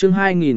Chương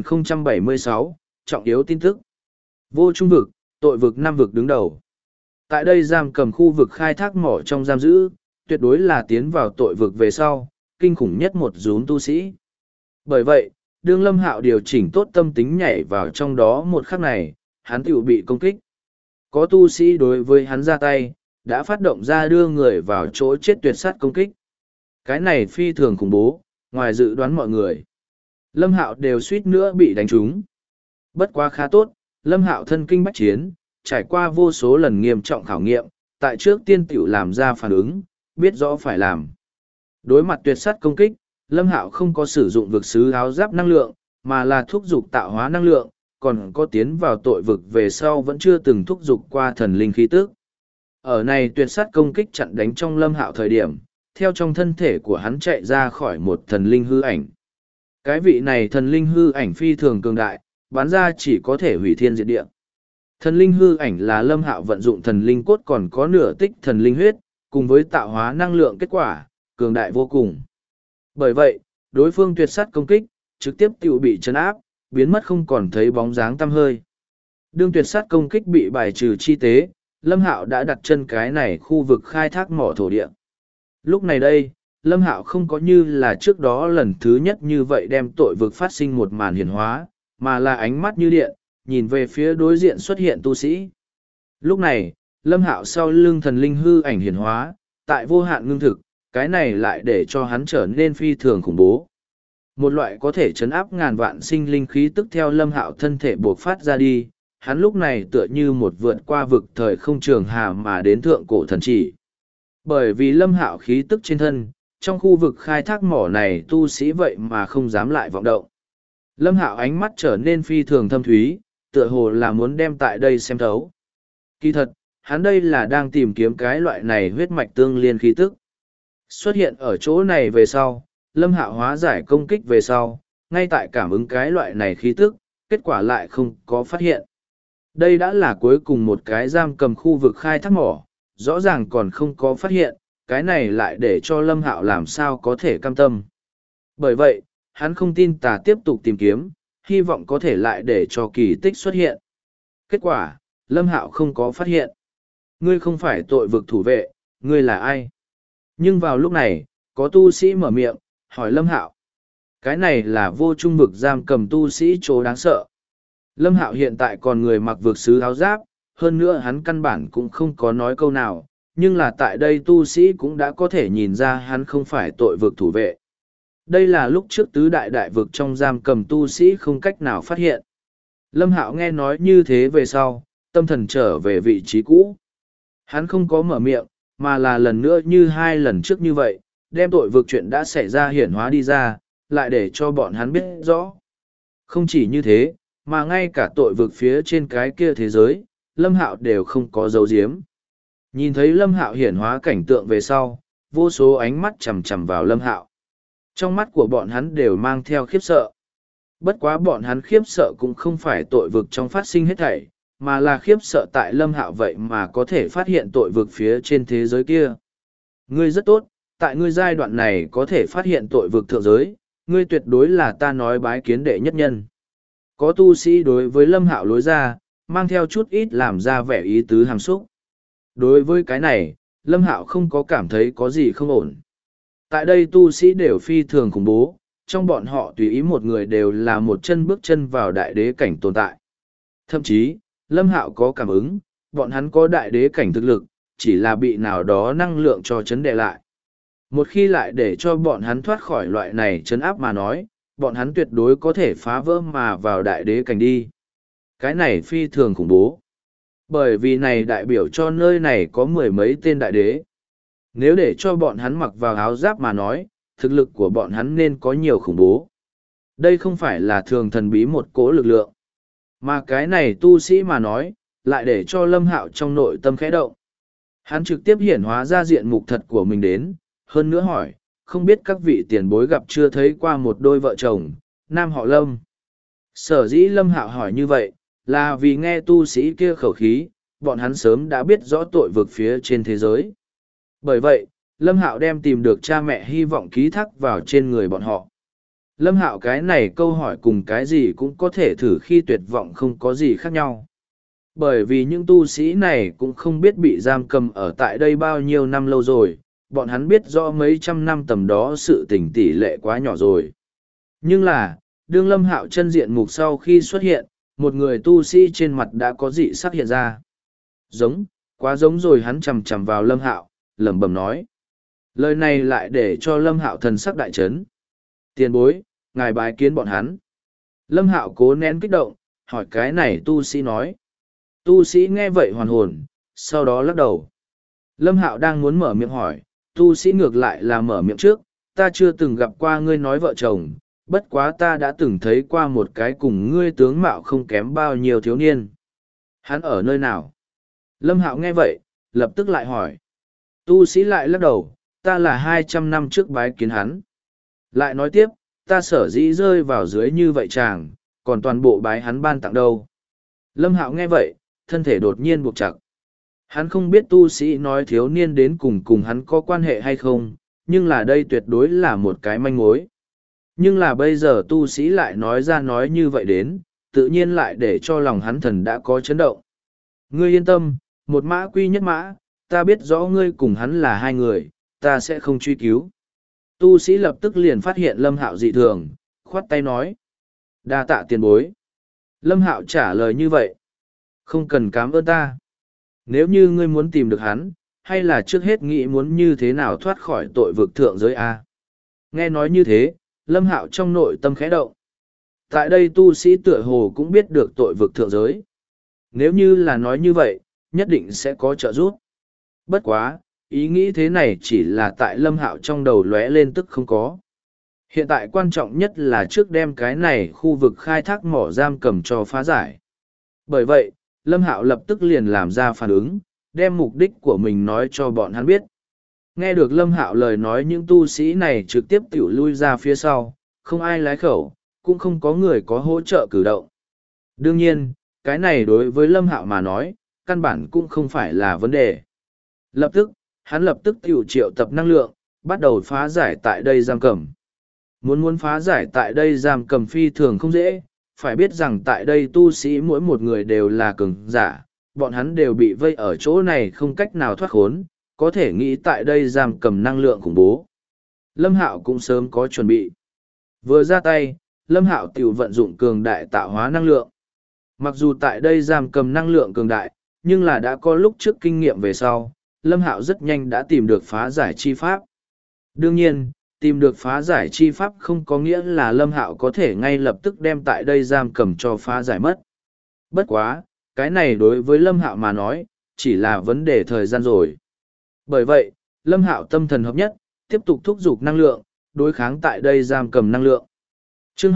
2076, trọng yếu tin tức. Vô Trung vực, tội vực 5 vực đứng đầu. Tại đây giam cầm khu vực khai thác mỏ trong giam giữ, tuyệt đối là tiến vào tội vực về sau, kinh khủng nhất một rúm tu sĩ. Bởi vậy, đương Lâm Hạo điều chỉnh tốt tâm tính nhảy vào trong đó một khắc này, hắn tự bị công kích. Có tu sĩ đối với hắn ra tay, đã phát động ra đưa người vào chỗ chết tuyệt sát công kích. Cái này phi thường khủng bố, ngoài dự đoán mọi người. Lâm Hạo đều suýt nữa bị đánh trúng. Bất quá khá tốt, Lâm Hạo thân kinh bách chiến, trải qua vô số lần nghiêm trọng khảo nghiệm, tại trước tiên tiểu làm ra phản ứng, biết rõ phải làm. Đối mặt tuyệt sát công kích, Lâm Hạo không có sử dụng vực sứ áo giáp năng lượng, mà là thúc dục tạo hóa năng lượng, còn có tiến vào tội vực về sau vẫn chưa từng thúc dục qua thần linh khí tức. Ở này tuyệt sát công kích chặn đánh trong Lâm Hạo thời điểm, theo trong thân thể của hắn chạy ra khỏi một thần linh hư ảnh. Cái vị này thần linh hư ảnh phi thường cường đại, bán ra chỉ có thể hủy thiên diệt địa. Thần linh hư ảnh là Lâm Hạo vận dụng thần linh cốt còn có nửa tích thần linh huyết, cùng với tạo hóa năng lượng kết quả, cường đại vô cùng. Bởi vậy, đối phương tuyệt sát công kích, trực tiếp tiểu bị trấn áp, biến mất không còn thấy bóng dáng tăm hơi. Đương tuyệt sát công kích bị bài trừ chi tế, Lâm Hạo đã đặt chân cái này khu vực khai thác mỏ thổ địa. Lúc này đây, Lâm Hạo không có như là trước đó lần thứ nhất như vậy đem tội vực phát sinh một màn hiển hóa, mà là ánh mắt như điện, nhìn về phía đối diện xuất hiện tu sĩ. Lúc này, Lâm Hạo sau lưng thần linh hư ảnh hiển hóa, tại vô hạn ngưng thực, cái này lại để cho hắn trở nên phi thường khủng bố. Một loại có thể chấn áp ngàn vạn sinh linh khí tức theo Lâm Hạo thân thể buộc phát ra đi, hắn lúc này tựa như một vượt qua vực thời không trường hà mà đến thượng cổ thần chỉ. Bởi vì Lâm Hạo khí tức trên thân, trong khu vực khai thác mỏ này tu sĩ vậy mà không dám lại vọng động. Lâm Hạo ánh mắt trở nên phi thường thâm thúy, tựa hồ là muốn đem tại đây xem thấu. Kỳ thật, hắn đây là đang tìm kiếm cái loại này huyết mạch tương liên khí tức. Xuất hiện ở chỗ này về sau, Lâm Hạo hóa giải công kích về sau, ngay tại cảm ứng cái loại này khí tức, kết quả lại không có phát hiện. Đây đã là cuối cùng một cái giam cầm khu vực khai thác mỏ, rõ ràng còn không có phát hiện, cái này lại để cho Lâm Hạo làm sao có thể cam tâm. Bởi vậy, hắn không tin tà tiếp tục tìm kiếm, hy vọng có thể lại để cho kỳ tích xuất hiện. Kết quả, Lâm Hạo không có phát hiện. Ngươi không phải tội vực thủ vệ, ngươi là ai? Nhưng vào lúc này, có tu sĩ mở miệng, hỏi Lâm Hạo. Cái này là vô trung vực giam cầm tu sĩ chỗ đáng sợ. Lâm Hạo hiện tại còn người mặc vực sứ áo giáp, hơn nữa hắn căn bản cũng không có nói câu nào, nhưng là tại đây tu sĩ cũng đã có thể nhìn ra hắn không phải tội vực thủ vệ. Đây là lúc trước tứ đại đại vực trong giam cầm tu sĩ không cách nào phát hiện. Lâm Hạo nghe nói như thế về sau, tâm thần trở về vị trí cũ. Hắn không có mở miệng, mà là lần nữa như hai lần trước như vậy, đem tội vực chuyện đã xảy ra hiển hóa đi ra, lại để cho bọn hắn biết rõ. Không chỉ như thế, mà ngay cả tội vực phía trên cái kia thế giới, Lâm Hạo đều không có dấu giếm. Nhìn thấy Lâm Hạo hiển hóa cảnh tượng về sau, vô số ánh mắt chằm chằm vào Lâm Hạo. Trong mắt của bọn hắn đều mang theo khiếp sợ. Bất quá bọn hắn khiếp sợ cũng không phải tội vực trong phát sinh hết thảy, mà là khiếp sợ tại Lâm Hạo vậy mà có thể phát hiện tội vực phía trên thế giới kia. Ngươi rất tốt, tại ngươi giai đoạn này có thể phát hiện tội vực thượng giới, ngươi tuyệt đối là ta nói bái kiến đệ nhất nhân. Có tu sĩ đối với Lâm Hạo lối ra, mang theo chút ít làm ra vẻ ý tứ hàm xúc. Đối với cái này, Lâm Hạo không có cảm thấy có gì không ổn. Tại đây tu sĩ đều phi thường khủng bố, trong bọn họ tùy ý một người đều là một chân bước chân vào đại đế cảnh tồn tại. Thậm chí, Lâm Hạo có cảm ứng, bọn hắn có đại đế cảnh thực lực, chỉ là bị nào đó năng lượng cho chấn đè lại. Một khi lại để cho bọn hắn thoát khỏi loại này chấn áp mà nói, bọn hắn tuyệt đối có thể phá vỡ mà vào đại đế cảnh đi. Cái này phi thường khủng bố. Bởi vì này đại biểu cho nơi này có mười mấy tên đại đế. Nếu để cho bọn hắn mặc vào áo giáp mà nói, thực lực của bọn hắn nên có nhiều khủng bố. Đây không phải là thường thần bí một cỗ lực lượng. Mà cái này tu sĩ mà nói, lại để cho Lâm Hạo trong nội tâm khẽ động. Hắn trực tiếp hiển hóa ra diện mục thật của mình đến, hơn nữa hỏi, không biết các vị tiền bối gặp chưa thấy qua một đôi vợ chồng, nam họ Lâm. Sở dĩ Lâm Hạo hỏi như vậy, là vì nghe tu sĩ kia khẩu khí, bọn hắn sớm đã biết rõ tội vực phía trên thế giới. Bởi vậy, Lâm Hạo đem tìm được cha mẹ hy vọng ký thác vào trên người bọn họ. Lâm Hạo cái này câu hỏi cùng cái gì cũng có thể thử khi tuyệt vọng không có gì khác nhau. Bởi vì những tu sĩ này cũng không biết bị giam cầm ở tại đây bao nhiêu năm lâu rồi, bọn hắn biết rõ mấy trăm năm tầm đó sự tình tỷ lệ quá nhỏ rồi. Nhưng là, đương Lâm Hạo chân diện mục sau khi xuất hiện, một người tu sĩ trên mặt đã có dị sắc hiện ra. Giống, quá giống rồi, hắn chằm chằm vào Lâm Hạo, lẩm bẩm nói. Lời này lại để cho Lâm Hạo thần sắc đại chấn. Tiền bối, ngài bái kiến bọn hắn. Lâm Hạo cố nén kích động, hỏi cái này tu sĩ nói. Tu sĩ nghe vậy hoàn hồn, sau đó lắc đầu. Lâm Hạo đang muốn mở miệng hỏi, tu sĩ ngược lại là mở miệng trước, ta chưa từng gặp qua ngươi nói vợ chồng, bất quá ta đã từng thấy qua một cái cùng ngươi tướng mạo không kém bao nhiêu thiếu niên. Hắn ở nơi nào? Lâm Hạo nghe vậy, lập tức lại hỏi. Tu sĩ lại lắc đầu, ta là 200 năm trước bái kiến hắn. Lại nói tiếp, ta sở dĩ rơi vào dưới như vậy chàng, còn toàn bộ bái hắn ban tặng đâu. Lâm Hạo nghe vậy, thân thể đột nhiên buộc chặt. Hắn không biết tu sĩ nói thiếu niên đến cùng hắn có quan hệ hay không, nhưng là đây tuyệt đối là một cái manh mối. Nhưng là bây giờ tu sĩ lại nói ra nói như vậy đến, tự nhiên lại để cho lòng hắn thần đã có chấn động. Ngươi yên tâm, một mã quy nhất mã, ta biết rõ ngươi cùng hắn là hai người, ta sẽ không truy cứu. Tu sĩ lập tức liền phát hiện Lâm Hạo dị thường, khoát tay nói. Đa tạ tiền bối. Lâm Hạo trả lời như vậy. Không cần cảm ơn ta. Nếu như ngươi muốn tìm được hắn, hay là trước hết nghĩ muốn như thế nào thoát khỏi tội vực thượng giới A. Nghe nói như thế, Lâm Hạo trong nội tâm khẽ động. Tại đây tu sĩ tựa hồ cũng biết được tội vực thượng giới. Nếu như là nói như vậy, nhất định sẽ có trợ giúp. Bất quá, ý nghĩ thế này chỉ là tại Lâm Hạo trong đầu lóe lên tức không có. Hiện tại quan trọng nhất là trước đem cái này khu vực khai thác mỏ giam cầm cho phá giải. Bởi vậy, Lâm Hạo lập tức liền làm ra phản ứng, đem mục đích của mình nói cho bọn hắn biết. Nghe được Lâm Hạo lời nói, những tu sĩ này trực tiếp tiểu lui ra phía sau, không ai lái khẩu, cũng không có người có hỗ trợ cử động. Đương nhiên, cái này đối với Lâm Hạo mà nói, căn bản cũng không phải là vấn đề. Lập tức, hắn lập tức tiểu triệu tập năng lượng, bắt đầu phá giải tại đây giam cầm. Muốn phá giải tại đây giam cầm phi thường không dễ, phải biết rằng tại đây tu sĩ mỗi một người đều là cường giả, bọn hắn đều bị vây ở chỗ này không cách nào thoát khốn, có thể nghĩ tại đây giam cầm năng lượng khủng bố. Lâm Hạo cũng sớm có chuẩn bị. Vừa ra tay, Lâm Hạo tiểu vận dụng cường đại tạo hóa năng lượng. Mặc dù tại đây giam cầm năng lượng cường đại, nhưng là đã có lúc trước kinh nghiệm về sau, Lâm Hạo rất nhanh đã tìm được phá giải chi pháp. Đương nhiên, tìm được phá giải chi pháp không có nghĩa là Lâm Hạo có thể ngay lập tức đem tại đây giam cầm cho phá giải mất. Bất quá, cái này đối với Lâm Hạo mà nói, chỉ là vấn đề thời gian rồi. Bởi vậy, Lâm Hạo tâm thần hợp nhất, tiếp tục thúc giục năng lượng, đối kháng tại đây giam cầm năng lượng. Chương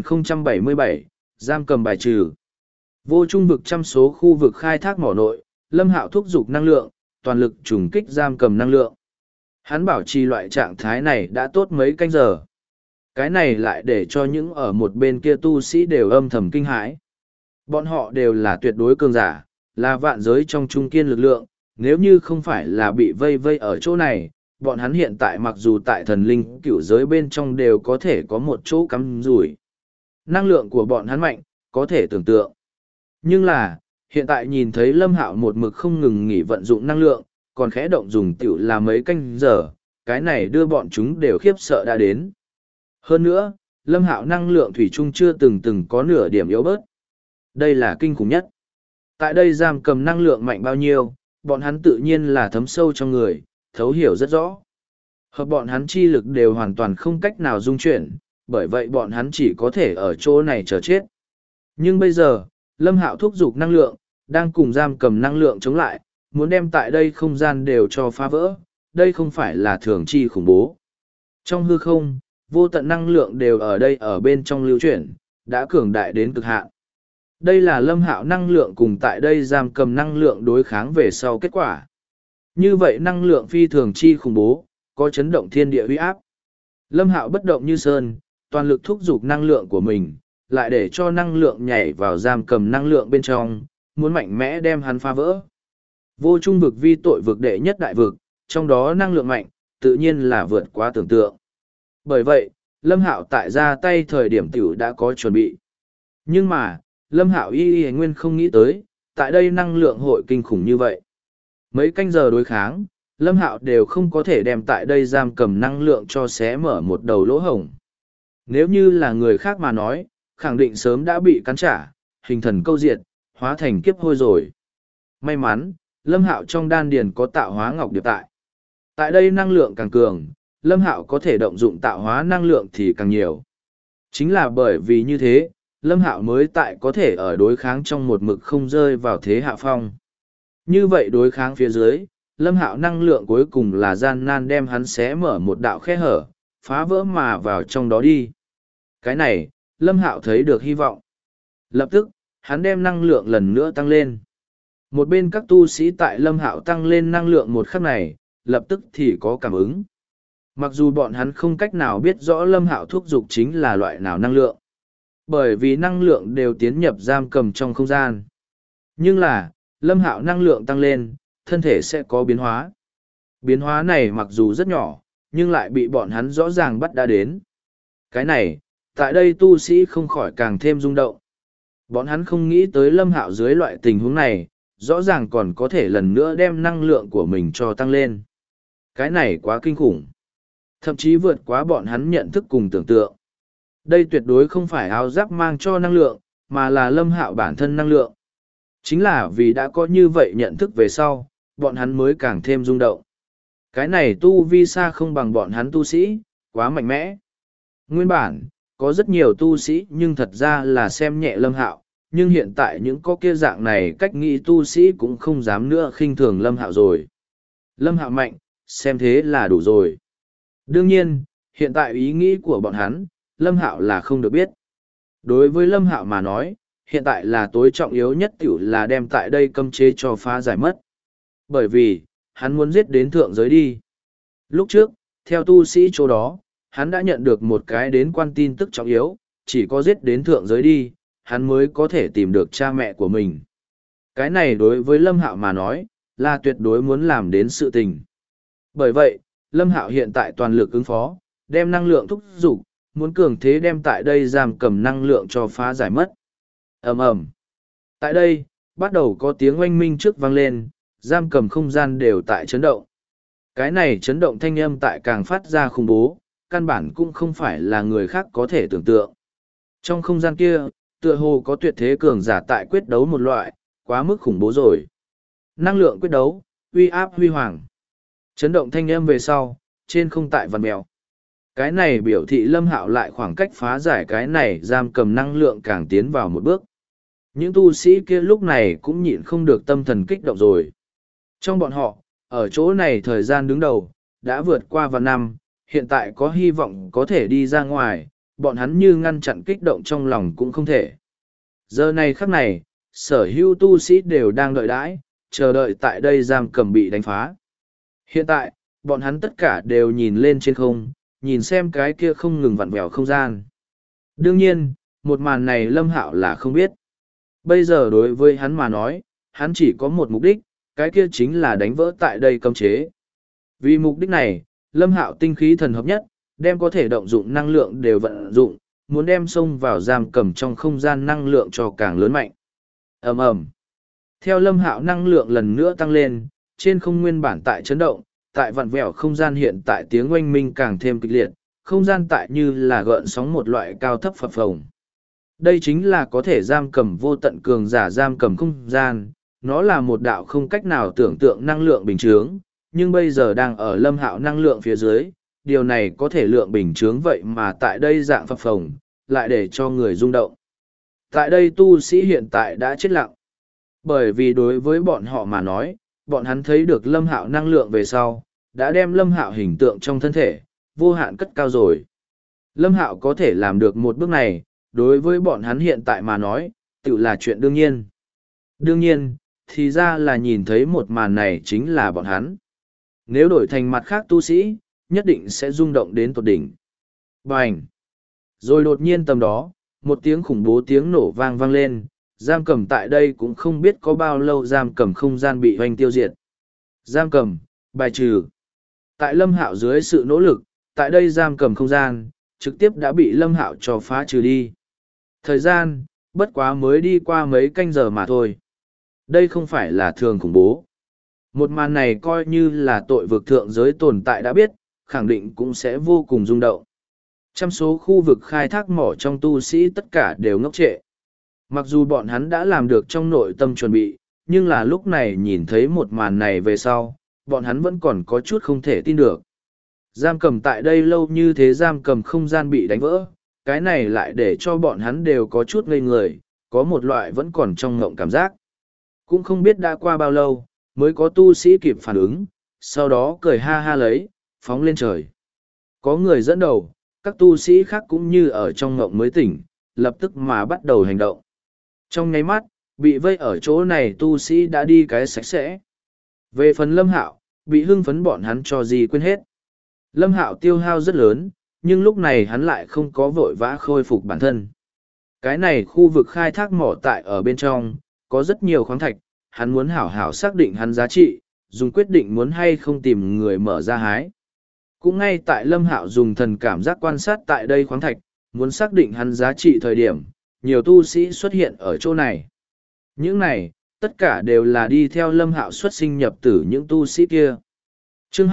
2077, giam cầm bài trừ. Vô trung vực trăm số khu vực khai thác mỏ nội, Lâm Hạo thúc giục năng lượng, toàn lực trùng kích giam cầm năng lượng. Hắn bảo trì loại trạng thái này đã tốt mấy canh giờ. Cái này lại để cho những ở một bên kia tu sĩ đều âm thầm kinh hãi. Bọn họ đều là tuyệt đối cường giả, là vạn giới trong trung kiên lực lượng, nếu như không phải là bị vây ở chỗ này, bọn hắn hiện tại mặc dù tại thần linh cửu giới bên trong đều có thể có một chỗ cắm rủi. Năng lượng của bọn hắn mạnh, có thể tưởng tượng. Nhưng là, hiện tại nhìn thấy Lâm Hạo một mực không ngừng nghỉ vận dụng năng lượng, còn khẽ động dùng tiểu là mấy canh giờ, cái này đưa bọn chúng đều khiếp sợ đã đến. Hơn nữa, Lâm Hạo năng lượng thủy chung chưa từng có nửa điểm yếu bớt. Đây là kinh khủng nhất. Tại đây giam cầm năng lượng mạnh bao nhiêu, bọn hắn tự nhiên là thấm sâu trong người, thấu hiểu rất rõ. Hợp bọn hắn chi lực đều hoàn toàn không cách nào dung chuyển, bởi vậy bọn hắn chỉ có thể ở chỗ này chờ chết. Nhưng bây giờ, Lâm Hạo thúc giục năng lượng, đang cùng giam cầm năng lượng chống lại, muốn đem tại đây không gian đều cho phá vỡ, đây không phải là thường chi khủng bố. Trong hư không, vô tận năng lượng đều ở đây ở bên trong lưu chuyển, đã cường đại đến cực hạn. Đây là Lâm Hạo năng lượng cùng tại đây giam cầm năng lượng đối kháng về sau kết quả. Như vậy năng lượng phi thường chi khủng bố, có chấn động thiên địa uy áp. Lâm Hạo bất động như sơn, toàn lực thúc giục năng lượng của mình, lại để cho năng lượng nhảy vào giam cầm năng lượng bên trong, muốn mạnh mẽ đem hắn phá vỡ. Vô trung vực vi tội vực đệ nhất đại vực, trong đó năng lượng mạnh, tự nhiên là vượt quá tưởng tượng. Bởi vậy, Lâm Hạo tại ra tay thời điểm tiểu đã có chuẩn bị. Nhưng mà, Lâm Hạo y nguyên không nghĩ tới, tại đây năng lượng hội kinh khủng như vậy. Mấy canh giờ đối kháng, Lâm Hạo đều không có thể đem tại đây giam cầm năng lượng cho xé mở một đầu lỗ hổng. Nếu như là người khác mà nói, khẳng định sớm đã bị cắn trả, hình thần câu diệt, hóa thành kiếp hôi rồi. May mắn, Lâm Hạo trong đan điền có tạo hóa ngọc điệp tại. Tại đây năng lượng càng cường, Lâm Hạo có thể động dụng tạo hóa năng lượng thì càng nhiều. Chính là bởi vì như thế, Lâm Hạo mới tại có thể ở đối kháng trong một mực không rơi vào thế hạ phong. Như vậy đối kháng phía dưới, Lâm Hạo năng lượng cuối cùng là gian nan đem hắn xé mở một đạo khe hở, phá vỡ mà vào trong đó đi. Cái này, Lâm Hạo thấy được hy vọng. Lập tức, hắn đem năng lượng lần nữa tăng lên. Một bên các tu sĩ tại Lâm Hạo tăng lên năng lượng một khắc này, lập tức thì có cảm ứng. Mặc dù bọn hắn không cách nào biết rõ Lâm Hạo thúc dục chính là loại nào năng lượng. Bởi vì năng lượng đều tiến nhập giam cầm trong không gian. Nhưng là, Lâm Hạo năng lượng tăng lên, thân thể sẽ có biến hóa. Biến hóa này mặc dù rất nhỏ, nhưng lại bị bọn hắn rõ ràng bắt đã đến. Cái này, tại đây tu sĩ không khỏi càng thêm rung động. Bọn hắn không nghĩ tới Lâm Hạo dưới loại tình huống này, rõ ràng còn có thể lần nữa đem năng lượng của mình cho tăng lên. Cái này quá kinh khủng. Thậm chí vượt quá bọn hắn nhận thức cùng tưởng tượng. Đây tuyệt đối không phải áo giáp mang cho năng lượng, mà là Lâm Hạo bản thân năng lượng. Chính là vì đã có như vậy nhận thức về sau, bọn hắn mới càng thêm rung động. Cái này tu vi xa không bằng bọn hắn tu sĩ, quá mạnh mẽ. Nguyên bản, có rất nhiều tu sĩ nhưng thật ra là xem nhẹ Lâm Hạo, nhưng hiện tại những có kia dạng này cách nghĩ tu sĩ cũng không dám nữa khinh thường Lâm Hạo rồi. Lâm Hạo mạnh, xem thế là đủ rồi. Đương nhiên, hiện tại ý nghĩ của bọn hắn, Lâm Hạo là không được biết. Đối với Lâm Hạo mà nói, hiện tại là tối trọng yếu nhất tiểu là đem tại đây cấm chế cho phá giải mất. Bởi vì, hắn muốn giết đến thượng giới đi. Lúc trước, theo tu sĩ chỗ đó, hắn đã nhận được một cái đến quan tin tức trọng yếu, chỉ có giết đến thượng giới đi, hắn mới có thể tìm được cha mẹ của mình. Cái này đối với Lâm Hạo mà nói, là tuyệt đối muốn làm đến sự tình. Bởi vậy, Lâm Hạo hiện tại toàn lực ứng phó, đem năng lượng thúc giục, muốn cường thế đem tại đây giam cầm năng lượng cho phá giải mất. Ầm ầm. Tại đây, bắt đầu có tiếng oanh minh trước vang lên, giam cầm không gian đều tại chấn động. Cái này chấn động thanh âm tại càng phát ra khủng bố, căn bản cũng không phải là người khác có thể tưởng tượng. Trong không gian kia, tựa hồ có tuyệt thế cường giả tại quyết đấu một loại, quá mức khủng bố rồi. Năng lượng quyết đấu, uy áp huy hoàng. Chấn động thanh âm về sau, trên không tại vằn mèo. Cái này biểu thị Lâm Hạo lại khoảng cách phá giải cái này giam cầm năng lượng càng tiến vào một bước. Những tu sĩ kia lúc này cũng nhịn không được tâm thần kích động rồi. Trong bọn họ, ở chỗ này thời gian đứng đầu, đã vượt qua vài năm, hiện tại có hy vọng có thể đi ra ngoài, bọn hắn như ngăn chặn kích động trong lòng cũng không thể. Giờ này khắc này, sở hữu tu sĩ đều đang đợi đãi, chờ đợi tại đây giam cầm bị đánh phá. Hiện tại, bọn hắn tất cả đều nhìn lên trên không, nhìn xem cái kia không ngừng vặn vẹo không gian. Đương nhiên, một màn này Lâm Hạo là không biết. Bây giờ đối với hắn mà nói, hắn chỉ có một mục đích, cái kia chính là đánh vỡ tại đây cấm chế. Vì mục đích này, Lâm Hạo tinh khí thần hợp nhất, đem có thể động dụng năng lượng đều vận dụng, muốn đem xông vào giam cầm trong không gian năng lượng cho càng lớn mạnh. Ầm ầm. Theo Lâm Hạo năng lượng lần nữa tăng lên, trên không nguyên bản tại chấn động, tại vặn vẹo không gian hiện tại tiếng oanh minh càng thêm kịch liệt, không gian tại như là gợn sóng một loại cao thấp phập phồng. Đây chính là có thể giam cầm vô tận cường giả giam cầm không gian, nó là một đạo không cách nào tưởng tượng năng lượng bình chướng, nhưng bây giờ đang ở Lâm Hạo năng lượng phía dưới, điều này có thể lượng bình chướng vậy mà tại đây dạng phập phồng, lại để cho người rung động. Tại đây tu sĩ hiện tại đã chết lặng, bởi vì đối với bọn họ mà nói, bọn hắn thấy được Lâm Hạo năng lượng về sau, đã đem Lâm Hạo hình tượng trong thân thể, vô hạn cất cao rồi. Lâm Hạo có thể làm được một bước này, đối với bọn hắn hiện tại mà nói, tự là chuyện đương nhiên. Đương nhiên, thì ra là nhìn thấy một màn này chính là bọn hắn. Nếu đổi thành mặt khác tu sĩ, nhất định sẽ rung động đến tột đỉnh. Bành! Rồi đột nhiên tầm đó, một tiếng khủng bố tiếng nổ vang vang lên, giam cầm tại đây cũng không biết có bao lâu giam cầm không gian bị hoành tiêu diệt. Giam cầm, bài trừ. Tại Lâm Hạo dưới sự nỗ lực, tại đây giam cầm không gian, trực tiếp đã bị Lâm Hạo cho phá trừ đi. Thời gian, bất quá mới đi qua mấy canh giờ mà thôi. Đây không phải là thường khủng bố. Một màn này coi như là tội vực thượng giới tồn tại đã biết, khẳng định cũng sẽ vô cùng rung động. Trăm số khu vực khai thác mỏ trong tu sĩ tất cả đều ngốc trệ. Mặc dù bọn hắn đã làm được trong nội tâm chuẩn bị, nhưng là lúc này nhìn thấy một màn này về sau, bọn hắn vẫn còn có chút không thể tin được. Giam cầm tại đây lâu như thế, giam cầm không gian bị đánh vỡ, cái này lại để cho bọn hắn đều có chút ngây người, có một loại vẫn còn trong ngộng cảm giác. Cũng không biết đã qua bao lâu, mới có tu sĩ kịp phản ứng, sau đó cười ha ha lấy, phóng lên trời. Có người dẫn đầu, các tu sĩ khác cũng như ở trong ngộng mới tỉnh, lập tức mà bắt đầu hành động. Trong nháy mắt, bị vây ở chỗ này tu sĩ đã đi cái sạch sẽ. Về phần Lâm Hạo, bị hưng phấn bọn hắn cho gì quên hết. Lâm Hạo tiêu hao rất lớn, nhưng lúc này hắn lại không có vội vã khôi phục bản thân. Cái này khu vực khai thác mỏ tại ở bên trong, có rất nhiều khoáng thạch, hắn muốn hảo hảo xác định hắn giá trị, dùng quyết định muốn hay không tìm người mở ra hái. Cũng ngay tại Lâm Hạo dùng thần cảm giác quan sát tại đây khoáng thạch, muốn xác định hắn giá trị thời điểm, nhiều tu sĩ xuất hiện ở chỗ này. Những này, tất cả đều là đi theo Lâm Hạo xuất sinh nhập tử những tu sĩ kia. Chương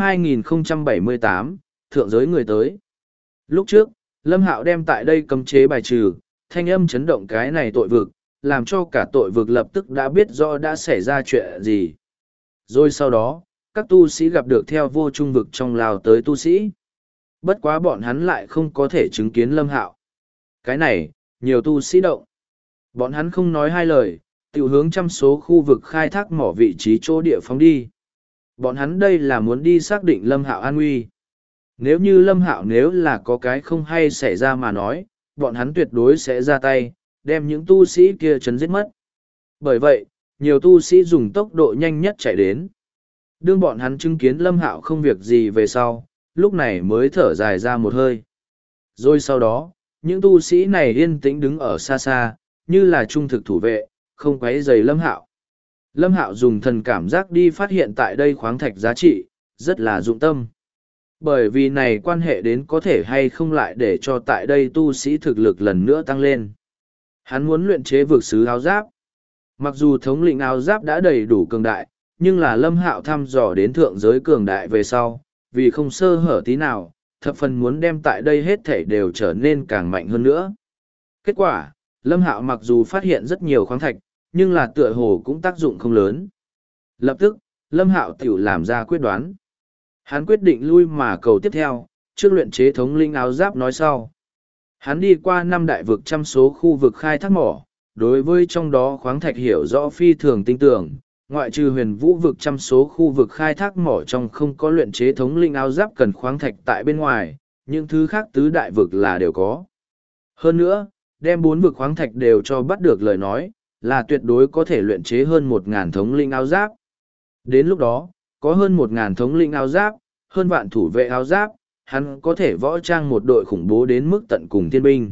2078, Thượng giới người tới. Lúc trước, Lâm Hạo đem tại đây cấm chế bài trừ, thanh âm chấn động cái này tội vực, làm cho cả tội vực lập tức đã biết rõ đã xảy ra chuyện gì. Rồi sau đó, các tu sĩ gặp được theo vô trung vực trong lao tới tu sĩ. Bất quá bọn hắn lại không có thể chứng kiến Lâm Hạo. Cái này, nhiều tu sĩ động. Bọn hắn không nói hai lời, tiểu hướng trăm số khu vực khai thác mỏ vị trí chỗ địa phóng đi. Bọn hắn đây là muốn đi xác định Lâm Hạo an nguy. Nếu như Lâm Hạo nếu là có cái không hay xảy ra mà nói, bọn hắn tuyệt đối sẽ ra tay, đem những tu sĩ kia chấn giết mất. Bởi vậy, nhiều tu sĩ dùng tốc độ nhanh nhất chạy đến. Đương bọn hắn chứng kiến Lâm Hạo không việc gì về sau, lúc này mới thở dài ra một hơi. Rồi sau đó, những tu sĩ này yên tĩnh đứng ở xa xa, như là trung thực thủ vệ, không quấy rầy Lâm Hạo. Lâm Hạo dùng thần cảm giác đi phát hiện tại đây khoáng thạch giá trị, rất là dụng tâm. Bởi vì này quan hệ đến có thể hay không lại để cho tại đây tu sĩ thực lực lần nữa tăng lên. Hắn muốn luyện chế vực sứ áo giáp. Mặc dù thống lĩnh áo giáp đã đầy đủ cường đại, nhưng là Lâm Hạo thăm dò đến thượng giới cường đại về sau, vì không sơ hở tí nào, thập phần muốn đem tại đây hết thảy đều trở nên càng mạnh hơn nữa. Kết quả, Lâm Hạo mặc dù phát hiện rất nhiều khoáng thạch, nhưng là tựa hồ cũng tác dụng không lớn. Lập tức, Lâm Hạo tiểu làm ra quyết đoán. Hắn quyết định lui mà cầu tiếp theo, trước luyện chế thống linh áo giáp nói sau. Hắn đi qua 5 đại vực trăm số khu vực khai thác mỏ, đối với trong đó khoáng thạch hiểu rõ phi thường tinh tưởng, ngoại trừ huyền vũ vực trăm số khu vực khai thác mỏ trong không có luyện chế thống linh áo giáp cần khoáng thạch tại bên ngoài, những thứ khác tứ đại vực là đều có. Hơn nữa, đem 4 vực khoáng thạch đều cho bắt được lời nói, là tuyệt đối có thể luyện chế hơn 1.000 thống linh áo giáp. Đến lúc đó, có hơn 1.000 thống linh áo giáp, hơn vạn thủ vệ áo giáp, hắn có thể võ trang một đội khủng bố đến mức tận cùng thiên binh.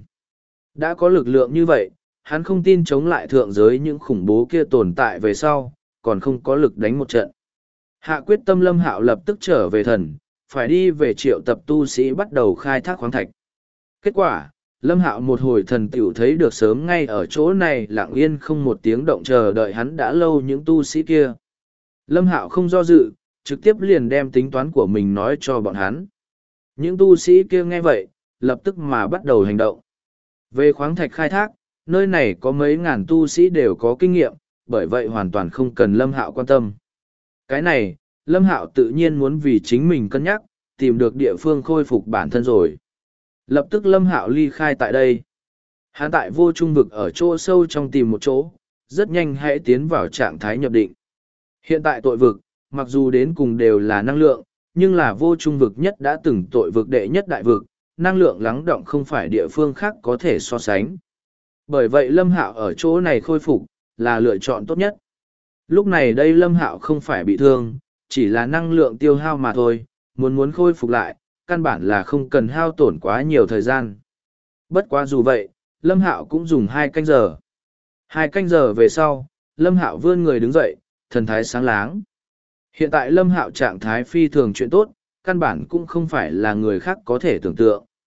Đã có lực lượng như vậy, hắn không tin chống lại thượng giới những khủng bố kia tồn tại về sau, còn không có lực đánh một trận. Hạ quyết tâm Lâm Hạo lập tức trở về thần, phải đi về triệu tập tu sĩ bắt đầu khai thác khoáng thạch. Kết quả, Lâm Hạo một hồi thần tiểu thấy được sớm ngay ở chỗ này lặng yên không một tiếng động chờ đợi hắn đã lâu những tu sĩ kia. Lâm Hạo không do dự, trực tiếp liền đem tính toán của mình nói cho bọn hắn. Những tu sĩ kia nghe vậy, lập tức mà bắt đầu hành động. Về khoáng thạch khai thác, nơi này có mấy ngàn tu sĩ đều có kinh nghiệm, bởi vậy hoàn toàn không cần Lâm Hạo quan tâm. Cái này, Lâm Hạo tự nhiên muốn vì chính mình cân nhắc, tìm được địa phương khôi phục bản thân rồi. Lập tức Lâm Hạo ly khai tại đây. Hắn tại vô trung vực ở chỗ sâu trong tìm một chỗ, rất nhanh hãy tiến vào trạng thái nhập định. Hiện tại tội vực, mặc dù đến cùng đều là năng lượng, nhưng là vô trung vực nhất đã từng tội vực đệ nhất đại vực, năng lượng lắng động không phải địa phương khác có thể so sánh. Bởi vậy Lâm Hạo ở chỗ này khôi phục, là lựa chọn tốt nhất. Lúc này đây Lâm Hạo không phải bị thương, chỉ là năng lượng tiêu hao mà thôi, muốn khôi phục lại, căn bản là không cần hao tổn quá nhiều thời gian. Bất quá dù vậy, Lâm Hạo cũng dùng 2 canh giờ. 2 canh giờ về sau, Lâm Hạo vươn người đứng dậy, thần thái sáng láng. Hiện tại Lâm Hạo trạng thái phi thường chuyện tốt, căn bản cũng không phải là người khác có thể tưởng tượng.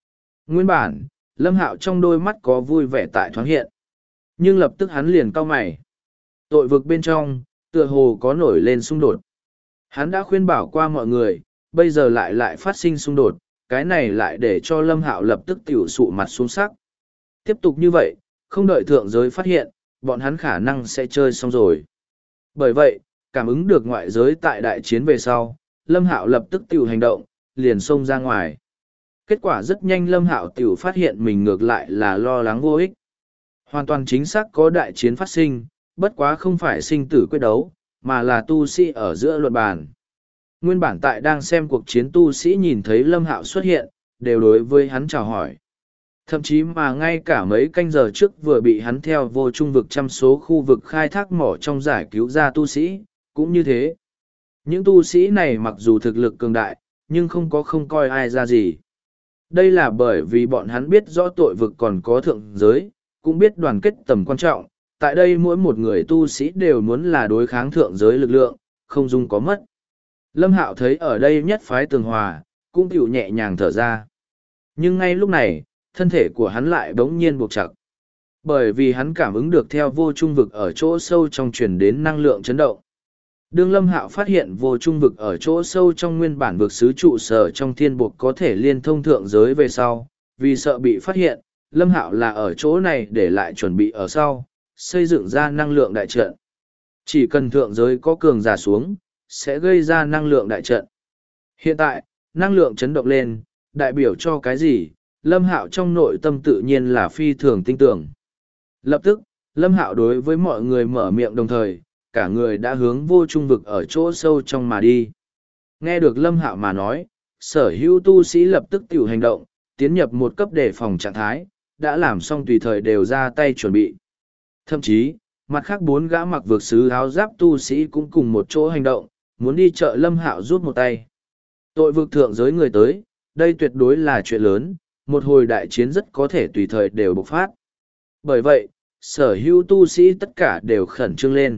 Nguyên bản, Lâm Hạo trong đôi mắt có vui vẻ tại thoáng hiện. Nhưng lập tức hắn liền cau mày. Tội vực bên trong, tựa hồ có nổi lên xung đột. Hắn đã khuyên bảo qua mọi người, bây giờ lại phát sinh xung đột, cái này lại để cho Lâm Hạo lập tức tiểu sụ mặt xuống sắc. Tiếp tục như vậy, không đợi thượng giới phát hiện, bọn hắn khả năng sẽ chơi xong rồi. Bởi vậy, cảm ứng được ngoại giới tại đại chiến về sau, Lâm Hạo lập tức tiểu hành động, liền xông ra ngoài. Kết quả rất nhanh Lâm Hạo tiểu phát hiện mình ngược lại là lo lắng vô ích. Hoàn toàn chính xác có đại chiến phát sinh, bất quá không phải sinh tử quyết đấu, mà là tu sĩ ở giữa luận bàn. Nguyên bản tại đang xem cuộc chiến tu sĩ nhìn thấy Lâm Hạo xuất hiện, đều đối với hắn chào hỏi. Thậm chí mà ngay cả mấy canh giờ trước vừa bị hắn theo vô trung vực trăm số khu vực khai thác mỏ trong giải cứu ra tu sĩ, cũng như thế. Những tu sĩ này mặc dù thực lực cường đại, nhưng không coi ai ra gì. Đây là bởi vì bọn hắn biết rõ tội vực còn có thượng giới, cũng biết đoàn kết tầm quan trọng. Tại đây mỗi một người tu sĩ đều muốn là đối kháng thượng giới lực lượng, không dung có mất. Lâm Hạo thấy ở đây nhất phái tường hòa, cũng chịu nhẹ nhàng thở ra. Nhưng ngay lúc này, thân thể của hắn lại bỗng nhiên buộc chặt. Bởi vì hắn cảm ứng được theo vô trung vực ở chỗ sâu trong truyền đến năng lượng chấn động. Đương Lâm Hạo phát hiện vô trung vực ở chỗ sâu trong nguyên bản vực xứ trụ sở trong thiên buộc có thể liên thông thượng giới về sau, vì sợ bị phát hiện, Lâm Hạo là ở chỗ này để lại chuẩn bị ở sau, xây dựng ra năng lượng đại trận. Chỉ cần thượng giới có cường giả xuống, sẽ gây ra năng lượng đại trận. Hiện tại, năng lượng chấn động lên, đại biểu cho cái gì? Lâm Hạo trong nội tâm tự nhiên là phi thường tin tưởng. Lập tức, Lâm Hạo đối với mọi người mở miệng đồng thời, cả người đã hướng vô trung vực ở chỗ sâu trong mà đi. Nghe được Lâm Hạo mà nói, sở hữu tu sĩ lập tức tiểu hành động, tiến nhập một cấp đề phòng trạng thái, đã làm xong tùy thời đều ra tay chuẩn bị. Thậm chí, mặt khác 4 gã mặc vượt sứ áo giáp tu sĩ cũng cùng một chỗ hành động, muốn đi chợ Lâm Hạo rút một tay. Tội vực thượng giới người tới, đây tuyệt đối là chuyện lớn, một hồi đại chiến rất có thể tùy thời đều bộc phát. Bởi vậy, sở hữu tu sĩ tất cả đều khẩn trương lên.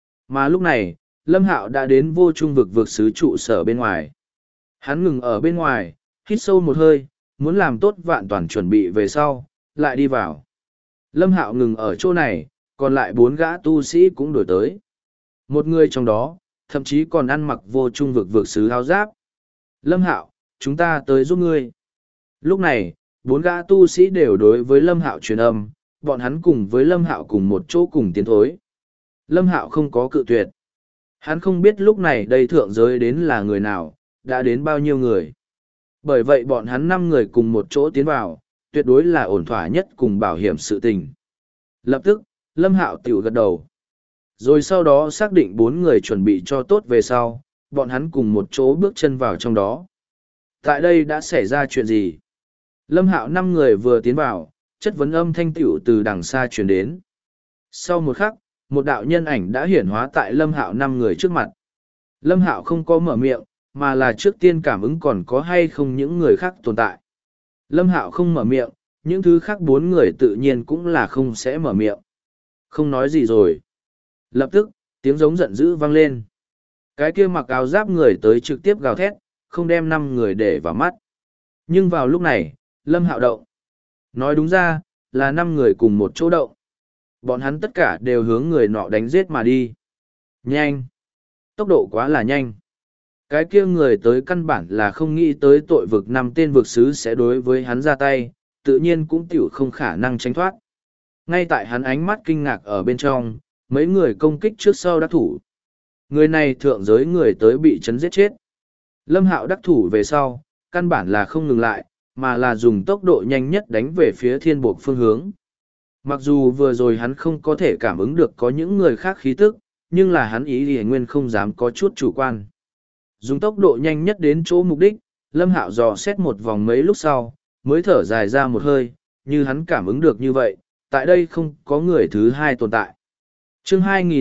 Mà lúc này, Lâm Hạo đã đến vô trung vực vực sứ trụ sở bên ngoài. Hắn ngừng ở bên ngoài, hít sâu một hơi, muốn làm tốt vạn toàn chuẩn bị về sau, lại đi vào. Lâm Hạo ngừng ở chỗ này, còn lại 4 gã tu sĩ cũng đổi tới. Một người trong đó, thậm chí còn ăn mặc vô trung vực vực sứ áo giáp. Lâm Hạo, chúng ta tới giúp ngươi. Lúc này, 4 gã tu sĩ đều đối với Lâm Hạo truyền âm, bọn hắn cùng với Lâm Hạo cùng một chỗ cùng tiến thối. Lâm Hạo không có cự tuyệt. Hắn không biết lúc này đây thượng giới đến là người nào, đã đến bao nhiêu người. Bởi vậy bọn hắn 5 người cùng một chỗ tiến vào, tuyệt đối là ổn thỏa nhất cùng bảo hiểm sự tình. Lập tức, Lâm Hạo tiểu gật đầu. Rồi sau đó xác định 4 người chuẩn bị cho tốt về sau, bọn hắn cùng một chỗ bước chân vào trong đó. Tại đây đã xảy ra chuyện gì? Lâm Hạo 5 người vừa tiến vào, chất vấn âm thanh tiểu từ đằng xa truyền đến. Sau một khắc, một đạo nhân ảnh đã hiển hóa tại Lâm Hạo 5 người trước mặt. Lâm Hạo không có mở miệng, mà là trước tiên cảm ứng còn có hay không những người khác tồn tại. Lâm Hạo không mở miệng, những thứ khác 4 người tự nhiên cũng là không sẽ mở miệng. Không nói gì rồi. Lập tức, tiếng giống giận dữ vang lên. Cái kia mặc áo giáp người tới trực tiếp gào thét, không đem 5 người để vào mắt. Nhưng vào lúc này, Lâm Hạo động. Nói đúng ra, là 5 người cùng một chỗ động. Bọn hắn tất cả đều hướng người nọ đánh giết mà đi. Nhanh. Tốc độ quá là nhanh. Cái kia người tới căn bản là không nghĩ tới tội vực 5 tên vực sứ sẽ đối với hắn ra tay, tự nhiên cũng tiểu không khả năng tránh thoát. Ngay tại hắn ánh mắt kinh ngạc ở bên trong, mấy người công kích trước sau đắc thủ. Người này thượng giới người tới bị chấn giết chết. Lâm Hạo đắc thủ về sau, căn bản là không ngừng lại, mà là dùng tốc độ nhanh nhất đánh về phía thiên buộc phương hướng. Mặc dù vừa rồi hắn không có thể cảm ứng được có những người khác khí tức, nhưng là hắn ý thì nguyên không dám có chút chủ quan. Dùng tốc độ nhanh nhất đến chỗ mục đích, Lâm Hạo dò xét một vòng mấy lúc sau, mới thở dài ra một hơi, như hắn cảm ứng được như vậy, tại đây không có người thứ hai tồn tại. Chương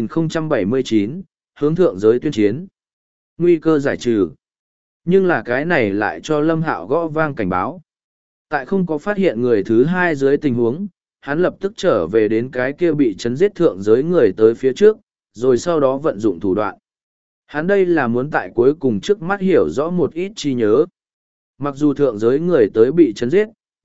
2079, hướng thượng giới tuyên chiến. Nguy cơ giải trừ. Nhưng là cái này lại cho Lâm Hạo gõ vang cảnh báo. Tại không có phát hiện người thứ hai dưới tình huống, hắn lập tức trở về đến cái kia bị chấn giết thượng giới người tới phía trước, rồi sau đó vận dụng thủ đoạn. Hắn đây là muốn tại cuối cùng trước mắt hiểu rõ một ít chi nhớ. Mặc dù thượng giới người tới bị chấn giết,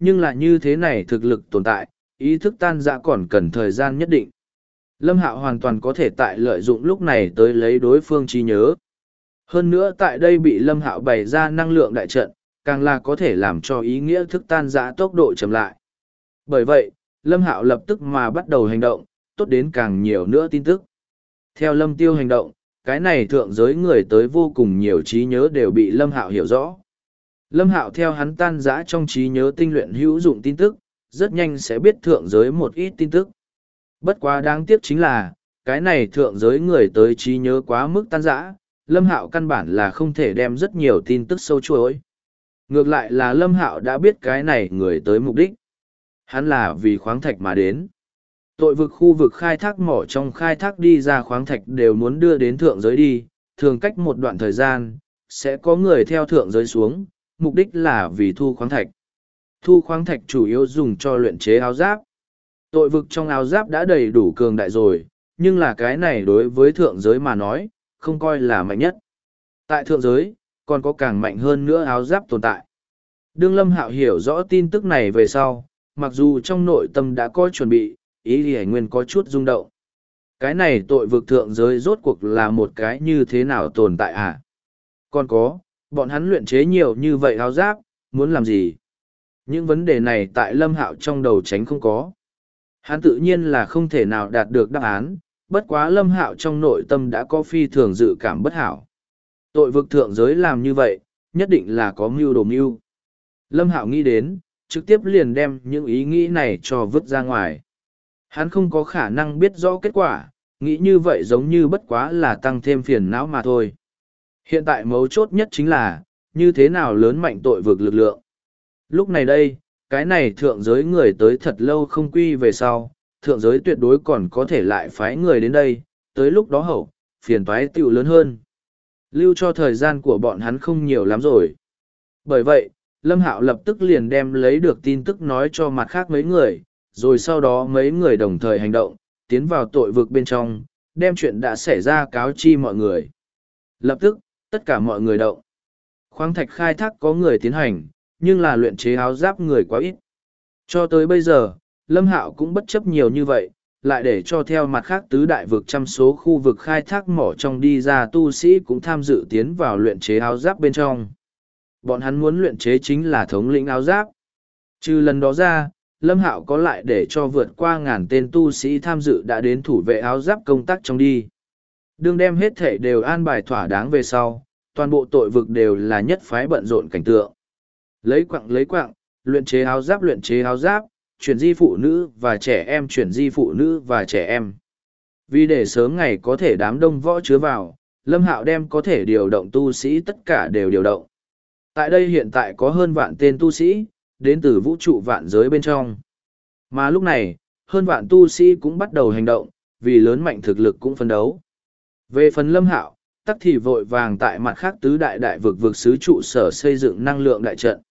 nhưng là như thế này thực lực tồn tại, ý thức tan rã còn cần thời gian nhất định. Lâm Hạo hoàn toàn có thể tại lợi dụng lúc này tới lấy đối phương trí nhớ. Hơn nữa tại đây bị Lâm Hạo bày ra năng lượng đại trận, càng là có thể làm cho ý nghĩa thức tan rã tốc độ chậm lại. Bởi vậy, Lâm Hạo lập tức mà bắt đầu hành động, tốt đến càng nhiều nữa tin tức. Theo Lâm Tiêu hành động, cái này thượng giới người tới vô cùng nhiều trí nhớ đều bị Lâm Hạo hiểu rõ. Lâm Hạo theo hắn tan rã trong trí nhớ tinh luyện hữu dụng tin tức, rất nhanh sẽ biết thượng giới một ít tin tức. Bất quá đáng tiếc chính là, cái này thượng giới người tới trí nhớ quá mức tan rã, Lâm Hạo căn bản là không thể đem rất nhiều tin tức sâu chuỗi. Ngược lại là Lâm Hạo đã biết cái này người tới mục đích. Hắn là vì khoáng thạch mà đến. Tội vực khu vực khai thác mỏ trong khai thác đi ra khoáng thạch đều muốn đưa đến thượng giới đi, thường cách một đoạn thời gian, sẽ có người theo thượng giới xuống, mục đích là vì thu khoáng thạch. Thu khoáng thạch chủ yếu dùng cho luyện chế áo giáp. Tội vực trong áo giáp đã đầy đủ cường đại rồi, nhưng là cái này đối với thượng giới mà nói, không coi là mạnh nhất. Tại thượng giới, còn có càng mạnh hơn nữa áo giáp tồn tại. Đương Lâm Hạo hiểu rõ tin tức này về sau, mặc dù trong nội tâm đã có chuẩn bị, ý thì nguyên có chút rung động. Cái này tội vực thượng giới rốt cuộc là một cái như thế nào tồn tại à? Còn có, bọn hắn luyện chế nhiều như vậy áo giáp, muốn làm gì? Những vấn đề này tại Lâm Hạo trong đầu tránh không có. Hắn tự nhiên là không thể nào đạt được đáp án, bất quá Lâm Hạo trong nội tâm đã có phi thường dự cảm bất hảo. Tội vực thượng giới làm như vậy, nhất định là có mưu đồ mưu. Lâm Hạo nghĩ đến, trực tiếp liền đem những ý nghĩ này cho vứt ra ngoài. Hắn không có khả năng biết rõ kết quả, nghĩ như vậy giống như bất quá là tăng thêm phiền não mà thôi. Hiện tại mấu chốt nhất chính là, như thế nào lớn mạnh tội vực lực lượng. Lúc này đây, cái này thượng giới người tới thật lâu không quy về sau, thượng giới tuyệt đối còn có thể lại phái người đến đây, tới lúc đó hậu, phiền toái tiểu lớn hơn. Lưu cho thời gian của bọn hắn không nhiều lắm rồi. Bởi vậy, Lâm Hạo lập tức liền đem lấy được tin tức nói cho mặt khác mấy người, rồi sau đó mấy người đồng thời hành động, tiến vào tội vực bên trong, đem chuyện đã xảy ra cáo chi mọi người. Lập tức, tất cả mọi người động. Khoáng thạch khai thác có người tiến hành, nhưng là luyện chế áo giáp người quá ít. Cho tới bây giờ, Lâm Hạo cũng bất chấp nhiều như vậy, lại để cho theo mặt khác tứ đại vực trăm số khu vực khai thác mỏ trong đi ra tu sĩ cũng tham dự tiến vào luyện chế áo giáp bên trong. Bọn hắn muốn luyện chế chính là thống lĩnh áo giáp. Trừ lần đó ra, Lâm Hạo có lại để cho vượt qua 1000 tên tu sĩ tham dự đã đến thủ vệ áo giáp công tác trong đi. Đương đem hết thể đều an bài thỏa đáng về sau, toàn bộ tội vực đều là nhất phái bận rộn cảnh tượng. Lấy quặng, luyện chế áo giáp, chuyển di phụ nữ và trẻ em chuyển di phụ nữ và trẻ em. Vì để sớm ngày có thể đám đông võ chứa vào, Lâm Hạo đem có thể điều động tu sĩ tất cả đều điều động. Tại đây hiện tại có hơn vạn tên tu sĩ, đến từ vũ trụ vạn giới bên trong. Mà lúc này, hơn vạn tu sĩ cũng bắt đầu hành động, vì lớn mạnh thực lực cũng phấn đấu. Về phần Lâm Hạo, tắc thì vội vàng tại mặt khác tứ đại đại vực vực xứ trụ sở xây dựng năng lượng đại trận.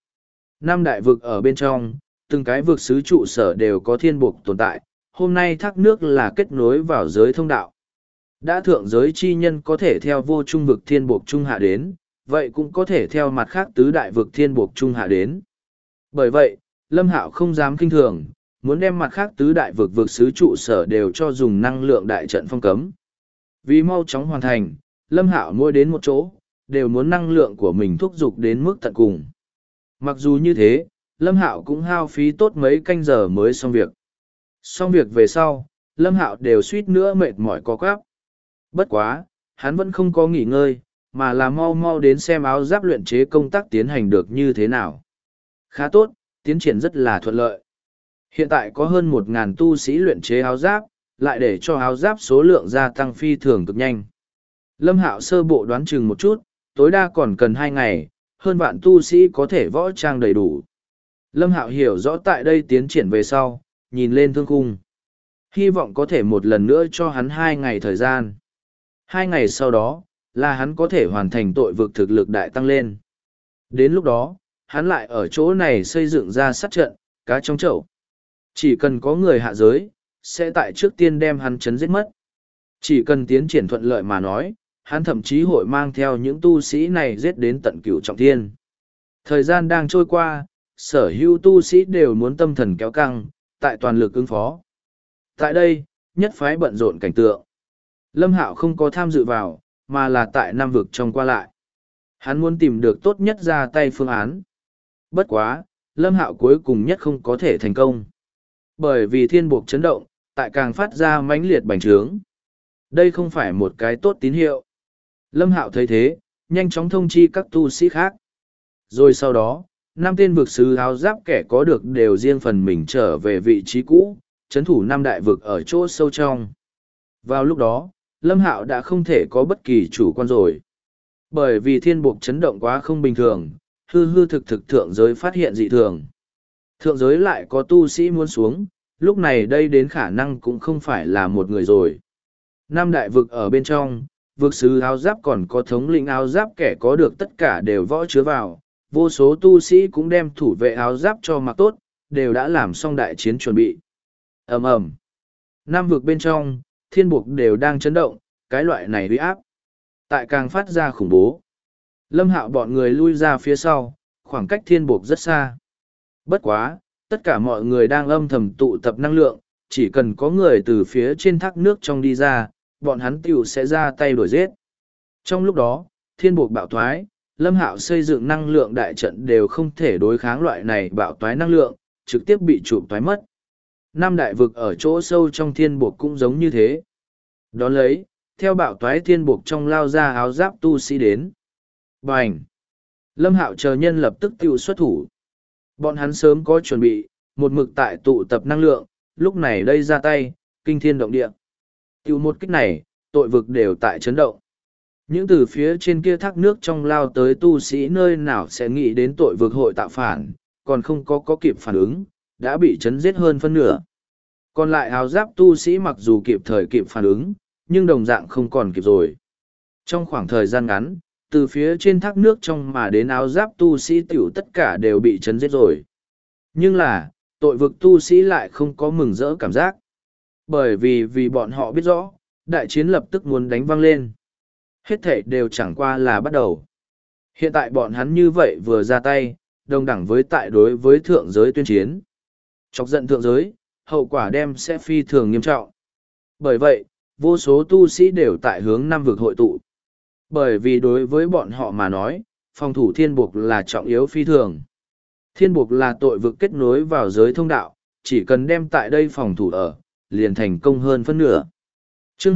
5 đại vực ở bên trong, từng cái vực xứ trụ sở đều có thiên buộc tồn tại, hôm nay thác nước là kết nối vào giới thông đạo. Đã thượng giới chi nhân có thể theo vô trung vực thiên buộc trung hạ đến, vậy cũng có thể theo mặt khác tứ đại vực thiên buộc trung hạ đến. Bởi vậy, Lâm Hạo không dám kinh thường, muốn đem mặt khác tứ đại vực vực xứ trụ sở đều cho dùng năng lượng đại trận phong cấm. Vì mau chóng hoàn thành, Lâm Hạo mỗi đến một chỗ, đều muốn năng lượng của mình thúc giục đến mức tận cùng. Mặc dù như thế, Lâm Hạo cũng hao phí tốt mấy canh giờ mới xong việc. Xong việc về sau, Lâm Hạo đều suýt nữa mệt mỏi co quắp. Bất quá, hắn vẫn không có nghỉ ngơi, mà là mau mau đến xem áo giáp luyện chế công tác tiến hành được như thế nào. Khá tốt, tiến triển rất là thuận lợi. Hiện tại có hơn 1000 tu sĩ luyện chế áo giáp, lại để cho áo giáp số lượng gia tăng phi thường cực nhanh. Lâm Hạo sơ bộ đoán chừng một chút, tối đa còn cần 2 ngày, hơn vạn tu sĩ có thể võ trang đầy đủ. Lâm Hạo hiểu rõ tại đây tiến triển về sau, nhìn lên thương khung. Hy vọng có thể một lần nữa cho hắn 2 ngày thời gian. 2 ngày sau đó, là hắn có thể hoàn thành tội vực thực lực đại tăng lên. Đến lúc đó, hắn lại ở chỗ này xây dựng ra sát trận, cá trong chậu. Chỉ cần có người hạ giới, sẽ tại trước tiên đem hắn chấn giết mất. Chỉ cần tiến triển thuận lợi mà nói, hắn thậm chí hội mang theo những tu sĩ này giết đến tận cửu trọng thiên. Thời gian đang trôi qua, sở hữu tu sĩ đều muốn tâm thần kéo căng, tại toàn lực ứng phó. Tại đây, nhất phái bận rộn cảnh tượng. Lâm Hạo không có tham dự vào, mà là tại Nam vực trong qua lại. Hắn muốn tìm được tốt nhất ra tay phương án. Bất quá, Lâm Hạo cuối cùng nhất không có thể thành công. Bởi vì thiên buộc chấn động, tại càng phát ra mãnh liệt bành trướng. Đây không phải một cái tốt tín hiệu. Lâm Hạo thấy thế, nhanh chóng thông chi các tu sĩ khác. Rồi sau đó, năm tên vực sứ áo giáp kẻ có được đều riêng phần mình trở về vị trí cũ, chấn thủ năm đại vực ở chỗ sâu trong. Vào lúc đó, Lâm Hạo đã không thể có bất kỳ chủ quan rồi. Bởi vì thiên buộc chấn động quá không bình thường, hư hư thực thực thượng giới phát hiện dị thường. Thượng giới lại có tu sĩ muốn xuống, lúc này đây đến khả năng cũng không phải là một người rồi. Năm đại vực ở bên trong, vực sứ áo giáp còn có thống lĩnh áo giáp kẻ có được tất cả đều võ chứa vào, vô số tu sĩ cũng đem thủ vệ áo giáp cho mặc tốt, đều đã làm xong đại chiến chuẩn bị. Ầm ầm. Năm vực bên trong, thiên buộc đều đang chấn động, cái loại này uy áp. Tại càng phát ra khủng bố. Lâm Hạo bọn người lui ra phía sau, khoảng cách thiên buộc rất xa. Bất quá, tất cả mọi người đang âm thầm tụ tập năng lượng, chỉ cần có người từ phía trên thác nước trong đi ra, bọn hắn tiểu sẽ ra tay đuổi giết. Trong lúc đó, thiên buộc bạo thoái, Lâm Hạo xây dựng năng lượng đại trận đều không thể đối kháng loại này bạo toái năng lượng, trực tiếp bị chụp toái mất. Năm đại vực ở chỗ sâu trong thiên buộc cũng giống như thế. Đón lấy, theo bạo toái thiên buộc trong lao ra áo giáp tu sĩ đến. Bành! Lâm Hạo chờ nhân lập tức tiêu xuất thủ. Bọn hắn sớm có chuẩn bị, một mực tại tụ tập năng lượng, lúc này đây ra tay, kinh thiên động địa. Tiêu một kích này, tội vực đều tại chấn động. Những từ phía trên kia thác nước trong lao tới tu sĩ nơi nào sẽ nghĩ đến tội vực hội tạo phản, còn không có kịp phản ứng, đã bị chấn giết hơn phân nửa. Còn lại áo giáp tu sĩ mặc dù kịp thời kịp phản ứng, nhưng đồng dạng không còn kịp rồi. Trong khoảng thời gian ngắn, từ phía trên thác nước trong mà đến áo giáp tu sĩ tiểu tất cả đều bị chấn giết rồi. Nhưng là, tội vực tu sĩ lại không có mừng rỡ cảm giác. Bởi vì bọn họ biết rõ, đại chiến lập tức muốn đánh văng lên. Hết thảy đều chẳng qua là bắt đầu. Hiện tại bọn hắn như vậy vừa ra tay, đồng đẳng với tại đối với thượng giới tuyên chiến. Chọc giận thượng giới, hậu quả đem sẽ phi thường nghiêm trọng. Bởi vậy, vô số tu sĩ đều tại hướng năm vực hội tụ. Bởi vì đối với bọn họ mà nói, phòng thủ thiên buộc là trọng yếu phi thường. Thiên buộc là tội vực kết nối vào giới thông đạo, chỉ cần đem tại đây phòng thủ ở, liền thành công hơn phân nửa. Chương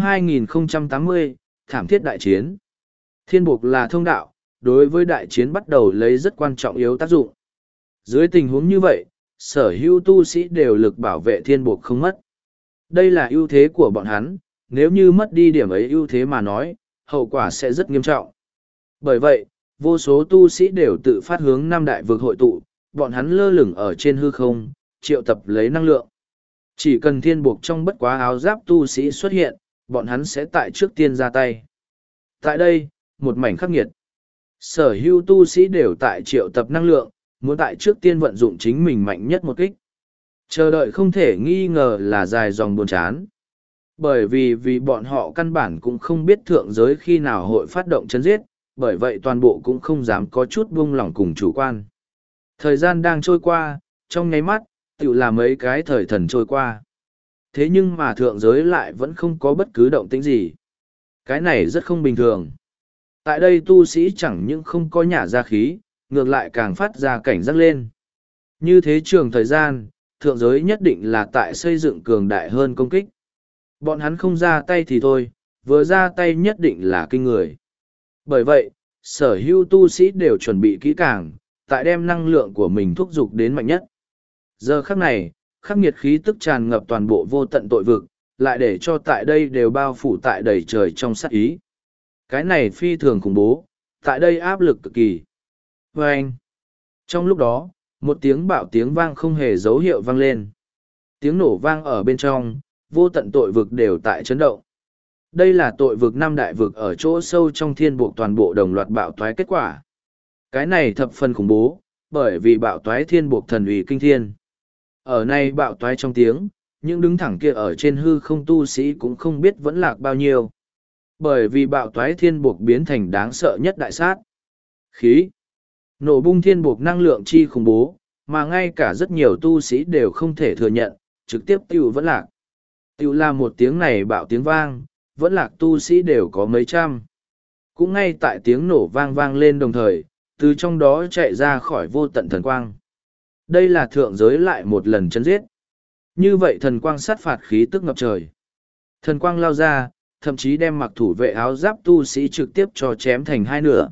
2080, Thảm thiết đại chiến. Thiên buộc là thông đạo, đối với đại chiến bắt đầu lấy rất quan trọng yếu tác dụng. Dưới tình huống như vậy, sở hữu tu sĩ đều lực bảo vệ thiên buộc không mất. Đây là ưu thế của bọn hắn, nếu như mất đi điểm ấy ưu thế mà nói, hậu quả sẽ rất nghiêm trọng. Bởi vậy, vô số tu sĩ đều tự phát hướng năm đại vực hội tụ, bọn hắn lơ lửng ở trên hư không, triệu tập lấy năng lượng. Chỉ cần thiên buộc trong bất quá áo giáp tu sĩ xuất hiện, bọn hắn sẽ tại trước tiên ra tay. Tại đây, một mảnh khắc nghiệt. Sở hữu tu sĩ đều tại triệu tập năng lượng, muốn tại trước tiên vận dụng chính mình mạnh nhất một kích. Chờ đợi không thể nghi ngờ là dài dòng buồn chán. Bởi vì bọn họ căn bản cũng không biết thượng giới khi nào hội phát động chấn giết, bởi vậy toàn bộ cũng không dám có chút buông lỏng cùng chủ quan. Thời gian đang trôi qua, trong nháy mắt, tự là mấy cái thời thần trôi qua. Thế nhưng mà thượng giới lại vẫn không có bất cứ động tĩnh gì. Cái này rất không bình thường. Tại đây tu sĩ chẳng những không có nhả ra khí, ngược lại càng phát ra cảnh giác lên. Như thế trường thời gian, thượng giới nhất định là tại xây dựng cường đại hơn công kích. Bọn hắn không ra tay thì thôi, vừa ra tay nhất định là kinh người. Bởi vậy, sở hữu tu sĩ đều chuẩn bị kỹ càng, tại đem năng lượng của mình thúc giục đến mạnh nhất. Giờ khắc này, khắc nghiệt khí tức tràn ngập toàn bộ vô tận tội vực, lại để cho tại đây đều bao phủ tại đầy trời trong sát ý. Cái này phi thường khủng bố, tại đây áp lực cực kỳ. Và anh, trong lúc đó, một tiếng bạo tiếng vang không hề dấu hiệu vang lên. Tiếng nổ vang ở bên trong, vô tận tội vực đều tại chấn động. Đây là tội vực năm đại vực ở chỗ sâu trong thiên buộc toàn bộ đồng loạt bạo toái kết quả. Cái này thập phần khủng bố, bởi vì bạo toái thiên buộc thần uy kinh thiên. Ở này bạo toái trong tiếng, những đứng thẳng kia ở trên hư không tu sĩ cũng không biết vẫn lạc bao nhiêu. Bởi vì bạo toái thiên buộc biến thành đáng sợ nhất đại sát. Khí. Nổ bung thiên buộc năng lượng chi khủng bố, mà ngay cả rất nhiều tu sĩ đều không thể thừa nhận, trực tiếp tiêu vẫn lạc. Tiêu là một tiếng này bạo tiếng vang, vẫn lạc tu sĩ đều có mấy trăm. Cũng ngay tại tiếng nổ vang vang lên đồng thời, từ trong đó chạy ra khỏi vô tận thần quang. Đây là thượng giới lại một lần chấn giết. Như vậy thần quang sát phạt khí tức ngập trời. Thần quang lao ra, thậm chí đem mặc thủ vệ áo giáp tu sĩ trực tiếp cho chém thành hai nửa.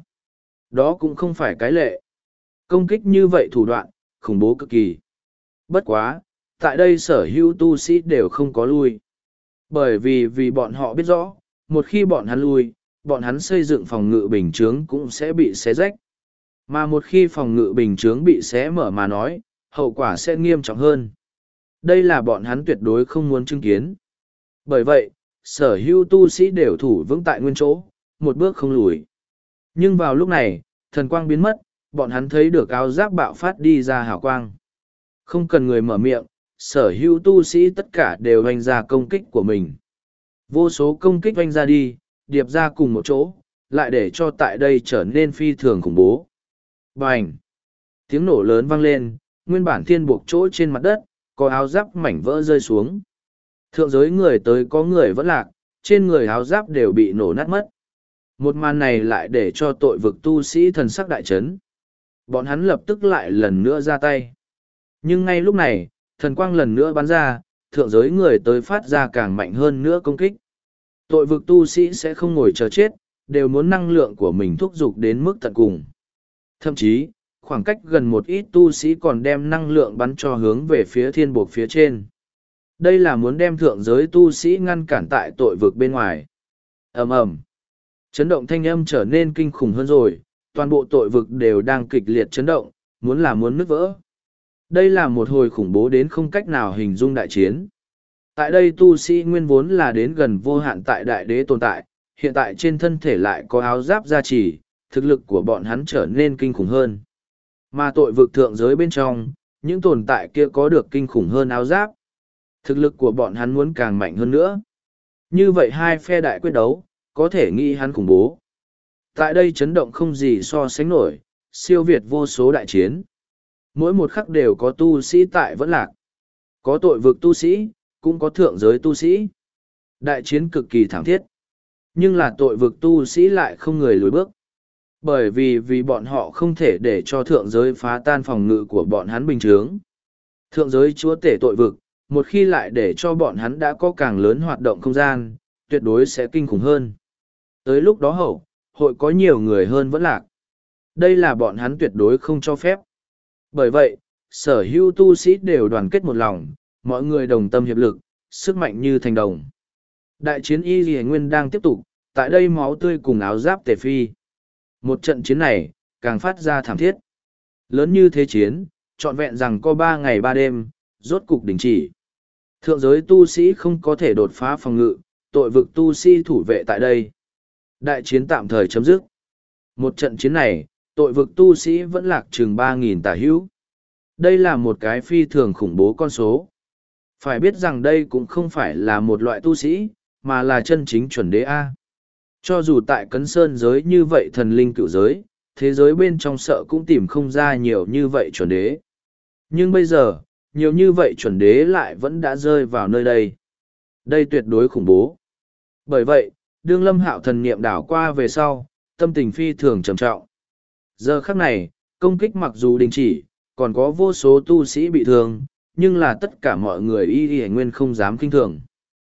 Đó cũng không phải cái lệ. Công kích như vậy thủ đoạn, khủng bố cực kỳ. Bất quá, tại đây sở hữu tu sĩ đều không có lui. Bởi vì bọn họ biết rõ, một khi bọn hắn lui, bọn hắn xây dựng phòng ngự bình chướng cũng sẽ bị xé rách. Mà một khi phòng ngự bình chướng bị xé mở mà nói, hậu quả sẽ nghiêm trọng hơn. Đây là bọn hắn tuyệt đối không muốn chứng kiến. Bởi vậy, sở hữu tu sĩ đều thủ vững tại nguyên chỗ, một bước không lùi. Nhưng vào lúc này, thần quang biến mất, bọn hắn thấy được áo giáp bạo phát đi ra hào quang. Không cần người mở miệng, sở hữu tu sĩ tất cả đều hoành ra công kích của mình. Vô số công kích hoành ra đi, điệp ra cùng một chỗ, lại để cho tại đây trở nên phi thường khủng bố. Bành! Tiếng nổ lớn vang lên, nguyên bản thiên buộc chỗ trên mặt đất, có áo giáp mảnh vỡ rơi xuống. Thượng giới người tới có người vẫn lạc, trên người áo giáp đều bị nổ nát mất. Một màn này lại để cho tội vực tu sĩ thần sắc đại chấn. Bọn hắn lập tức lại lần nữa ra tay. Nhưng ngay lúc này, thần quang lần nữa bắn ra, thượng giới người tới phát ra càng mạnh hơn nữa công kích. Tội vực tu sĩ sẽ không ngồi chờ chết, đều muốn năng lượng của mình thúc giục đến mức tận cùng. Thậm chí, khoảng cách gần một ít tu sĩ còn đem năng lượng bắn cho hướng về phía thiên buộc phía trên. Đây là muốn đem thượng giới tu sĩ ngăn cản tại tội vực bên ngoài. Ầm ầm, chấn động thanh âm trở nên kinh khủng hơn rồi, toàn bộ tội vực đều đang kịch liệt chấn động, muốn nứt vỡ. Đây là một hồi khủng bố đến không cách nào hình dung đại chiến. Tại đây tu sĩ nguyên vốn là đến gần vô hạn tại đại đế tồn tại, hiện tại trên thân thể lại có áo giáp gia trì, thực lực của bọn hắn trở nên kinh khủng hơn. Mà tội vực thượng giới bên trong, những tồn tại kia có được kinh khủng hơn áo giáp. Thực lực của bọn hắn muốn càng mạnh hơn nữa. Như vậy hai phe đại quyết đấu, có thể nghĩ hắn khủng bố. Tại đây chấn động không gì so sánh nổi, siêu việt vô số đại chiến. Mỗi một khắc đều có tu sĩ tại vẫn lạc. Có tội vực tu sĩ, cũng có thượng giới tu sĩ. Đại chiến cực kỳ thảm thiết. Nhưng là tội vực tu sĩ lại không người lùi bước. Bởi vì bọn họ không thể để cho thượng giới phá tan phòng ngự của bọn hắn bình chướng. Thượng giới chúa tể tội vực, một khi lại để cho bọn hắn đã có càng lớn hoạt động không gian, tuyệt đối sẽ kinh khủng hơn. Tới lúc đó hội có nhiều người hơn vẫn lạc. Đây là bọn hắn tuyệt đối không cho phép. Bởi vậy, sở hữu tu sĩ đều đoàn kết một lòng, mọi người đồng tâm hiệp lực, sức mạnh như thành đồng. Đại chiến Y Lì Nguyên đang tiếp tục, tại đây máu tươi cùng áo giáp tề phi. Một trận chiến này, càng phát ra thảm thiết. Lớn như thế chiến, trọn vẹn rằng có 3 ngày 3 đêm, rốt cục đình chỉ. Thượng giới tu sĩ không có thể đột phá phòng ngự, tội vực tu sĩ thủ vệ tại đây. Đại chiến tạm thời chấm dứt. Một trận chiến này, tội vực tu sĩ vẫn lạc chừng 3.000 tả hữu. Đây là một cái phi thường khủng bố con số. Phải biết rằng đây cũng không phải là một loại tu sĩ, mà là chân chính chuẩn đế A. Cho dù tại Cấn Sơn giới như vậy thần linh cựu giới, thế giới bên trong sợ cũng tìm không ra nhiều như vậy chuẩn đế. Nhưng bây giờ, nhiều như vậy chuẩn đế lại vẫn đã rơi vào nơi đây. Đây tuyệt đối khủng bố. Bởi vậy, đương Lâm Hạo thần niệm đảo qua về sau, tâm tình phi thường trầm trọng. Giờ khắc này, công kích mặc dù đình chỉ, còn có vô số tu sĩ bị thương, nhưng là tất cả mọi người y nguyên không dám kinh thường.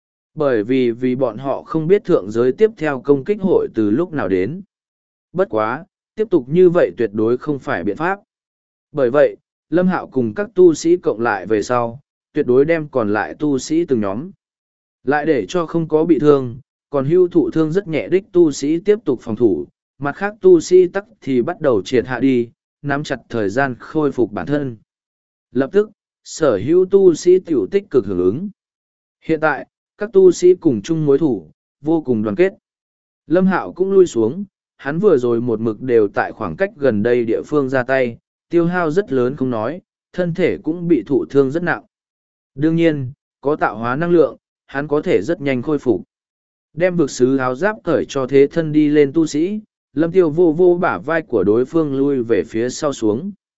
Bởi vì bọn họ không biết thượng giới tiếp theo công kích hội từ lúc nào đến. Bất quá, tiếp tục như vậy tuyệt đối không phải biện pháp. Bởi vậy, Lâm Hạo cùng các tu sĩ cộng lại về sau, tuyệt đối đem còn lại tu sĩ từng nhóm. Lại để cho không có bị thương, còn hưu thụ thương rất nhẹ đích tu sĩ tiếp tục phòng thủ, mặt khác tu sĩ tắc thì bắt đầu triệt hạ đi, nắm chặt thời gian khôi phục bản thân. Lập tức, sở hữu tu sĩ tiểu tích cực hưởng ứng. Hiện tại, các tu sĩ cùng chung mối thủ, vô cùng đoàn kết. Lâm Hạo cũng lui xuống, hắn vừa rồi một mực đều tại khoảng cách gần đây địa phương ra tay, tiêu hao rất lớn không nói, thân thể cũng bị thụ thương rất nặng. Đương nhiên, có tạo hóa năng lượng, hắn có thể rất nhanh khôi phục. Đem vực sứ áo giáp cởi cho thế thân đi lên tu sĩ, Lâm Tiêu vô bả vai của đối phương lui về phía sau xuống.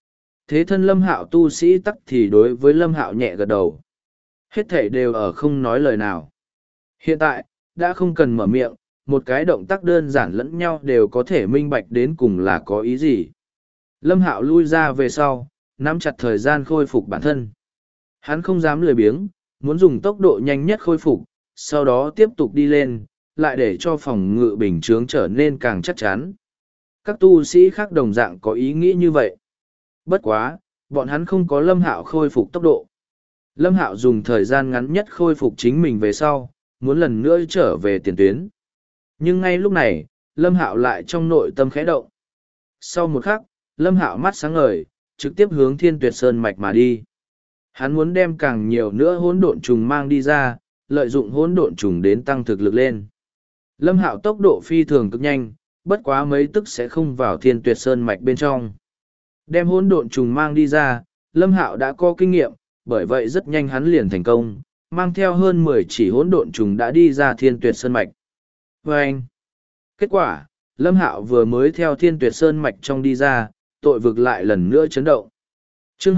thế thân Lâm Hạo tu sĩ tắc thì đối với Lâm Hạo nhẹ gật đầu. Hết thảy đều ở không nói lời nào. Hiện tại, đã không cần mở miệng, một cái động tác đơn giản lẫn nhau đều có thể minh bạch đến cùng là có ý gì. Lâm Hạo lui ra về sau, nắm chặt thời gian khôi phục bản thân. Hắn không dám lười biếng, muốn dùng tốc độ nhanh nhất khôi phục, sau đó tiếp tục đi lên, lại để cho phòng ngự bình chướng trở nên càng chắc chắn. Các tu sĩ khác đồng dạng có ý nghĩ như vậy. Bất quá, bọn hắn không có Lâm Hạo khôi phục tốc độ. Lâm Hạo dùng thời gian ngắn nhất khôi phục chính mình về sau, muốn lần nữa trở về tiền tuyến. Nhưng ngay lúc này, Lâm Hạo lại trong nội tâm khẽ động. Sau một khắc, Lâm Hạo mắt sáng ngời, trực tiếp hướng Thiên Tuyệt Sơn mạch mà đi. Hắn muốn đem càng nhiều nữa hỗn độn trùng mang đi ra, lợi dụng hỗn độn trùng đến tăng thực lực lên. Lâm Hạo tốc độ phi thường cực nhanh, bất quá mấy tức sẽ không vào Thiên Tuyệt Sơn mạch bên trong. Đem hỗn độn trùng mang đi ra, Lâm Hạo đã có kinh nghiệm, bởi vậy rất nhanh hắn liền thành công, mang theo hơn 10 chỉ hỗn độn trùng đã đi ra Thiên Tuyệt Sơn mạch. Và anh, kết quả, Lâm Hạo vừa mới theo Thiên Tuyệt Sơn mạch trong đi ra, tội vực lại lần nữa chấn động. Chương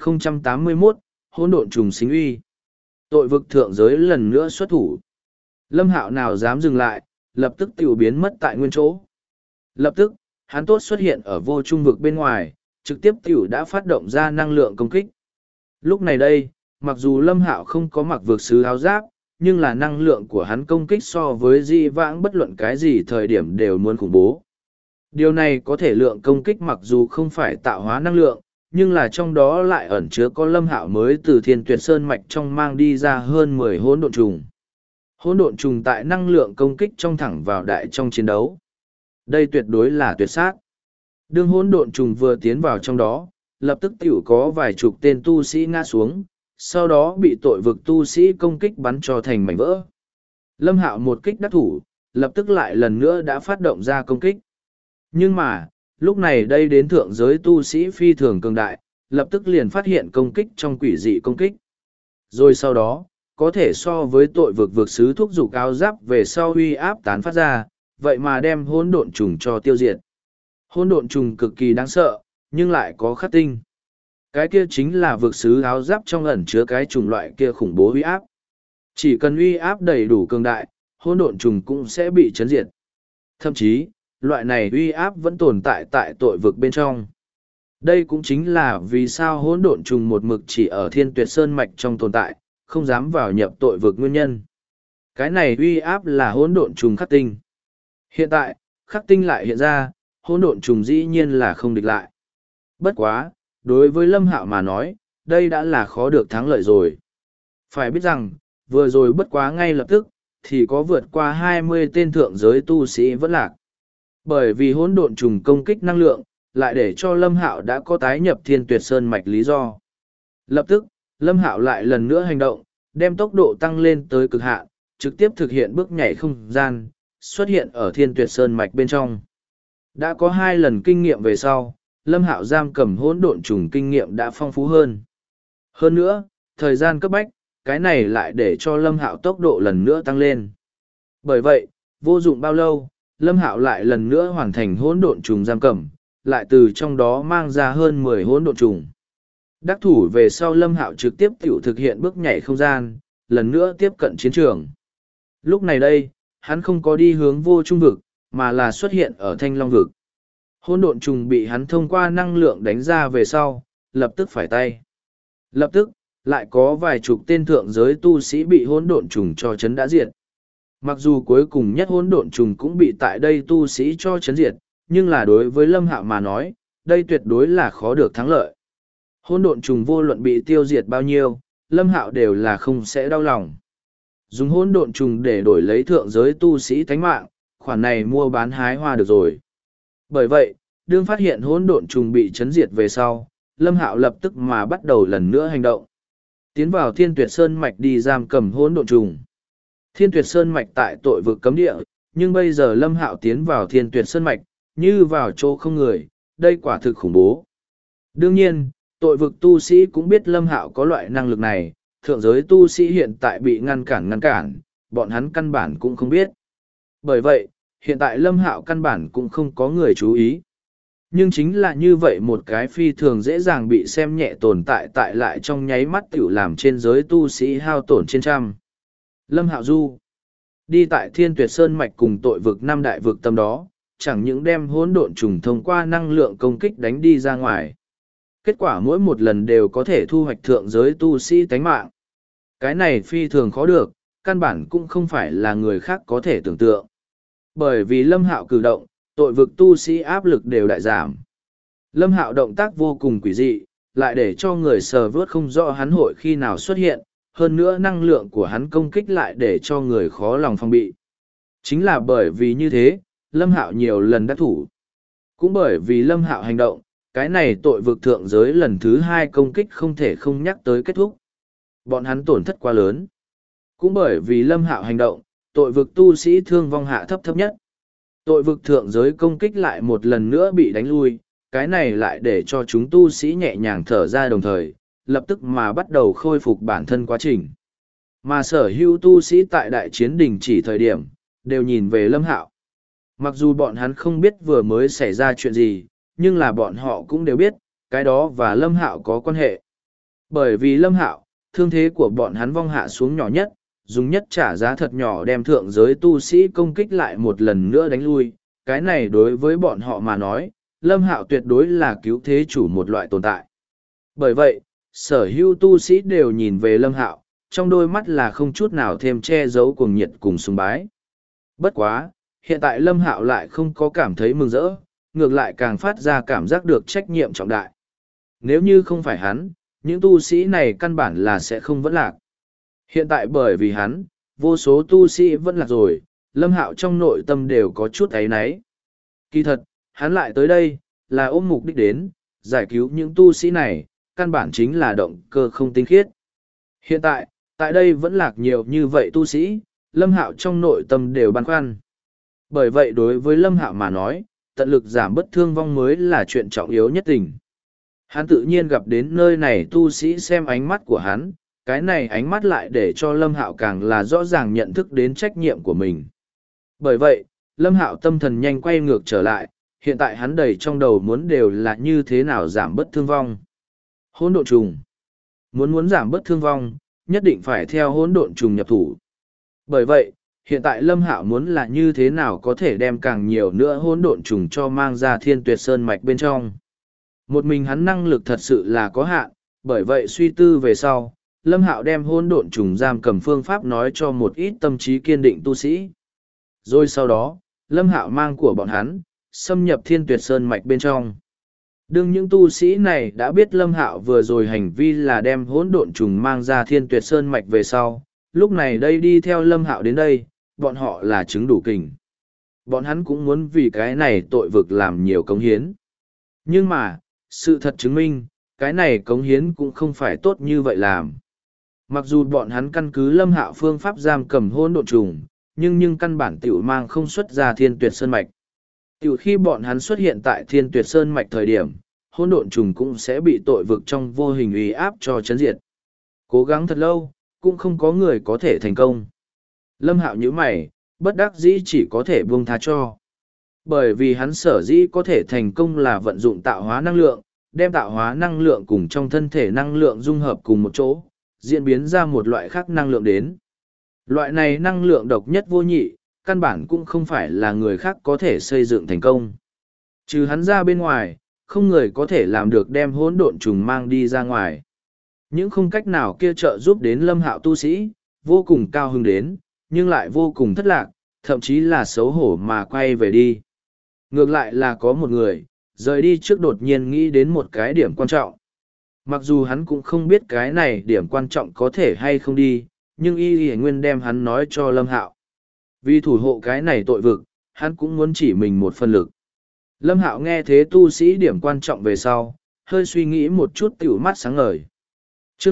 2081, hỗn độn trùng xính uy. Tội vực thượng giới lần nữa xuất thủ. Lâm Hạo nào dám dừng lại, lập tức tiểu biến mất tại nguyên chỗ. Lập tức, hắn tốt xuất hiện ở vô trung vực bên ngoài, trực tiếp tiểu đã phát động ra năng lượng công kích. Lúc này đây, mặc dù Lâm Hạo không có mặc vực sứ áo giáp, nhưng là năng lượng của hắn công kích so với di vãng bất luận cái gì thời điểm đều muốn khủng bố. Điều này có thể lượng công kích mặc dù không phải tạo hóa năng lượng, nhưng là trong đó lại ẩn chứa có Lâm Hạo mới từ Thiên Tuyệt Sơn mạch trong mang đi ra hơn 10 hỗn độn trùng. Hỗn độn trùng tại năng lượng công kích trong thẳng vào đại trong chiến đấu. Đây tuyệt đối là tuyệt sát. Đương hỗn độn trùng vừa tiến vào trong đó, lập tức tiểu có vài chục tên tu sĩ ngã xuống, sau đó bị tội vực tu sĩ công kích bắn cho thành mảnh vỡ. Lâm Hạo một kích đắc thủ, lập tức lại lần nữa đã phát động ra công kích. Nhưng mà, lúc này đây đến thượng giới tu sĩ phi thường cường đại, lập tức liền phát hiện công kích trong quỷ dị công kích. Rồi sau đó, có thể so với tội vực vực sứ thúc dục áo giáp về sau uy áp tán phát ra, vậy mà đem hỗn độn trùng cho tiêu diệt. Hỗn độn trùng cực kỳ đáng sợ, nhưng lại có khắc tinh. Cái kia chính là vực sứ áo giáp trong ẩn chứa cái chủng loại kia khủng bố uy áp. Chỉ cần uy áp đầy đủ cường đại, hỗn độn trùng cũng sẽ bị chấn diệt. Thậm chí, loại này uy áp vẫn tồn tại tại tội vực bên trong. Đây cũng chính là vì sao hỗn độn trùng một mực chỉ ở Thiên Tuyệt Sơn mạch trong tồn tại, không dám vào nhập tội vực nguyên nhân. Cái này uy áp là hỗn độn trùng khắc tinh. Hiện tại, khắc tinh lại hiện ra, hỗn độn trùng dĩ nhiên là không địch lại. Bất quá, đối với Lâm Hạo mà nói, đây đã là khó được thắng lợi rồi. Phải biết rằng, vừa rồi bất quá ngay lập tức, thì có vượt qua 20 tên thượng giới tu sĩ vẫn lạc. Bởi vì hỗn độn trùng công kích năng lượng, lại để cho Lâm Hạo đã có tái nhập Thiên Tuyệt Sơn mạch lý do. Lập tức, Lâm Hạo lại lần nữa hành động, đem tốc độ tăng lên tới cực hạn, trực tiếp thực hiện bước nhảy không gian, xuất hiện ở Thiên Tuyệt Sơn mạch bên trong. Đã có 2 lần kinh nghiệm về sau, Lâm Hạo giam cầm hỗn độn trùng kinh nghiệm đã phong phú hơn. Hơn nữa, thời gian cấp bách, cái này lại để cho Lâm Hạo tốc độ lần nữa tăng lên. Bởi vậy, vô dụng bao lâu, Lâm Hạo lại lần nữa hoàn thành hỗn độn trùng giam cầm, lại từ trong đó mang ra hơn 10 hỗn độn trùng. Đắc thủ về sau Lâm Hạo trực tiếp tiểu thực hiện bước nhảy không gian, lần nữa tiếp cận chiến trường. Lúc này đây, hắn không có đi hướng vô trung vực, mà là xuất hiện ở Thanh Long vực. Hỗn độn trùng bị hắn thông qua năng lượng đánh ra về sau, lập tức phải tay. Lập tức, lại có vài chục tên thượng giới tu sĩ bị hỗn độn trùng cho chấn đã diệt. Mặc dù cuối cùng nhất hỗn độn trùng cũng bị tại đây tu sĩ cho chấn diệt, nhưng là đối với Lâm Hạo mà nói, đây tuyệt đối là khó được thắng lợi. Hỗn độn trùng vô luận bị tiêu diệt bao nhiêu, Lâm Hạo đều là không sẽ đau lòng. Dùng hỗn độn trùng để đổi lấy thượng giới tu sĩ thánh mạng, khoản này mua bán hái hoa được rồi. Bởi vậy, đương phát hiện hỗn độn trùng bị chấn diệt về sau, Lâm Hạo lập tức mà bắt đầu lần nữa hành động. Tiến vào Thiên Tuyệt Sơn mạch đi giam cầm hỗn độn trùng. Thiên Tuyệt Sơn mạch tại tội vực cấm địa, nhưng bây giờ Lâm Hạo tiến vào Thiên Tuyệt Sơn mạch, như vào chỗ không người, đây quả thực khủng bố. Đương nhiên, tội vực tu sĩ cũng biết Lâm Hạo có loại năng lực này, thượng giới tu sĩ hiện tại bị ngăn cản, bọn hắn căn bản cũng không biết. Bởi vậy, hiện tại Lâm Hạo căn bản cũng không có người chú ý. Nhưng chính là như vậy một cái phi thường dễ dàng bị xem nhẹ tồn tại lại trong nháy mắt tiểu làm trên giới tu sĩ hao tổn trên trăm. Lâm Hạo Du đi tại Thiên Tuyệt Sơn mạch cùng tội vực năm đại vực tâm đó, chẳng những đem hỗn độn trùng thông qua năng lượng công kích đánh đi ra ngoài. Kết quả mỗi một lần đều có thể thu hoạch thượng giới tu sĩ tánh mạng. Cái này phi thường khó được, căn bản cũng không phải là người khác có thể tưởng tượng. Bởi vì Lâm Hạo cử động, tội vực tu sĩ áp lực đều đại giảm. Lâm Hạo động tác vô cùng quỷ dị, lại để cho người sờ vớt không rõ hắn hội khi nào xuất hiện, hơn nữa năng lượng của hắn công kích lại để cho người khó lòng phòng bị. Chính là bởi vì như thế, Lâm Hạo nhiều lần đắc thủ. Cũng bởi vì Lâm Hạo hành động, cái này tội vực thượng giới lần thứ hai công kích không thể không nhắc tới kết thúc. Bọn hắn tổn thất quá lớn. Cũng bởi vì Lâm Hạo hành động, tội vực tu sĩ thương vong hạ thấp nhất. Tội vực thượng giới công kích lại một lần nữa bị đánh lui, cái này lại để cho chúng tu sĩ nhẹ nhàng thở ra đồng thời, lập tức mà bắt đầu khôi phục bản thân quá trình. Mà sở hữu tu sĩ tại đại chiến đình chỉ thời điểm, đều nhìn về Lâm Hạo. Mặc dù bọn hắn không biết vừa mới xảy ra chuyện gì, nhưng là bọn họ cũng đều biết, cái đó và Lâm Hạo có quan hệ. Bởi vì Lâm Hạo, thương thế của bọn hắn vong hạ xuống nhỏ nhất, dùng nhất trả giá thật nhỏ đem thượng giới tu sĩ công kích lại một lần nữa đánh lui. Cái này đối với bọn họ mà nói, Lâm Hạo tuyệt đối là cứu thế chủ một loại tồn tại. Bởi vậy, sở hữu tu sĩ đều nhìn về Lâm Hạo, trong đôi mắt là không chút nào thêm che giấu cuồng nhiệt cùng sùng bái. Bất quá, hiện tại Lâm Hạo lại không có cảm thấy mừng rỡ, ngược lại càng phát ra cảm giác được trách nhiệm trọng đại. Nếu như không phải hắn, những tu sĩ này căn bản là sẽ không vẫn lạc. Hiện tại bởi vì hắn, vô số tu sĩ vẫn lạc rồi, Lâm Hạo trong nội tâm đều có chút áy náy. Kỳ thật, hắn lại tới đây, là ôm mục đích đến, giải cứu những tu sĩ này, căn bản chính là động cơ không tinh khiết. Hiện tại, tại đây vẫn lạc nhiều như vậy tu sĩ, Lâm Hạo trong nội tâm đều băn khoăn. Bởi vậy đối với Lâm Hạo mà nói, tận lực giảm bất thương vong mới là chuyện trọng yếu nhất tình. Hắn tự nhiên gặp đến nơi này tu sĩ xem ánh mắt của hắn, cái này ánh mắt lại để cho Lâm Hạo càng là rõ ràng nhận thức đến trách nhiệm của mình. Bởi vậy, Lâm Hạo tâm thần nhanh quay ngược trở lại, hiện tại hắn đầy trong đầu muốn đều là như thế nào giảm bất thương vong. Hỗn độn trùng. Muốn giảm bất thương vong, nhất định phải theo hỗn độn trùng nhập thủ. Bởi vậy, hiện tại Lâm Hạo muốn là như thế nào có thể đem càng nhiều nữa hỗn độn trùng cho mang ra Thiên Tuyệt Sơn mạch bên trong. Một mình hắn năng lực thật sự là có hạn, bởi vậy suy tư về sau, Lâm Hạo đem hỗn độn trùng giam cầm phương pháp nói cho một ít tâm trí kiên định tu sĩ. Rồi sau đó, Lâm Hạo mang của bọn hắn, xâm nhập Thiên Tuyệt Sơn mạch bên trong. Đương những tu sĩ này đã biết Lâm Hạo vừa rồi hành vi là đem hỗn độn trùng mang ra Thiên Tuyệt Sơn mạch về sau, lúc này đây đi theo Lâm Hạo đến đây, bọn họ là chứng đủ kình. Bọn hắn cũng muốn vì cái này tội vực làm nhiều cống hiến. Nhưng mà, sự thật chứng minh, cái này cống hiến cũng không phải tốt như vậy làm. Mặc dù bọn hắn căn cứ Lâm Hạo phương pháp giam cầm hỗn độn trùng, nhưng căn bản tiểu mang không xuất ra Thiên Tuyệt Sơn mạch. Tiểu khi bọn hắn xuất hiện tại Thiên Tuyệt Sơn mạch thời điểm, hỗn độn trùng cũng sẽ bị tội vực trong vô hình uy áp cho chấn diệt. Cố gắng thật lâu, cũng không có người có thể thành công. Lâm Hạo nhíu mày, bất đắc dĩ chỉ có thể buông tha cho. Bởi vì hắn sở dĩ có thể thành công là vận dụng tạo hóa năng lượng, đem tạo hóa năng lượng cùng trong thân thể năng lượng dung hợp cùng một chỗ, diễn biến ra một loại khác năng lượng đến. Loại này năng lượng độc nhất vô nhị, căn bản cũng không phải là người khác có thể xây dựng thành công. Trừ hắn ra bên ngoài, không người có thể làm được đem hỗn độn trùng mang đi ra ngoài. Những không cách nào kia trợ giúp đến Lâm Hạo tu sĩ, vô cùng cao hứng đến, nhưng lại vô cùng thất lạc, thậm chí là xấu hổ mà quay về đi. Ngược lại là có một người, rời đi trước đột nhiên nghĩ đến một cái điểm quan trọng. Mặc dù hắn cũng không biết cái này điểm quan trọng có thể hay không đi, nhưng y nguyên đem hắn nói cho Lâm Hạo. Vì thủ hộ cái này tội vực, hắn cũng muốn chỉ mình một phần lực. Lâm Hạo nghe thế tu sĩ điểm quan trọng về sau, hơi suy nghĩ một chút tiểu mắt sáng ngời. Chương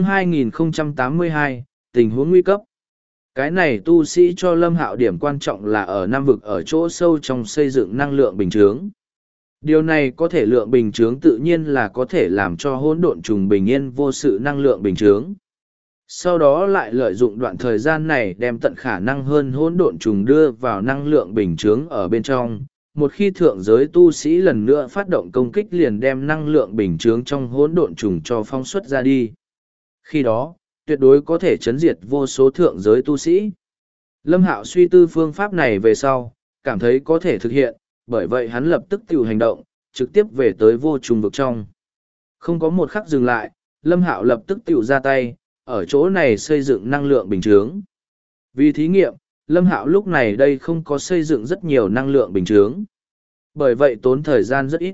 2082, tình huống nguy cấp. Cái này tu sĩ cho Lâm Hạo điểm quan trọng là ở Nam vực ở chỗ sâu trong xây dựng năng lượng bình chướng. Điều này có thể lượng bình chướng tự nhiên là có thể làm cho hỗn độn trùng bình yên vô sự năng lượng bình chướng. Sau đó lại lợi dụng đoạn thời gian này đem tận khả năng hơn hỗn độn trùng đưa vào năng lượng bình chướng ở bên trong, một khi thượng giới tu sĩ lần nữa phát động công kích liền đem năng lượng bình chướng trong hỗn độn trùng cho phóng xuất ra đi. Khi đó, tuyệt đối có thể chấn diệt vô số thượng giới tu sĩ. Lâm Hạo suy tư phương pháp này về sau, cảm thấy có thể thực hiện, bởi vậy hắn lập tức tự hành động, trực tiếp về tới vô trùng vực trong. Không có một khắc dừng lại, Lâm Hạo lập tức tự ra tay, ở chỗ này xây dựng năng lượng bình chướng. Vì thí nghiệm, Lâm Hạo lúc này đây không có xây dựng rất nhiều năng lượng bình chướng. Bởi vậy tốn thời gian rất ít.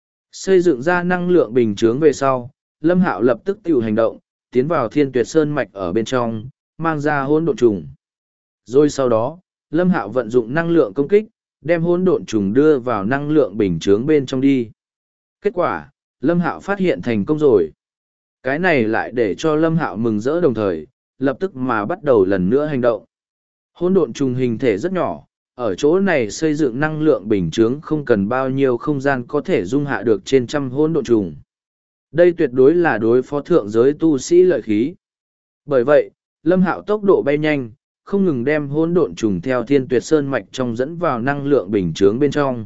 Xây dựng ra năng lượng bình chướng về sau, Lâm Hạo lập tức tự hành động, tiến vào Thiên Tuyệt Sơn mạch ở bên trong, mang ra hỗn độn trùng. Rồi sau đó, Lâm Hạo vận dụng năng lượng công kích, đem hỗn độn trùng đưa vào năng lượng bình chướng bên trong đi. Kết quả, Lâm Hạo phát hiện thành công rồi. Cái này lại để cho Lâm Hạo mừng rỡ đồng thời, lập tức mà bắt đầu lần nữa hành động. Hỗn độn trùng hình thể rất nhỏ, ở chỗ này xây dựng năng lượng bình chướng không cần bao nhiêu không gian có thể dung hạ được trên trăm hỗn độn trùng. Đây tuyệt đối là đối phó thượng giới tu sĩ lợi khí. Bởi vậy, Lâm Hạo tốc độ bay nhanh, không ngừng đem hỗn độn trùng theo Thiên Tuyệt Sơn mạch trong dẫn vào năng lượng bình chướng bên trong.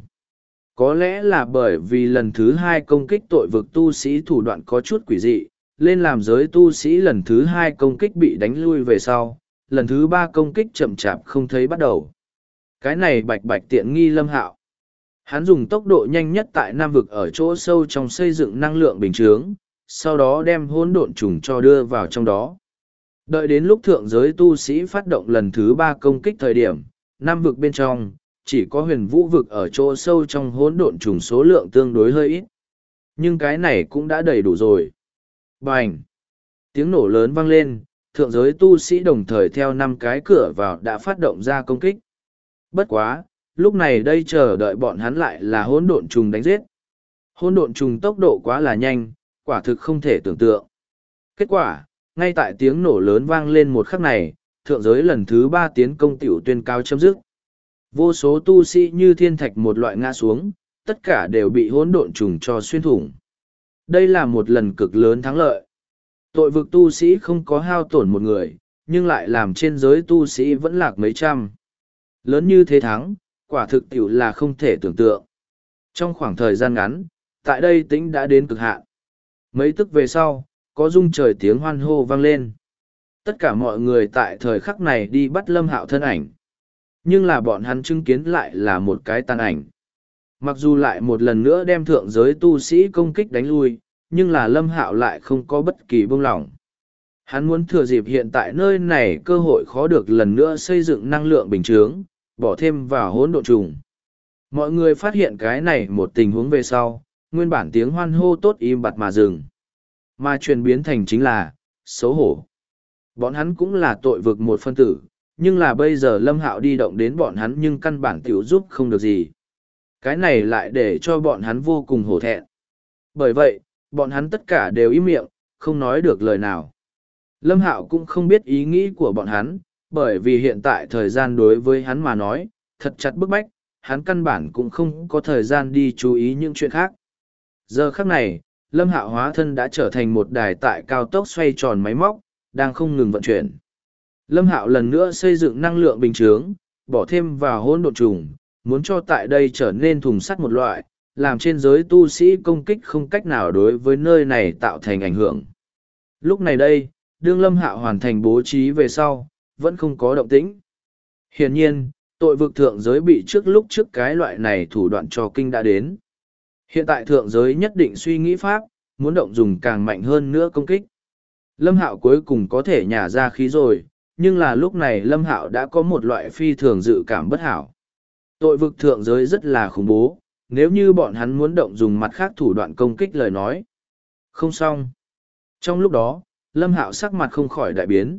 Có lẽ là bởi vì lần thứ hai công kích tội vực tu sĩ thủ đoạn có chút quỷ dị, lên làm giới tu sĩ lần thứ hai công kích bị đánh lui về sau, lần thứ ba công kích chậm chạp không thấy bắt đầu. Cái này bạch bạch tiện nghi Lâm Hạo. Hắn dùng tốc độ nhanh nhất tại Nam vực ở chỗ sâu trong xây dựng năng lượng bình chướng, sau đó đem hỗn độn trùng cho đưa vào trong đó. Đợi đến lúc thượng giới tu sĩ phát động lần thứ ba công kích thời điểm, Nam vực bên trong, chỉ có huyền vũ vực ở chỗ sâu trong hỗn độn trùng số lượng tương đối hơi ít. Nhưng cái này cũng đã đầy đủ rồi. Bành! Tiếng nổ lớn vang lên, thượng giới tu sĩ đồng thời theo 5 cái cửa vào đã phát động ra công kích. Bất quá, lúc này đây chờ đợi bọn hắn lại là hỗn độn trùng đánh giết. Hỗn độn trùng tốc độ quá là nhanh, quả thực không thể tưởng tượng. Kết quả, ngay tại tiếng nổ lớn vang lên một khắc này, thượng giới lần thứ 3 tiến công tiểu tuyên cao chấm dứt. Vô số tu sĩ như thiên thạch một loại ngã xuống, tất cả đều bị hỗn độn trùng cho xuyên thủng. Đây là một lần cực lớn thắng lợi. Tội vực tu sĩ không có hao tổn một người, nhưng lại làm trên giới tu sĩ vẫn lạc mấy trăm. Lớn như thế thắng, quả thực tiểu là không thể tưởng tượng. Trong khoảng thời gian ngắn, tại đây tĩnh đã đến cực hạn. Mấy tức về sau, có rung trời tiếng hoan hô vang lên. Tất cả mọi người tại thời khắc này đi bắt Lâm Hạo thân ảnh. Nhưng là bọn hắn chứng kiến lại là một cái tàn ảnh. Mặc dù lại một lần nữa đem thượng giới tu sĩ công kích đánh lui, nhưng là Lâm Hạo lại không có bất kỳ buông lỏng. Hắn muốn thừa dịp hiện tại nơi này cơ hội khó được lần nữa xây dựng năng lượng bình chướng, bỏ thêm vào hỗn độn trùng. Mọi người phát hiện cái này một tình huống về sau, nguyên bản tiếng hoan hô tốt im bặt mà dừng. Mà chuyển biến thành chính là, xấu hổ. Bọn hắn cũng là tội vực một phân tử, nhưng là bây giờ Lâm Hạo đi động đến bọn hắn nhưng căn bản tiểu giúp không được gì. Cái này lại để cho bọn hắn vô cùng hổ thẹn. Bởi vậy, bọn hắn tất cả đều im miệng, không nói được lời nào. Lâm Hạo cũng không biết ý nghĩ của bọn hắn, bởi vì hiện tại thời gian đối với hắn mà nói, thật chặt bức bách, hắn căn bản cũng không có thời gian đi chú ý những chuyện khác. Giờ khắc này, Lâm Hạo hóa thân đã trở thành một đài tại cao tốc xoay tròn máy móc, đang không ngừng vận chuyển. Lâm Hạo lần nữa xây dựng năng lượng bình chướng, bỏ thêm vào hỗn độn trùng, muốn cho tại đây trở nên thùng sắt một loại, làm trên giới tu sĩ công kích không cách nào đối với nơi này tạo thành ảnh hưởng. Lúc này đây, đương Lâm Hạo hoàn thành bố trí về sau, vẫn không có động tĩnh. Hiển nhiên, tội vực thượng giới bị lúc trước cái loại này thủ đoạn cho kinh đã đến. Hiện tại thượng giới nhất định suy nghĩ pháp, muốn động dùng càng mạnh hơn nữa công kích. Lâm Hạo cuối cùng có thể nhả ra khí rồi, nhưng là lúc này Lâm Hạo đã có một loại phi thường dự cảm bất hảo. Tội vực thượng giới rất là khủng bố, nếu như bọn hắn muốn động dùng mặt khác thủ đoạn công kích lời nói. Không xong. Trong lúc đó, Lâm Hạo sắc mặt không khỏi đại biến.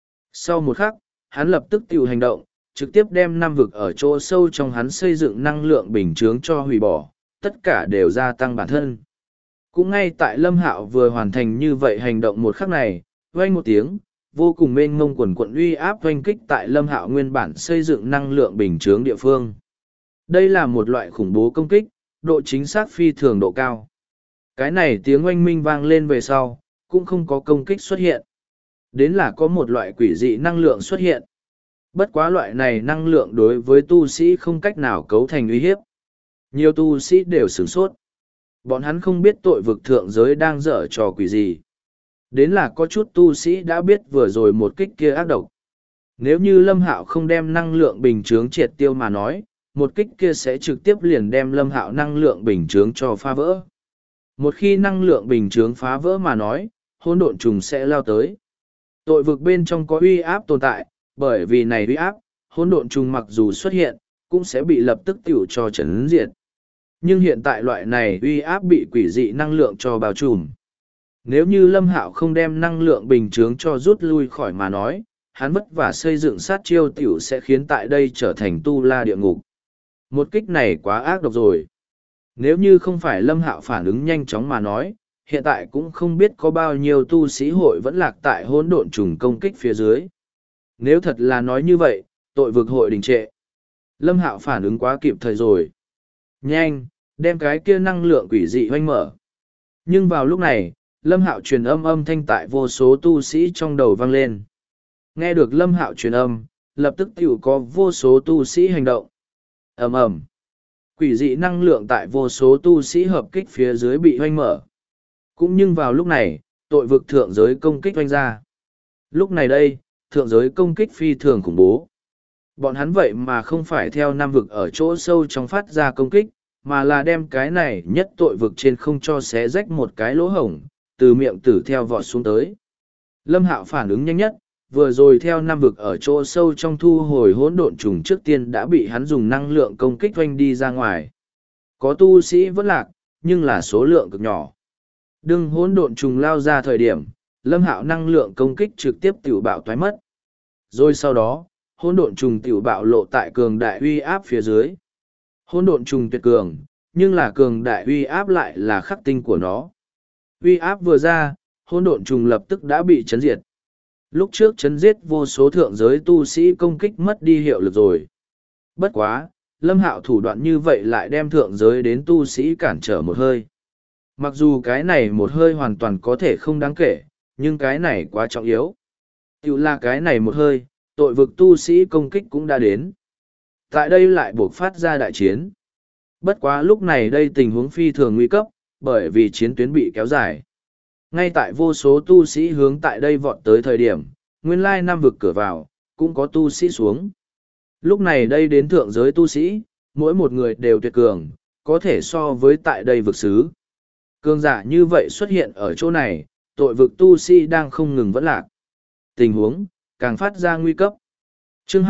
Sau một khắc, hắn lập tức tự hành động, trực tiếp đem 5 vực ở chỗ sâu trong hắn xây dựng năng lượng bình chướng cho hủy bỏ, tất cả đều gia tăng bản thân. Cũng ngay tại Lâm Hạo vừa hoàn thành như vậy hành động một khắc này, vang một tiếng, vô cùng mênh mông quần quận uy áp oanh kích tại Lâm Hạo nguyên bản xây dựng năng lượng bình chướng địa phương. Đây là một loại khủng bố công kích, độ chính xác phi thường độ cao. Cái này tiếng oanh minh vang lên về sau, cũng không có công kích xuất hiện. Đến là có một loại quỷ dị năng lượng xuất hiện. Bất quá loại này năng lượng đối với tu sĩ không cách nào cấu thành uy hiếp. Nhiều tu sĩ đều sửng sốt. Bọn hắn không biết tội vực thượng giới đang dở trò quỷ gì. Đến là có chút tu sĩ đã biết vừa rồi một kích kia ác độc. Nếu như Lâm Hạo không đem năng lượng bình chướng triệt tiêu mà nói, một kích kia sẽ trực tiếp liền đem Lâm Hạo năng lượng bình chướng cho phá vỡ. Một khi năng lượng bình chướng phá vỡ mà nói, hỗn độn trùng sẽ lao tới. Tội vực bên trong có uy áp tồn tại, bởi vì này uy áp, hỗn độn trùng mặc dù xuất hiện, cũng sẽ bị lập tức tiểu cho chấn diệt. Nhưng hiện tại loại này uy áp bị quỷ dị năng lượng cho bao trùm. Nếu như Lâm Hạo không đem năng lượng bình chướng cho rút lui khỏi mà nói, hắn vất vả xây dựng sát chiêu tiểu sẽ khiến tại đây trở thành tu la địa ngục. Một kích này quá ác độc rồi. Nếu như không phải Lâm Hạo phản ứng nhanh chóng mà nói, hiện tại cũng không biết có bao nhiêu tu sĩ hội vẫn lạc tại hỗn độn trùng công kích phía dưới. Nếu thật là nói như vậy, tội vực hội đình trệ. Lâm Hạo phản ứng quá kịp thời rồi. Nhanh, đem cái kia năng lượng quỷ dị hoanh mở. Nhưng vào lúc này, Lâm Hạo truyền âm thanh tại vô số tu sĩ trong đầu vang lên. Nghe được Lâm Hạo truyền âm, lập tức tiểu có vô số tu sĩ hành động. Ầm ầm. Quỷ dị năng lượng tại vô số tu sĩ hợp kích phía dưới bị hoanh mở. Cũng nhưng vào lúc này, tội vực thượng giới công kích hoanh ra. Lúc này đây, thượng giới công kích phi thường khủng bố. Bọn hắn vậy mà không phải theo năm vực ở chỗ sâu trong phát ra công kích, mà là đem cái này nhất tội vực trên không cho xé rách một cái lỗ hổng, từ miệng tử theo vọt xuống tới. Lâm Hạo phản ứng nhanh nhất, vừa rồi theo năm vực ở chỗ sâu trong thu hồi hỗn độn trùng trước tiên đã bị hắn dùng năng lượng công kích oanh đi ra ngoài. Có tu sĩ vẫn lạc, nhưng là số lượng cực nhỏ. Đừng hỗn độn trùng lao ra thời điểm, Lâm Hạo năng lượng công kích trực tiếp tiểu bạo toái mất. Rồi sau đó, hỗn độn trùng tiểu bạo lộ tại cường đại uy áp phía dưới. Hỗn độn trùng tuyệt cường, nhưng là cường đại uy áp lại là khắc tinh của nó. Uy áp vừa ra, hỗn độn trùng lập tức đã bị chấn diệt. Lúc trước chấn giết vô số thượng giới tu sĩ công kích mất đi hiệu lực rồi. Bất quá, Lâm Hạo thủ đoạn như vậy lại đem thượng giới đến tu sĩ cản trở một hơi. Mặc dù cái này một hơi hoàn toàn có thể không đáng kể, nhưng cái này quá trọng yếu. Tiểu là cái này một hơi, tội vực tu sĩ công kích cũng đã đến. Tại đây lại buộc phát ra đại chiến. Bất quá lúc này đây tình huống phi thường nguy cấp, bởi vì chiến tuyến bị kéo dài. Ngay tại vô số tu sĩ hướng tại đây vọt tới thời điểm, nguyên lai năm vực cửa vào, cũng có tu sĩ xuống. Lúc này đây đến thượng giới tu sĩ, mỗi một người đều tuyệt cường, có thể so với tại đây vực xứ. Cường giả như vậy xuất hiện ở chỗ này, tội vực tu sĩ đang không ngừng vẫn lạc. Tình huống, càng phát ra nguy cấp. Chương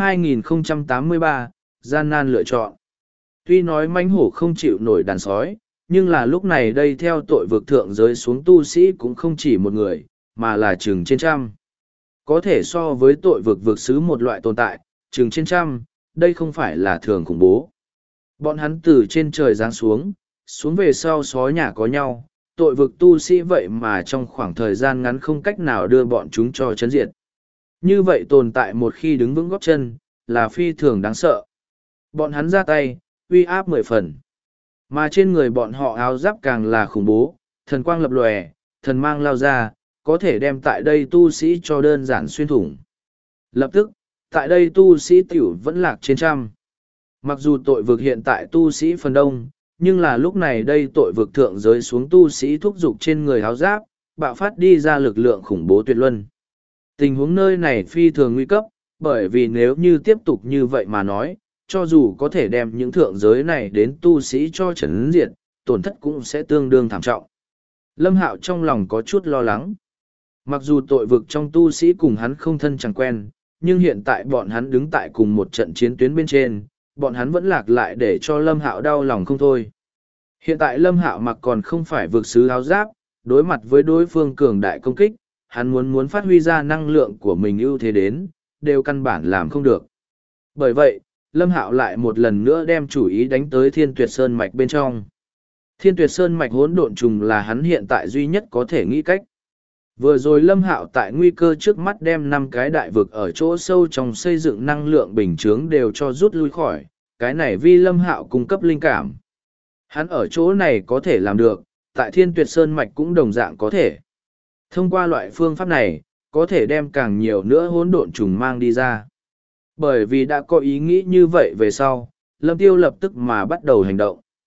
2083, gian nan lựa chọn. Tuy nói mãnh hổ không chịu nổi đàn sói, nhưng là lúc này đây theo tội vực thượng giới xuống tu sĩ cũng không chỉ một người, mà là chừng trên trăm. Có thể so với tội vực vực xứ một loại tồn tại, chừng trên trăm, đây không phải là thường khủng bố. Bọn hắn từ trên trời giáng xuống, xuống về sau sói nhà có nhau, tội vực tu sĩ vậy mà trong khoảng thời gian ngắn không cách nào đưa bọn chúng cho chấn diệt. Như vậy tồn tại một khi đứng vững góp chân, là phi thường đáng sợ. Bọn hắn ra tay, uy áp 10 phần. Mà trên người bọn họ áo giáp càng là khủng bố, thần quang lập lòe, thần mang lao ra, có thể đem tại đây tu sĩ cho đơn giản xuyên thủng. Lập tức, tại đây tu sĩ tiểu vẫn lạc trên trăm. Mặc dù tội vực hiện tại tu sĩ phần đông, nhưng là lúc này đây tội vực thượng giới xuống tu sĩ thúc giục trên người áo giáp, bạo phát đi ra lực lượng khủng bố tuyệt luân. Tình huống nơi này phi thường nguy cấp, bởi vì nếu như tiếp tục như vậy mà nói, cho dù có thể đem những thượng giới này đến tu sĩ cho chấn diệt, tổn thất cũng sẽ tương đương thảm trọng. Lâm Hạo trong lòng có chút lo lắng. Mặc dù tội vực trong tu sĩ cùng hắn không thân chẳng quen, nhưng hiện tại bọn hắn đứng tại cùng một trận chiến tuyến bên trên, bọn hắn vẫn lạc lại để cho Lâm Hạo đau lòng không thôi. Hiện tại Lâm Hạo mặc còn không phải vực sứ áo giáp, đối mặt với đối phương cường đại công kích, hắn muốn phát huy ra năng lượng của mình ưu thế đến, đều căn bản làm không được. Bởi vậy, Lâm Hạo lại một lần nữa đem chủ ý đánh tới Thiên Tuyệt Sơn mạch bên trong. Thiên Tuyệt Sơn mạch hỗn độn trùng là hắn hiện tại duy nhất có thể nghĩ cách. Vừa rồi Lâm Hạo tại nguy cơ trước mắt đem 5 cái đại vực ở chỗ sâu trong xây dựng năng lượng bình chướng đều cho rút lui khỏi, cái này vì Lâm Hạo cung cấp linh cảm. Hắn ở chỗ này có thể làm được, tại Thiên Tuyệt Sơn mạch cũng đồng dạng có thể. Thông qua loại phương pháp này, có thể đem càng nhiều nữa hỗn độn trùng mang đi ra. Bởi vì đã có ý nghĩ như vậy về sau, Lâm Tiêu lập tức mà bắt đầu hành động.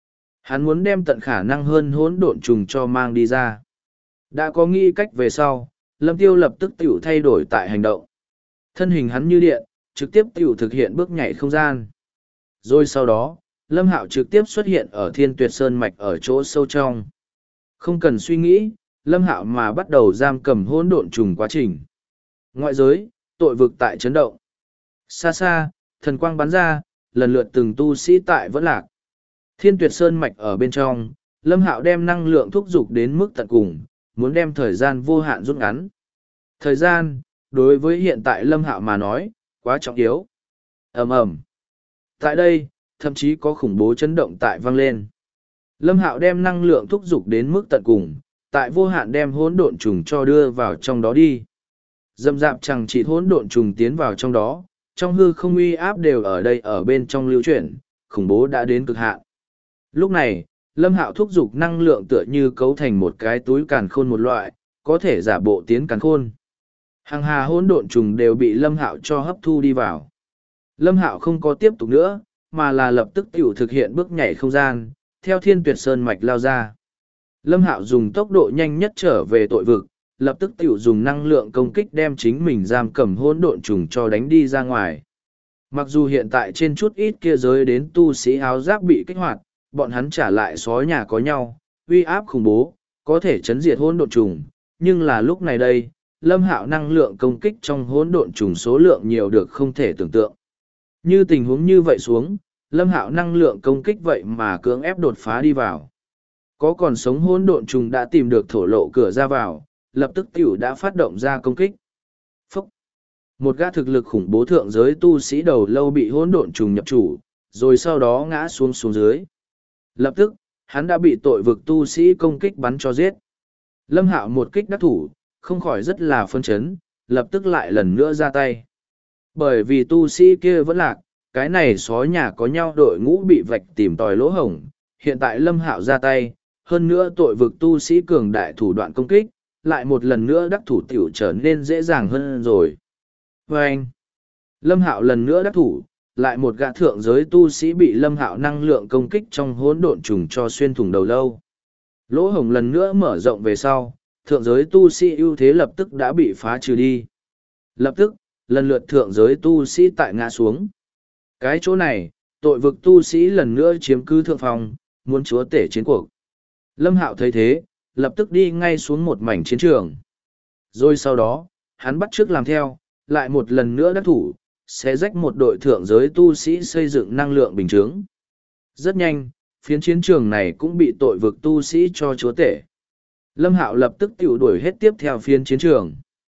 Hắn muốn đem tận khả năng hơn hỗn độn trùng cho mang đi ra. Đã có nghĩ cách về sau, Lâm Tiêu lập tức tiểu thay đổi tại hành động. Thân hình hắn như điện, trực tiếp tiểu thực hiện bước nhảy không gian. Rồi sau đó, Lâm Hạo trực tiếp xuất hiện ở Thiên Tuyệt Sơn Mạch ở chỗ sâu trong. Không cần suy nghĩ, Lâm Hạo mà bắt đầu giam cầm hỗn độn trùng quá trình. Ngoại giới, tội vực tại chấn động. Xa xa, thần quang bắn ra, lần lượt từng tu sĩ tại vẫn lạc. Thiên Tuyệt Sơn Mạch ở bên trong, Lâm Hạo đem năng lượng thúc giục đến mức tận cùng, muốn đem thời gian vô hạn rút ngắn. Thời gian, đối với hiện tại Lâm Hạo mà nói, quá trọng yếu. Ầm ầm. Tại đây, thậm chí có khủng bố chấn động tại vang lên. Lâm Hạo đem năng lượng thúc giục đến mức tận cùng, tại vô hạn đem hỗn độn trùng cho đưa vào trong đó đi. Dâm dạp chẳng chỉ hỗn độn trùng tiến vào trong đó, trong hư không uy áp đều ở đây ở bên trong lưu chuyển, khủng bố đã đến cực hạn. Lúc này, Lâm Hạo thúc giục năng lượng tựa như cấu thành một cái túi càn khôn một loại, có thể giả bộ tiến càn khôn. Hàng hà hỗn độn trùng đều bị Lâm Hạo cho hấp thu đi vào. Lâm Hạo không có tiếp tục nữa, mà là lập tức tiểu thực hiện bước nhảy không gian, theo Thiên Tuyệt Sơn Mạch lao ra. Lâm Hạo dùng tốc độ nhanh nhất trở về tội vực, lập tức tiểu dùng năng lượng công kích đem chính mình giam cầm hỗn độn trùng cho đánh đi ra ngoài. Mặc dù hiện tại trên chút ít kia giới đến tu sĩ áo giáp bị kích hoạt, bọn hắn trả lại sói nhà có nhau, uy áp khủng bố, có thể chấn diệt hỗn độn trùng, nhưng là lúc này đây, Lâm Hạo năng lượng công kích trong hỗn độn trùng số lượng nhiều được không thể tưởng tượng. Như tình huống như vậy xuống, Lâm Hạo năng lượng công kích vậy mà cưỡng ép đột phá đi vào. Có còn sống hỗn độn trùng đã tìm được thổ lộ cửa ra vào, lập tức tiểu đã phát động ra công kích. Phúc! Một gã thực lực khủng bố thượng giới tu sĩ đầu lâu bị hỗn độn trùng nhập chủ, rồi sau đó ngã xuống dưới. Lập tức, hắn đã bị tội vực tu sĩ công kích bắn cho giết. Lâm Hạo một kích đắc thủ, không khỏi rất là phân chấn, lập tức lại lần nữa ra tay. Bởi vì tu sĩ kia vẫn lạc, cái này sói nhà có nhau đội ngũ bị vạch tìm tòi lỗ hổng, hiện tại Lâm Hạo ra tay, hơn nữa tội vực tu sĩ cường đại thủ đoạn công kích, lại một lần nữa đắc thủ tiểu trở nên dễ dàng hơn rồi. Và anh, Lâm Hạo lần nữa đắc thủ, lại một gã thượng giới tu sĩ bị Lâm Hạo năng lượng công kích trong hỗn độn trùng cho xuyên thủng đầu lâu. Lỗ hổng lần nữa mở rộng về sau, thượng giới tu sĩ ưu thế lập tức đã bị phá trừ đi. Lập tức, lần lượt thượng giới tu sĩ tại ngã xuống. Cái chỗ này, tội vực tu sĩ lần nữa chiếm cứ thượng phòng, muốn chúa tể chiến cuộc. Lâm Hạo thấy thế, lập tức đi ngay xuống một mảnh chiến trường. Rồi sau đó, hắn bắt chước làm theo, lại một lần nữa đắc thủ, sẽ rách một đội thượng giới tu sĩ xây dựng năng lượng bình chướng. Rất nhanh, phiến chiến trường này cũng bị tội vực tu sĩ cho chúa tể. Lâm Hạo lập tức tiểu đuổi hết tiếp theo phiến chiến trường.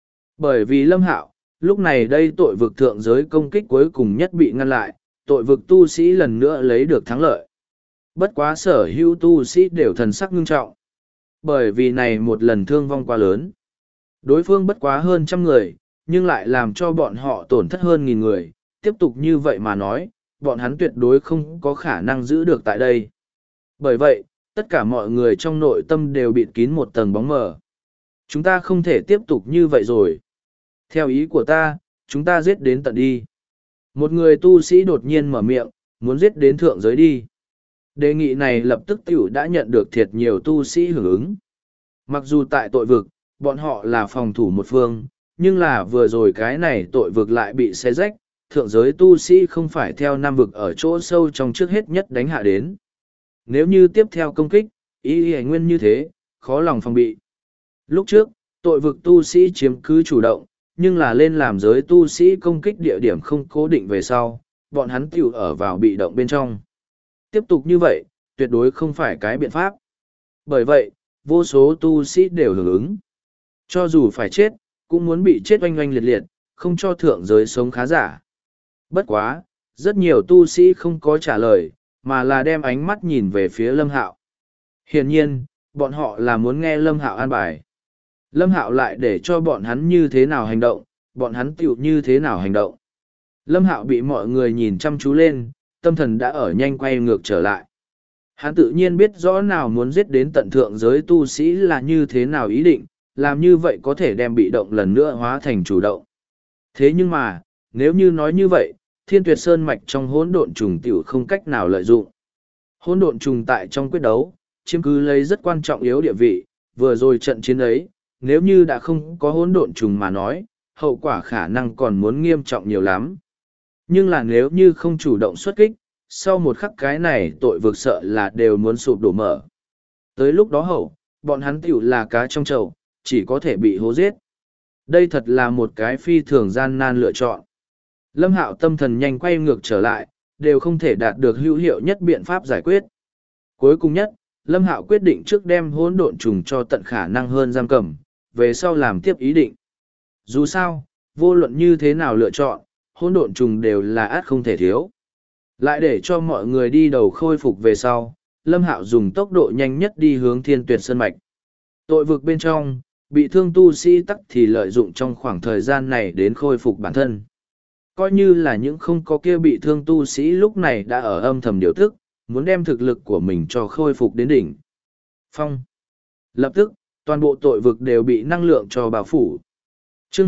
Bởi vì Lâm Hạo, lúc này đây tội vực thượng giới công kích cuối cùng nhất bị ngăn lại, tội vực tu sĩ lần nữa lấy được thắng lợi. Bất quá sở hữu tu sĩ đều thần sắc ngưng trọng. Bởi vì này một lần thương vong quá lớn. Đối phương bất quá hơn 100 người, nhưng lại làm cho bọn họ tổn thất hơn 1.000 người. Tiếp tục như vậy mà nói, bọn hắn tuyệt đối không có khả năng giữ được tại đây. Bởi vậy, tất cả mọi người trong nội tâm đều bịt kín một tầng bóng mờ. Chúng ta không thể tiếp tục như vậy rồi. Theo ý của ta, chúng ta giết đến tận đi. Một người tu sĩ đột nhiên mở miệng, muốn giết đến thượng giới đi. Đề nghị này lập tức tiểu đã nhận được thiệt nhiều tu sĩ hưởng ứng. Mặc dù tại tội vực, bọn họ là phòng thủ một phương, nhưng là vừa rồi cái này tội vực lại bị xé rách, thượng giới tu sĩ không phải theo nam vực ở chỗ sâu trong trước hết nhất đánh hạ đến. Nếu như tiếp theo công kích, ý nguyên như thế, khó lòng phòng bị. Lúc trước, tội vực tu sĩ chiếm cứ chủ động, nhưng là lên làm giới tu sĩ công kích địa điểm không cố định về sau, bọn hắn tiểu ở vào bị động bên trong. Tiếp tục như vậy, tuyệt đối không phải cái biện pháp. Bởi vậy, vô số tu sĩ đều hưởng ứng. Cho dù phải chết, cũng muốn bị chết oanh oanh liệt liệt, không cho thượng giới sống khá giả. Bất quá, rất nhiều tu sĩ không có trả lời, mà là đem ánh mắt nhìn về phía Lâm Hạo. Hiển nhiên, bọn họ là muốn nghe Lâm Hạo an bài. Lâm Hạo lại để cho bọn hắn như thế nào hành động, bọn hắn tiểu như thế nào hành động. Lâm Hạo bị mọi người nhìn chăm chú lên, tâm thần đã ở nhanh quay ngược trở lại. Hắn tự nhiên biết rõ nào muốn giết đến tận thượng giới tu sĩ là như thế nào ý định, làm như vậy có thể đem bị động lần nữa hóa thành chủ động. Thế nhưng mà, nếu như nói như vậy, Thiên Tuyệt Sơn mạch trong hỗn độn trùng tiểu không cách nào lợi dụng. Hỗn độn trùng tại trong quyết đấu, chiếm cứ lấy rất quan trọng yếu địa vị, vừa rồi trận chiến ấy, nếu như đã không có hỗn độn trùng mà nói, hậu quả khả năng còn muốn nghiêm trọng nhiều lắm. Nhưng là nếu như không chủ động xuất kích, sau một khắc cái này tội vực sợ là đều muốn sụp đổ mở. Tới lúc đó hậu, bọn hắn tiểu là cá trong chậu, chỉ có thể bị hố giết. Đây thật là một cái phi thường gian nan lựa chọn. Lâm Hạo tâm thần nhanh quay ngược trở lại, đều không thể đạt được hữu hiệu nhất biện pháp giải quyết. Cuối cùng nhất, Lâm Hạo quyết định trước đem hỗn độn trùng cho tận khả năng hơn giam cầm, về sau làm tiếp ý định. Dù sao, vô luận như thế nào lựa chọn, hỗn độn trùng đều là át không thể thiếu. Lại để cho mọi người đi đầu khôi phục về sau, Lâm Hạo dùng tốc độ nhanh nhất đi hướng Thiên Tuyệt Sơn Mạch. Tội vực bên trong, bị thương tu sĩ tắc thì lợi dụng trong khoảng thời gian này đến khôi phục bản thân. Coi như là những không có kia bị thương tu sĩ lúc này đã ở âm thầm điều tức, muốn đem thực lực của mình cho khôi phục đến đỉnh. Phong. Lập tức, toàn bộ tội vực đều bị năng lượng cho bao phủ. Chương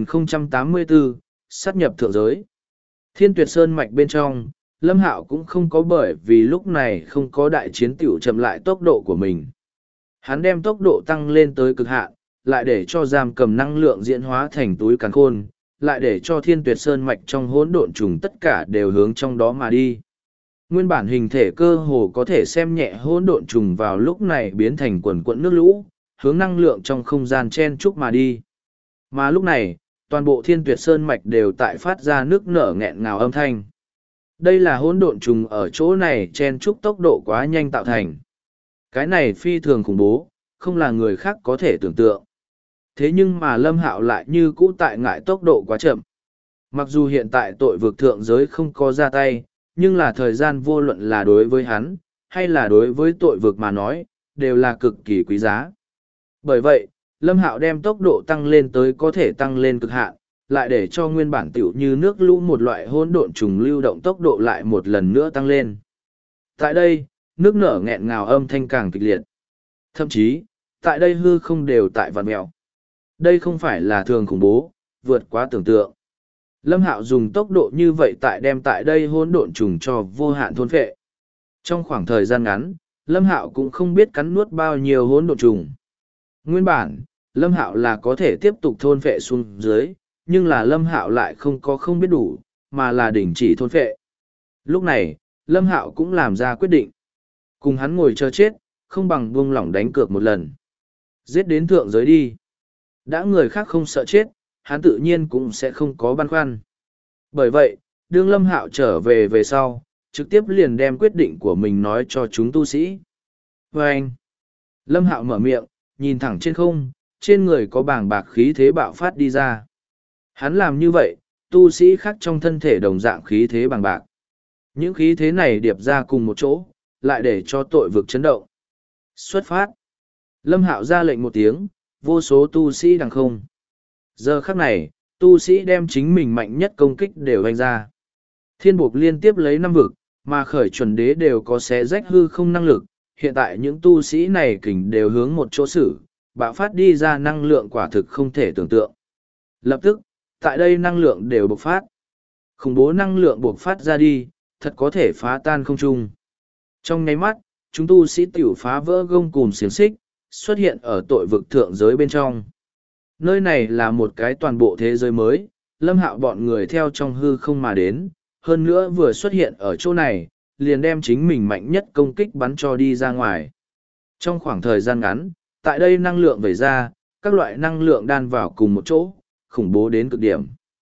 2084, sát nhập thượng giới. Thiên Tuyệt Sơn Mạch bên trong, Lâm Hạo cũng không có bởi vì lúc này không có đại chiến tiểu chậm lại tốc độ của mình. Hắn đem tốc độ tăng lên tới cực hạn, lại để cho giam cầm năng lượng diễn hóa thành túi càn khôn, lại để cho Thiên Tuyệt Sơn Mạch trong hỗn độn trùng tất cả đều hướng trong đó mà đi. Nguyên bản hình thể cơ hồ có thể xem nhẹ hỗn độn trùng vào lúc này biến thành quần quận nước lũ, hướng năng lượng trong không gian chen chúc mà đi. Mà lúc này, toàn bộ Thiên Tuyệt Sơn Mạch đều tại phát ra nước nở nghẹn ngào âm thanh. Đây là hỗn độn trùng ở chỗ này chen chúc tốc độ quá nhanh tạo thành. Cái này phi thường khủng bố, không là người khác có thể tưởng tượng. Thế nhưng mà Lâm Hạo lại như cũ tại ngại tốc độ quá chậm. Mặc dù hiện tại tội vực thượng giới không có ra tay, nhưng là thời gian vô luận là đối với hắn, hay là đối với tội vực mà nói, đều là cực kỳ quý giá. Bởi vậy, Lâm Hạo đem tốc độ tăng lên tới có thể tăng lên cực hạn, lại để cho nguyên bản tiểu như nước lũ một loại hỗn độn trùng lưu động tốc độ lại một lần nữa tăng lên. Tại đây, nước nở nghẹn ngào âm thanh càng kịch liệt. Thậm chí, tại đây hư không đều tại vạn mèo. Đây không phải là thường khủng bố, vượt quá tưởng tượng. Lâm Hạo dùng tốc độ như vậy đem tại đây hỗn độn trùng cho vô hạn thôn phệ. Trong khoảng thời gian ngắn, Lâm Hạo cũng không biết cắn nuốt bao nhiêu hỗn độn trùng. Nguyên bản, Lâm Hạo là có thể tiếp tục thôn phệ xuống dưới, nhưng là Lâm Hạo lại không biết đủ, mà là đình chỉ thôn phệ. Lúc này, Lâm Hạo cũng làm ra quyết định. Cùng hắn ngồi chờ chết, không bằng buông lỏng đánh cược một lần. Giết đến thượng giới đi. Đã người khác không sợ chết, hắn tự nhiên cũng sẽ không có băn khoăn. Bởi vậy, đương Lâm Hạo trở về sau, trực tiếp liền đem quyết định của mình nói cho chúng tu sĩ. Và anh, Lâm Hạo mở miệng, nhìn thẳng trên không, trên người có bàng bạc khí thế bạo phát đi ra. Hắn làm như vậy, tu sĩ khác trong thân thể đồng dạng khí thế bàng bạc. Những khí thế này điệp ra cùng một chỗ, lại để cho tội vực chấn động. Xuất phát. Lâm Hạo ra lệnh một tiếng, vô số tu sĩ đằng không. Giờ khắc này, tu sĩ đem chính mình mạnh nhất công kích đều đánh ra. Thiên buộc liên tiếp lấy 5 vực, mà khởi chuẩn đế đều có xé rách hư không năng lực. Hiện tại những tu sĩ này kình đều hướng một chỗ xử, bạo phát đi ra năng lượng quả thực không thể tưởng tượng. Lập tức, tại đây năng lượng đều bộc phát. Khủng bố năng lượng bộc phát ra đi, thật có thể phá tan không trung. Trong nháy mắt, chúng tu sĩ tiểu phá vỡ gông cùm xiềng xích, xuất hiện ở tội vực thượng giới bên trong. Nơi này là một cái toàn bộ thế giới mới, Lâm Hạo bọn người theo trong hư không mà đến, hơn nữa vừa xuất hiện ở chỗ này, liền đem chính mình mạnh nhất công kích bắn cho đi ra ngoài. Trong khoảng thời gian ngắn, tại đây năng lượng vẩy ra, các loại năng lượng đan vào cùng một chỗ, khủng bố đến cực điểm.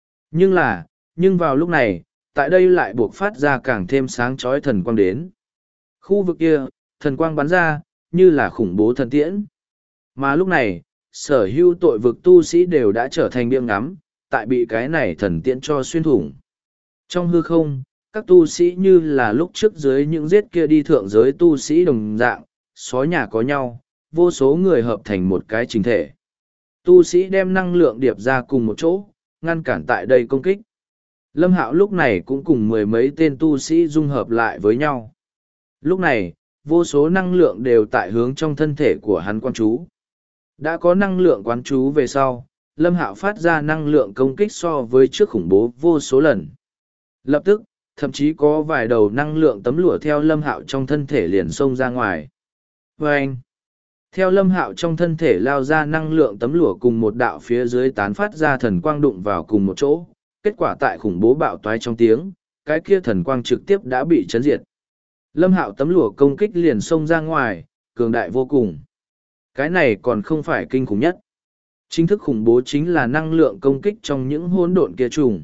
Nhưng vào lúc này, tại đây lại buộc phát ra càng thêm sáng chói thần quang đến. Khu vực kia, thần quang bắn ra, như là khủng bố thần tiễn. Mà lúc này, sở hữu tội vực tu sĩ đều đã trở thành biếng ngắm, tại bị cái này thần tiễn cho xuyên thủng. Trong hư không, các tu sĩ như là lúc trước dưới những giết kia đi thượng giới tu sĩ đồng dạng, xói nhà có nhau, vô số người hợp thành một cái chính thể. Tu sĩ đem năng lượng điệp ra cùng một chỗ, ngăn cản tại đây công kích. Lâm Hạo lúc này cũng cùng mười mấy tên tu sĩ dung hợp lại với nhau. Lúc này, vô số năng lượng đều tại hướng trong thân thể của hắn quan chú. Đã có năng lượng quán chú về sau, Lâm Hạo phát ra năng lượng công kích so với trước khủng bố vô số lần. Lập tức, thậm chí có vài đầu năng lượng tấm lụa theo Lâm Hạo trong thân thể liền xông ra ngoài. Và anh, theo Lâm Hạo trong thân thể lao ra năng lượng tấm lụa cùng một đạo phía dưới tán phát ra thần quang đụng vào cùng một chỗ, kết quả tại khủng bố bạo toái trong tiếng, cái kia thần quang trực tiếp đã bị chấn diệt. Lâm Hạo tấm lụa công kích liền xông ra ngoài, cường đại vô cùng. Cái này còn không phải kinh khủng nhất. Chính thức khủng bố chính là năng lượng công kích trong những hỗn độn kia trùng.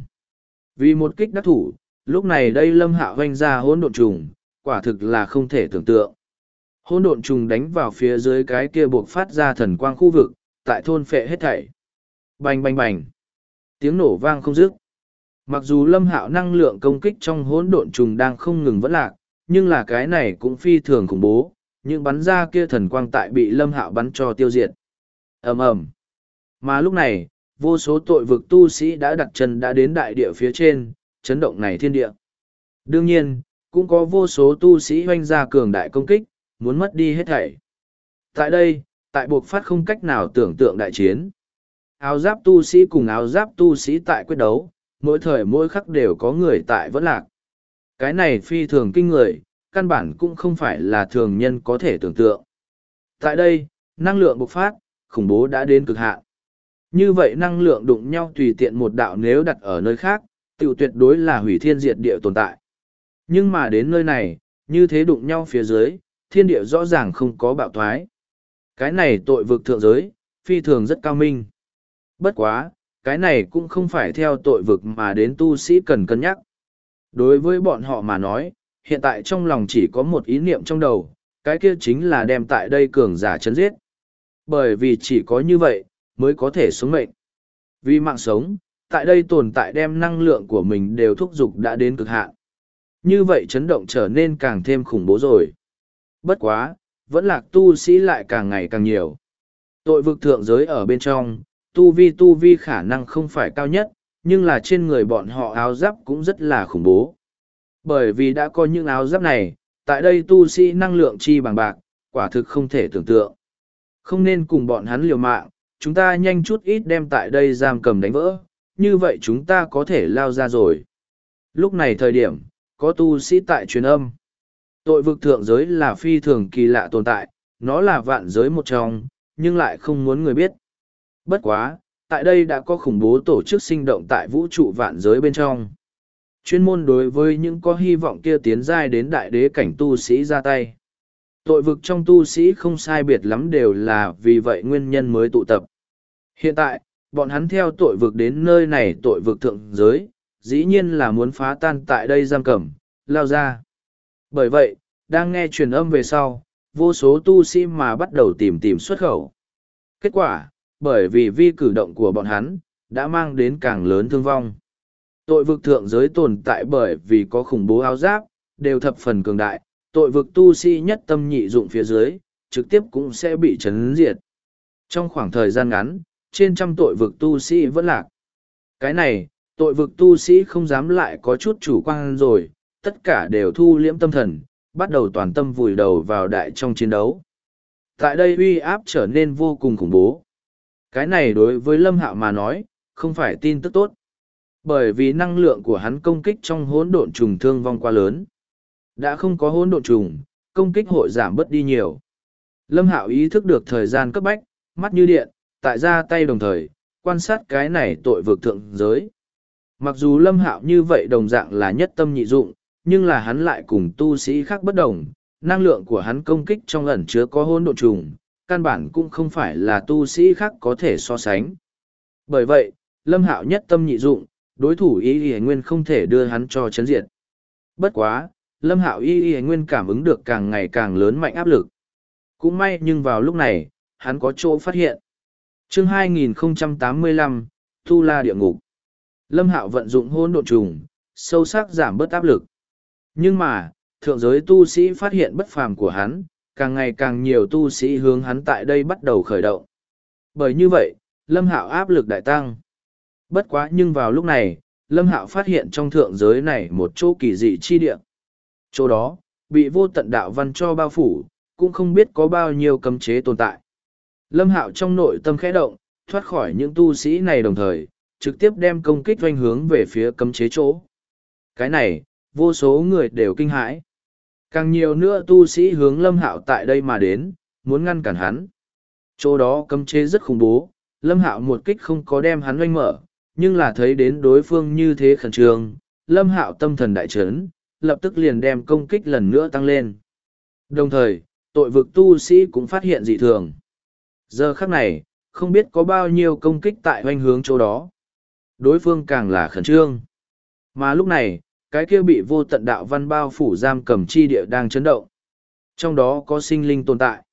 Vì một kích đắc thủ, lúc này đây Lâm Hạo vanh ra hỗn độn trùng, quả thực là không thể tưởng tượng. Hỗn độn trùng đánh vào phía dưới cái kia buộc phát ra thần quang khu vực, tại thôn phệ hết thảy. Bành bành bành. Tiếng nổ vang không dứt. Mặc dù Lâm Hạo năng lượng công kích trong hỗn độn trùng đang không ngừng vẫn lạc, nhưng là cái này cũng phi thường khủng bố, những bắn ra kia thần quang tại bị Lâm Hạo bắn cho tiêu diệt. Ầm ầm. Mà lúc này, vô số tội vực tu sĩ đã đặt chân đã đến đại địa phía trên, chấn động này thiên địa. Đương nhiên, cũng có vô số tu sĩ hoanh ra cường đại công kích, muốn mất đi hết thảy. Tại đây, tại buộc phát không cách nào tưởng tượng đại chiến. Áo giáp tu sĩ cùng áo giáp tu sĩ tại quyết đấu, mỗi thời mỗi khắc đều có người tại vẫn lạc. Cái này phi thường kinh người, căn bản cũng không phải là thường nhân có thể tưởng tượng. Tại đây, năng lượng bộc phát, khủng bố đã đến cực hạn. Như vậy năng lượng đụng nhau tùy tiện một đạo nếu đặt ở nơi khác, tiểu tuyệt đối là hủy thiên diệt địa tồn tại. Nhưng mà đến nơi này, như thế đụng nhau phía dưới, thiên địa rõ ràng không có bạo thoái. Cái này tội vực thượng giới, phi thường rất cao minh. Bất quá, cái này cũng không phải theo tội vực mà đến tu sĩ cần cân nhắc. Đối với bọn họ mà nói, hiện tại trong lòng chỉ có một ý niệm trong đầu, cái kia chính là đem tại đây cường giả chấn giết. Bởi vì chỉ có như vậy, mới có thể sống mệnh. Vì mạng sống, tại đây tồn tại đem năng lượng của mình đều thúc giục đã đến cực hạn. Như vậy chấn động trở nên càng thêm khủng bố rồi. Bất quá, vẫn lạc tu sĩ lại càng ngày càng nhiều. Tội vực thượng giới ở bên trong, tu vi khả năng không phải cao nhất, nhưng là trên người bọn họ áo giáp cũng rất là khủng bố. Bởi vì đã có những áo giáp này, tại đây tu sĩ năng lượng chi bằng bạc, quả thực không thể tưởng tượng. Không nên cùng bọn hắn liều mạng, chúng ta nhanh chút ít đem tại đây giam cầm đánh vỡ, như vậy chúng ta có thể lao ra rồi. Lúc này thời điểm, có tu sĩ tại truyền âm. Tội vực thượng giới là phi thường kỳ lạ tồn tại, nó là vạn giới một trong, nhưng lại không muốn người biết. Bất quá, tại đây đã có khủng bố tổ chức sinh động tại vũ trụ vạn giới bên trong. Chuyên môn đối với những có hy vọng kia tiến giai đến đại đế cảnh tu sĩ ra tay. Tội vực trong tu sĩ không sai biệt lắm đều là vì vậy nguyên nhân mới tụ tập. Hiện tại, bọn hắn theo tội vực đến nơi này tội vực thượng giới, dĩ nhiên là muốn phá tan tại đây giam cầm, lao ra. Bởi vậy, đang nghe truyền âm về sau, vô số tu sĩ mà bắt đầu tìm xuất khẩu. Kết quả, bởi vì vi cử động của bọn hắn, đã mang đến càng lớn thương vong. Tội vực thượng giới tồn tại bởi vì có khủng bố áo giáp, đều thập phần cường đại, tội vực tu sĩ nhất tâm nhị dụng phía dưới, trực tiếp cũng sẽ bị chấn diệt. Trong khoảng thời gian ngắn, trên trăm tội vực tu sĩ vẫn lạc. Cái này, tội vực tu sĩ không dám lại có chút chủ quan rồi, tất cả đều thu liễm tâm thần, bắt đầu toàn tâm vùi đầu vào đại trong chiến đấu. Tại đây uy áp trở nên vô cùng khủng bố. Cái này đối với Lâm Hạo mà nói, không phải tin tức tốt. Bởi vì năng lượng của hắn công kích trong hỗn độn trùng thương vong quá lớn. Đã không có hỗn độn trùng, công kích hội giảm bớt đi nhiều. Lâm Hạo ý thức được thời gian cấp bách, mắt như điện, tại ra tay đồng thời, quan sát cái này tội vực thượng giới. Mặc dù Lâm Hạo như vậy đồng dạng là nhất tâm nhị dụng, nhưng là hắn lại cùng tu sĩ khác bất đồng, năng lượng của hắn công kích trong ẩn chứa có hỗn độn trùng, căn bản cũng không phải là tu sĩ khác có thể so sánh. Bởi vậy, Lâm Hạo nhất tâm nhị dụng, đối thủ Y Y Nguyên không thể đưa hắn cho chấn diệt. Bất quá, Lâm Hạo Y Y Nguyên cảm ứng được càng ngày càng lớn mạnh áp lực. Cũng may nhưng vào lúc này, hắn có chỗ phát hiện. Chương 2085, Tu La Địa Ngục. Lâm Hạo vận dụng hỗn độn trùng, sâu sắc giảm bớt áp lực. Nhưng mà, thượng giới tu sĩ phát hiện bất phàm của hắn, càng ngày càng nhiều tu sĩ hướng hắn tại đây bắt đầu khởi động. Bởi như vậy, Lâm Hạo áp lực đại tăng. Bất quá nhưng vào lúc này, Lâm Hạo phát hiện trong thượng giới này một chỗ kỳ dị chi địa. Chỗ đó, bị vô tận đạo văn cho bao phủ, cũng không biết có bao nhiêu cấm chế tồn tại. Lâm Hạo trong nội tâm khẽ động, thoát khỏi những tu sĩ này đồng thời, trực tiếp đem công kích doanh hướng về phía cấm chế chỗ. Cái này, vô số người đều kinh hãi. Càng nhiều nữa tu sĩ hướng Lâm Hạo tại đây mà đến, muốn ngăn cản hắn. Chỗ đó cấm chế rất khủng bố, Lâm Hạo một kích không có đem hắn oanh mở, nhưng là thấy đến đối phương như thế khẩn trương, Lâm Hạo tâm thần đại chấn, lập tức liền đem công kích lần nữa tăng lên. Đồng thời, tội vực tu sĩ cũng phát hiện dị thường. Giờ khắc này, không biết có bao nhiêu công kích tại hoanh hướng chỗ đó. Đối phương càng là khẩn trương. Mà lúc này, cái kia bị vô tận đạo văn bao phủ giam cầm chi địa đang chấn động. Trong đó có sinh linh tồn tại.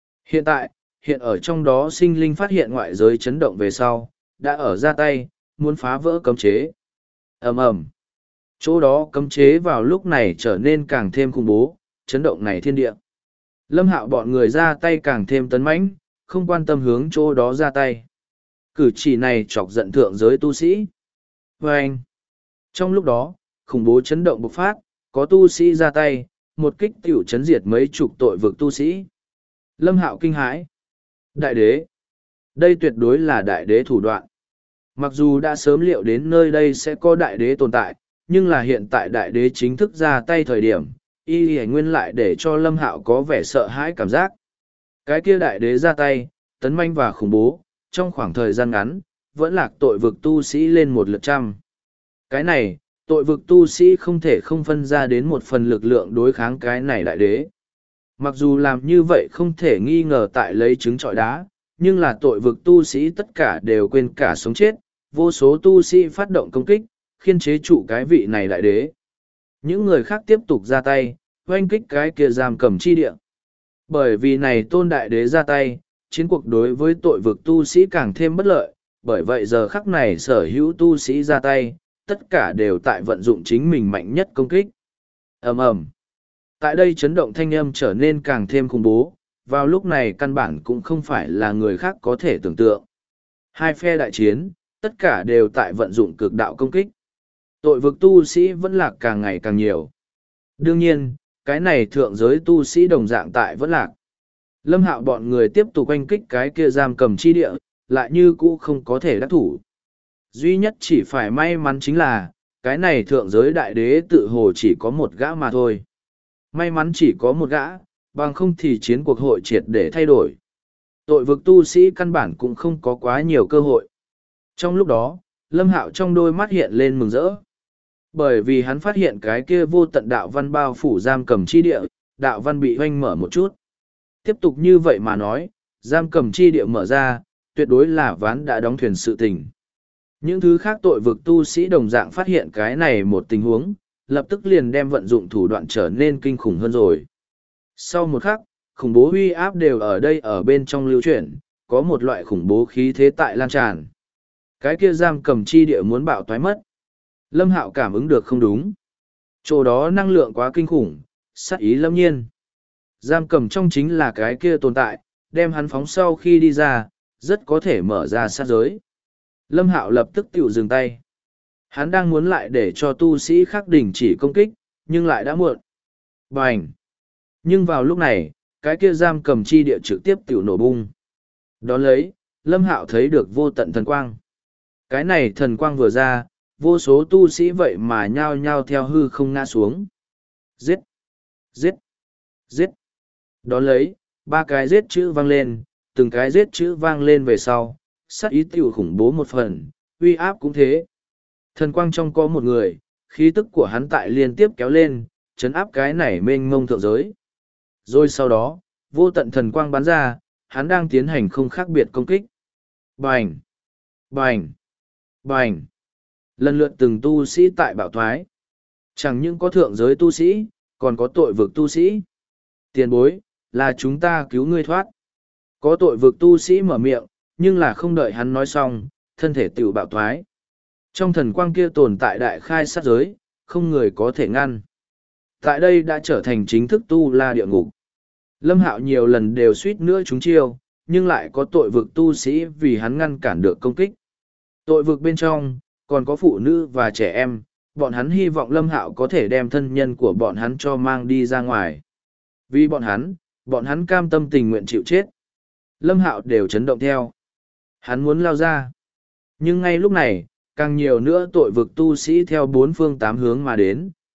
Hiện ở trong đó sinh linh phát hiện ngoại giới chấn động về sau, đã ở ra tay, muốn phá vỡ cấm chế. Ầm ầm. Chỗ đó cấm chế vào lúc này trở nên càng thêm khủng bố, chấn động này thiên địa. Lâm Hạo bọn người ra tay càng thêm tấn mãnh, không quan tâm hướng chỗ đó ra tay. Cử chỉ này chọc giận thượng giới tu sĩ. Vâng! Trong lúc đó, khủng bố chấn động bộc phát, có tu sĩ ra tay, một kích tiểu chấn diệt mấy chục tội vực tu sĩ. Lâm Hạo kinh hãi. Đại đế! Đây tuyệt đối là đại đế thủ đoạn. Mặc dù đã sớm liệu đến nơi đây sẽ có đại đế tồn tại, nhưng là hiện tại đại đế chính thức ra tay thời điểm, y nguyên lại để cho Lâm Hạo có vẻ sợ hãi cảm giác. Cái kia đại đế ra tay, tấn manh và khủng bố, trong khoảng thời gian ngắn, vẫn lạc tội vực tu sĩ lên 100. Cái này, tội vực tu sĩ không thể không phân ra đến một phần lực lượng đối kháng cái này đại đế. Mặc dù làm như vậy không thể nghi ngờ tại lấy trứng trọi đá, nhưng là tội vực tu sĩ tất cả đều quên cả sống chết, vô số tu sĩ phát động công kích, khiên chế trụ cái vị này đại đế. Những người khác tiếp tục ra tay, oanh kích cái kia giam cầm chi địa. Bởi vì này tôn đại đế ra tay, chiến cuộc đối với tội vực tu sĩ càng thêm bất lợi, bởi vậy giờ khắc này sở hữu tu sĩ ra tay, tất cả đều tại vận dụng chính mình mạnh nhất công kích. Ầm ầm. Tại đây chấn động thanh âm trở nên càng thêm khủng bố, vào lúc này căn bản cũng không phải là người khác có thể tưởng tượng. Hai phe đại chiến, tất cả đều tại vận dụng cực đạo công kích. Tội vực tu sĩ vẫn lạc càng ngày càng nhiều. Đương nhiên, cái này thượng giới tu sĩ đồng dạng tại vẫn lạc. Lâm Hạo bọn người tiếp tục oanh kích cái kia giam cầm chi địa, lại như cũ không có thể đắc thủ. Duy nhất chỉ phải may mắn chính là, cái này thượng giới đại đế tự hồ chỉ có một gã mà thôi. May mắn chỉ có một gã, bằng không thì chiến cuộc hội triệt để thay đổi. Tội vực tu sĩ căn bản cũng không có quá nhiều cơ hội. Trong lúc đó, Lâm Hạo trong đôi mắt hiện lên mừng rỡ. Bởi vì hắn phát hiện cái kia vô tận đạo văn bao phủ giam cầm chi địa, đạo văn bị hoanh mở một chút. Tiếp tục như vậy mà nói, giam cầm chi địa mở ra, tuyệt đối là ván đã đóng thuyền sự tình. Những thứ khác tội vực tu sĩ đồng dạng phát hiện cái này một tình huống, lập tức liền đem vận dụng thủ đoạn trở nên kinh khủng hơn rồi. Sau một khắc, khủng bố uy áp đều ở đây ở bên trong lưu chuyển, có một loại khủng bố khí thế tại lan tràn. Cái kia giam cầm chi địa muốn bạo toái mất. Lâm Hạo cảm ứng được không đúng. Chỗ đó năng lượng quá kinh khủng, sát ý lâm nhiên. Giam cầm trong chính là cái kia tồn tại, đem hắn phóng sau khi đi ra, rất có thể mở ra sát giới. Lâm Hạo lập tức tiểu dừng tay. Hắn đang muốn lại để cho tu sĩ khác đình chỉ công kích, nhưng lại đã muộn. Bành! Nhưng vào lúc này, cái kia giam cầm chi địa trực tiếp tiểu nổ bung. Đón lấy, Lâm Hạo thấy được vô tận thần quang. Cái này thần quang vừa ra, vô số tu sĩ vậy mà nhao nhao theo hư không ngã xuống. Giết! Giết! Giết! Đón lấy, ba cái giết chữ vang lên, từng cái giết chữ vang lên về sau, sát ý tiểu khủng bố một phần, uy áp cũng thế. Thần quang trong có một người, khí tức của hắn tại liên tiếp kéo lên, chấn áp cái này mênh mông thượng giới. Rồi sau đó, vô tận thần quang bắn ra, hắn đang tiến hành không khác biệt công kích. Bành! Bành! Bành! Lần lượt từng tu sĩ tại bạo thoái. Chẳng những có thượng giới tu sĩ, còn có tội vực tu sĩ. Tiền bối, là chúng ta cứu ngươi thoát. Có tội vực tu sĩ mở miệng, nhưng là không đợi hắn nói xong, thân thể tiểu bạo thoái. Trong thần quang kia tồn tại đại khai sát giới, không người có thể ngăn. Tại đây đã trở thành chính thức tu la địa ngục. Lâm Hạo nhiều lần đều suýt nữa trúng chiêu, nhưng lại có tội vực tu sĩ vì hắn ngăn cản được công kích. Tội vực bên trong, còn có phụ nữ và trẻ em, bọn hắn hy vọng Lâm Hạo có thể đem thân nhân của bọn hắn cho mang đi ra ngoài. Vì bọn hắn cam tâm tình nguyện chịu chết. Lâm Hạo đều chấn động theo. Hắn muốn lao ra. Nhưng ngay lúc này, càng nhiều nữa tội vực tu sĩ theo bốn phương tám hướng mà đến,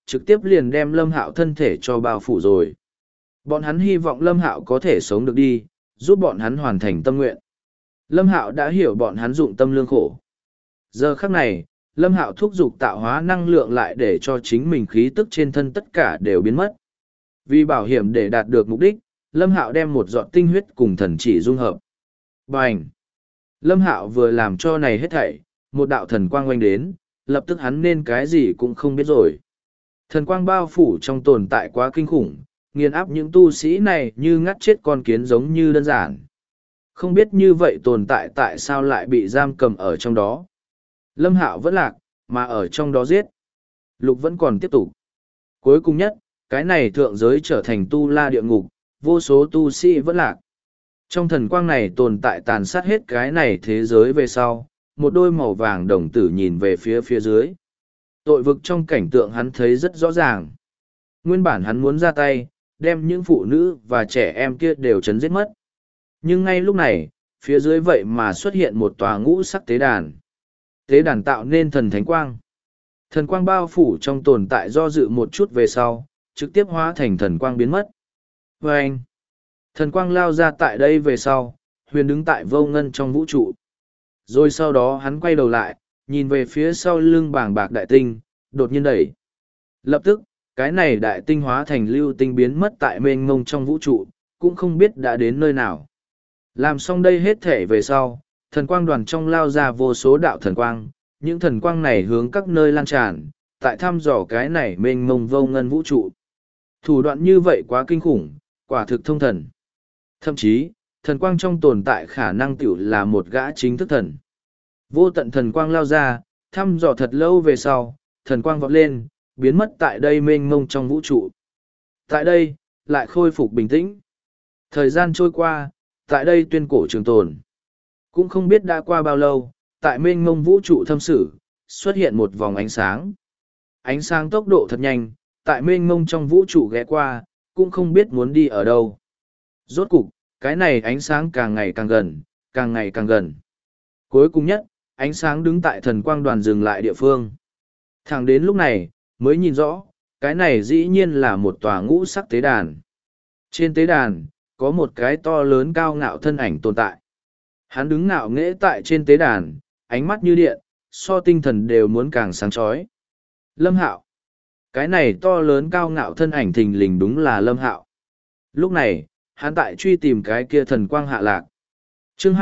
trực tiếp liền đem Lâm Hạo thân thể cho bao phủ rồi. Bọn hắn hy vọng Lâm Hạo có thể sống được đi, giúp bọn hắn hoàn thành tâm nguyện. Lâm Hạo đã hiểu bọn hắn dụng tâm lương khổ. Giờ khắc này, Lâm Hạo thúc giục tạo hóa năng lượng lại để cho chính mình khí tức trên thân tất cả đều biến mất. Vì bảo hiểm để đạt được mục đích, Lâm Hạo đem một giọt tinh huyết cùng thần chỉ dung hợp. Bành! Lâm Hạo vừa làm cho này hết thảy, một đạo thần quang oanh đến, lập tức hắn nên cái gì cũng không biết rồi. Thần quang bao phủ trong tồn tại quá kinh khủng, nghiền áp những tu sĩ này như ngắt chết con kiến giống như đơn giản. Không biết như vậy tồn tại tại sao lại bị giam cầm ở trong đó. Lâm Hạo vẫn lạc, mà ở trong đó giết. Lục vẫn còn tiếp tục. Cuối cùng nhất, cái này thượng giới trở thành tu la địa ngục, vô số tu sĩ vẫn lạc. Trong thần quang này tồn tại tàn sát hết cái này thế giới về sau, một đôi màu vàng đồng tử nhìn về phía dưới. Tội vực trong cảnh tượng hắn thấy rất rõ ràng. Nguyên bản hắn muốn ra tay, đem những phụ nữ và trẻ em kia đều chấn giết mất. Nhưng ngay lúc này, phía dưới vậy mà xuất hiện một tòa ngũ sắc tế đàn. Tế đàn tạo nên thần thánh quang. Thần quang bao phủ trong tồn tại do dự một chút về sau, trực tiếp hóa thành thần quang biến mất. Và anh, thần quang lao ra tại đây về sau, huyền đứng tại vô ngân trong vũ trụ. Rồi sau đó hắn quay đầu lại, nhìn về phía sau lưng bàng bạc đại tinh, đột nhiên đẩy. Lập tức, cái này đại tinh hóa thành lưu tinh biến mất tại mênh mông trong vũ trụ, cũng không biết đã đến nơi nào. Làm xong đây hết thể về sau, thần quang đoàn trong lao ra vô số đạo thần quang, những thần quang này hướng các nơi lan tràn, tại thăm dò cái này mênh mông vô ngân vũ trụ. Thủ đoạn như vậy quá kinh khủng, quả thực thông thần. Thậm chí, thần quang trong tồn tại khả năng tiểu là một gã chính thức thần. Vô tận thần quang lao ra, thăm dò thật lâu về sau, thần quang vọt lên, biến mất tại đây mênh mông trong vũ trụ. Tại đây, lại khôi phục bình tĩnh. Thời gian trôi qua, tại đây tuyên cổ trường tồn. Cũng không biết đã qua bao lâu, tại mênh mông vũ trụ thâm sử, xuất hiện một vòng ánh sáng. Ánh sáng tốc độ thật nhanh, tại mênh mông trong vũ trụ ghé qua, cũng không biết muốn đi ở đâu. Rốt cục, cái này ánh sáng càng ngày càng gần, càng ngày càng gần. Cuối cùng nhất, ánh sáng đứng tại thần quang đoàn dừng lại địa phương. Thẳng đến lúc này, mới nhìn rõ, cái này dĩ nhiên là một tòa ngũ sắc tế đàn. Trên tế đàn, có một cái to lớn cao ngạo thân ảnh tồn tại. Hắn đứng ngạo nghễ tại trên tế đàn, ánh mắt như điện, so tinh thần đều muốn càng sáng chói. Lâm Hạo. Cái này to lớn cao ngạo thân ảnh thình lình đúng là Lâm Hạo. Lúc này, hắn tại truy tìm cái kia thần quang hạ lạc. Chương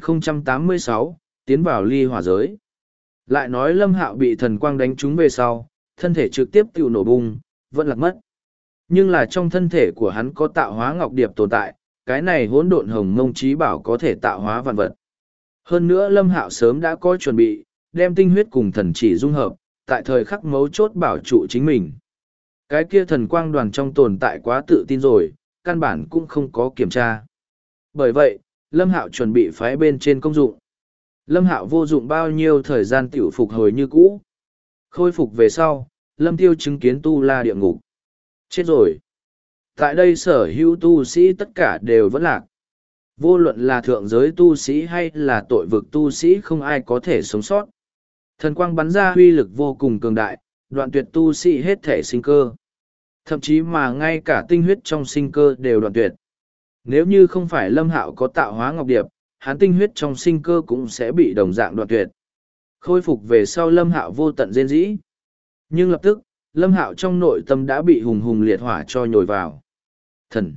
2086, tiến vào ly hỏa giới. Lại nói Lâm Hạo bị thần quang đánh trúng về sau, thân thể trực tiếp tiêu nổ bung, vẫn lạc mất. Nhưng là trong thân thể của hắn có tạo hóa ngọc điệp tồn tại, cái này hỗn độn hồng mông trí bảo có thể tạo hóa vạn vật. Hơn nữa Lâm Hạo sớm đã có chuẩn bị, đem tinh huyết cùng thần chỉ dung hợp, tại thời khắc mấu chốt bảo trụ chính mình. Cái kia thần quang đoàn trong tồn tại quá tự tin rồi, căn bản cũng không có kiểm tra. Bởi vậy, Lâm Hạo chuẩn bị phái bên trên công dụng. Lâm Hạo vô dụng bao nhiêu thời gian tiểu phục hồi như cũ. Khôi phục về sau, Lâm Tiêu chứng kiến tu la địa ngục. Chết rồi. Tại đây sở hữu tu sĩ tất cả đều vẫn lạc. Vô luận là thượng giới tu sĩ hay là tội vực tu sĩ không ai có thể sống sót. Thần quang bắn ra huy lực vô cùng cường đại, đoạn tuyệt tu sĩ hết thể sinh cơ. Thậm chí mà ngay cả tinh huyết trong sinh cơ đều đoạn tuyệt. Nếu như không phải Lâm Hạo có tạo hóa ngọc điệp, hắn tinh huyết trong sinh cơ cũng sẽ bị đồng dạng đoạn tuyệt. Khôi phục về sau Lâm Hạo vô tận rên rỉ. Nhưng lập tức, Lâm Hạo trong nội tâm đã bị hùng hùng liệt hỏa cho nhồi vào. Thần.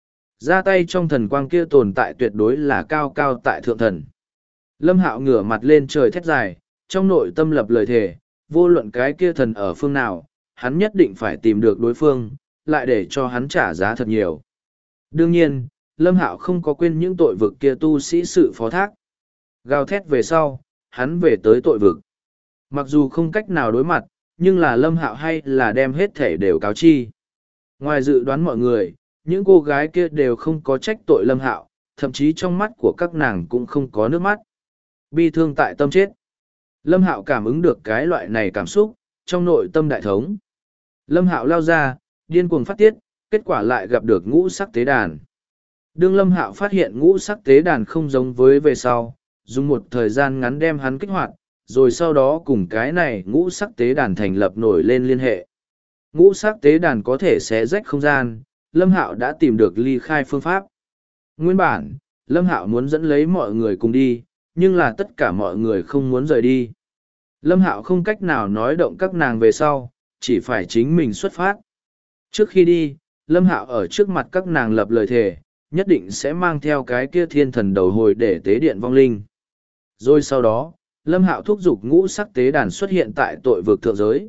Ra tay trong thần quang kia tồn tại tuyệt đối là cao cao tại thượng thần. Lâm Hạo ngửa mặt lên trời thét dài, trong nội tâm lập lời thề, vô luận cái kia thần ở phương nào, hắn nhất định phải tìm được đối phương, lại để cho hắn trả giá thật nhiều. Đương nhiên, Lâm Hạo không có quên những tội vực kia tu sĩ sự phó thác. Gào thét về sau, hắn về tới tội vực. Mặc dù không cách nào đối mặt, nhưng là Lâm Hạo hay là đem hết thể đều cáo chi. Ngoài dự đoán mọi người, những cô gái kia đều không có trách tội Lâm Hạo, thậm chí trong mắt của các nàng cũng không có nước mắt. Bi thương tại tâm chết. Lâm Hạo cảm ứng được cái loại này cảm xúc, trong nội tâm đại thống. Lâm Hạo lao ra, điên cuồng phát tiết, kết quả lại gặp được ngũ sắc tế đàn. Đương Lâm Hạo phát hiện ngũ sắc tế đàn không giống với về sau, dùng một thời gian ngắn đem hắn kích hoạt, rồi sau đó cùng cái này ngũ sắc tế đàn thành lập nổi lên liên hệ. ngũ sắc tế đàn có thể xé rách không gian, Lâm Hạo đã tìm được ly khai phương pháp. Nguyên bản, Lâm Hạo muốn dẫn lấy mọi người cùng đi, nhưng là tất cả mọi người không muốn rời đi. Lâm Hạo không cách nào nói động các nàng về sau, chỉ phải chính mình xuất phát. Trước khi đi, Lâm Hạo ở trước mặt các nàng lập lời thề, nhất định sẽ mang theo cái kia thiên thần đầu hồi để tế điện vong linh. Rồi sau đó, Lâm Hạo thúc giục ngũ sắc tế đàn xuất hiện tại tội vực thượng giới.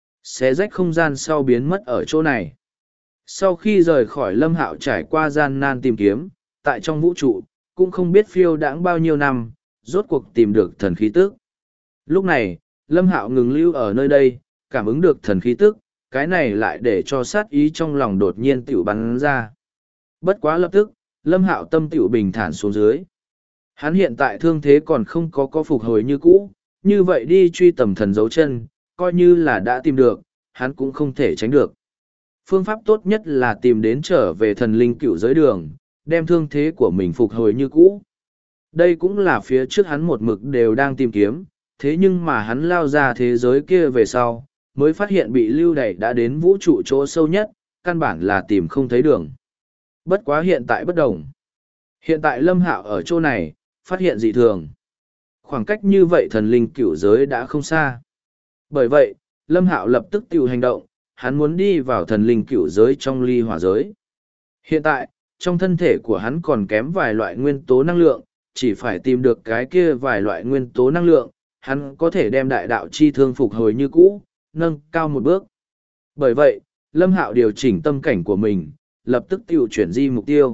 Xé rách không gian sau biến mất ở chỗ này. Sau khi rời khỏi Lâm Hạo trải qua gian nan tìm kiếm, tại trong vũ trụ, cũng không biết phiêu đãng bao nhiêu năm, rốt cuộc tìm được thần khí tức. Lúc này, Lâm Hạo ngừng lưu ở nơi đây, cảm ứng được thần khí tức, cái này lại để cho sát ý trong lòng đột nhiên tiểu bắn ra. Bất quá lập tức, Lâm Hạo tâm tiểu bình thản xuống dưới. Hắn hiện tại thương thế còn không có phục hồi như cũ, như vậy đi truy tầm thần dấu chân, coi như là đã tìm được, hắn cũng không thể tránh được. Phương pháp tốt nhất là tìm đến trở về thần linh cựu giới đường, đem thương thế của mình phục hồi như cũ. Đây cũng là phía trước hắn một mực đều đang tìm kiếm, thế nhưng mà hắn lao ra thế giới kia về sau, mới phát hiện bị lưu đày đã đến vũ trụ chỗ sâu nhất, căn bản là tìm không thấy đường. Bất quá hiện tại bất đồng. Hiện tại Lâm Hạo ở chỗ này, phát hiện dị thường. Khoảng cách như vậy thần linh cửu giới đã không xa. Bởi vậy, Lâm Hạo lập tức tự hành động, hắn muốn đi vào thần linh cửu giới trong ly hỏa giới. Hiện tại, trong thân thể của hắn còn kém vài loại nguyên tố năng lượng, chỉ phải tìm được cái kia vài loại nguyên tố năng lượng, hắn có thể đem đại đạo chi thương phục hồi như cũ, nâng cao một bước. Bởi vậy, Lâm Hạo điều chỉnh tâm cảnh của mình, lập tức tiêu chuyển di mục tiêu.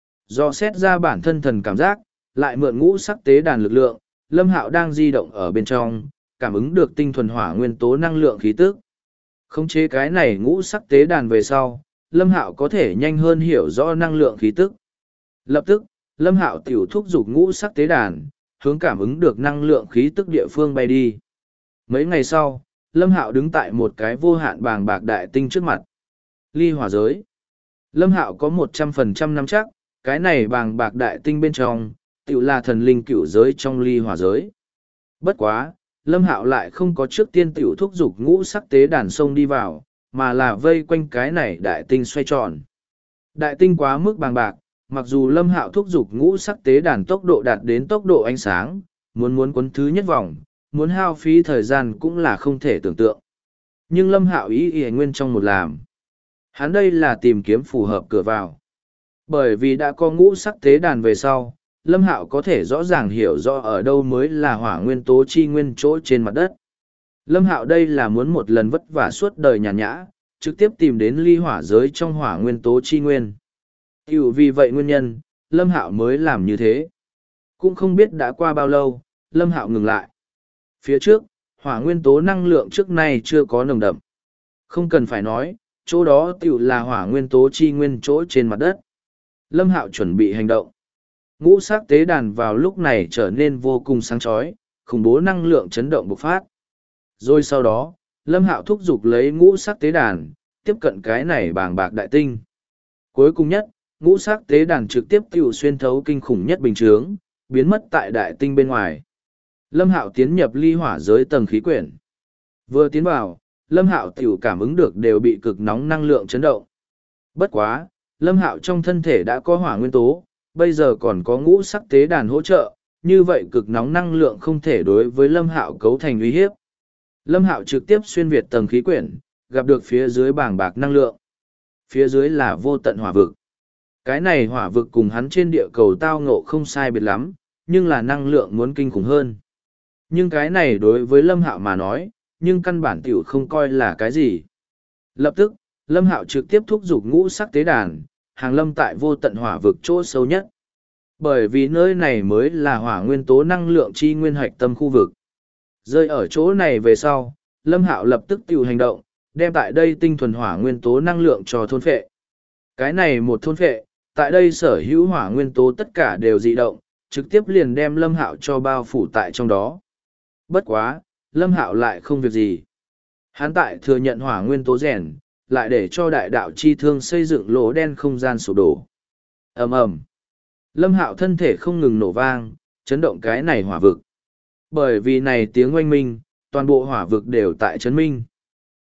Do xét ra bản thân thần cảm giác, lại mượn ngũ sắc tế đàn lực lượng, Lâm Hạo đang di động ở bên trong, cảm ứng được tinh thuần hỏa nguyên tố năng lượng khí tức. Khống chế cái này ngũ sắc tế đàn về sau, Lâm Hạo có thể nhanh hơn hiểu rõ năng lượng khí tức. Lập tức, Lâm Hạo tiểu thúc giục ngũ sắc tế đàn, hướng cảm ứng được năng lượng khí tức địa phương bay đi. Mấy ngày sau, Lâm Hạo đứng tại một cái vô hạn bàng bạc đại tinh trước mặt. Ly hỏa giới. Lâm Hạo có 100% nắm chắc, cái này bàng bạc đại tinh bên trong, tiểu là thần linh cửu giới trong ly hỏa giới. Bất quá, Lâm Hạo lại không có trước tiên tiểu thúc giục ngũ sắc tế đàn sông đi vào, mà là vây quanh cái này đại tinh xoay tròn. Đại tinh quá mức bàng bạc, mặc dù Lâm Hạo thúc giục ngũ sắc tế đàn tốc độ đạt đến tốc độ ánh sáng, muốn quấn thứ nhất vòng, muốn hao phí thời gian cũng là không thể tưởng tượng. Nhưng Lâm Hạo ý nguyên trong một làm. Hắn đây là tìm kiếm phù hợp cửa vào. Bởi vì đã có ngũ sắc tế đàn về sau, Lâm Hạo có thể rõ ràng hiểu rõ ở đâu mới là hỏa nguyên tố chi nguyên chỗ trên mặt đất. Lâm Hạo đây là muốn một lần vất vả suốt đời nhàn nhã, trực tiếp tìm đến ly hỏa giới trong hỏa nguyên tố chi nguyên. Tiểu vì vậy nguyên nhân, Lâm Hạo mới làm như thế. Cũng không biết đã qua bao lâu, Lâm Hạo ngừng lại. Phía trước, hỏa nguyên tố năng lượng trước nay chưa có nồng đậm. Không cần phải nói, chỗ đó tiểu là hỏa nguyên tố chi nguyên chỗ trên mặt đất. Lâm Hạo chuẩn bị hành động. Ngũ sắc tế đàn vào lúc này trở nên vô cùng sáng chói, khủng bố năng lượng chấn động bộc phát. Rồi sau đó, Lâm Hạo thúc giục lấy ngũ sắc tế đàn, tiếp cận cái này bàng bạc đại tinh. Cuối cùng nhất, ngũ sắc tế đàn trực tiếp tiểu xuyên thấu kinh khủng nhất bình chướng, biến mất tại đại tinh bên ngoài. Lâm Hạo tiến nhập ly hỏa giới tầng khí quyển. Vừa tiến vào, Lâm Hạo tiểu cảm ứng được đều bị cực nóng năng lượng chấn động. Bất quá, Lâm Hạo trong thân thể đã có hỏa nguyên tố, bây giờ còn có ngũ sắc tế đàn hỗ trợ, như vậy cực nóng năng lượng không thể đối với Lâm Hạo cấu thành uy hiếp. Lâm Hạo trực tiếp xuyên việt tầng khí quyển, gặp được phía dưới bảng bạc năng lượng. Phía dưới là vô tận hỏa vực. Cái này hỏa vực cùng hắn trên địa cầu tao ngộ không sai biệt lắm, nhưng là năng lượng muốn kinh khủng hơn. Nhưng cái này đối với Lâm Hạo mà nói, nhưng căn bản tiểu không coi là cái gì. Lập tức, Lâm Hạo trực tiếp thúc giục ngũ sắc tế đàn, hàng lâm tại vô tận hỏa vực chỗ sâu nhất. Bởi vì nơi này mới là hỏa nguyên tố năng lượng chi nguyên hạch tâm khu vực. Rơi ở chỗ này về sau, Lâm Hạo lập tức tiểu hành động, đem tại đây tinh thuần hỏa nguyên tố năng lượng cho thôn phệ. Cái này một thôn phệ, tại đây sở hữu hỏa nguyên tố tất cả đều dị động, trực tiếp liền đem Lâm Hạo cho bao phủ tại trong đó. Bất quá, Lâm Hạo lại không việc gì. Hắn tại thừa nhận hỏa nguyên tố rèn, lại để cho đại đạo chi thương xây dựng lỗ đen không gian sụp đổ. Ầm ầm. Lâm Hạo thân thể không ngừng nổ vang, chấn động cái này hỏa vực. Bởi vì này tiếng oanh minh, toàn bộ hỏa vực đều tại chấn minh.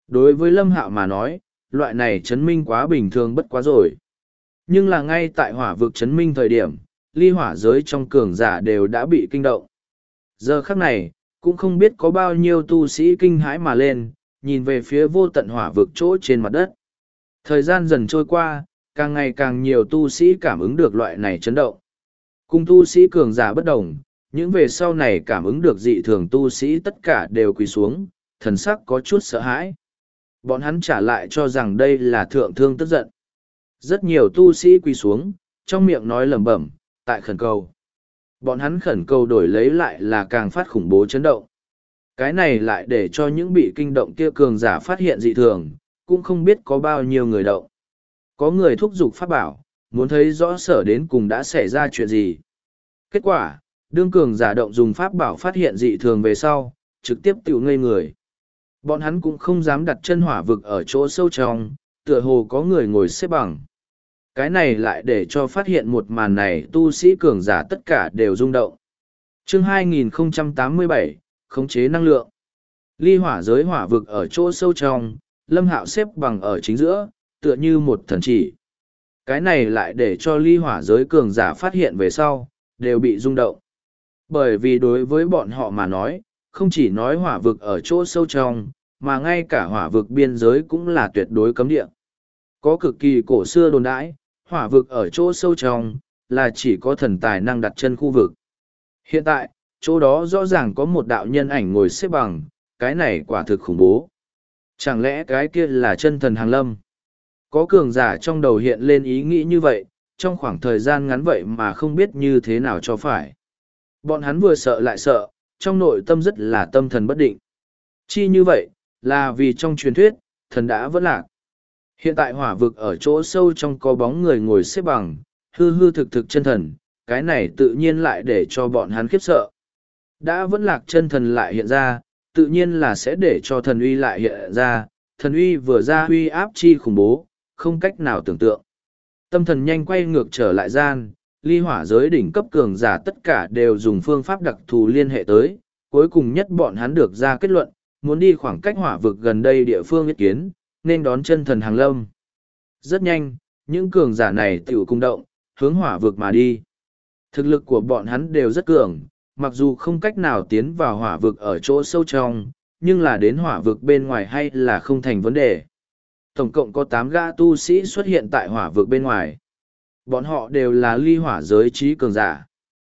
Đối với Lâm Hạo mà nói, loại này chấn minh quá bình thường bất quá rồi. Nhưng là ngay tại hỏa vực chấn minh thời điểm, ly hỏa giới trong cường giả đều đã bị kinh động. Giờ khắc này, cũng không biết có bao nhiêu tu sĩ kinh hãi mà lên, nhìn về phía vô tận hỏa vực chỗ trên mặt đất. Thời gian dần trôi qua, càng ngày càng nhiều tu sĩ cảm ứng được loại này chấn động. Cùng tu sĩ cường giả bất đồng, những về sau này cảm ứng được dị thường tu sĩ tất cả đều quỳ xuống, thần sắc có chút sợ hãi. Bọn hắn trả lại cho rằng đây là thượng thương tức giận. Rất nhiều tu sĩ quỳ xuống, trong miệng nói lẩm bẩm, tại khẩn cầu. Bọn hắn khẩn cầu đổi lấy lại là càng phát khủng bố chấn động. Cái này lại để cho những bị kinh động kia cường giả phát hiện dị thường, cũng không biết có bao nhiêu người động. Có người thúc giục pháp bảo, muốn thấy rõ sở đến cùng đã xảy ra chuyện gì. Kết quả, đương cường giả động dùng pháp bảo phát hiện dị thường về sau, trực tiếp tự ngây người. Bọn hắn cũng không dám đặt chân hỏa vực ở chỗ sâu trong, tựa hồ có người ngồi xếp bằng. Cái này lại để cho phát hiện một màn này tu sĩ cường giả tất cả đều rung động. Chương 2087, khống chế năng lượng. Ly hỏa giới hỏa vực ở chỗ sâu trong, Lâm Hạo xếp bằng ở chính giữa, tựa như một thần chỉ. Cái này lại để cho ly hỏa giới cường giả phát hiện về sau, đều bị rung động. Bởi vì đối với bọn họ mà nói, không chỉ nói hỏa vực ở chỗ sâu trong, mà ngay cả hỏa vực biên giới cũng là tuyệt đối cấm địa. Có cực kỳ cổ xưa đồn đãi, hỏa vực ở chỗ sâu trong, là chỉ có thần tài năng đặt chân khu vực. Hiện tại, chỗ đó rõ ràng có một đạo nhân ảnh ngồi xếp bằng, cái này quả thực khủng bố. Chẳng lẽ cái kia là chân thần hàng lâm? Có cường giả trong đầu hiện lên ý nghĩ như vậy, trong khoảng thời gian ngắn vậy mà không biết như thế nào cho phải. Bọn hắn vừa sợ lại sợ, trong nội tâm rất là tâm thần bất định. Chi như vậy, là vì trong truyền thuyết, thần đã vẫn lạc. Hiện tại hỏa vực ở chỗ sâu trong có bóng người ngồi xếp bằng, hư hư thực thực chân thần, cái này tự nhiên lại để cho bọn hắn khiếp sợ. Đã vẫn lạc chân thần lại hiện ra, tự nhiên là sẽ để cho thần uy lại hiện ra, thần uy vừa ra uy áp chi khủng bố, không cách nào tưởng tượng. Tâm thần nhanh quay ngược trở lại gian, ly hỏa giới đỉnh cấp cường giả tất cả đều dùng phương pháp đặc thù liên hệ tới, cuối cùng nhất bọn hắn được ra kết luận, muốn đi khoảng cách hỏa vực gần đây địa phương ý kiến, nên đón chân thần hàng lâm. Rất nhanh, những cường giả này tiểu cung động, hướng hỏa vực mà đi. Thực lực của bọn hắn đều rất cường, mặc dù không cách nào tiến vào hỏa vực ở chỗ sâu trong, nhưng là đến hỏa vực bên ngoài hay là không thành vấn đề. Tổng cộng có 8 gã tu sĩ xuất hiện tại hỏa vực bên ngoài. Bọn họ đều là ly hỏa giới trí cường giả.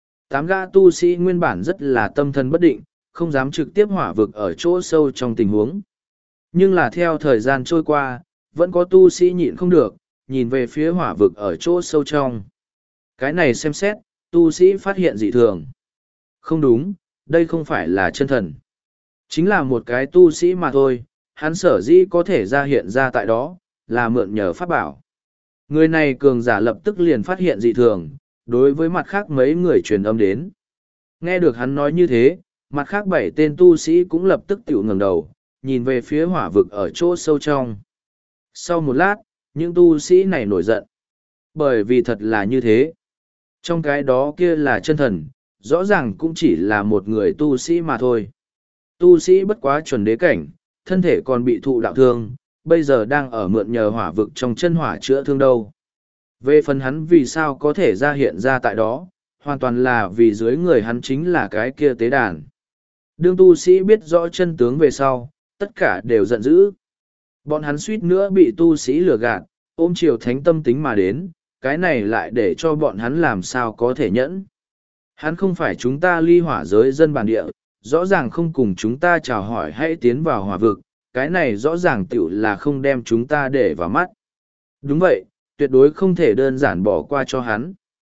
8 gã tu sĩ nguyên bản rất là tâm thần bất định, không dám trực tiếp hỏa vực ở chỗ sâu trong tình huống. Nhưng là theo thời gian trôi qua, vẫn có tu sĩ nhịn không được, nhìn về phía hỏa vực ở chỗ sâu trong. Cái này xem xét, tu sĩ phát hiện dị thường. Không đúng, đây không phải là chân thần. Chính là một cái tu sĩ mà thôi, hắn sở dĩ có thể ra hiện ra tại đó, là mượn nhờ pháp bảo. Người này cường giả lập tức liền phát hiện dị thường, đối với mặt khác mấy người truyền âm đến. Nghe được hắn nói như thế, mặt khác 7 tên tu sĩ cũng lập tức tiểu ngẩng đầu, nhìn về phía hỏa vực ở chỗ sâu trong. Sau một lát, những tu sĩ này nổi giận. Bởi vì thật là như thế. Trong cái đó kia là chân thần, rõ ràng cũng chỉ là một người tu sĩ mà thôi. Tu sĩ bất quá chuẩn đế cảnh, thân thể còn bị thụ đạo thương, bây giờ đang ở mượn nhờ hỏa vực trong chân hỏa chữa thương đâu. Về phần hắn vì sao có thể ra hiện ra tại đó, hoàn toàn là vì dưới người hắn chính là cái kia tế đàn. Đương tu sĩ biết rõ chân tướng về sau, tất cả đều giận dữ. Bọn hắn suýt nữa bị tu sĩ lừa gạt, ôm chiều thánh tâm tính mà đến, cái này lại để cho bọn hắn làm sao có thể nhẫn. Hắn không phải chúng ta ly hỏa giới dân bản địa, rõ ràng không cùng chúng ta chào hỏi hãy tiến vào hỏa vực, cái này rõ ràng tiểu là không đem chúng ta để vào mắt. Đúng vậy, tuyệt đối không thể đơn giản bỏ qua cho hắn.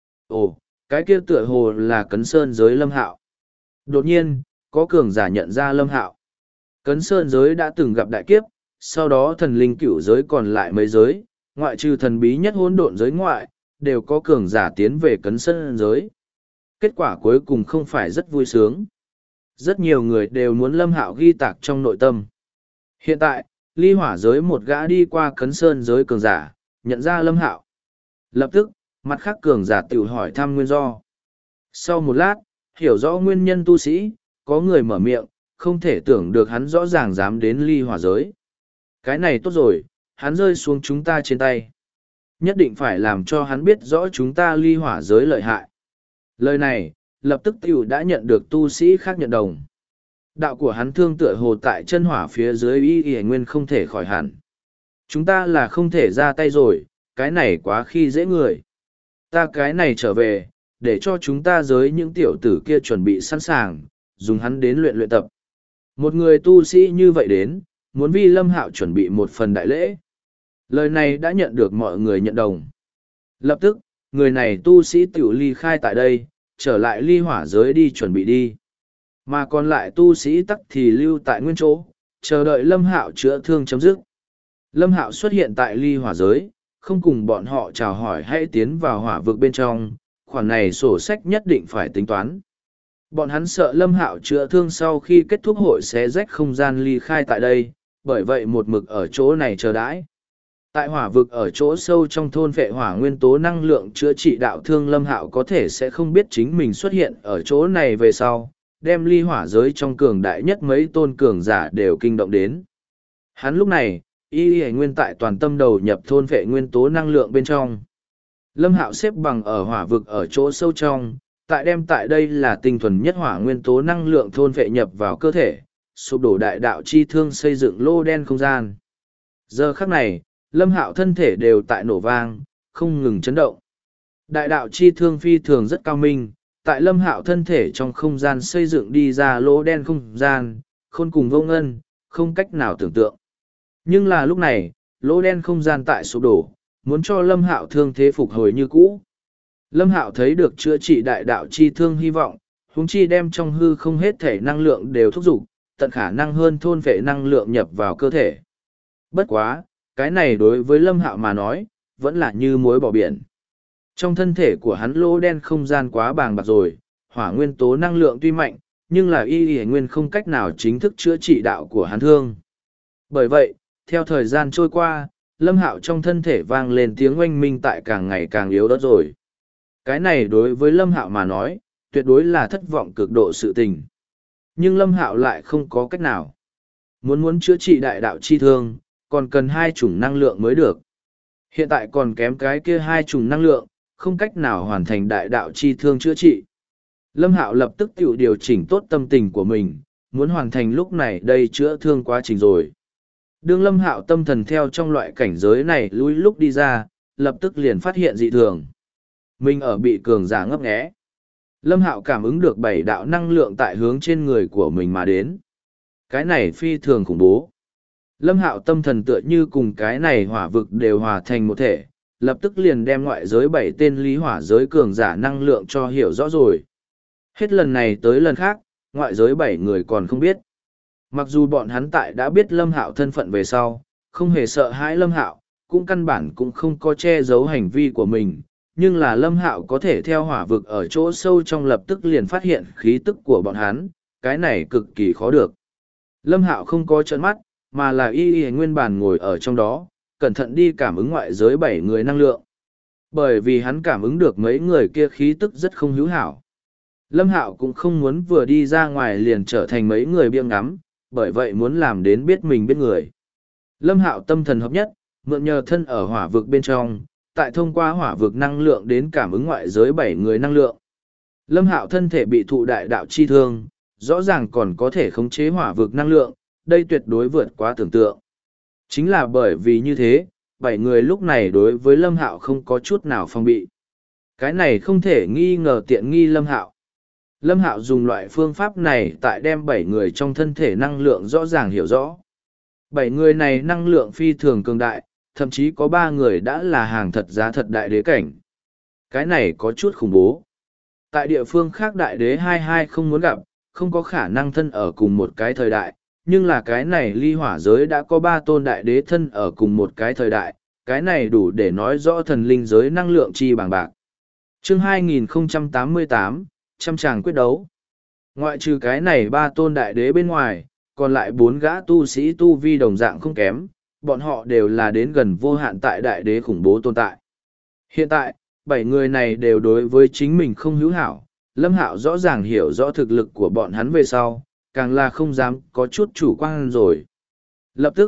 Ồ, cái kia tựa hồ là Cấn Sơn giới Lâm Hạo. Đột nhiên, có cường giả nhận ra Lâm Hạo. Cấn Sơn giới đã từng gặp đại kiếp, sau đó thần linh cửu giới còn lại mấy giới, ngoại trừ thần bí nhất hỗn độn giới ngoại, đều có cường giả tiến về Cấn Sơn giới. Kết quả cuối cùng không phải rất vui sướng. Rất nhiều người đều muốn Lâm Hạo ghi tạc trong nội tâm. Hiện tại, ly hỏa giới một gã đi qua Cấn Sơn giới cường giả, nhận ra Lâm Hạo. Lập tức, mặt khác cường giả tự hỏi thăm nguyên do. Sau một lát, hiểu rõ nguyên nhân tu sĩ, có người mở miệng, không thể tưởng được hắn rõ ràng dám đến ly hỏa giới. Cái này tốt rồi, hắn rơi xuống chúng ta trên tay. Nhất định phải làm cho hắn biết rõ chúng ta ly hỏa giới lợi hại. Lời này, lập tức tiểu đã nhận được tu sĩ khác nhận đồng. Đạo của hắn thương tựa hồ tại chân hỏa phía dưới y nguyên không thể khỏi hẳn. Chúng ta là không thể ra tay rồi, cái này quá khi dễ người. Ta cái này trở về, để cho chúng ta giới những tiểu tử kia chuẩn bị sẵn sàng, dùng hắn đến luyện tập. Một người tu sĩ như vậy đến, muốn vi Lâm Hạo chuẩn bị một phần đại lễ. Lời này đã nhận được mọi người nhận đồng. Lập tức, người này tu sĩ tiểu ly khai tại đây, trở lại ly hỏa giới đi chuẩn bị đi. Mà còn lại tu sĩ tắc thì lưu tại nguyên chỗ, chờ đợi Lâm Hạo chữa thương chấm dứt. Lâm Hạo xuất hiện tại ly hỏa giới, không cùng bọn họ chào hỏi hãy tiến vào hỏa vực bên trong, khoản này sổ sách nhất định phải tính toán. Bọn hắn sợ Lâm Hạo chữa thương sau khi kết thúc hội sẽ rách không gian ly khai tại đây, bởi vậy một mực ở chỗ này chờ đãi. Tại hỏa vực ở chỗ sâu trong thôn vệ hỏa nguyên tố năng lượng chữa trị đạo thương, Lâm Hạo có thể sẽ không biết chính mình xuất hiện ở chỗ này về sau, đem ly hỏa giới trong cường đại nhất mấy tôn cường giả đều kinh động đến. Hắn lúc này, y nguyên tại toàn tâm đầu nhập thôn vệ nguyên tố năng lượng bên trong. Lâm Hạo xếp bằng ở hỏa vực ở chỗ sâu trong, tại đây là tinh thuần nhất hỏa nguyên tố năng lượng thôn vệ nhập vào cơ thể, sụp đổ đại đạo chi thương xây dựng lô đen không gian. Giờ khắc này, Lâm Hạo thân thể đều tại nổ vang, không ngừng chấn động. Đại đạo chi thương phi thường rất cao minh, tại Lâm Hạo thân thể trong không gian xây dựng đi ra lỗ đen không gian, khôn cùng vô ngân, không cách nào tưởng tượng. Nhưng là lúc này, lỗ đen không gian tại sụp đổ, muốn cho Lâm Hạo thương thế phục hồi như cũ. Lâm Hạo thấy được chữa trị đại đạo chi thương hy vọng, huống chi đem trong hư không hết thể năng lượng đều thúc giục, tận khả năng hơn thôn vệ năng lượng nhập vào cơ thể. Bất quá, cái này đối với Lâm Hạo mà nói, vẫn là như muối bỏ biển. Trong thân thể của hắn lỗ đen không gian quá bàng bạc rồi, hỏa nguyên tố năng lượng tuy mạnh, nhưng là y nguyên không cách nào chính thức chữa trị đạo của hắn thương. Bởi vậy, theo thời gian trôi qua, Lâm Hạo trong thân thể vang lên tiếng oanh minh tại càng ngày càng yếu ớt rồi. Cái này đối với Lâm Hạo mà nói, tuyệt đối là thất vọng cực độ sự tình. Nhưng Lâm Hạo lại không có cách nào. Muốn chữa trị đại đạo chi thương, còn cần hai chủng năng lượng mới được. Hiện tại còn kém cái kia hai chủng năng lượng, không cách nào hoàn thành đại đạo chi thương chữa trị. Lâm Hạo lập tức tự điều chỉnh tốt tâm tình của mình, muốn hoàn thành lúc này đây chữa thương quá trình rồi. Đương Lâm Hạo tâm thần theo trong loại cảnh giới này lui lúc đi ra, lập tức liền phát hiện dị thường. Mình ở bị cường giả ngấp nghé. Lâm Hạo cảm ứng được 7 đạo năng lượng tại hướng trên người của mình mà đến. Cái này phi thường khủng bố. Lâm Hạo tâm thần tựa như cùng cái này hỏa vực đều hòa thành một thể, lập tức liền đem ngoại giới 7 tên lý hỏa giới cường giả năng lượng cho hiểu rõ rồi. Hết lần này tới lần khác, ngoại giới 7 người còn không biết. Mặc dù bọn hắn tại đã biết Lâm Hạo thân phận về sau, không hề sợ hãi Lâm Hạo, cũng căn bản cũng không có che giấu hành vi của mình, nhưng là Lâm Hạo có thể theo hỏa vực ở chỗ sâu trong lập tức liền phát hiện khí tức của bọn hắn, cái này cực kỳ khó được. Lâm Hạo không có trợn mắt, mà là y nguyên bản ngồi ở trong đó, cẩn thận đi cảm ứng ngoại giới 7 người năng lượng. Bởi vì hắn cảm ứng được mấy người kia khí tức rất không hữu hảo. Lâm Hạo cũng không muốn vừa đi ra ngoài liền trở thành mấy người biếng ngắm, bởi vậy muốn làm đến biết mình biết người. Lâm Hạo tâm thần hợp nhất, mượn nhờ thân ở hỏa vực bên trong, tại thông qua hỏa vực năng lượng đến cảm ứng ngoại giới 7 người năng lượng. Lâm Hạo thân thể bị thụ đại đạo chi thương, rõ ràng còn có thể khống chế hỏa vực năng lượng, đây tuyệt đối vượt quá tưởng tượng. Chính là bởi vì như thế, 7 người lúc này đối với Lâm Hạo không có chút nào phòng bị. Cái này không thể nghi ngờ tiện nghi Lâm Hạo. Lâm Hạo dùng loại phương pháp này tại đem 7 người trong thân thể năng lượng rõ ràng hiểu rõ. 7 người này năng lượng phi thường cường đại, thậm chí có 3 người đã là hàng thật giá thật đại đế cảnh. Cái này có chút khủng bố. Tại địa phương khác đại đế 22 không muốn gặp, không có khả năng thân ở cùng một cái thời đại, nhưng là cái này ly hỏa giới đã có 3 tôn đại đế thân ở cùng một cái thời đại, cái này đủ để nói rõ thần linh giới năng lượng chi bằng bạc. Chương 2088, trăm tràng quyết đấu. Ngoại trừ cái này 3 tôn đại đế bên ngoài, còn lại 4 gã tu sĩ tu vi đồng dạng không kém, bọn họ đều là đến gần vô hạn tại đại đế khủng bố tồn tại. Hiện tại, 7 người này đều đối với chính mình không hữu hảo, Lâm Hạo rõ ràng hiểu rõ thực lực của bọn hắn về sau, càng là không dám có chút chủ quan rồi. Lập tức,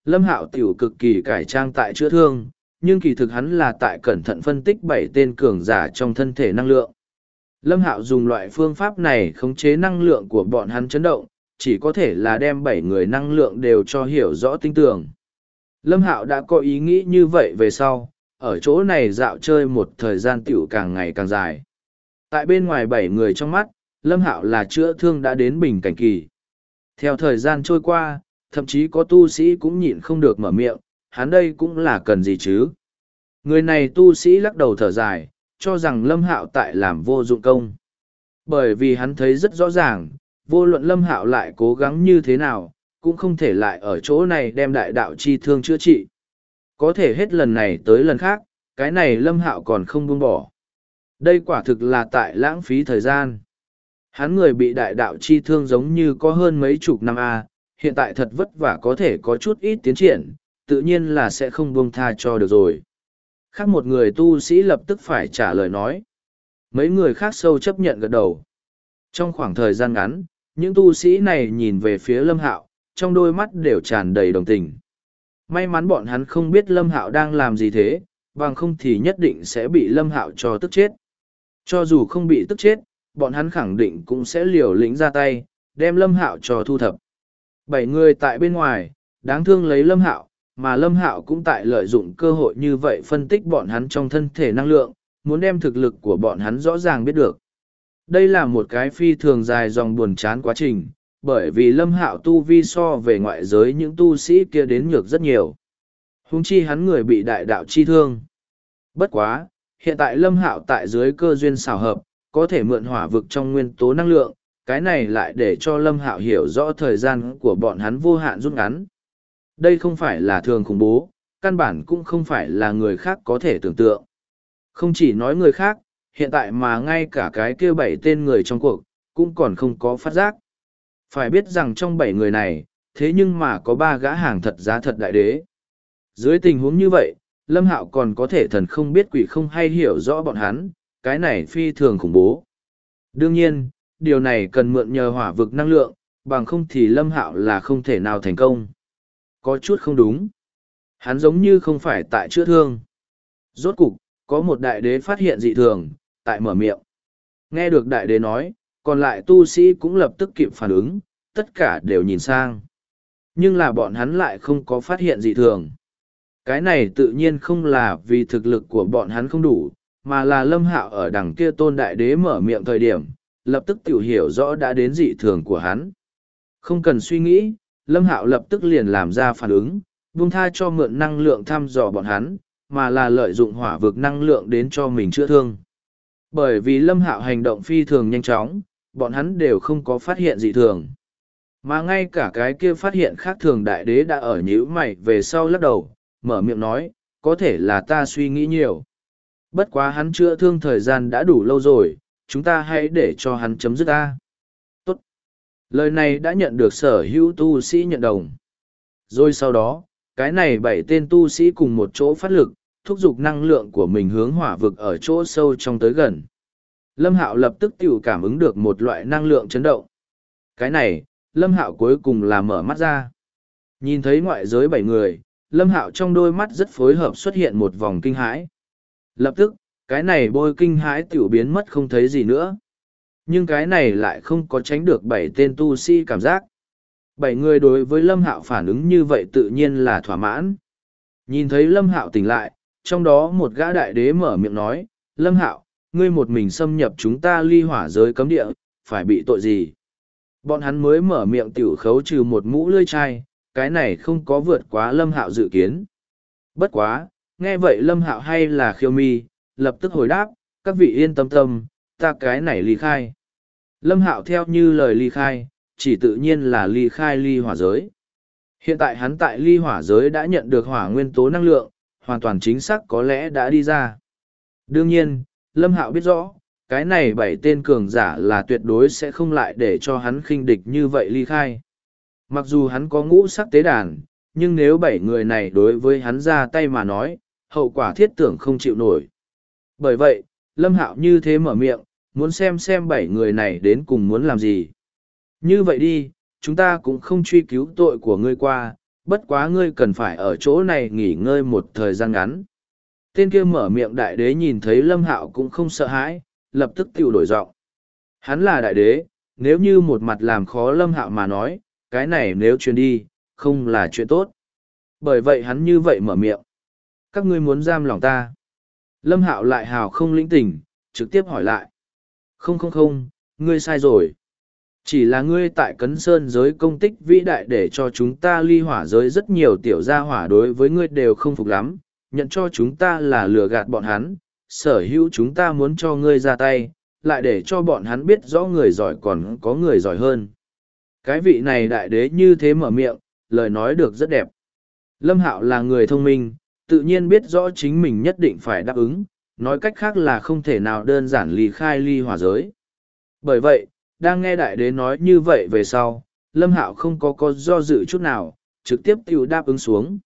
Lâm Hạo tiểu cực kỳ cải trang tại chữa thương, nhưng kỳ thực hắn là tại cẩn thận phân tích 7 tên cường giả trong thân thể năng lượng. Lâm Hạo dùng loại phương pháp này khống chế năng lượng của bọn hắn chấn động, chỉ có thể là đem 7 người năng lượng đều cho hiểu rõ tinh tường. Lâm Hạo đã có ý nghĩ như vậy về sau, ở chỗ này dạo chơi một thời gian tiểu càng ngày càng dài. Tại bên ngoài 7 người trong mắt, Lâm Hạo là chữa thương đã đến bình cảnh kỳ. Theo thời gian trôi qua, thậm chí có tu sĩ cũng nhịn không được mở miệng, hắn đây cũng là cần gì chứ. Người này tu sĩ lắc đầu thở dài, cho rằng Lâm Hạo tại làm vô dụng công. Bởi vì hắn thấy rất rõ ràng, vô luận Lâm Hạo lại cố gắng như thế nào, cũng không thể lại ở chỗ này đem đại đạo chi thương chữa trị. Có thể hết lần này tới lần khác, cái này Lâm Hạo còn không buông bỏ. Đây quả thực là tại lãng phí thời gian. Hắn người bị đại đạo chi thương giống như có hơn mấy chục năm hiện tại thật vất vả có thể có chút ít tiến triển, tự nhiên là sẽ không buông tha cho được rồi. Khác một người tu sĩ lập tức phải trả lời nói. Mấy người khác sâu chấp nhận gật đầu. Trong khoảng thời gian ngắn, những tu sĩ này nhìn về phía Lâm Hạo, trong đôi mắt đều tràn đầy đồng tình. May mắn bọn hắn không biết Lâm Hạo đang làm gì thế, bằng không thì nhất định sẽ bị Lâm Hạo cho tức chết. Cho dù không bị tức chết, bọn hắn khẳng định cũng sẽ liều lĩnh ra tay, đem Lâm Hạo cho thu thập. 7 người tại bên ngoài, đáng thương lấy Lâm Hạo, mà Lâm Hạo cũng tại lợi dụng cơ hội như vậy phân tích bọn hắn trong thân thể năng lượng, muốn đem thực lực của bọn hắn rõ ràng biết được. Đây là một cái phi thường dài dòng buồn chán quá trình, bởi vì Lâm Hạo tu vi so về ngoại giới những tu sĩ kia đến nhược rất nhiều. Huống chi hắn người bị đại đạo chi thương. Bất quá, hiện tại Lâm Hạo tại dưới cơ duyên xảo hợp, có thể mượn hỏa vực trong nguyên tố năng lượng, cái này lại để cho Lâm Hạo hiểu rõ thời gian của bọn hắn vô hạn rút ngắn. Đây không phải là thường khủng bố, căn bản cũng không phải là người khác có thể tưởng tượng. Không chỉ nói người khác, hiện tại mà ngay cả cái kia 7 tên người trong cuộc, cũng còn không có phát giác. Phải biết rằng trong 7 người này, thế nhưng mà có 3 gã hàng thật giá thật đại đế. Dưới tình huống như vậy, Lâm Hạo còn có thể thần không biết quỷ không hay hiểu rõ bọn hắn, cái này phi thường khủng bố. Đương nhiên, điều này cần mượn nhờ hỏa vực năng lượng, bằng không thì Lâm Hạo là không thể nào thành công. Có chút không đúng. Hắn giống như không phải tại chữa thương. Rốt cục, có một đại đế phát hiện dị thường, tại mở miệng. Nghe được đại đế nói, còn lại tu sĩ cũng lập tức kịp phản ứng, tất cả đều nhìn sang. Nhưng là bọn hắn lại không có phát hiện dị thường. Cái này tự nhiên không là vì thực lực của bọn hắn không đủ, mà là Lâm Hạo ở đằng kia tôn đại đế mở miệng thời điểm, lập tức tiểu hiểu rõ đã đến dị thường của hắn. Không cần suy nghĩ, Lâm Hạo lập tức liền làm ra phản ứng, buông tha cho mượn năng lượng thăm dò bọn hắn, mà là lợi dụng hỏa vực năng lượng đến cho mình chữa thương. Bởi vì Lâm Hạo hành động phi thường nhanh chóng, bọn hắn đều không có phát hiện dị thường. Mà ngay cả cái kia phát hiện khác thường đại đế đã ở nhíu mày về sau lắc đầu, mở miệng nói, có thể là ta suy nghĩ nhiều. Bất quá hắn chữa thương thời gian đã đủ lâu rồi, chúng ta hãy để cho hắn chấm dứt ta. Tốt. Lời này đã nhận được sở hữu tu sĩ nhận đồng. Rồi sau đó, cái này 7 tên tu sĩ cùng một chỗ phát lực, thúc giục năng lượng của mình hướng hỏa vực ở chỗ sâu trong tới gần. Lâm Hạo lập tức tự cảm ứng được một loại năng lượng chấn động. Cái này, Lâm Hạo cuối cùng là mở mắt ra. Nhìn thấy ngoại giới 7 người, Lâm Hạo trong đôi mắt rất phối hợp xuất hiện một vòng kinh hãi. Lập tức, cái này bôi kinh hãi tiểu biến mất không thấy gì nữa. Nhưng cái này lại không có tránh được 7 tên tu sĩ cảm giác. 7 người đối với Lâm Hạo phản ứng như vậy tự nhiên là thỏa mãn. Nhìn thấy Lâm Hạo tỉnh lại, trong đó một gã đại đế mở miệng nói, Lâm Hạo, ngươi một mình xâm nhập chúng ta ly hỏa giới cấm địa, phải bị tội gì? Bọn hắn mới mở miệng tiểu khấu trừ một mũ lưỡi chai, cái này không có vượt quá Lâm Hạo dự kiến. Bất quá, nghe vậy Lâm Hạo hay là khiêu mi, lập tức hồi đáp, các vị yên tâm tâm, ta cái này ly khai. Lâm Hạo theo như lời ly khai, chỉ tự nhiên là ly khai ly hỏa giới. Hiện tại hắn tại ly hỏa giới đã nhận được hỏa nguyên tố năng lượng, hoàn toàn chính xác có lẽ đã đi ra. Đương nhiên, Lâm Hạo biết rõ, cái này 7 tên cường giả là tuyệt đối sẽ không lại để cho hắn khinh địch như vậy ly khai. Mặc dù hắn có ngũ sắc tế đàn, nhưng nếu 7 người này đối với hắn ra tay mà nói, hậu quả thiết tưởng không chịu nổi. Bởi vậy, Lâm Hạo như thế mở miệng, muốn xem 7 người này đến cùng muốn làm gì. Như vậy đi, chúng ta cũng không truy cứu tội của ngươi qua, bất quá ngươi cần phải ở chỗ này nghỉ ngơi một thời gian ngắn. Tên kia mở miệng đại đế nhìn thấy Lâm Hạo cũng không sợ hãi, lập tức tiêu đổi giọng. Hắn là đại đế, nếu như một mặt làm khó Lâm Hạo mà nói, cái này nếu truyền đi, không là chuyện tốt. Bởi vậy hắn như vậy mở miệng. Các ngươi muốn giam lòng ta. Lâm Hạo lại hào không lĩnh tình, trực tiếp hỏi lại. Không không không, ngươi sai rồi. Chỉ là ngươi tại Cấn Sơn giới công tích vĩ đại để cho chúng ta ly hỏa giới rất nhiều tiểu gia hỏa đối với ngươi đều không phục lắm, nhận cho chúng ta là lừa gạt bọn hắn, sở hữu chúng ta muốn cho ngươi ra tay, lại để cho bọn hắn biết rõ người giỏi còn có người giỏi hơn. Cái vị này đại đế như thế mở miệng, lời nói được rất đẹp. Lâm Hạo là người thông minh, tự nhiên biết rõ chính mình nhất định phải đáp ứng, nói cách khác là không thể nào đơn giản ly khai ly hỏa giới. Bởi vậy, đang nghe đại đế nói như vậy về sau, Lâm Hạo không có do dự chút nào, trực tiếp tiêu đáp ứng xuống.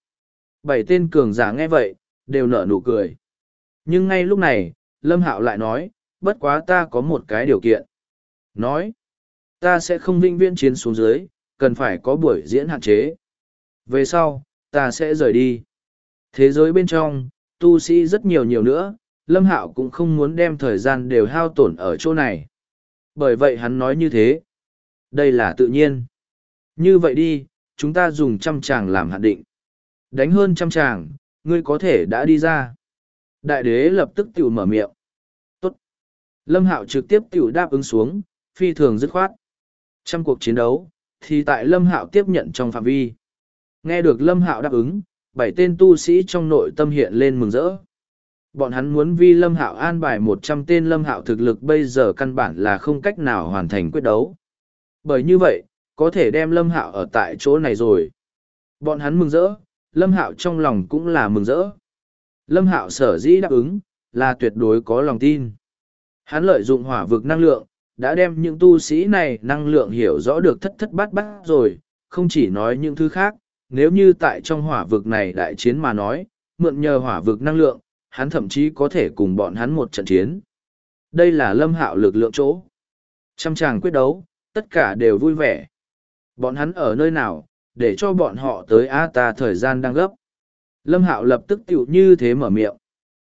7 tên cường giả nghe vậy, đều nở nụ cười. Nhưng ngay lúc này, Lâm Hạo lại nói, bất quá ta có một cái điều kiện. Nói, ta sẽ không vĩnh viễn chiến xuống dưới, cần phải có buổi diễn hạn chế. Về sau, ta sẽ rời đi. Thế giới bên trong, tu sĩ rất nhiều nữa, Lâm Hạo cũng không muốn đem thời gian đều hao tổn ở chỗ này. Bởi vậy hắn nói như thế. Đây là tự nhiên. Như vậy đi, chúng ta dùng 100 tràng làm hạn định. Đánh hơn 100 tràng, ngươi có thể đã đi ra. Đại đế lập tức tiểu mở miệng. Tốt. Lâm Hạo trực tiếp tiểu đáp ứng xuống, phi thường dứt khoát. Trong cuộc chiến đấu, thì tại Lâm Hạo tiếp nhận trong phạm vi. Nghe được Lâm Hạo đáp ứng, 7 tên tu sĩ trong nội tâm hiện lên mừng rỡ. Bọn hắn muốn vi Lâm Hạo an bài 100 tên Lâm Hạo thực lực bây giờ căn bản là không cách nào hoàn thành quyết đấu. Bởi như vậy, có thể đem Lâm Hạo ở tại chỗ này rồi. Bọn hắn mừng rỡ, Lâm Hạo trong lòng cũng là mừng rỡ. Lâm Hạo sở dĩ đáp ứng, là tuyệt đối có lòng tin. Hắn lợi dụng hỏa vực năng lượng, đã đem những tu sĩ này năng lượng hiểu rõ được thất thất bát bát rồi, không chỉ nói những thứ khác, nếu như tại trong hỏa vực này đại chiến mà nói, mượn nhờ hỏa vực năng lượng, hắn thậm chí có thể cùng bọn hắn một trận chiến. Đây là Lâm Hạo lực lượng chỗ. 100 tràng quyết đấu, tất cả đều vui vẻ. Bọn hắn ở nơi nào, để cho bọn họ tới ta thời gian đang gấp. Lâm Hạo lập tức tiểu như thế mở miệng.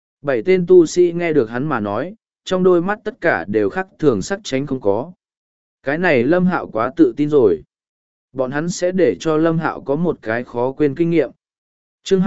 7 tên tu sĩ nghe được hắn mà nói, trong đôi mắt tất cả đều khác thường sắc tránh không có. Cái này Lâm Hạo quá tự tin rồi. Bọn hắn sẽ để cho Lâm Hạo có một cái khó quên kinh nghiệm. Chương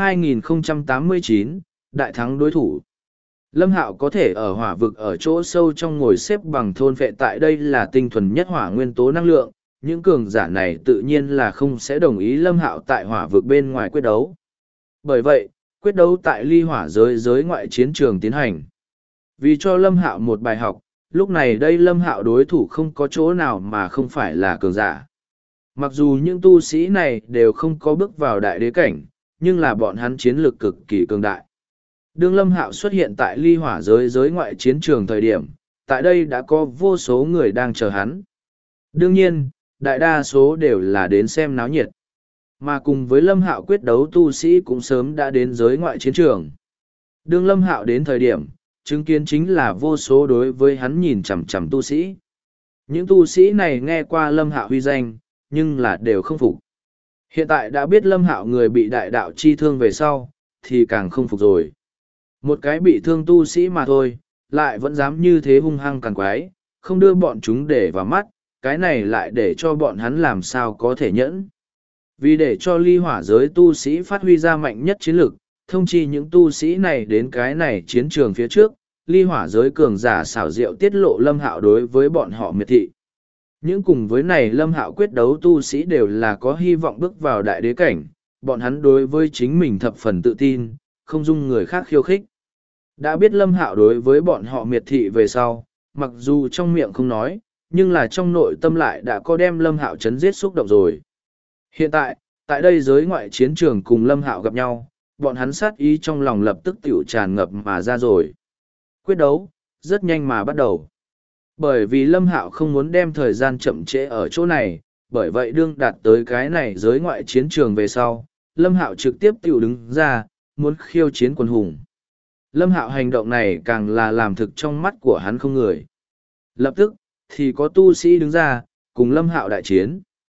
2089, Đại thắng đối thủ. Lâm Hạo có thể ở hỏa vực ở chỗ sâu trong ngồi xếp bằng thôn phệ tại đây là tinh thuần nhất hỏa nguyên tố năng lượng. Những cường giả này tự nhiên là không sẽ đồng ý Lâm Hạo tại hỏa vực bên ngoài quyết đấu. Bởi vậy, quyết đấu tại ly hỏa giới ngoại chiến trường tiến hành. Vì cho Lâm Hạo một bài học, lúc này đây Lâm Hạo đối thủ không có chỗ nào mà không phải là cường giả. Mặc dù những tu sĩ này đều không có bước vào đại đế cảnh, nhưng là bọn hắn chiến lược cực kỳ cường đại. Đương Lâm Hạo xuất hiện tại ly hỏa giới ngoại chiến trường thời điểm, tại đây đã có vô số người đang chờ hắn. Đương nhiên, đại đa số đều là đến xem náo nhiệt. Mà cùng với Lâm Hạo quyết đấu tu sĩ cũng sớm đã đến giới ngoại chiến trường. Đương Lâm Hạo đến thời điểm, chứng kiến chính là vô số đối với hắn nhìn chằm chằm tu sĩ. Những tu sĩ này nghe qua Lâm Hạo huy danh, nhưng là đều không phục. Hiện tại đã biết Lâm Hạo người bị đại đạo chi thương về sau, thì càng không phục rồi. Một cái bị thương tu sĩ mà thôi, lại vẫn dám như thế hung hăng càng quái, không đưa bọn chúng để vào mắt, cái này lại để cho bọn hắn làm sao có thể nhẫn. Vì để cho ly hỏa giới tu sĩ phát huy ra mạnh nhất chiến lực, thông chi những tu sĩ này đến cái này chiến trường phía trước, ly hỏa giới cường giả xảo diệu tiết lộ Lâm Hạo đối với bọn họ miệt thị. Những cùng với này Lâm Hạo quyết đấu tu sĩ đều là có hy vọng bước vào đại đế cảnh, bọn hắn đối với chính mình thập phần tự tin, không dung người khác khiêu khích. Đã biết Lâm Hạo đối với bọn họ miệt thị về sau, mặc dù trong miệng không nói, nhưng là trong nội tâm lại đã có đem Lâm Hạo chấn giết xúc động rồi. Hiện tại, tại đây giới ngoại chiến trường cùng Lâm Hạo gặp nhau, bọn hắn sát ý trong lòng lập tức tiểu tràn ngập mà ra rồi. Quyết đấu, rất nhanh mà bắt đầu. Bởi vì Lâm Hạo không muốn đem thời gian chậm trễ ở chỗ này, bởi vậy đương đạt tới cái này giới ngoại chiến trường về sau, Lâm Hạo trực tiếp tiểu đứng ra, muốn khiêu chiến quần hùng. Lâm Hạo hành động này càng là làm thực trong mắt của hắn không người. Lập tức, thì có tu sĩ đứng ra, cùng Lâm Hạo đại chiến.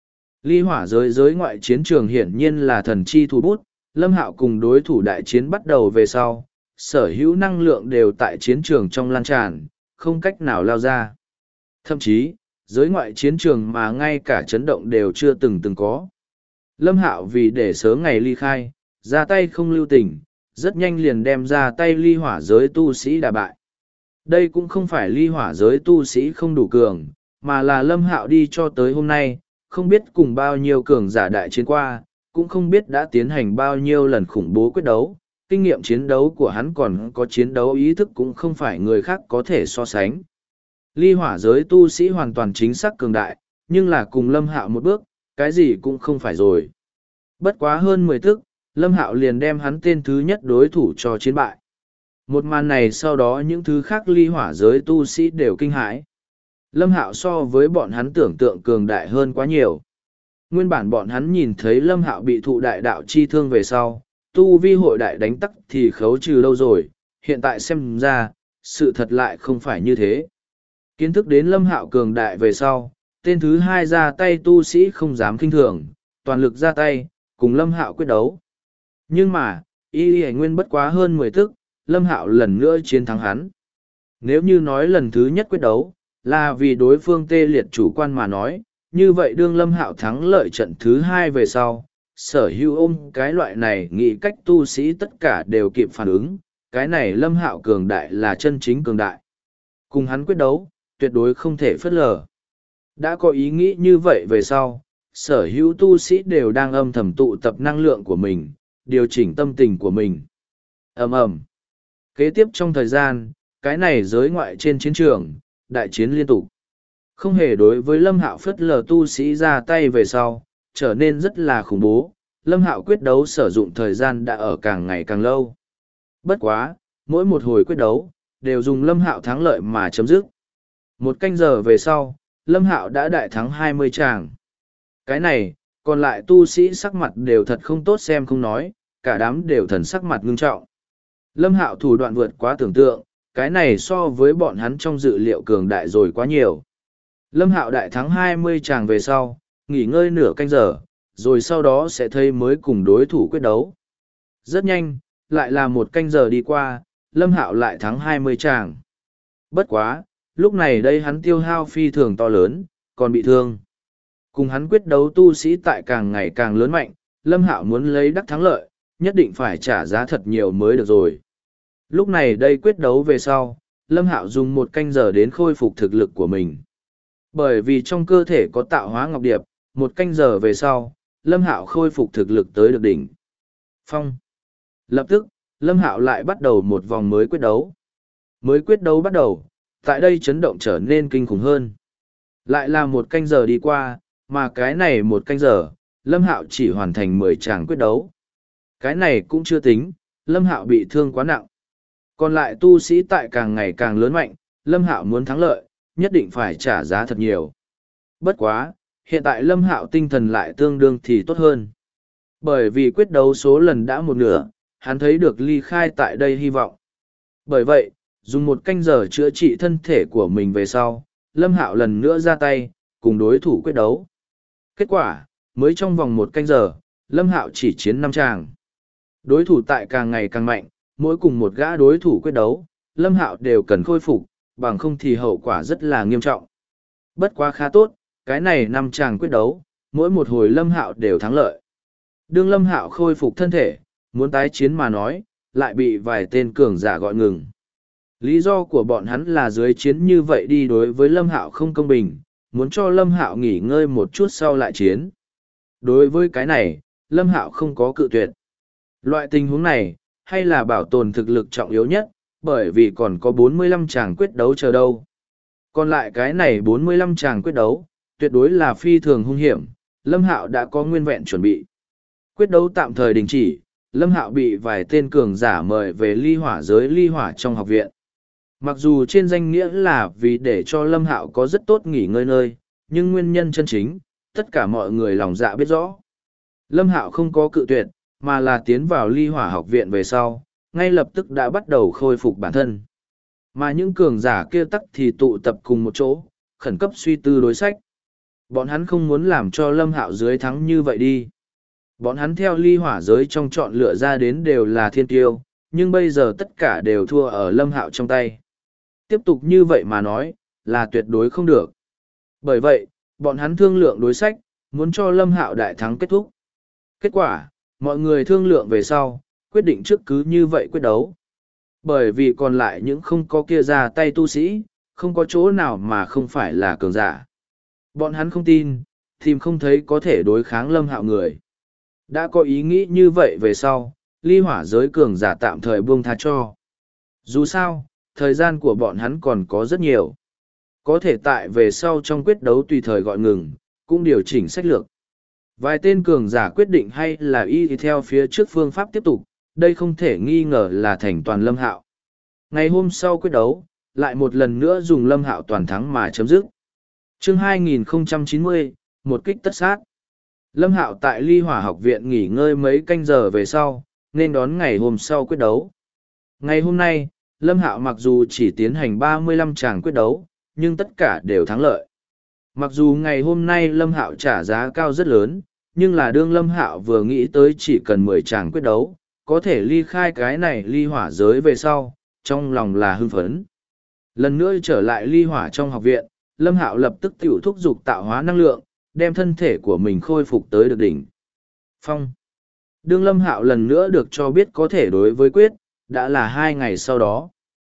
Ly hỏa giới giới ngoại chiến trường hiển nhiên là thần chi thủ bút, Lâm Hạo cùng đối thủ đại chiến bắt đầu về sau, sở hữu năng lượng đều tại chiến trường trong lan tràn, không cách nào lao ra. Thậm chí, giới ngoại chiến trường mà ngay cả chấn động đều chưa từng có. Lâm Hạo vì để sớm ngày ly khai, ra tay không lưu tình, rất nhanh liền đem ra tay ly hỏa giới tu sĩ đả bại. Đây cũng không phải ly hỏa giới tu sĩ không đủ cường, mà là Lâm Hạo đi cho tới hôm nay, không biết cùng bao nhiêu cường giả đại chiến qua, cũng không biết đã tiến hành bao nhiêu lần khủng bố quyết đấu, kinh nghiệm chiến đấu của hắn còn có chiến đấu ý thức cũng không phải người khác có thể so sánh. Ly hỏa giới tu sĩ hoàn toàn chính xác cường đại, nhưng là cùng Lâm Hạo một bước, cái gì cũng không phải rồi. Bất quá hơn 10 tức, Lâm Hạo liền đem hắn tên thứ nhất đối thủ cho chiến bại. Một màn này sau đó những thứ khác ly hỏa giới tu sĩ đều kinh hãi. Lâm Hạo so với bọn hắn tưởng tượng cường đại hơn quá nhiều. Nguyên bản bọn hắn nhìn thấy Lâm Hạo bị thụ đại đạo chi thương về sau, tu vi hội đại đánh tắc thì khấu trừ lâu rồi, hiện tại xem ra, sự thật lại không phải như thế. Kiến thức đến Lâm Hạo cường đại về sau, tên thứ hai ra tay tu sĩ không dám kinh thường, toàn lực ra tay, cùng Lâm Hạo quyết đấu. Nhưng mà, y nguyên bất quá hơn 10 tức, Lâm Hạo lần nữa chiến thắng hắn. Nếu như nói lần thứ nhất quyết đấu, là vì đối phương tê liệt chủ quan mà nói, như vậy đương Lâm Hạo thắng lợi trận thứ hai về sau, sở hữu ôm cái loại này nghĩ cách tu sĩ tất cả đều kịp phản ứng, cái này Lâm Hạo cường đại là chân chính cường đại. Cùng hắn quyết đấu, tuyệt đối không thể phớt lờ. Đã có ý nghĩ như vậy về sau, sở hữu tu sĩ đều đang âm thầm tụ tập năng lượng của mình, điều chỉnh tâm tình của mình. Ầm ầm. Kế tiếp trong thời gian, cái này giới ngoại trên chiến trường, đại chiến liên tục. Không hề đối với Lâm Hạo phớt lờ tu sĩ ra tay về sau, trở nên rất là khủng bố. Lâm Hạo quyết đấu sử dụng thời gian đã ở càng ngày càng lâu. Bất quá, mỗi một hồi quyết đấu, đều dùng Lâm Hạo thắng lợi mà chấm dứt. Một canh giờ về sau, Lâm Hạo đã đại thắng 20 tràng. Cái này, còn lại tu sĩ sắc mặt đều thật không tốt xem không nói, cả đám đều thần sắc mặt ngưng trọng. Lâm Hạo thủ đoạn vượt quá tưởng tượng, cái này so với bọn hắn trong dự liệu cường đại rồi quá nhiều. Lâm Hạo đại thắng 20 tràng về sau, nghỉ ngơi nửa canh giờ, rồi sau đó sẽ thấy mới cùng đối thủ quyết đấu. Rất nhanh, lại là một canh giờ đi qua, Lâm Hạo lại thắng 20 tràng. Bất quá, lúc này đây hắn tiêu hao phi thường to lớn, còn bị thương. Cùng hắn quyết đấu tu sĩ tại càng ngày càng lớn mạnh, Lâm Hạo muốn lấy đắc thắng lợi, nhất định phải trả giá thật nhiều mới được rồi. Lúc này đây quyết đấu về sau, Lâm Hạo dùng một canh giờ đến khôi phục thực lực của mình. Bởi vì trong cơ thể có tạo hóa ngọc điệp, một canh giờ về sau, Lâm Hạo khôi phục thực lực tới được đỉnh phong. Lập tức, Lâm Hạo lại bắt đầu một vòng mới quyết đấu. Mới quyết đấu bắt đầu, tại đây chấn động trở nên kinh khủng hơn. Lại là một canh giờ đi qua, mà cái này một canh giờ, Lâm Hạo chỉ hoàn thành 10 tràng quyết đấu. Cái này cũng chưa tính, Lâm Hạo bị thương quá nặng. Còn lại tu sĩ tại càng ngày càng lớn mạnh, Lâm Hạo muốn thắng lợi, nhất định phải trả giá thật nhiều. Bất quá, hiện tại Lâm Hạo tinh thần lại tương đương thì tốt hơn. Bởi vì quyết đấu số lần đã một nửa, hắn thấy được ly khai tại đây hy vọng. Bởi vậy, dùng một canh giờ chữa trị thân thể của mình về sau, Lâm Hạo lần nữa ra tay, cùng đối thủ quyết đấu. Kết quả, mới trong vòng một canh giờ, Lâm Hạo chỉ chiến 5 tràng. Đối thủ tại càng ngày càng mạnh, mỗi cùng một gã đối thủ quyết đấu, Lâm Hạo đều cần khôi phục, bằng không thì hậu quả rất là nghiêm trọng. Bất quá khá tốt, cái này 5 tràng quyết đấu, mỗi một hồi Lâm Hạo đều thắng lợi. Đương Lâm Hạo khôi phục thân thể, muốn tái chiến mà nói, lại bị vài tên cường giả gọi ngừng. Lý do của bọn hắn là dưới chiến như vậy đi đối với Lâm Hạo không công bình, muốn cho Lâm Hạo nghỉ ngơi một chút sau lại chiến. Đối với cái này, Lâm Hạo không có cự tuyệt. Loại tình huống này, hay là bảo tồn thực lực trọng yếu nhất, bởi vì còn có 45 tràng quyết đấu chờ đâu. Còn lại cái này 45 tràng quyết đấu, tuyệt đối là phi thường hung hiểm, Lâm Hạo đã có nguyên vẹn chuẩn bị. Quyết đấu tạm thời đình chỉ, Lâm Hạo bị vài tên cường giả mời về ly hỏa giới ly hỏa trong học viện. Mặc dù trên danh nghĩa là vì để cho Lâm Hạo có rất tốt nghỉ ngơi nơi, nhưng nguyên nhân chân chính, tất cả mọi người lòng dạ biết rõ. Lâm Hạo không có cự tuyệt, mà là tiến vào ly hỏa học viện về sau, ngay lập tức đã bắt đầu khôi phục bản thân. Mà những cường giả kia tắc thì tụ tập cùng một chỗ, khẩn cấp suy tư đối sách. Bọn hắn không muốn làm cho Lâm Hạo dưới thắng như vậy đi. Bọn hắn theo ly hỏa giới trong chọn lựa ra đến đều là thiên tiêu, nhưng bây giờ tất cả đều thua ở Lâm Hạo trong tay. Tiếp tục như vậy mà nói, là tuyệt đối không được. Bởi vậy, bọn hắn thương lượng đối sách, muốn cho Lâm Hạo đại thắng kết thúc. Kết quả, mọi người thương lượng về sau, quyết định trước cứ như vậy quyết đấu. Bởi vì còn lại những không có kia ra tay tu sĩ, không có chỗ nào mà không phải là cường giả. Bọn hắn không tin, tìm không thấy có thể đối kháng Lâm Hạo người. Đã có ý nghĩ như vậy về sau, ly hỏa giới cường giả tạm thời buông tha cho. Dù sao, thời gian của bọn hắn còn có rất nhiều. Có thể tại về sau trong quyết đấu tùy thời gọi ngừng, cũng điều chỉnh sách lược. Vài tên cường giả quyết định hay là y theo phía trước phương pháp tiếp tục, đây không thể nghi ngờ là thành toàn Lâm Hạo. Ngày hôm sau quyết đấu, lại một lần nữa dùng Lâm Hạo toàn thắng mà chấm dứt. Chương 2090, một kích tất sát. Lâm Hạo tại Ly Hỏa học viện nghỉ ngơi mấy canh giờ về sau, nên đón ngày hôm sau quyết đấu. Ngày hôm nay, Lâm Hạo mặc dù chỉ tiến hành 35 tràng quyết đấu, nhưng tất cả đều thắng lợi. Mặc dù ngày hôm nay Lâm Hạo trả giá cao rất lớn, nhưng là đương Lâm Hạo vừa nghĩ tới chỉ cần 10 tràng quyết đấu, có thể ly khai cái này ly hỏa giới về sau, trong lòng là hưng phấn. Lần nữa trở lại ly hỏa trong học viện, Lâm Hạo lập tức tiểu thúc dục tạo hóa năng lượng, đem thân thể của mình khôi phục tới được đỉnh phong. Đương Lâm Hạo lần nữa được cho biết có thể đối với quyết, đã là 2 ngày sau đó.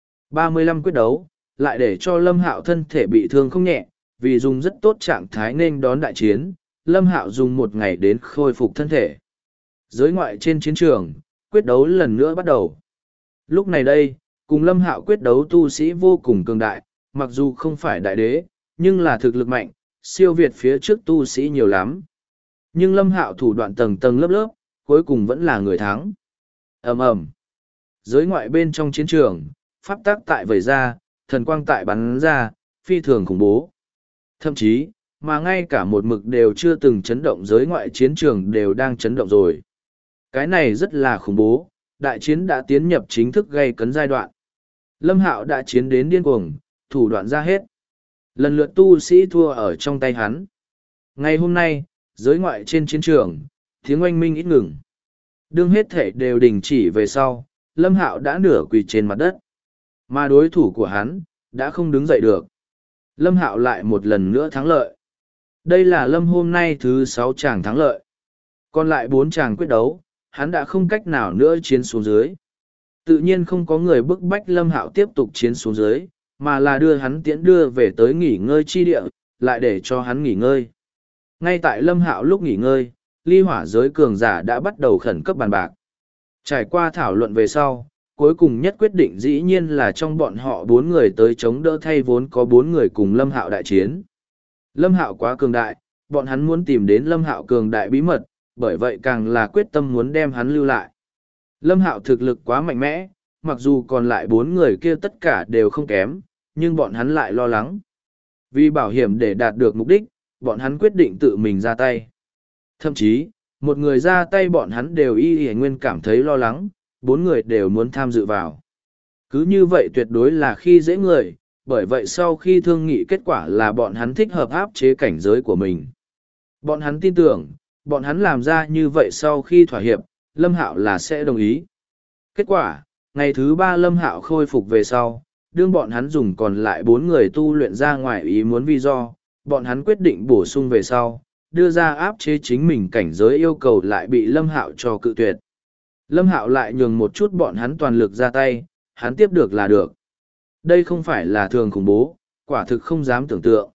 35 quyết đấu, lại để cho Lâm Hạo thân thể bị thương không nhẹ, vì dùng rất tốt trạng thái nên đón đại chiến, Lâm Hạo dùng 1 ngày đến khôi phục thân thể. Giới ngoại trên chiến trường, quyết đấu lần nữa bắt đầu. Lúc này đây, cùng Lâm Hạo quyết đấu tu sĩ vô cùng cường đại, mặc dù không phải đại đế, nhưng là thực lực mạnh, siêu việt phía trước tu sĩ nhiều lắm. Nhưng Lâm Hạo thủ đoạn tầng tầng lớp lớp, cuối cùng vẫn là người thắng. Ầm ầm. Giới ngoại bên trong chiến trường, pháp tắc tại vẩy ra, thần quang tại bắn ra, phi thường khủng bố. Thậm chí, mà ngay cả một mực đều chưa từng chấn động giới ngoại chiến trường đều đang chấn động rồi. Cái này rất là khủng bố, đại chiến đã tiến nhập chính thức gây cấn giai đoạn. Lâm Hạo đã chiến đến điên cuồng, thủ đoạn ra hết. Lần lượt tu sĩ thua ở trong tay hắn. Ngày hôm nay, giới ngoại trên chiến trường, tiếng oanh minh ít ngừng. Đương hết thể đều đình chỉ về sau, Lâm Hạo đã nửa quỳ trên mặt đất. Mà đối thủ của hắn, đã không đứng dậy được. Lâm Hạo lại một lần nữa thắng lợi. Đây là Lâm hôm nay thứ 6 tràng thắng lợi. Còn lại 4 tràng quyết đấu, hắn đã không cách nào nữa chiến xuống dưới. Tự nhiên không có người bức bách Lâm Hạo tiếp tục chiến xuống dưới, mà là đưa hắn tiễn đưa về tới nghỉ ngơi chi địa, lại để cho hắn nghỉ ngơi. Ngay tại Lâm Hạo lúc nghỉ ngơi, ly hỏa giới cường giả đã bắt đầu khẩn cấp bàn bạc. Trải qua thảo luận về sau, cuối cùng nhất quyết định dĩ nhiên là trong bọn họ 4 người tới chống đỡ thay vốn có 4 người cùng Lâm Hạo đại chiến. Lâm Hạo quá cường đại, bọn hắn muốn tìm đến Lâm Hạo cường đại bí mật, bởi vậy càng là quyết tâm muốn đem hắn lưu lại. Lâm Hạo thực lực quá mạnh mẽ, mặc dù còn lại 4 người kia tất cả đều không kém, nhưng bọn hắn lại lo lắng. Vì bảo hiểm để đạt được mục đích, bọn hắn quyết định tự mình ra tay. Thậm chí, một người ra tay bọn hắn đều y nguyên cảm thấy lo lắng, 4 người đều muốn tham dự vào. Cứ như vậy tuyệt đối là khi dễ người, bởi vậy sau khi thương nghị kết quả là bọn hắn thích hợp áp chế cảnh giới của mình. Bọn hắn tin tưởng, bọn hắn làm ra như vậy sau khi thỏa hiệp, Lâm Hạo là sẽ đồng ý. Kết quả, ngày thứ 3 Lâm Hạo khôi phục về sau, đương bọn hắn dùng còn lại 4 người tu luyện ra ngoài ý muốn vì do, bọn hắn quyết định bổ sung về sau, đưa ra áp chế chính mình cảnh giới yêu cầu lại bị Lâm Hạo cho cự tuyệt. Lâm Hạo lại nhường một chút bọn hắn toàn lực ra tay, hắn tiếp được là được. Đây không phải là thường khủng bố, quả thực không dám tưởng tượng.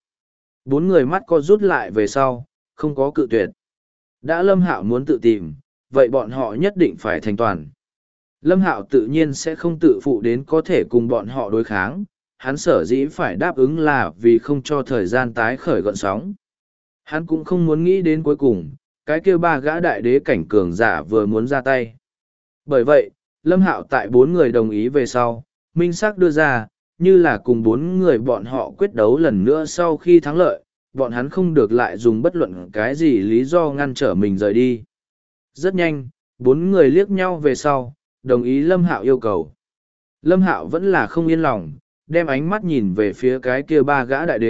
4 người mắt co rút lại về sau, không có cự tuyệt. Đã Lâm Hạo muốn tự tìm, vậy bọn họ nhất định phải thành toàn. Lâm Hạo tự nhiên sẽ không tự phụ đến có thể cùng bọn họ đối kháng, hắn sở dĩ phải đáp ứng là vì không cho thời gian tái khởi gọn sóng. Hắn cũng không muốn nghĩ đến cuối cùng, cái kia 3 gã đại đế cảnh cường giả vừa muốn ra tay. Bởi vậy, Lâm Hạo tại 4 người đồng ý về sau, minh xác đưa ra, như là cùng 4 người bọn họ quyết đấu lần nữa sau khi thắng lợi, bọn hắn không được lại dùng bất luận cái gì lý do ngăn trở mình rời đi. Rất nhanh, 4 người liếc nhau về sau, đồng ý Lâm Hạo yêu cầu. Lâm Hạo vẫn là không yên lòng, đem ánh mắt nhìn về phía cái kia 3 gã đại đế,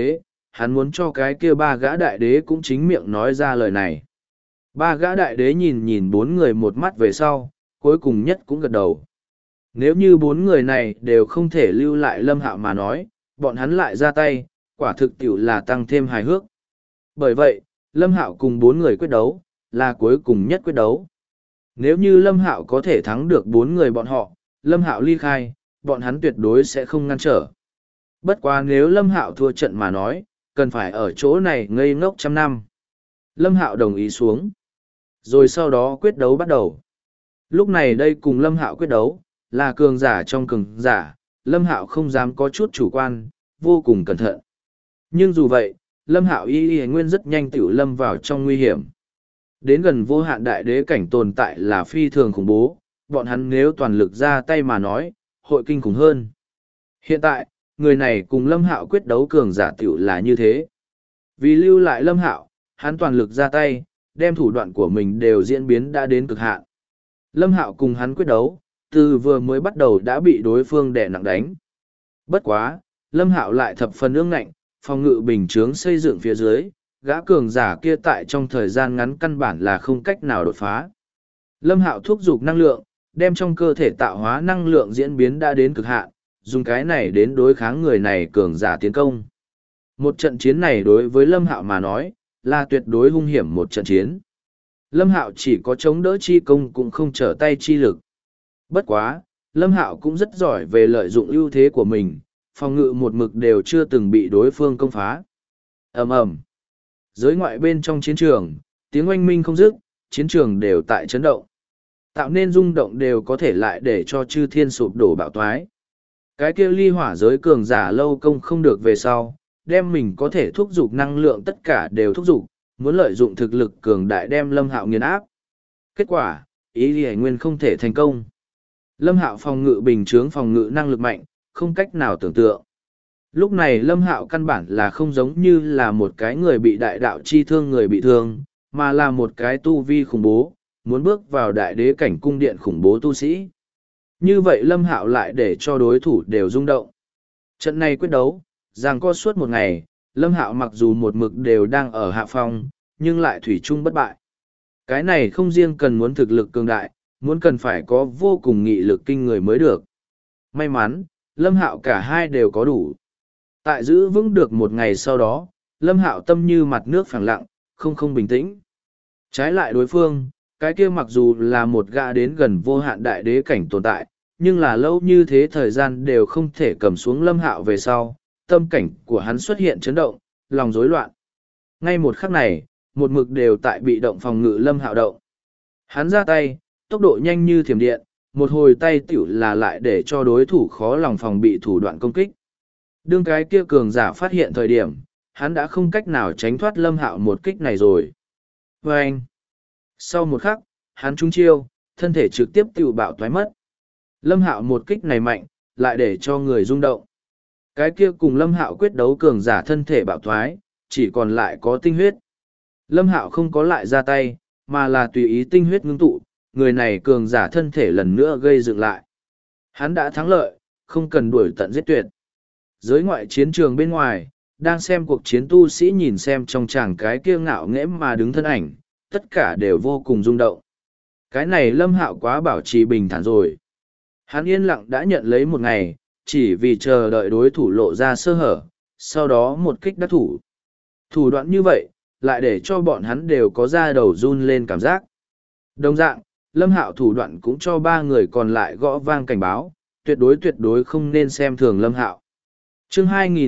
hắn muốn cho cái kia ba gã đại đế cũng chính miệng nói ra lời này. Ba gã đại đế nhìn nhìn bốn người một mắt về sau, cuối cùng nhất cũng gật đầu. Nếu như bốn người này đều không thể lưu lại Lâm Hạo mà nói, bọn hắn lại ra tay, quả thực tiểu là tăng thêm hài hước. Bởi vậy, Lâm Hạo cùng bốn người quyết đấu, là cuối cùng nhất quyết đấu. Nếu như Lâm Hạo có thể thắng được bốn người bọn họ, Lâm Hạo ly khai, bọn hắn tuyệt đối sẽ không ngăn trở. Bất quá nếu Lâm Hạo thua trận mà nói, cần phải ở chỗ này ngây ngốc trăm năm. Lâm Hạo đồng ý xuống. Rồi sau đó quyết đấu bắt đầu. Lúc này đây cùng Lâm Hạo quyết đấu, là cường giả trong cường giả, Lâm Hạo không dám có chút chủ quan, vô cùng cẩn thận. Nhưng dù vậy, Lâm Hạo y nguyên rất nhanh tiểu lâm vào trong nguy hiểm. Đến gần vô hạn đại đế cảnh tồn tại là phi thường khủng bố, bọn hắn nếu toàn lực ra tay mà nói, hội kinh khủng hơn. Hiện tại, người này cùng Lâm Hạo quyết đấu cường giả tiểu là như thế. Vì lưu lại Lâm Hạo, hắn toàn lực ra tay, đem thủ đoạn của mình đều diễn biến đã đến cực hạn. Lâm Hạo cùng hắn quyết đấu, từ vừa mới bắt đầu đã bị đối phương đè nặng đánh. Bất quá, Lâm Hạo lại thập phần ương ngạnh, phòng ngự bình chướng xây dựng phía dưới, gã cường giả kia tại trong thời gian ngắn căn bản là không cách nào đột phá. Lâm Hạo thúc giục năng lượng, đem trong cơ thể tạo hóa năng lượng diễn biến đã đến cực hạn, dùng cái này đến đối kháng người này cường giả tiến công. Một trận chiến này đối với Lâm Hạo mà nói, là tuyệt đối hung hiểm một trận chiến. Lâm Hạo chỉ có chống đỡ chi công cũng không trở tay chi lực. Bất quá, Lâm Hạo cũng rất giỏi về lợi dụng ưu thế của mình, phòng ngự một mực đều chưa từng bị đối phương công phá. Ầm ầm. Giới ngoại bên trong chiến trường, tiếng oanh minh không dứt, chiến trường đều tại chấn động. Tạo nên rung động đều có thể lại để cho chư thiên sụp đổ bạo toái. Cái kia ly hỏa giới cường giả lâu công không được về sau, đem mình có thể thúc giục năng lượng tất cả đều thúc giục, muốn lợi dụng thực lực cường đại đem Lâm Hạo nghiền áp. Kết quả, ý Lý Nguyên không thể thành công. Lâm Hạo phòng ngự bình chướng phòng ngự năng lực mạnh, không cách nào tưởng tượng. Lúc này Lâm Hạo căn bản là không giống như là một cái người bị đại đạo chi thương người bị thương, mà là một cái tu vi khủng bố, muốn bước vào đại đế cảnh cung điện khủng bố tu sĩ. Như vậy Lâm Hạo lại để cho đối thủ đều rung động. Trận này quyết đấu, giằng co suốt một ngày, Lâm Hạo mặc dù một mực đều đang ở hạ phong, nhưng lại thủy chung bất bại. Cái này không riêng cần muốn thực lực cường đại, muốn cần phải có vô cùng nghị lực kinh người mới được. May mắn, Lâm Hạo cả hai đều có đủ. Tại giữ vững được một ngày sau đó, Lâm Hạo tâm như mặt nước phẳng lặng, không bình tĩnh. Trái lại đối phương, cái kia mặc dù là một gã đến gần vô hạn đại đế cảnh tồn tại, nhưng là lâu như thế thời gian đều không thể cầm xuống Lâm Hạo về sau, tâm cảnh của hắn xuất hiện chấn động, lòng rối loạn. Ngay một khắc này, một mực đều tại bị động phòng ngự Lâm Hạo động. Hắn ra tay, tốc độ nhanh như thiểm điện, một hồi tay tiểu là lại để cho đối thủ khó lòng phòng bị thủ đoạn công kích. Đương cái kia cường giả phát hiện thời điểm, hắn đã không cách nào tránh thoát Lâm Hạo một kích này rồi. Và anh, sau một khắc, hắn trúng chiêu, thân thể trực tiếp tiểu bạo thoái mất. Lâm Hạo một kích này mạnh, lại để cho người rung động. Cái kia cùng Lâm Hạo quyết đấu cường giả thân thể bạo thoái, chỉ còn lại có tinh huyết. Lâm Hạo không có lại ra tay, mà là tùy ý tinh huyết ngưng tụ, người này cường giả thân thể lần nữa gây dựng lại. Hắn đã thắng lợi, không cần đuổi tận giết tuyệt. Giới ngoại chiến trường bên ngoài, đang xem cuộc chiến tu sĩ nhìn xem trong chàng cái kia ngạo nghễ mà đứng thân ảnh, tất cả đều vô cùng rung động. Cái này Lâm Hạo quá bảo trì bình thản rồi. Hắn yên lặng đã nhận lấy một ngày, chỉ vì chờ đợi đối thủ lộ ra sơ hở, sau đó một kích đắc thủ. Thủ đoạn như vậy, lại để cho bọn hắn đều có da đầu run lên cảm giác. Đồng dạng, Lâm Hạo thủ đoạn cũng cho ba người còn lại gõ vang cảnh báo, tuyệt đối không nên xem thường Lâm Hạo. Chương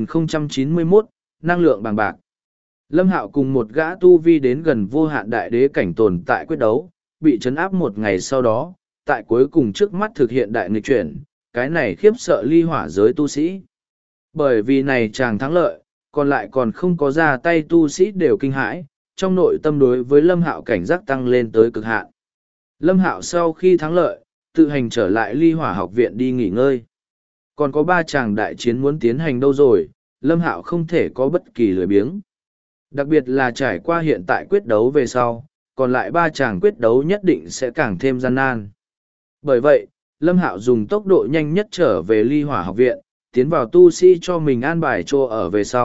2091, năng lượng bằng bạc. Lâm Hạo cùng một gã tu vi đến gần vô hạn đại đế cảnh tồn tại quyết đấu, bị trấn áp một ngày sau đó, tại cuối cùng trước mắt thực hiện đại nghịch chuyển, cái này khiếp sợ ly hỏa giới tu sĩ. Bởi vì này chàng thắng lợi, còn lại còn không có ra tay tu sĩ đều kinh hãi, trong nội tâm đối với Lâm Hạo cảnh giác tăng lên tới cực hạn. Lâm Hạo sau khi thắng lợi, tự hành trở lại ly hỏa học viện đi nghỉ ngơi. Còn có 3 chàng đại chiến muốn tiến hành đâu rồi, Lâm Hạo không thể có bất kỳ lười biếng. Đặc biệt là trải qua hiện tại quyết đấu về sau, còn lại 3 chàng quyết đấu nhất định sẽ càng thêm gian nan. Bởi vậy, Lâm Hạo dùng tốc độ nhanh nhất trở về ly hỏa học viện, tiến vào tu sĩ cho mình an bài chỗ ở về sau,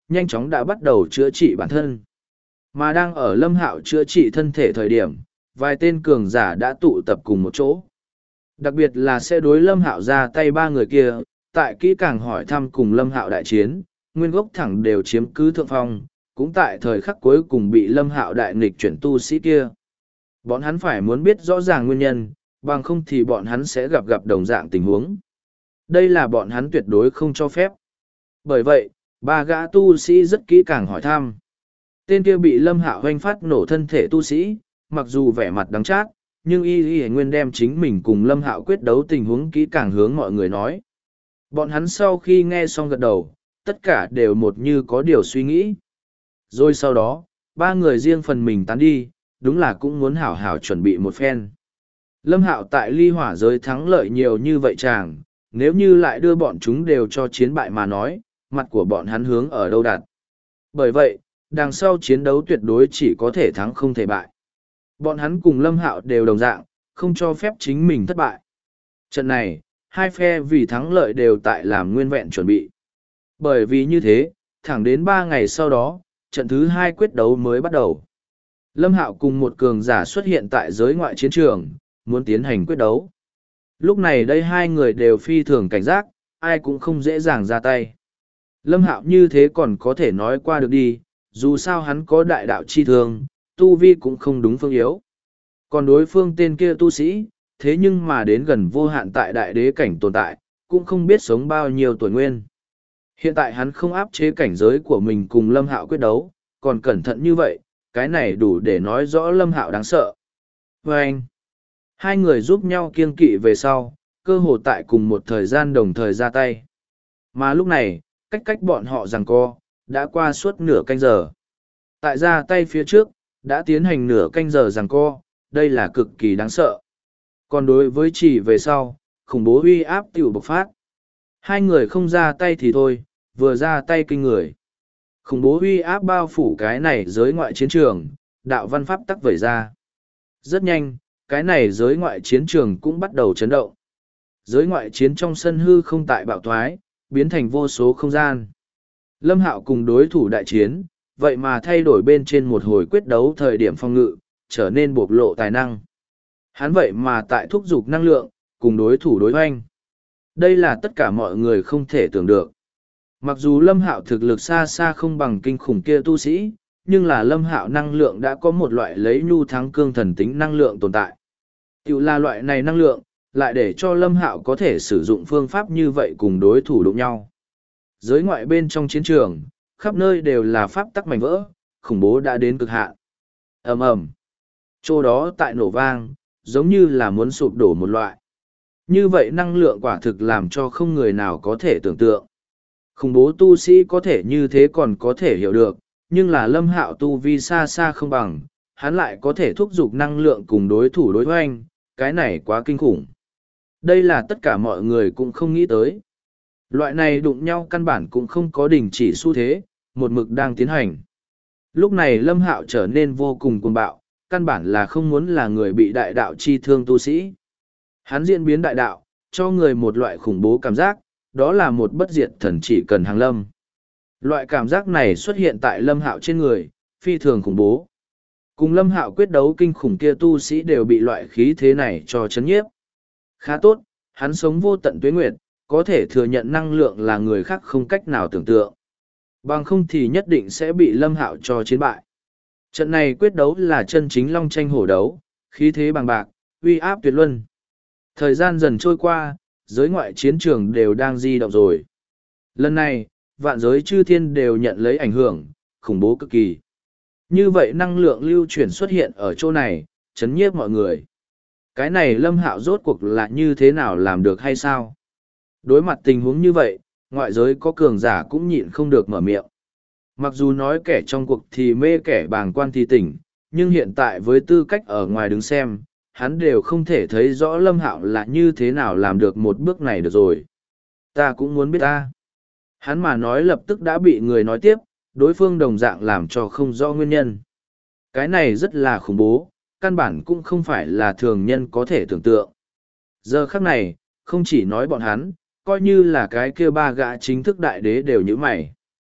nhanh chóng đã bắt đầu chữa trị bản thân. Mà đang ở Lâm Hạo chữa trị thân thể thời điểm, vài tên cường giả đã tụ tập cùng một chỗ. Đặc biệt là sẽ đối Lâm Hạo ra tay ba người kia, tại kỹ càng hỏi thăm cùng Lâm Hạo đại chiến, nguyên gốc thẳng đều chiếm cứ thượng phong, cũng tại thời khắc cuối cùng bị Lâm Hạo đại nghịch chuyển tu sĩ kia. Bọn hắn phải muốn biết rõ ràng nguyên nhân, bằng không thì bọn hắn sẽ gặp đồng dạng tình huống. Đây là bọn hắn tuyệt đối không cho phép. Bởi vậy, ba gã tu sĩ rất kỹ càng hỏi thăm. Tên kia bị Lâm Hạo hoanh phát nổ thân thể tu sĩ, mặc dù vẻ mặt đắng chát, nhưng y nguyên đem chính mình cùng Lâm Hạo quyết đấu tình huống kỹ càng hướng mọi người nói. Bọn hắn sau khi nghe xong gật đầu, tất cả đều một như có điều suy nghĩ. Rồi sau đó, ba người riêng phần mình tán đi, đúng là cũng muốn hảo hảo chuẩn bị một phen. Lâm Hạo tại ly hỏa giới thắng lợi nhiều như vậy chàng, nếu như lại đưa bọn chúng đều cho chiến bại mà nói, mặt của bọn hắn hướng ở đâu đặt. Bởi vậy, đằng sau chiến đấu tuyệt đối chỉ có thể thắng không thể bại. Bọn hắn cùng Lâm Hạo đều đồng dạng, không cho phép chính mình thất bại. Trận này, hai phe vì thắng lợi đều tại làm nguyên vẹn chuẩn bị. Bởi vì như thế, thẳng đến 3 ngày sau đó, trận thứ 2 quyết đấu mới bắt đầu. Lâm Hạo cùng một cường giả xuất hiện tại giới ngoại chiến trường, muốn tiến hành quyết đấu. Lúc này đây hai người đều phi thường cảnh giác, ai cũng không dễ dàng ra tay. Lâm Hạo như thế còn có thể nói qua được đi, dù sao hắn có đại đạo chi thương, tu vi cũng không đúng phương yếu. Còn đối phương tên kia tu sĩ, thế nhưng mà đến gần vô hạn tại đại đế cảnh tồn tại, cũng không biết sống bao nhiêu tuổi nguyên. Hiện tại hắn không áp chế cảnh giới của mình cùng Lâm Hạo quyết đấu, còn cẩn thận như vậy, cái này đủ để nói rõ Lâm Hạo đáng sợ. Và anh, hai người giúp nhau kiêng kỵ về sau, cơ hồ tại cùng một thời gian đồng thời ra tay. Mà lúc này, cách bọn họ giằng co, đã qua suốt nửa canh giờ. Tại ra tay phía trước, đã tiến hành nửa canh giờ giằng co, đây là cực kỳ đáng sợ. Còn đối với chỉ về sau, khủng bố uy áp tiểu bộc phát. Hai người không ra tay thì thôi, vừa ra tay kinh người. Khủng bố uy áp bao phủ cái này giới ngoại chiến trường, đạo văn pháp tắc vẩy ra. Rất nhanh, cái này giới ngoại chiến trường cũng bắt đầu chấn động. Giới ngoại chiến trong sân hư không tại bạo thoái, biến thành vô số không gian. Lâm Hạo cùng đối thủ đại chiến, vậy mà thay đổi bên trên một hồi quyết đấu thời điểm phong ngự, trở nên bộc lộ tài năng. Hắn vậy mà tại thúc giục năng lượng, cùng đối thủ đối hoanh. Đây là tất cả mọi người không thể tưởng được. Mặc dù Lâm Hạo thực lực xa xa không bằng kinh khủng kia tu sĩ, nhưng là Lâm Hạo năng lượng đã có một loại lấy nhu thắng cương thần tính năng lượng tồn tại. Tiểu là loại này năng lượng, lại để cho Lâm Hạo có thể sử dụng phương pháp như vậy cùng đối thủ đụng nhau. Giới ngoại bên trong chiến trường, khắp nơi đều là pháp tắc mảnh vỡ, khủng bố đã đến cực hạn. Ầm ầm. Chỗ đó tại nổ vang, giống như là muốn sụp đổ một loại. Như vậy năng lượng quả thực làm cho không người nào có thể tưởng tượng. Khủng bố tu sĩ có thể như thế còn có thể hiểu được, nhưng là Lâm Hạo tu vi xa xa không bằng, hắn lại có thể thúc giục năng lượng cùng đối thủ đối hoành, cái này quá kinh khủng. Đây là tất cả mọi người cũng không nghĩ tới. Loại này đụng nhau căn bản cũng không có đình chỉ xu thế, một mực đang tiến hành. Lúc này Lâm Hạo trở nên vô cùng cuồng bạo, căn bản là không muốn là người bị đại đạo chi thương tu sĩ. Hắn diễn biến đại đạo, cho người một loại khủng bố cảm giác, đó là một bất diệt thần chỉ cần hàng lâm. Loại cảm giác này xuất hiện tại Lâm Hạo trên người, phi thường khủng bố. Cùng Lâm Hạo quyết đấu kinh khủng kia tu sĩ đều bị loại khí thế này cho chấn nhiếp. Khá tốt, hắn sống vô tận tuế nguyệt, có thể thừa nhận năng lượng là người khác không cách nào tưởng tượng. Bằng không thì nhất định sẽ bị Lâm Hạo cho chiến bại. Trận này quyết đấu là chân chính long tranh hổ đấu, khí thế bằng bạc, uy áp tuyệt luân. Thời gian dần trôi qua, giới ngoại chiến trường đều đang di động rồi. Lần này, vạn giới chư thiên đều nhận lấy ảnh hưởng, khủng bố cực kỳ. Như vậy năng lượng lưu chuyển xuất hiện ở chỗ này, chấn nhiếp mọi người. Cái này Lâm Hạo rốt cuộc là như thế nào làm được hay sao? Đối mặt tình huống như vậy, ngoại giới có cường giả cũng nhịn không được mở miệng. Mặc dù nói kẻ trong cuộc thì mê kẻ bàng quan thì tỉnh, nhưng hiện tại với tư cách ở ngoài đứng xem, hắn đều không thể thấy rõ Lâm Hạo là như thế nào làm được một bước này được rồi. Ta cũng muốn biết ta. Hắn mà nói lập tức đã bị người nói tiếp, đối phương đồng dạng làm cho không rõ nguyên nhân. Cái này rất là khủng bố, căn bản cũng không phải là thường nhân có thể tưởng tượng. Giờ khắc này, không chỉ nói bọn hắn, coi như là cái kia ba gã chính thức đại đế đều như mày.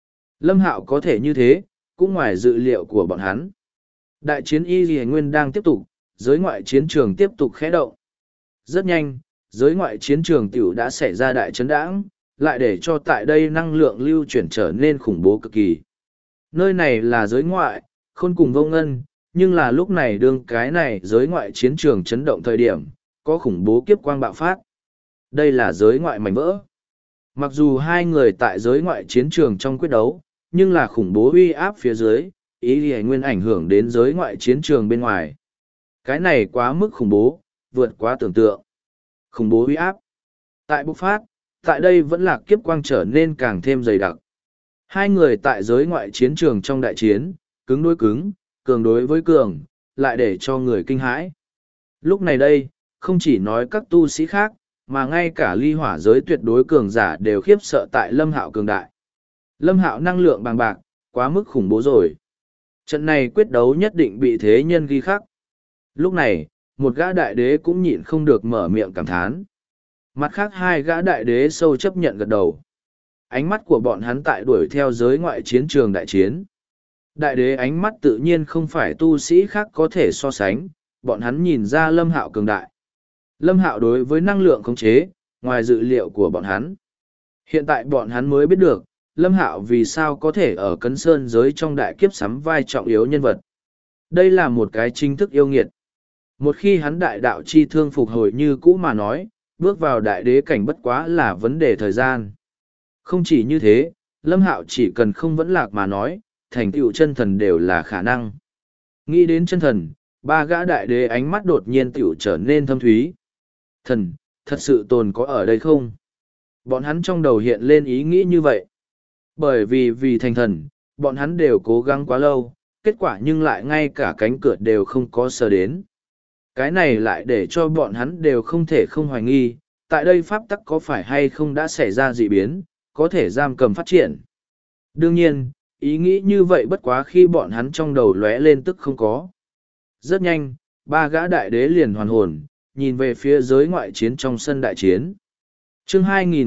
Lâm Hạo có thể như thế, cũng ngoài dự liệu của bọn hắn. Đại chiến Y Lì Nguyên đang tiếp tục, giới ngoại chiến trường tiếp tục khẽ động. Rất nhanh, giới ngoại chiến trường tiểu đã xảy ra đại chấn đãng, lại để cho tại đây năng lượng lưu chuyển trở nên khủng bố cực kỳ. Nơi này là giới ngoại, khôn cùng vô ngân, nhưng là lúc này đương cái này giới ngoại chiến trường chấn động thời điểm, có khủng bố kiếp quang bạo phát. Đây là giới ngoại mảnh vỡ. Mặc dù hai người tại giới ngoại chiến trường trong quyết đấu, nhưng là khủng bố uy áp phía dưới, ý lì nguyên ảnh hưởng đến giới ngoại chiến trường bên ngoài. Cái này quá mức khủng bố, vượt quá tưởng tượng. Khủng bố uy áp. Tại bộc phát, tại đây vẫn là kiếp quang trở nên càng thêm dày đặc. Hai người tại giới ngoại chiến trường trong đại chiến, cứng đối cứng, cường đối với cường, lại để cho người kinh hãi. Lúc này đây, không chỉ nói các tu sĩ khác, mà ngay cả ly hỏa giới tuyệt đối cường giả đều khiếp sợ tại Lâm Hạo cường đại. Lâm Hạo năng lượng bằng bạc, quá mức khủng bố rồi. Trận này quyết đấu nhất định bị thế nhân ghi khắc. Lúc này, một gã đại đế cũng nhịn không được mở miệng cảm thán. Mặt khác hai gã đại đế sâu chấp nhận gật đầu. Ánh mắt của bọn hắn tại đuổi theo giới ngoại chiến trường đại chiến. Đại đế ánh mắt tự nhiên không phải tu sĩ khác có thể so sánh, bọn hắn nhìn ra Lâm Hạo cường đại. Lâm Hạo đối với năng lượng khống chế, ngoài dự liệu của bọn hắn. Hiện tại bọn hắn mới biết được, Lâm Hạo vì sao có thể ở Cấn Sơn giới trong đại kiếp sắm vai trọng yếu nhân vật. Đây là một cái chính thức yêu nghiệt. Một khi hắn đại đạo chi thương phục hồi như cũ mà nói, bước vào đại đế cảnh bất quá là vấn đề thời gian. Không chỉ như thế, Lâm Hạo chỉ cần không vẫn lạc mà nói, thành tựu chân thần đều là khả năng. Nghĩ đến chân thần, ba gã đại đế ánh mắt đột nhiên tiểu trở nên thâm thúy. Thần, thật sự tồn có ở đây không? Bọn hắn trong đầu hiện lên ý nghĩ như vậy. Bởi vì thành thần, bọn hắn đều cố gắng quá lâu, kết quả nhưng lại ngay cả cánh cửa đều không có sờ đến. Cái này lại để cho bọn hắn đều không thể không hoài nghi, tại đây pháp tắc có phải hay không đã xảy ra dị biến, có thể giam cầm phát triển. Đương nhiên, ý nghĩ như vậy bất quá khi bọn hắn trong đầu lóe lên tức không có. Rất nhanh, ba gã đại đế liền hoàn hồn, nhìn về phía giới ngoại chiến trong sân đại chiến. Chương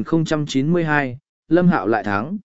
2092, Lâm Hạo lại thắng.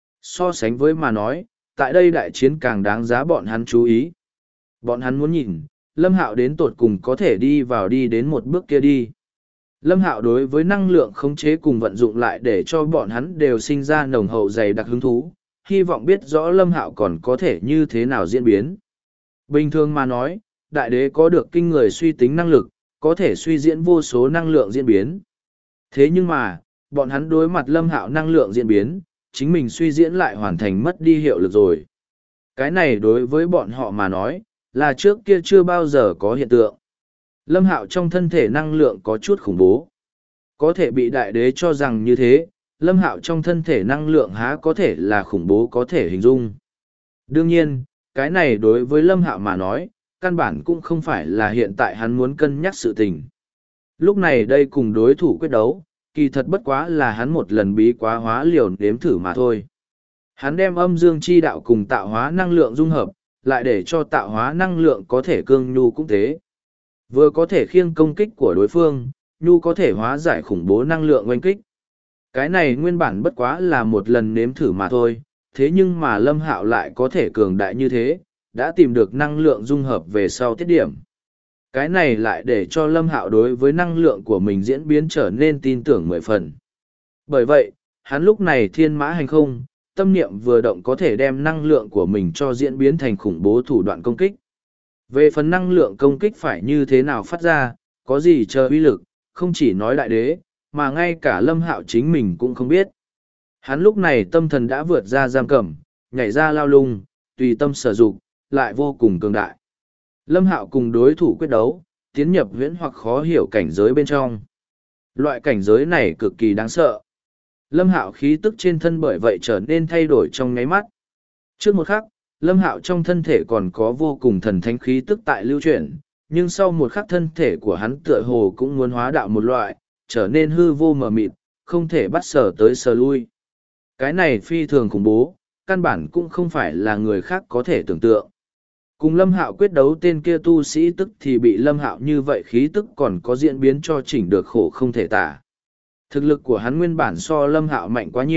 So sánh với mà nói, tại đây đại chiến càng đáng giá bọn hắn chú ý. Bọn hắn muốn nhìn, Lâm Hạo đến tột cùng có thể đi vào đi đến một bước kia đi. Lâm Hạo đối với năng lượng khống chế cùng vận dụng lại để cho bọn hắn đều sinh ra nồng hậu dày đặc hứng thú, hy vọng biết rõ Lâm Hạo còn có thể như thế nào diễn biến. Bình thường mà nói, đại đế có được kinh người suy tính năng lực, có thể suy diễn vô số năng lượng diễn biến. Thế nhưng mà, bọn hắn đối mặt Lâm Hạo năng lượng diễn biến, chính mình suy diễn lại hoàn thành mất đi hiệu lực rồi. Cái này đối với bọn họ mà nói, là trước kia chưa bao giờ có hiện tượng. Lâm Hạo trong thân thể năng lượng có chút khủng bố. Có thể bị đại đế cho rằng như thế, Lâm Hạo trong thân thể năng lượng há có thể là khủng bố có thể hình dung. Đương nhiên, cái này đối với Lâm Hạo mà nói, căn bản cũng không phải là hiện tại hắn muốn cân nhắc sự tình. Lúc này đây cùng đối thủ quyết đấu, kỳ thật bất quá là hắn một lần bí quá hóa liều nếm thử mà thôi. Hắn đem âm dương chi đạo cùng tạo hóa năng lượng dung hợp, lại để cho tạo hóa năng lượng có thể cương nhu cũng thế. Vừa có thể khiêng công kích của đối phương, nhu có thể hóa giải khủng bố năng lượng oanh kích. Cái này nguyên bản bất quá là một lần nếm thử mà thôi, thế nhưng mà Lâm Hạo lại có thể cường đại như thế, đã tìm được năng lượng dung hợp về sau tiết điểm. Cái này lại để cho Lâm Hạo đối với năng lượng của mình diễn biến trở nên tin tưởng 10 phần. Bởi vậy, hắn lúc này thiên mã hành không, tâm niệm vừa động có thể đem năng lượng của mình cho diễn biến thành khủng bố thủ đoạn công kích. Về phần năng lượng công kích phải như thế nào phát ra, có gì chờ uy lực, không chỉ nói đại đế, mà ngay cả Lâm Hạo chính mình cũng không biết. Hắn lúc này tâm thần đã vượt ra giam cầm, nhảy ra lao lung, tùy tâm sở dụng, lại vô cùng cường đại. Lâm Hạo cùng đối thủ quyết đấu, tiến nhập huyễn hoặc khó hiểu cảnh giới bên trong. Loại cảnh giới này cực kỳ đáng sợ. Lâm Hạo khí tức trên thân bởi vậy trở nên thay đổi trong nháy mắt. Trước một khắc, Lâm Hạo trong thân thể còn có vô cùng thần thánh khí tức tại lưu chuyển, nhưng sau một khắc thân thể của hắn tựa hồ cũng muốn hóa đạo một loại, trở nên hư vô mờ mịt, không thể bắt sở tới sờ lui. Cái này phi thường khủng bố, căn bản cũng không phải là người khác có thể tưởng tượng. Cùng Lâm Hạo quyết đấu tên kia tu sĩ tức thì bị Lâm Hạo như vậy khí tức còn có diễn biến cho chỉnh được khổ không thể tả. Thực lực của hắn nguyên bản so Lâm Hạo mạnh quá nhiều,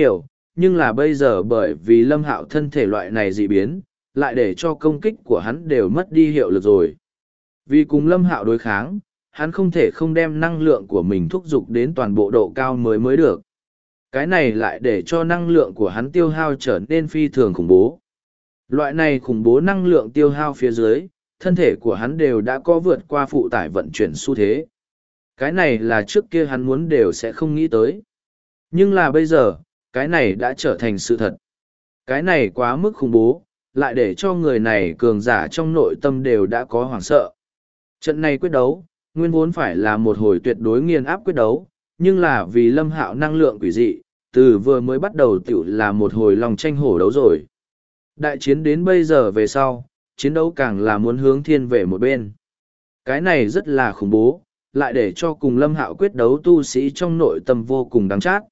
nhưng là bây giờ bởi vì Lâm Hạo thân thể loại này dị biến, lại để cho công kích của hắn đều mất đi hiệu lực rồi. Vì cùng Lâm Hạo đối kháng, hắn không thể không đem năng lượng của mình thúc giục đến toàn bộ độ cao mới được. Cái này lại để cho năng lượng của hắn tiêu hao trở nên phi thường khủng bố. Loại này khủng bố năng lượng tiêu hao phía dưới, thân thể của hắn đều đã có vượt qua phụ tải vận chuyển xu thế. Cái này là trước kia hắn muốn đều sẽ không nghĩ tới. Nhưng là bây giờ, cái này đã trở thành sự thật. Cái này quá mức khủng bố, lại để cho người này cường giả trong nội tâm đều đã có hoảng sợ. Trận này quyết đấu, nguyên vốn phải là một hồi tuyệt đối nghiền áp quyết đấu, nhưng là vì Lâm Hạo năng lượng quỷ dị, từ vừa mới bắt đầu tiểu là một hồi lòng tranh hổ đấu rồi. Đại chiến đến bây giờ về sau, chiến đấu càng là muốn hướng thiên về một bên. Cái này rất là khủng bố, lại để cho cùng Lâm Hạo quyết đấu tu sĩ trong nội tâm vô cùng đáng chát.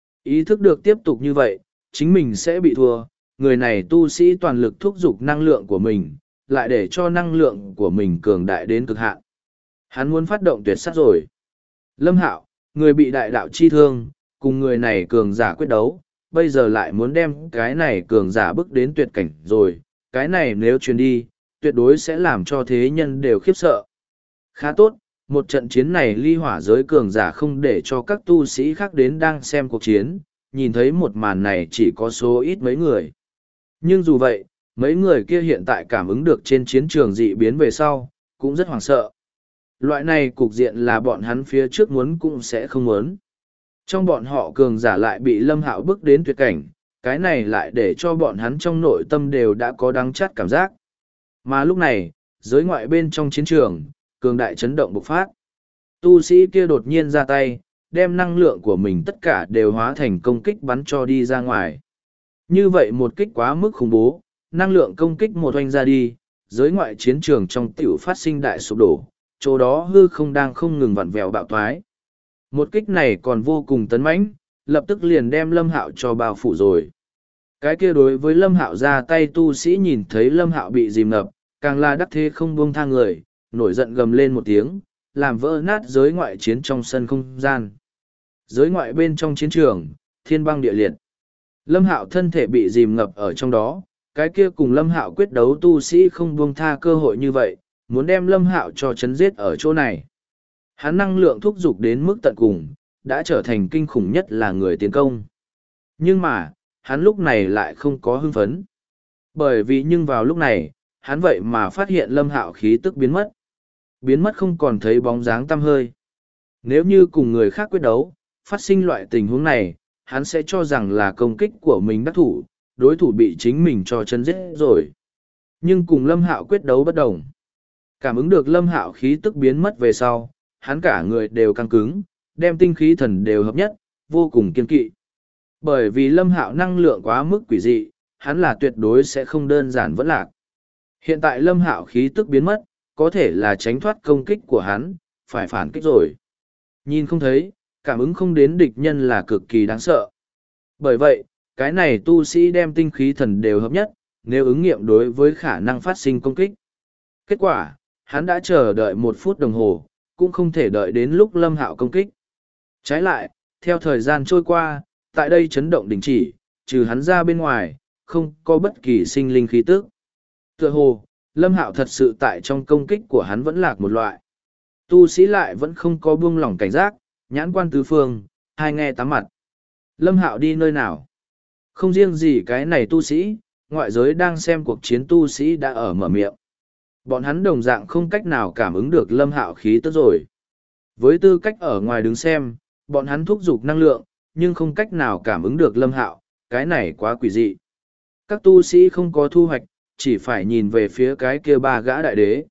Ý thức được tiếp tục như vậy, chính mình sẽ bị thua, người này tu sĩ toàn lực thúc giục năng lượng của mình, lại để cho năng lượng của mình cường đại đến cực hạn. Hắn muốn phát động tuyệt sát rồi. Lâm Hạo, người bị đại đạo chi thương, cùng người này cường giả quyết đấu, bây giờ lại muốn đem cái này cường giả bước đến tuyệt cảnh rồi, cái này nếu truyền đi, tuyệt đối sẽ làm cho thế nhân đều khiếp sợ. Khá tốt, một trận chiến này ly hỏa giới cường giả không để cho các tu sĩ khác đến đang xem cuộc chiến, nhìn thấy một màn này chỉ có số ít mấy người. Nhưng dù vậy, mấy người kia hiện tại cảm ứng được trên chiến trường dị biến về sau, cũng rất hoảng sợ. Loại này cục diện là bọn hắn phía trước muốn cũng sẽ không muốn. Trong bọn họ cường giả lại bị Lâm Hạo bước đến tuyệt cảnh, cái này lại để cho bọn hắn trong nội tâm đều đã có đắng chát cảm giác. Mà lúc này, giới ngoại bên trong chiến trường, cường đại chấn động bộc phát. Tu sĩ kia đột nhiên ra tay, đem năng lượng của mình tất cả đều hóa thành công kích bắn cho đi ra ngoài. Như vậy một kích quá mức khủng bố, năng lượng công kích một oanh ra đi, giới ngoại chiến trường trong tiểu phát sinh đại sụp đổ, chỗ đó hư không đang không ngừng vặn vẹo bạo thoái. Một kích này còn vô cùng tấn mãnh, lập tức liền đem Lâm Hạo cho bao phủ rồi. Cái kia đối với Lâm Hạo ra tay tu sĩ nhìn thấy Lâm Hạo bị dìm ngập, càng là đắc thế không buông tha người, nổi giận gầm lên một tiếng, làm vỡ nát giới ngoại chiến trong sân không gian. Giới ngoại bên trong chiến trường, thiên băng địa liệt. Lâm Hạo thân thể bị dìm ngập ở trong đó, cái kia cùng Lâm Hạo quyết đấu tu sĩ không buông tha cơ hội như vậy, muốn đem Lâm Hạo cho chấn giết ở chỗ này. Hắn năng lượng thúc giục đến mức tận cùng, đã trở thành kinh khủng nhất là người tiến công. Nhưng mà, hắn lúc này lại không có hưng phấn. Bởi vì nhưng vào lúc này, hắn vậy mà phát hiện Lâm Hạo khí tức biến mất. Biến mất không còn thấy bóng dáng tăm hơi. Nếu như cùng người khác quyết đấu, phát sinh loại tình huống này, hắn sẽ cho rằng là công kích của mình đắc thủ, đối thủ bị chính mình cho chân giết rồi. Nhưng cùng Lâm Hạo quyết đấu bất đồng. Cảm ứng được Lâm Hạo khí tức biến mất về sau, hắn cả người đều căng cứng, đem tinh khí thần đều hợp nhất, vô cùng kiên kỵ. Bởi vì Lâm Hạo năng lượng quá mức quỷ dị, hắn là tuyệt đối sẽ không đơn giản vẫn lạc. Hiện tại Lâm Hạo khí tức biến mất, có thể là tránh thoát công kích của hắn, phải phản kích rồi. Nhìn không thấy, cảm ứng không đến địch nhân là cực kỳ đáng sợ. Bởi vậy, cái này tu sĩ đem tinh khí thần đều hợp nhất, nếu ứng nghiệm đối với khả năng phát sinh công kích. Kết quả, hắn đã chờ đợi 1 phút đồng hồ, cũng không thể đợi đến lúc Lâm Hạo công kích. Trái lại, theo thời gian trôi qua, tại đây chấn động đình chỉ, trừ hắn ra bên ngoài, không có bất kỳ sinh linh khí tức. Tựa hồ, Lâm Hạo thật sự tại trong công kích của hắn vẫn lạc một loại. Tu sĩ lại vẫn không có buông lỏng cảnh giác, nhãn quan tứ phương, hai nghe tám mặt. Lâm Hạo đi nơi nào? Không riêng gì cái này tu sĩ, ngoại giới đang xem cuộc chiến tu sĩ đã ở mở miệng. Bọn hắn đồng dạng không cách nào cảm ứng được Lâm Hạo khí tức rồi. Với tư cách ở ngoài đứng xem, bọn hắn thúc giục năng lượng, nhưng không cách nào cảm ứng được Lâm Hạo, cái này quá quỷ dị. Các tu sĩ không có thu hoạch, chỉ phải nhìn về phía cái kia 3 gã đại đế.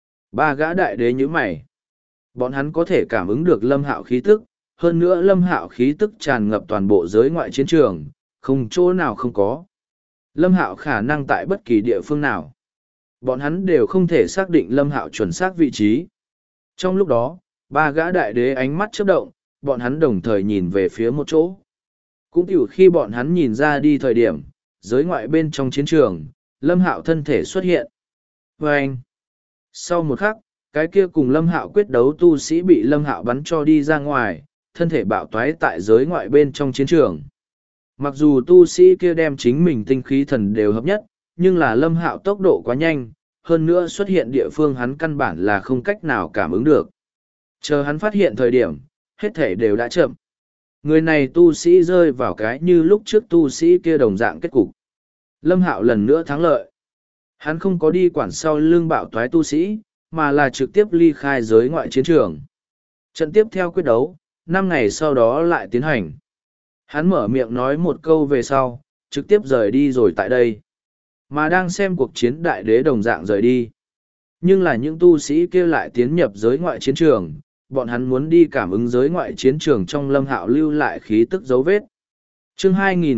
3 gã đại đế như mày. Bọn hắn có thể cảm ứng được Lâm Hạo khí tức, hơn nữa Lâm Hạo khí tức tràn ngập toàn bộ giới ngoại chiến trường, không chỗ nào không có. Lâm Hạo khả năng tại bất kỳ địa phương nào. Bọn hắn đều không thể xác định Lâm Hạo chuẩn xác vị trí. Trong lúc đó, 3 gã đại đế ánh mắt chớp động, bọn hắn đồng thời nhìn về phía một chỗ. Cũng tiểu khi bọn hắn nhìn ra đi thời điểm, giới ngoại bên trong chiến trường, Lâm Hạo thân thể xuất hiện. Và anh, sau một khắc, cái kia cùng Lâm Hạo quyết đấu tu sĩ bị Lâm Hạo bắn cho đi ra ngoài, thân thể bạo toái tại giới ngoại bên trong chiến trường. Mặc dù tu sĩ kia đem chính mình tinh khí thần đều hợp nhất, nhưng là Lâm Hạo tốc độ quá nhanh, hơn nữa xuất hiện địa phương hắn căn bản là không cách nào cảm ứng được. Chờ hắn phát hiện thời điểm, hết thể đều đã chậm. Người này tu sĩ rơi vào cái như lúc trước tu sĩ kia đồng dạng kết cục. Lâm Hạo lần nữa thắng lợi. Hắn không có đi quản sau lưng bạo toái tu sĩ, mà là trực tiếp ly khai giới ngoại chiến trường. Trận tiếp theo quyết đấu, 5 ngày sau đó lại tiến hành. Hắn mở miệng nói một câu về sau, trực tiếp rời đi rồi tại đây. Mà đang xem cuộc chiến đại đế đồng dạng rời đi. Nhưng là những tu sĩ kia lại tiến nhập giới ngoại chiến trường, bọn hắn muốn đi cảm ứng giới ngoại chiến trường trong Lâm Hạo lưu lại khí tức dấu vết. Chương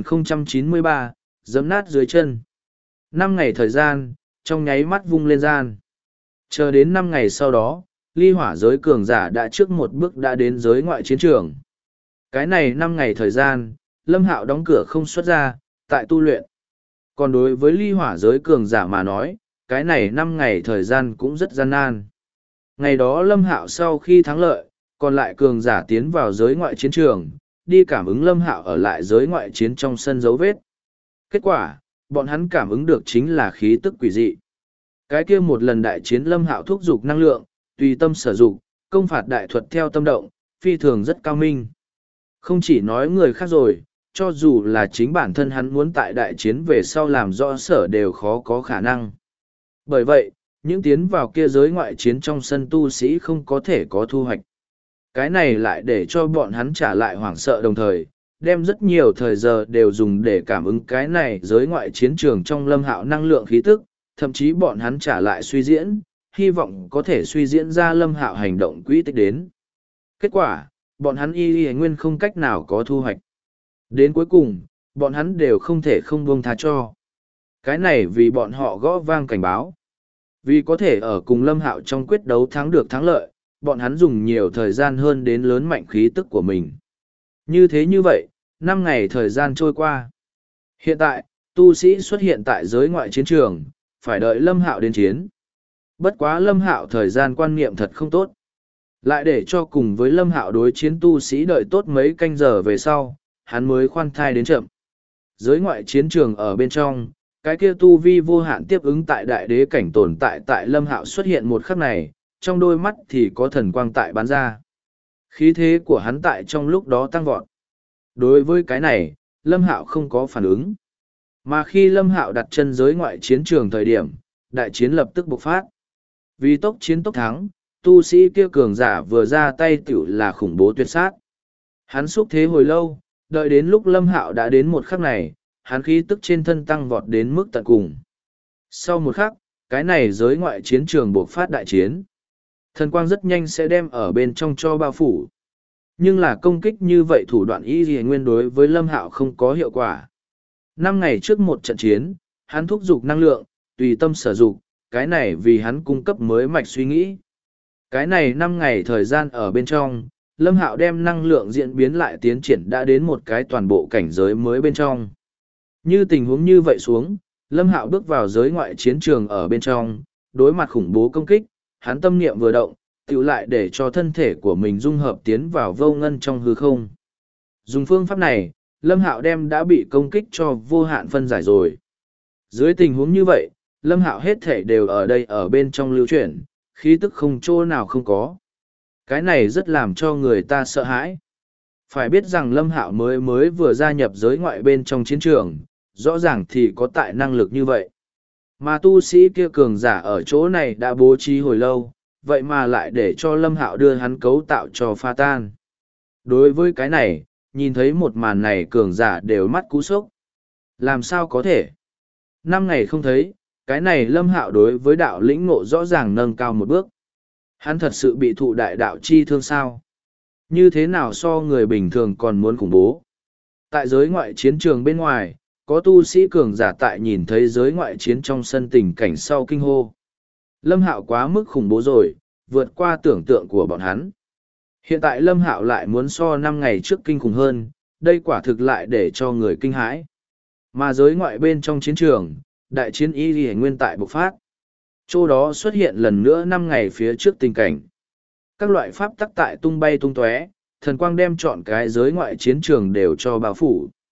2093, giẫm nát dưới chân. 5 ngày thời gian, trong nháy mắt vung lên gian. Chờ đến 5 ngày sau đó, ly hỏa giới cường giả đã trước một bước đã đến giới ngoại chiến trường. Cái này 5 ngày thời gian, Lâm Hạo đóng cửa không xuất ra, tại tu luyện. Còn đối với ly hỏa giới cường giả mà nói, cái này 5 ngày thời gian cũng rất gian nan. Ngày đó Lâm Hạo sau khi thắng lợi, còn lại cường giả tiến vào giới ngoại chiến trường, đi cảm ứng Lâm Hạo ở lại giới ngoại chiến trong sân dấu vết. Kết quả, bọn hắn cảm ứng được chính là khí tức quỷ dị. Cái kia một lần đại chiến Lâm Hạo thúc giục năng lượng, tùy tâm sử dụng, công phạt đại thuật theo tâm động, phi thường rất cao minh. Không chỉ nói người khác rồi, cho dù là chính bản thân hắn muốn tại đại chiến về sau làm rõ sở đều khó có khả năng. Bởi vậy, những tiến vào kia giới ngoại chiến trong sân tu sĩ không có thể có thu hoạch. Cái này lại để cho bọn hắn trả lại hoảng sợ đồng thời, đem rất nhiều thời giờ đều dùng để cảm ứng cái này giới ngoại chiến trường trong Lâm Hạo năng lượng khí tức, thậm chí bọn hắn trả lại suy diễn, hy vọng có thể suy diễn ra Lâm Hạo hành động quỹ tích đến. Kết quả, bọn hắn y nguyên không cách nào có thu hoạch. Đến cuối cùng, bọn hắn đều không thể không buông tha cho. Cái này vì bọn họ gõ vang cảnh báo. Vì có thể ở cùng Lâm Hạo trong quyết đấu thắng được thắng lợi, bọn hắn dùng nhiều thời gian hơn đến lớn mạnh khí tức của mình. Như thế như vậy, 5 ngày thời gian trôi qua. Hiện tại, tu sĩ xuất hiện tại giới ngoại chiến trường, phải đợi Lâm Hạo đến chiến. Bất quá Lâm Hạo thời gian quan niệm thật không tốt. Lại để cho cùng với Lâm Hạo đối chiến tu sĩ đợi tốt mấy canh giờ về sau, hắn mới khoan thai đến chậm. Giới ngoại chiến trường ở bên trong, cái kia tu vi vô hạn tiếp ứng tại đại đế cảnh tồn tại tại Lâm Hạo xuất hiện một khắc này, trong đôi mắt thì có thần quang tại bắn ra. Khí thế của hắn tại trong lúc đó tăng vọt. Đối với cái này, Lâm Hạo không có phản ứng. Mà khi Lâm Hạo đặt chân giới ngoại chiến trường thời điểm, đại chiến lập tức bộc phát. Vì tốc chiến tốc thắng, tu sĩ kia cường giả vừa ra tay tiểu là khủng bố tuyệt sát. Hắn xúc thế hồi lâu, đợi đến lúc Lâm Hạo đã đến một khắc này, hắn khí tức trên thân tăng vọt đến mức tận cùng. Sau một khắc, cái này giới ngoại chiến trường bộc phát đại chiến. Thần quang rất nhanh sẽ đem ở bên trong cho bao phủ. Nhưng là công kích như vậy thủ đoạn y gì nguyên đối với Lâm Hạo không có hiệu quả. 5 ngày trước một trận chiến, hắn thúc giục năng lượng, tùy tâm sử dụng, cái này vì hắn cung cấp mới mạch suy nghĩ. Cái này 5 ngày thời gian ở bên trong, Lâm Hạo đem năng lượng diễn biến lại tiến triển đã đến một cái toàn bộ cảnh giới mới bên trong. Như tình huống như vậy xuống, Lâm Hạo bước vào giới ngoại chiến trường ở bên trong, đối mặt khủng bố công kích, hắn tâm niệm vừa động, tự lại để cho thân thể của mình dung hợp tiến vào vô ngân trong hư không. Dùng phương pháp này, Lâm Hạo đem đã bị công kích cho vô hạn phân giải rồi. Dưới tình huống như vậy, Lâm Hạo hết thể đều ở đây ở bên trong lưu chuyển, khí tức không chỗ nào không có. Cái này rất làm cho người ta sợ hãi. Phải biết rằng Lâm Hạo mới vừa gia nhập giới ngoại bên trong chiến trường, rõ ràng thì có tại năng lực như vậy. Mà tu sĩ kia cường giả ở chỗ này đã bố trí hồi lâu, vậy mà lại để cho Lâm Hạo đưa hắn cấu tạo cho pha tan. Đối với cái này, nhìn thấy một màn này cường giả đều mắt cú sốc. Làm sao có thể? 5 ngày không thấy, cái này Lâm Hạo đối với đạo lĩnh ngộ rõ ràng nâng cao một bước. Hắn thật sự bị thụ đại đạo chi thương sao? Như thế nào so người bình thường còn muốn khủng bố? Tại giới ngoại chiến trường bên ngoài, có tu sĩ cường giả tại nhìn thấy giới ngoại chiến trong sân tình cảnh sau kinh hô. Lâm Hạo quá mức khủng bố rồi, vượt qua tưởng tượng của bọn hắn. Hiện tại Lâm Hạo lại muốn so 5 ngày trước kinh khủng hơn, đây quả thực lại để cho người kinh hãi. Mà giới ngoại bên trong chiến trường, đại chiến y lì nguyên tại bộc phát. Chỗ đó xuất hiện lần nữa 5 ngày phía trước tình cảnh. Các loại pháp tắc tại tung bay tung tóe, thần quang đem trọn cái giới ngoại chiến trường đều cho bao phủ.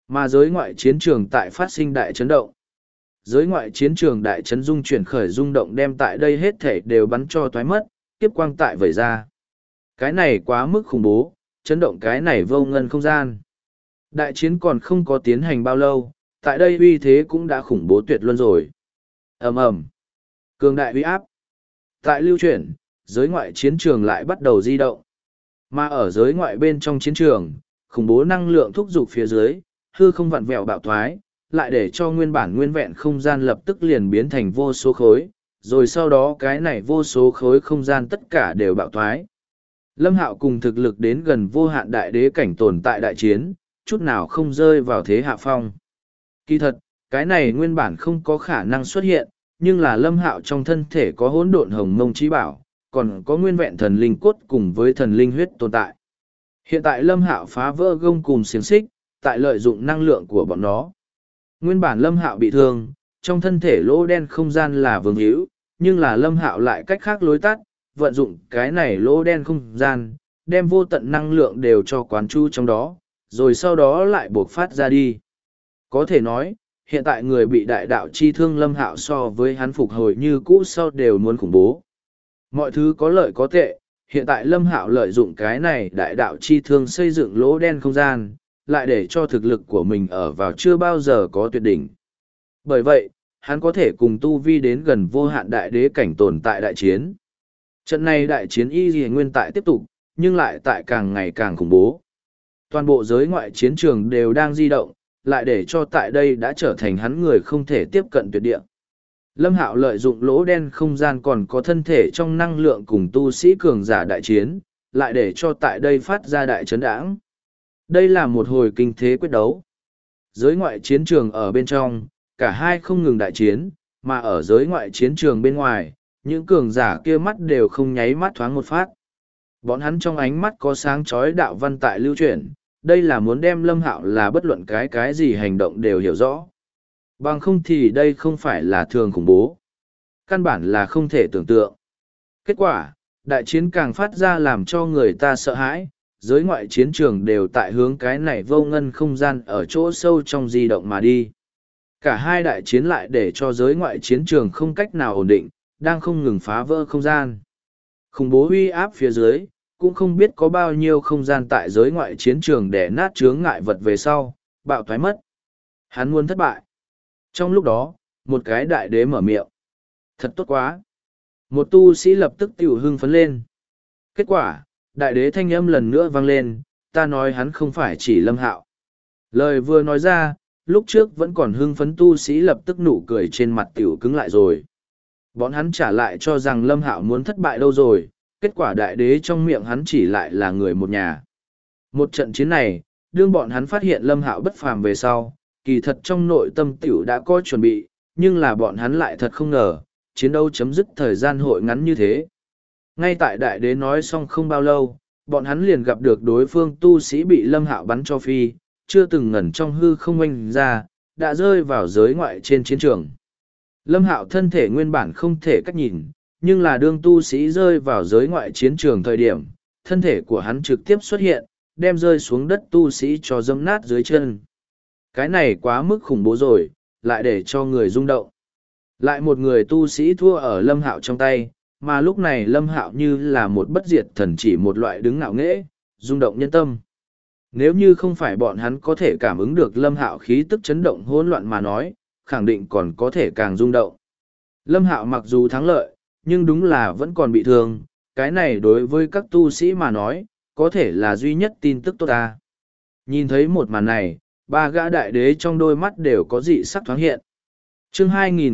Mà giới ngoại chiến trường tại phát sinh đại chấn động. Giới ngoại chiến trường đại chấn dung chuyển khởi rung động đem tại đây hết thể đều bắn cho toái mất, tiếp quang tại vẩy ra. Cái này quá mức khủng bố, chấn động cái này vô ngân không gian. Đại chiến còn không có tiến hành bao lâu, tại đây uy thế cũng đã khủng bố tuyệt luân rồi. Ầm ầm, cường đại uy áp. Tại lưu chuyển, giới ngoại chiến trường lại bắt đầu di động. Mà ở giới ngoại bên trong chiến trường, khủng bố năng lượng thúc giục phía dưới, hư không vặn vẹo bạo thoái, lại để cho nguyên bản nguyên vẹn không gian lập tức liền biến thành vô số khối, rồi sau đó cái này vô số khối không gian tất cả đều bạo thoái. Lâm Hạo cùng thực lực đến gần vô hạn đại đế cảnh tồn tại đại chiến, chút nào không rơi vào thế hạ phong. Kỳ thật, cái này nguyên bản không có khả năng xuất hiện, nhưng là Lâm Hạo trong thân thể có hỗn độn hồng mông trí bảo, còn có nguyên vẹn thần linh cốt cùng với thần linh huyết tồn tại. Hiện tại Lâm Hạo phá vỡ gông cùng xiềng xích, tại lợi dụng năng lượng của bọn nó. Nguyên bản Lâm Hạo bị thương, trong thân thể lỗ đen không gian là vương hữu, nhưng là Lâm Hạo lại cách khác lối tắt, vận dụng cái này lỗ đen không gian, đem vô tận năng lượng đều cho quán chu trong đó, rồi sau đó lại buộc phát ra đi. Có thể nói, hiện tại người bị đại đạo chi thương Lâm Hạo so với hắn phục hồi như cũ sau đều muốn khủng bố. Mọi thứ có lợi có tệ, hiện tại Lâm Hạo lợi dụng cái này đại đạo chi thương xây dựng lỗ đen không gian, lại để cho thực lực của mình ở vào chưa bao giờ có tuyệt đỉnh. Bởi vậy, hắn có thể cùng tu vi đến gần vô hạn đại đế cảnh tồn tại đại chiến. Trận này đại chiến y gì nguyên tại tiếp tục, nhưng lại tại càng ngày càng khủng bố. Toàn bộ giới ngoại chiến trường đều đang di động, lại để cho tại đây đã trở thành hắn người không thể tiếp cận tuyệt địa. Lâm Hạo lợi dụng lỗ đen không gian còn có thân thể trong năng lượng cùng tu sĩ cường giả đại chiến, lại để cho tại đây phát ra đại chấn đãng. Đây là một hồi kinh thế quyết đấu. Giới ngoại chiến trường ở bên trong, cả hai không ngừng đại chiến, mà ở giới ngoại chiến trường bên ngoài, những cường giả kia mắt đều không nháy mắt thoáng một phát. Bọn hắn trong ánh mắt có sáng chói đạo văn tại lưu chuyển, đây là muốn đem Lâm Hạo là bất luận cái gì hành động đều hiểu rõ. Bằng không thì đây không phải là thường khủng bố. Căn bản là không thể tưởng tượng. Kết quả, đại chiến càng phát ra làm cho người ta sợ hãi, giới ngoại chiến trường đều tại hướng cái này vô ngân không gian ở chỗ sâu trong di động mà đi. Cả hai đại chiến lại để cho giới ngoại chiến trường không cách nào ổn định, đang không ngừng phá vỡ không gian. Khủng bố uy áp phía dưới, cũng không biết có bao nhiêu không gian tại giới ngoại chiến trường để nát chướng ngại vật về sau, bạo thoái mất. Hắn muốn thất bại. Trong lúc đó, một cái đại đế mở miệng. Thật tốt quá. Một tu sĩ lập tức tiểu hưng phấn lên. Kết quả, đại đế thanh âm lần nữa vang lên, ta nói hắn không phải chỉ Lâm Hạo. Lời vừa nói ra, lúc trước vẫn còn hưng phấn tu sĩ lập tức nụ cười trên mặt tiểu cứng lại rồi. Bọn hắn trả lại cho rằng Lâm Hạo muốn thất bại đâu rồi, kết quả đại đế trong miệng hắn chỉ lại là người một nhà. Một trận chiến này, đương bọn hắn phát hiện Lâm Hạo bất phàm về sau, kỳ thật trong nội tâm tiểu đã có chuẩn bị, nhưng là bọn hắn lại thật không ngờ, chiến đấu chấm dứt thời gian hội ngắn như thế. Ngay tại đại đế nói xong không bao lâu, bọn hắn liền gặp được đối phương tu sĩ bị Lâm Hạo bắn cho phi, chưa từng ngẩn trong hư không oanh ra, đã rơi vào giới ngoại trên chiến trường. Lâm Hạo thân thể nguyên bản không thể cách nhìn, nhưng là đương tu sĩ rơi vào giới ngoại chiến trường thời điểm, thân thể của hắn trực tiếp xuất hiện, đem rơi xuống đất tu sĩ cho dẫm nát dưới chân. Cái này quá mức khủng bố rồi, lại để cho người rung động. Lại một người tu sĩ thua ở Lâm Hạo trong tay, mà lúc này Lâm Hạo như là một bất diệt thần chỉ một loại đứng ngạo nghễ, rung động nhân tâm. Nếu như không phải bọn hắn có thể cảm ứng được Lâm Hạo khí tức chấn động hỗn loạn mà nói, khẳng định còn có thể càng rung động. Lâm Hạo mặc dù thắng lợi, nhưng đúng là vẫn còn bị thương, cái này đối với các tu sĩ mà nói, có thể là duy nhất tin tức tốt ta. Nhìn thấy một màn này, ba gã đại đế trong đôi mắt đều có dị sắc thoáng hiện. Chương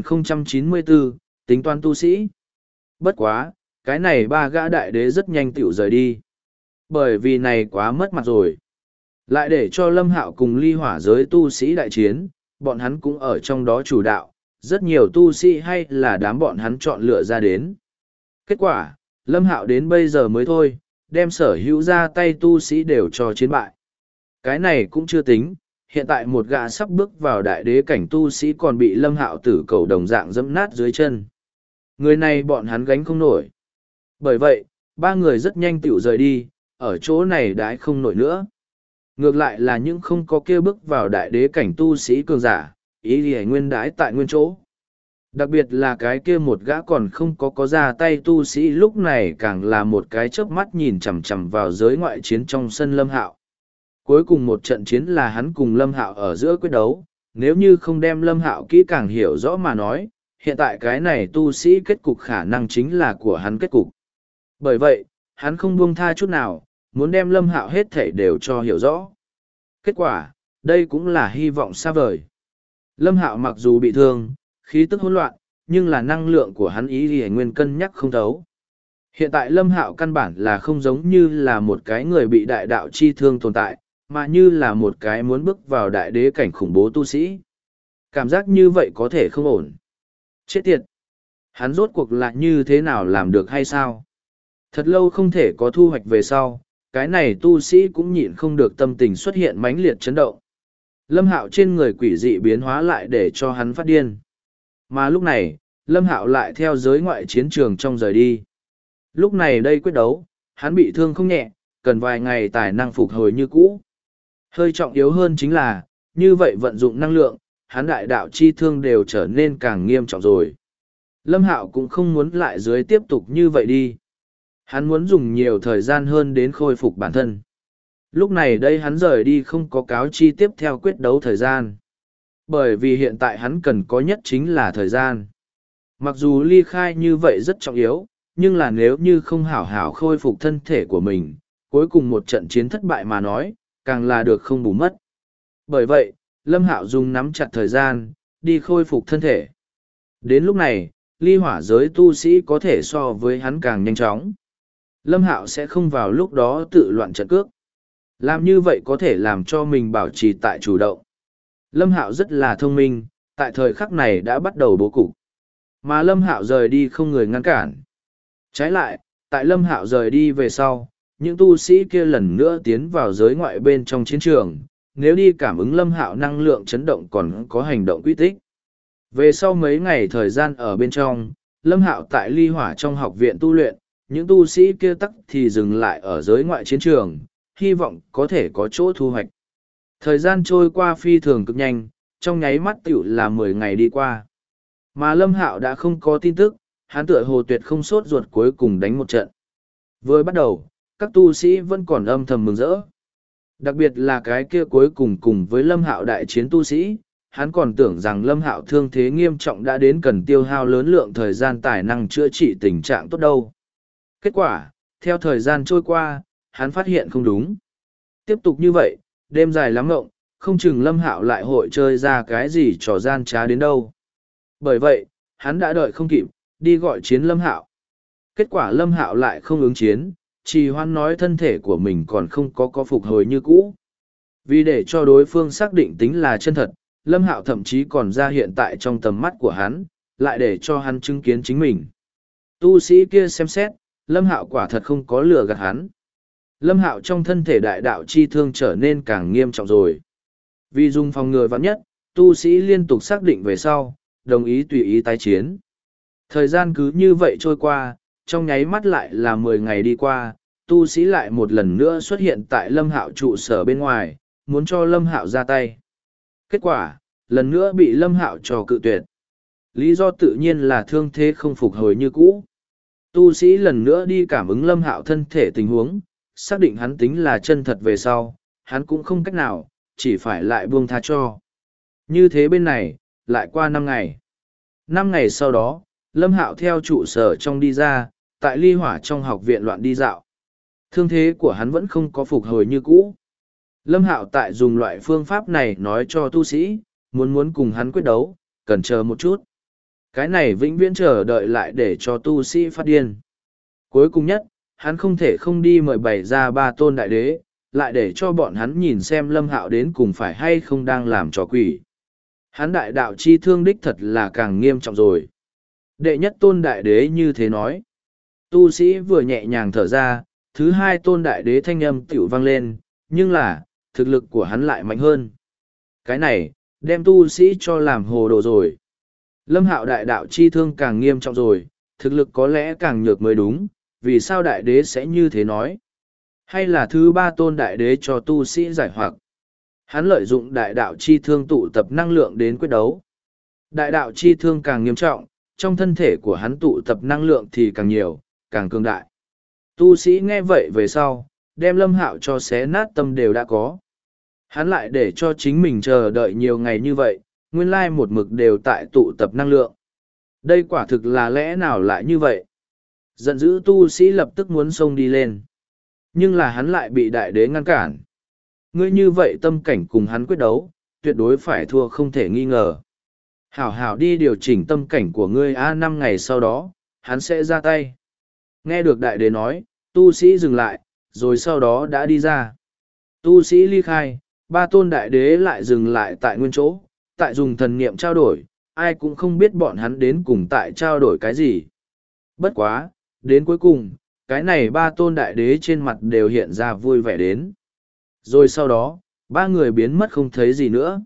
2094, tính toán tu sĩ. Bất quá, cái này ba gã đại đế rất nhanh tiểu rời đi. Bởi vì này quá mất mặt rồi. Lại để cho Lâm Hạo cùng ly hỏa giới tu sĩ đại chiến, bọn hắn cũng ở trong đó chủ đạo, rất nhiều tu sĩ hay là đám bọn hắn chọn lựa ra đến. Kết quả, Lâm Hạo đến bây giờ mới thôi, đem sở hữu ra tay tu sĩ đều cho chiến bại. Cái này cũng chưa tính, hiện tại một gã sắp bước vào đại đế cảnh tu sĩ còn bị Lâm Hạo tử cầu đồng dạng dẫm nát dưới chân. Người này bọn hắn gánh không nổi. Bởi vậy, ba người rất nhanh tiểu rời đi, ở chỗ này đãi không nổi nữa. Ngược lại là những không có kia bước vào đại đế cảnh tu sĩ cường giả, ý thì nguyên đãi tại nguyên chỗ. Đặc biệt là cái kia một gã còn không có ra tay tu sĩ lúc này càng là một cái chớp mắt nhìn chằm chằm vào giới ngoại chiến trong sân Lâm Hạo. Cuối cùng một trận chiến là hắn cùng Lâm Hạo ở giữa quyết đấu, nếu như không đem Lâm Hạo kỹ càng hiểu rõ mà nói, hiện tại cái này tu sĩ kết cục khả năng chính là của hắn kết cục. Bởi vậy, hắn không buông tha chút nào, muốn đem Lâm Hạo hết thảy đều cho hiểu rõ. Kết quả, đây cũng là hy vọng xa vời. Lâm Hạo mặc dù bị thương, khí tức hỗn loạn, nhưng là năng lượng của hắn ý thì nguyên cân nhắc không thấu. Hiện tại Lâm Hạo căn bản là không giống như là một cái người bị đại đạo chi thương tồn tại, mà như là một cái muốn bước vào đại đế cảnh khủng bố tu sĩ. Cảm giác như vậy có thể không ổn. Chết tiệt! Hắn rốt cuộc là như thế nào làm được hay sao? Thật lâu không thể có thu hoạch về sau, cái này tu sĩ cũng nhịn không được tâm tình xuất hiện mãnh liệt chấn động. Lâm Hạo trên người quỷ dị biến hóa lại để cho hắn phát điên. Mà lúc này, Lâm Hạo lại theo giới ngoại chiến trường trong rời đi. Lúc này đây quyết đấu, hắn bị thương không nhẹ, cần vài ngày tài năng phục hồi như cũ. Hơi trọng yếu hơn chính là, như vậy vận dụng năng lượng, hắn đại đạo chi thương đều trở nên càng nghiêm trọng rồi. Lâm Hạo cũng không muốn lại dưới tiếp tục như vậy đi. Hắn muốn dùng nhiều thời gian hơn đến khôi phục bản thân. Lúc này đây hắn rời đi không có cáo chi tiếp theo quyết đấu thời gian. Bởi vì hiện tại hắn cần có nhất chính là thời gian. Mặc dù ly khai như vậy rất trọng yếu, nhưng là nếu như không hảo hảo khôi phục thân thể của mình, cuối cùng một trận chiến thất bại mà nói, càng là được không bù mất. Bởi vậy, Lâm Hạo dùng nắm chặt thời gian, đi khôi phục thân thể. Đến lúc này, ly hỏa giới tu sĩ có thể so với hắn càng nhanh chóng. Lâm Hạo sẽ không vào lúc đó tự loạn trận cước. Làm như vậy có thể làm cho mình bảo trì tại chủ động. Lâm Hạo rất là thông minh, tại thời khắc này đã bắt đầu bố cục. Mà Lâm Hạo rời đi không người ngăn cản. Trái lại, tại Lâm Hạo rời đi về sau, những tu sĩ kia lần nữa tiến vào giới ngoại bên trong chiến trường, nếu đi cảm ứng Lâm Hạo năng lượng chấn động còn có hành động quy tích. Về sau mấy ngày thời gian ở bên trong, Lâm Hạo tại ly hỏa trong học viện tu luyện, những tu sĩ kia tắc thì dừng lại ở giới ngoại chiến trường, hy vọng có thể có chỗ thu hoạch. Thời gian trôi qua phi thường cực nhanh, trong nháy mắt tiểu là 10 ngày đi qua. Mà Lâm Hạo đã không có tin tức, hắn tựa hồ tuyệt không sốt ruột cuối cùng đánh một trận. Vừa bắt đầu, các tu sĩ vẫn còn âm thầm mừng rỡ. Đặc biệt là cái kia cuối cùng cùng với Lâm Hạo đại chiến tu sĩ, hắn còn tưởng rằng Lâm Hạo thương thế nghiêm trọng đã đến cần tiêu hao lớn lượng thời gian tài năng chữa trị tình trạng tốt đâu. Kết quả, theo thời gian trôi qua, hắn phát hiện không đúng. Tiếp tục như vậy, đêm dài lắm ngộng, không chừng Lâm Hạo lại hội chơi ra cái gì trò gian trá đến đâu. Bởi vậy, hắn đã đợi không kịp, đi gọi chiến Lâm Hạo. Kết quả Lâm Hạo lại không ứng chiến, trì hoãn nói thân thể của mình còn không có phục hồi như cũ. Vì để cho đối phương xác định tính là chân thật, Lâm Hạo thậm chí còn ra hiện tại trong tầm mắt của hắn, lại để cho hắn chứng kiến chính mình. Tu sĩ kia xem xét, Lâm Hạo quả thật không có lừa gạt hắn. Lâm Hạo trong thân thể đại đạo chi thương trở nên càng nghiêm trọng rồi. Vì dùng phòng ngừa vạn nhất, tu sĩ liên tục xác định về sau, đồng ý tùy ý tái chiến. Thời gian cứ như vậy trôi qua, trong nháy mắt lại là 10 ngày đi qua, tu sĩ lại một lần nữa xuất hiện tại Lâm Hạo trụ sở bên ngoài, muốn cho Lâm Hạo ra tay. Kết quả, lần nữa bị Lâm Hạo cho cự tuyệt. Lý do tự nhiên là thương thế không phục hồi như cũ. Tu sĩ lần nữa đi cảm ứng Lâm Hạo thân thể tình huống, xác định hắn tính là chân thật về sau, hắn cũng không cách nào, chỉ phải lại buông tha cho. Như thế bên này, lại qua 5 ngày. 5 ngày sau đó, Lâm Hạo theo trụ sở trong đi ra, tại ly hỏa trong học viện loạn đi dạo. Thương thế của hắn vẫn không có phục hồi như cũ. Lâm Hạo tại dùng loại phương pháp này nói cho tu sĩ, muốn cùng hắn quyết đấu, cần chờ một chút. Cái này vĩnh viễn chờ đợi lại để cho tu sĩ phát điên. Cuối cùng nhất, hắn không thể không đi mời bày ra 3 tôn đại đế, lại để cho bọn hắn nhìn xem Lâm Hạo đến cùng phải hay không đang làm trò quỷ. Hắn đại đạo chi thương đích thật là càng nghiêm trọng rồi. Đệ nhất tôn đại đế như thế nói. Tu sĩ vừa nhẹ nhàng thở ra, thứ 2 tôn đại đế thanh âm tiểu vang lên, nhưng là, thực lực của hắn lại mạnh hơn. Cái này, đem tu sĩ cho làm hồ đồ rồi. Lâm Hạo đại đạo chi thương càng nghiêm trọng rồi, thực lực có lẽ càng nhược mới đúng, vì sao đại đế sẽ như thế nói. Hay là thứ ba tôn đại đế cho tu sĩ giải hoặc? Hắn lợi dụng đại đạo chi thương tụ tập năng lượng đến quyết đấu. Đại đạo chi thương càng nghiêm trọng, trong thân thể của hắn tụ tập năng lượng thì càng nhiều, càng cường đại. Tu sĩ nghe vậy về sau, đem Lâm Hạo cho xé nát tâm đều đã có. Hắn lại để cho chính mình chờ đợi nhiều ngày như vậy, nguyên lai một mực đều tại tụ tập năng lượng. Đây quả thực là lẽ nào lại như vậy? Giận dữ tu sĩ lập tức muốn xông đi lên. Nhưng là hắn lại bị đại đế ngăn cản. Ngươi như vậy tâm cảnh cùng hắn quyết đấu, tuyệt đối phải thua không thể nghi ngờ. Hảo hảo đi điều chỉnh tâm cảnh của ngươi năm ngày sau đó, hắn sẽ ra tay. Nghe được đại đế nói, tu sĩ dừng lại, rồi sau đó đã đi ra. Tu sĩ ly khai, ba tôn đại đế lại dừng lại tại nguyên chỗ, tại dùng thần niệm trao đổi, ai cũng không biết bọn hắn đến cùng tại trao đổi cái gì. Bất quá, đến cuối cùng, cái này ba tôn đại đế trên mặt đều hiện ra vui vẻ đến. Rồi sau đó, ba người biến mất không thấy gì nữa.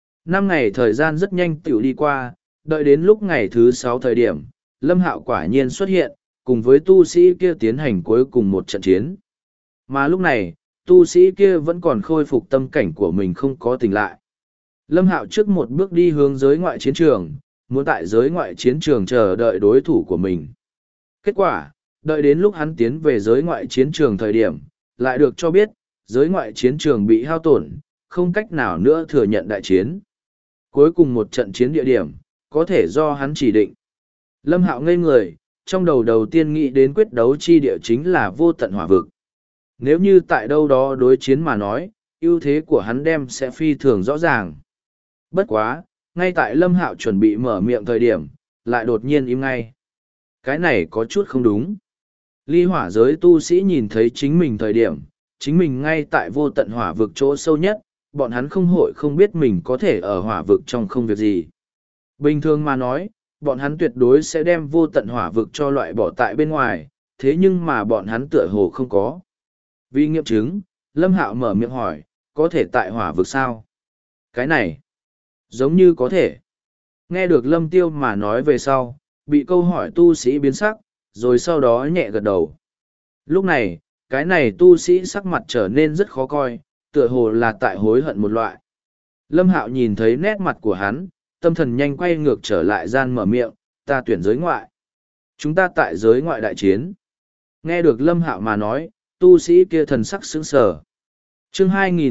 5 ngày thời gian rất nhanh tựu đi qua, đợi đến lúc ngày thứ 6 thời điểm, Lâm Hạo quả nhiên xuất hiện, cùng với tu sĩ kia tiến hành cuối cùng một trận chiến. Mà lúc này, tu sĩ kia vẫn còn khôi phục tâm cảnh của mình không có tỉnh lại. Lâm Hạo trước một bước đi hướng giới ngoại chiến trường, muốn tại giới ngoại chiến trường chờ đợi đối thủ của mình. Kết quả, đợi đến lúc hắn tiến về giới ngoại chiến trường thời điểm, lại được cho biết, giới ngoại chiến trường bị hao tổn, không cách nào nữa thừa nhận đại chiến. Cuối cùng một trận chiến địa điểm, có thể do hắn chỉ định. Lâm Hạo ngây người, trong đầu tiên nghĩ đến quyết đấu chi địa chính là vô tận hỏa vực. Nếu như tại đâu đó đối chiến mà nói, ưu thế của hắn đem sẽ phi thường rõ ràng. Bất quá, ngay tại Lâm Hạo chuẩn bị mở miệng thời điểm, lại đột nhiên im ngay. Cái này có chút không đúng. Ly hỏa giới tu sĩ nhìn thấy chính mình thời điểm, chính mình ngay tại vô tận hỏa vực chỗ sâu nhất, bọn hắn không hội không biết mình có thể ở hỏa vực trong không việc gì. Bình thường mà nói, bọn hắn tuyệt đối sẽ đem vô tận hỏa vực cho loại bỏ tại bên ngoài, thế nhưng mà bọn hắn tựa hồ không có. Vì nghiệm chứng, Lâm Hạo mở miệng hỏi, có thể tại hỏa vực sao? Cái này, giống như có thể. Nghe được Lâm Tiêu mà nói về sau, bị câu hỏi tu sĩ biến sắc, rồi sau đó nhẹ gật đầu. Lúc này, cái này tu sĩ sắc mặt trở nên rất khó coi, tựa hồ là tại hối hận một loại. Lâm Hạo nhìn thấy nét mặt của hắn, tâm thần nhanh quay ngược trở lại gian mở miệng, ta tuyển giới ngoại. Chúng ta tại giới ngoại đại chiến. Nghe được Lâm Hạo mà nói, tu sĩ kia thần sắc sững sờ. Chương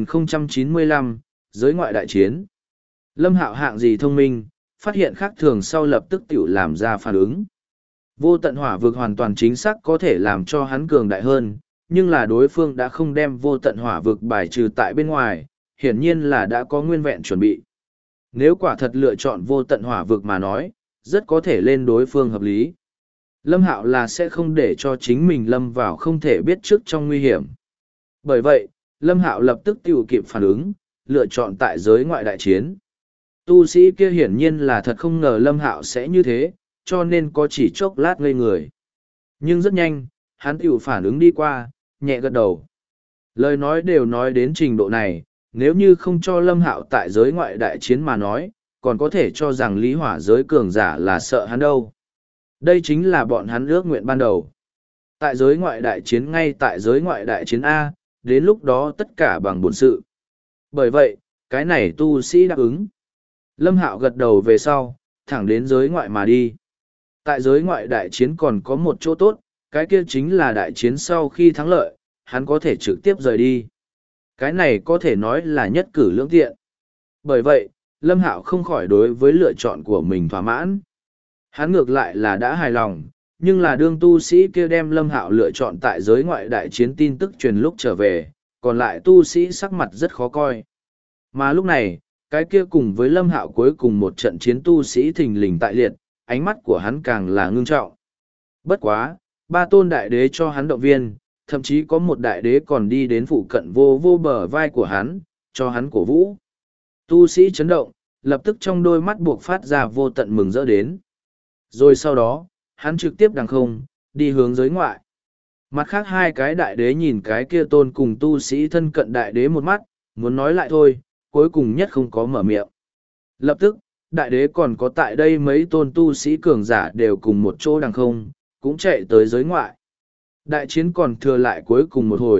2095, giới ngoại đại chiến. Lâm Hạo hạng gì thông minh, phát hiện khác thường sau lập tức tiểu làm ra phản ứng. Vô tận hỏa vực hoàn toàn chính xác có thể làm cho hắn cường đại hơn, nhưng là đối phương đã không đem vô tận hỏa vực bài trừ tại bên ngoài, hiển nhiên là đã có nguyên vẹn chuẩn bị. Nếu quả thật lựa chọn vô tận hỏa vực mà nói, rất có thể lên đối phương hợp lý. Lâm Hạo là sẽ không để cho chính mình lâm vào không thể biết trước trong nguy hiểm. Bởi vậy, Lâm Hạo lập tức tiểu kịp phản ứng, lựa chọn tại giới ngoại đại chiến. Tu sĩ kia hiển nhiên là thật không ngờ Lâm Hạo sẽ như thế, cho nên có chỉ chốc lát ngây người. Nhưng rất nhanh, hắn tiểu phản ứng đi qua, nhẹ gật đầu. Lời nói đều nói đến trình độ này, nếu như không cho Lâm Hạo tại giới ngoại đại chiến mà nói, còn có thể cho rằng Lý Hỏa giới cường giả là sợ hắn đâu. Đây chính là bọn hắn ước nguyện ban đầu. Tại giới ngoại đại chiến ngay tại giới ngoại đại chiến A, đến lúc đó tất cả bằng bổn sự. Bởi vậy, cái này tu sĩ đáp ứng. Lâm Hạo gật đầu về sau, thẳng đến giới ngoại mà đi. Tại giới ngoại đại chiến còn có một chỗ tốt, cái kia chính là đại chiến sau khi thắng lợi, hắn có thể trực tiếp rời đi. Cái này có thể nói là nhất cử lưỡng tiện. Bởi vậy, Lâm Hạo không khỏi đối với lựa chọn của mình thỏa mãn. Hắn ngược lại là đã hài lòng, nhưng là đương tu sĩ kia đem Lâm Hạo lựa chọn tại giới ngoại đại chiến tin tức truyền lúc trở về, còn lại tu sĩ sắc mặt rất khó coi. Mà lúc này, cái kia cùng với Lâm Hạo cuối cùng một trận chiến tu sĩ thình lình tại liệt, ánh mắt của hắn càng là ngưng trọng. Bất quá, ba tôn đại đế cho hắn động viên, thậm chí có một đại đế còn đi đến phụ cận vô vô bờ vai của hắn, cho hắn cổ vũ. Tu sĩ chấn động, lập tức trong đôi mắt buộc phát ra vô tận mừng rỡ đến. Rồi sau đó, hắn trực tiếp đằng không, đi hướng giới ngoại. Mặt khác hai cái đại đế nhìn cái kia tôn cùng tu sĩ thân cận đại đế một mắt, muốn nói lại thôi, cuối cùng nhất không có mở miệng. Lập tức, đại đế còn có tại đây mấy tôn tu sĩ cường giả đều cùng một chỗ đằng không, cũng chạy tới giới ngoại. Đại chiến còn thừa lại cuối cùng một hồi,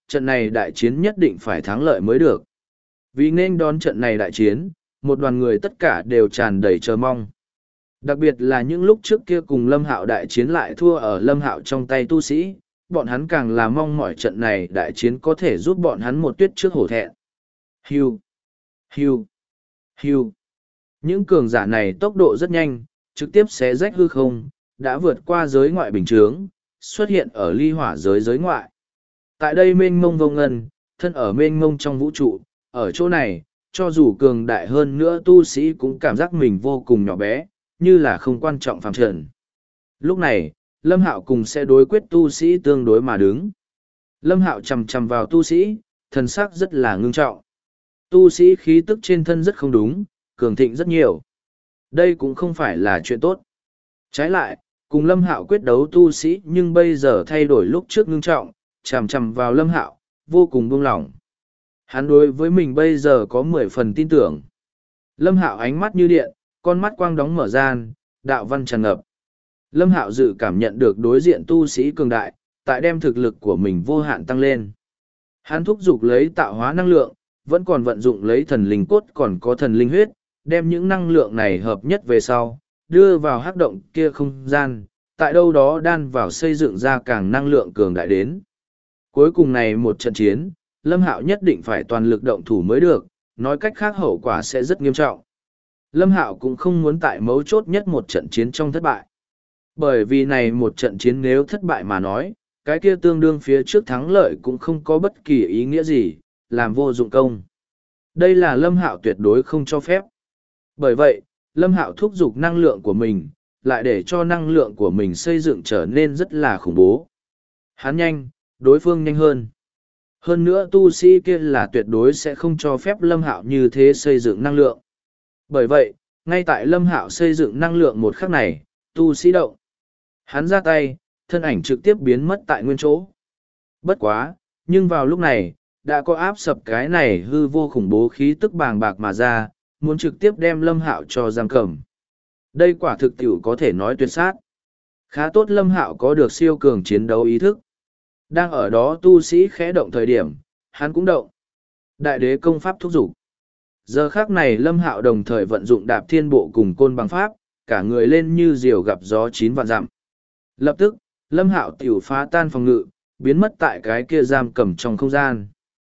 trận này đại chiến nhất định phải thắng lợi mới được. Vì nên đón trận này đại chiến, một đoàn người tất cả đều tràn đầy chờ mong. Đặc biệt là những lúc trước kia cùng Lâm Hạo đại chiến lại thua ở Lâm Hạo trong tay tu sĩ, bọn hắn càng là mong mỏi trận này đại chiến có thể giúp bọn hắn một tuyết trước hổ thẹn. Hiu, hiu, hiu. Những cường giả này tốc độ rất nhanh, trực tiếp xé rách hư không, đã vượt qua giới ngoại bình chướng, xuất hiện ở ly hỏa giới ngoại. Tại đây mênh mông vô ngân, thân ở mênh mông trong vũ trụ, ở chỗ này, cho dù cường đại hơn nữa tu sĩ cũng cảm giác mình vô cùng nhỏ bé, như là không quan trọng phàm trần. Lúc này, Lâm Hạo cùng sẽ đối quyết tu sĩ tương đối mà đứng. Lâm Hạo chầm chầm vào tu sĩ, thần sắc rất là ngưng trọng. Tu sĩ khí tức trên thân rất không đúng, cường thịnh rất nhiều. Đây cũng không phải là chuyện tốt. Trái lại, cùng Lâm Hạo quyết đấu tu sĩ nhưng bây giờ thay đổi lúc trước ngưng trọng, chầm chầm vào Lâm Hạo, vô cùng buông lỏng. Hắn đối với mình bây giờ có 10 phần tin tưởng. Lâm Hạo ánh mắt như điện, con mắt quang đóng mở gian, đạo văn tràn ngập. Lâm Hạo dự cảm nhận được đối diện tu sĩ cường đại, tại đem thực lực của mình vô hạn tăng lên. Hắn thúc giục lấy tạo hóa năng lượng, vẫn còn vận dụng lấy thần linh cốt còn có thần linh huyết, đem những năng lượng này hợp nhất về sau, đưa vào hắc động kia không gian, tại đâu đó đan vào xây dựng ra càng năng lượng cường đại đến. Cuối cùng này một trận chiến, Lâm Hạo nhất định phải toàn lực động thủ mới được, nói cách khác hậu quả sẽ rất nghiêm trọng. Lâm Hạo cũng không muốn tại mấu chốt nhất một trận chiến trong thất bại. Bởi vì này một trận chiến nếu thất bại mà nói, cái kia tương đương phía trước thắng lợi cũng không có bất kỳ ý nghĩa gì, làm vô dụng công. Đây là Lâm Hạo tuyệt đối không cho phép. Bởi vậy, Lâm Hạo thúc giục năng lượng của mình, lại để cho năng lượng của mình xây dựng trở nên rất là khủng bố. Hắn nhanh, đối phương nhanh hơn. Hơn nữa tu sĩ kia là tuyệt đối sẽ không cho phép Lâm Hạo như thế xây dựng năng lượng. Bởi vậy, ngay tại Lâm Hạo xây dựng năng lượng một khắc này, tu sĩ động. Hắn ra tay, thân ảnh trực tiếp biến mất tại nguyên chỗ. Bất quá, nhưng vào lúc này, đã có áp sập cái này hư vô khủng bố khí tức bàng bạc mà ra, muốn trực tiếp đem Lâm Hạo cho giam cầm. Đây quả thực tiểu có thể nói tuyệt sát. Khá tốt Lâm Hạo có được siêu cường chiến đấu ý thức. Đang ở đó tu sĩ khẽ động thời điểm, hắn cũng động. Đại đế công pháp thúc giục. Giờ khác này Lâm Hạo đồng thời vận dụng đạp thiên bộ cùng côn bằng pháp, cả người lên như diều gặp gió 9 vạn dặm. Lập tức, Lâm Hạo tiểu phá tan phòng ngự, biến mất tại cái kia giam cầm trong không gian.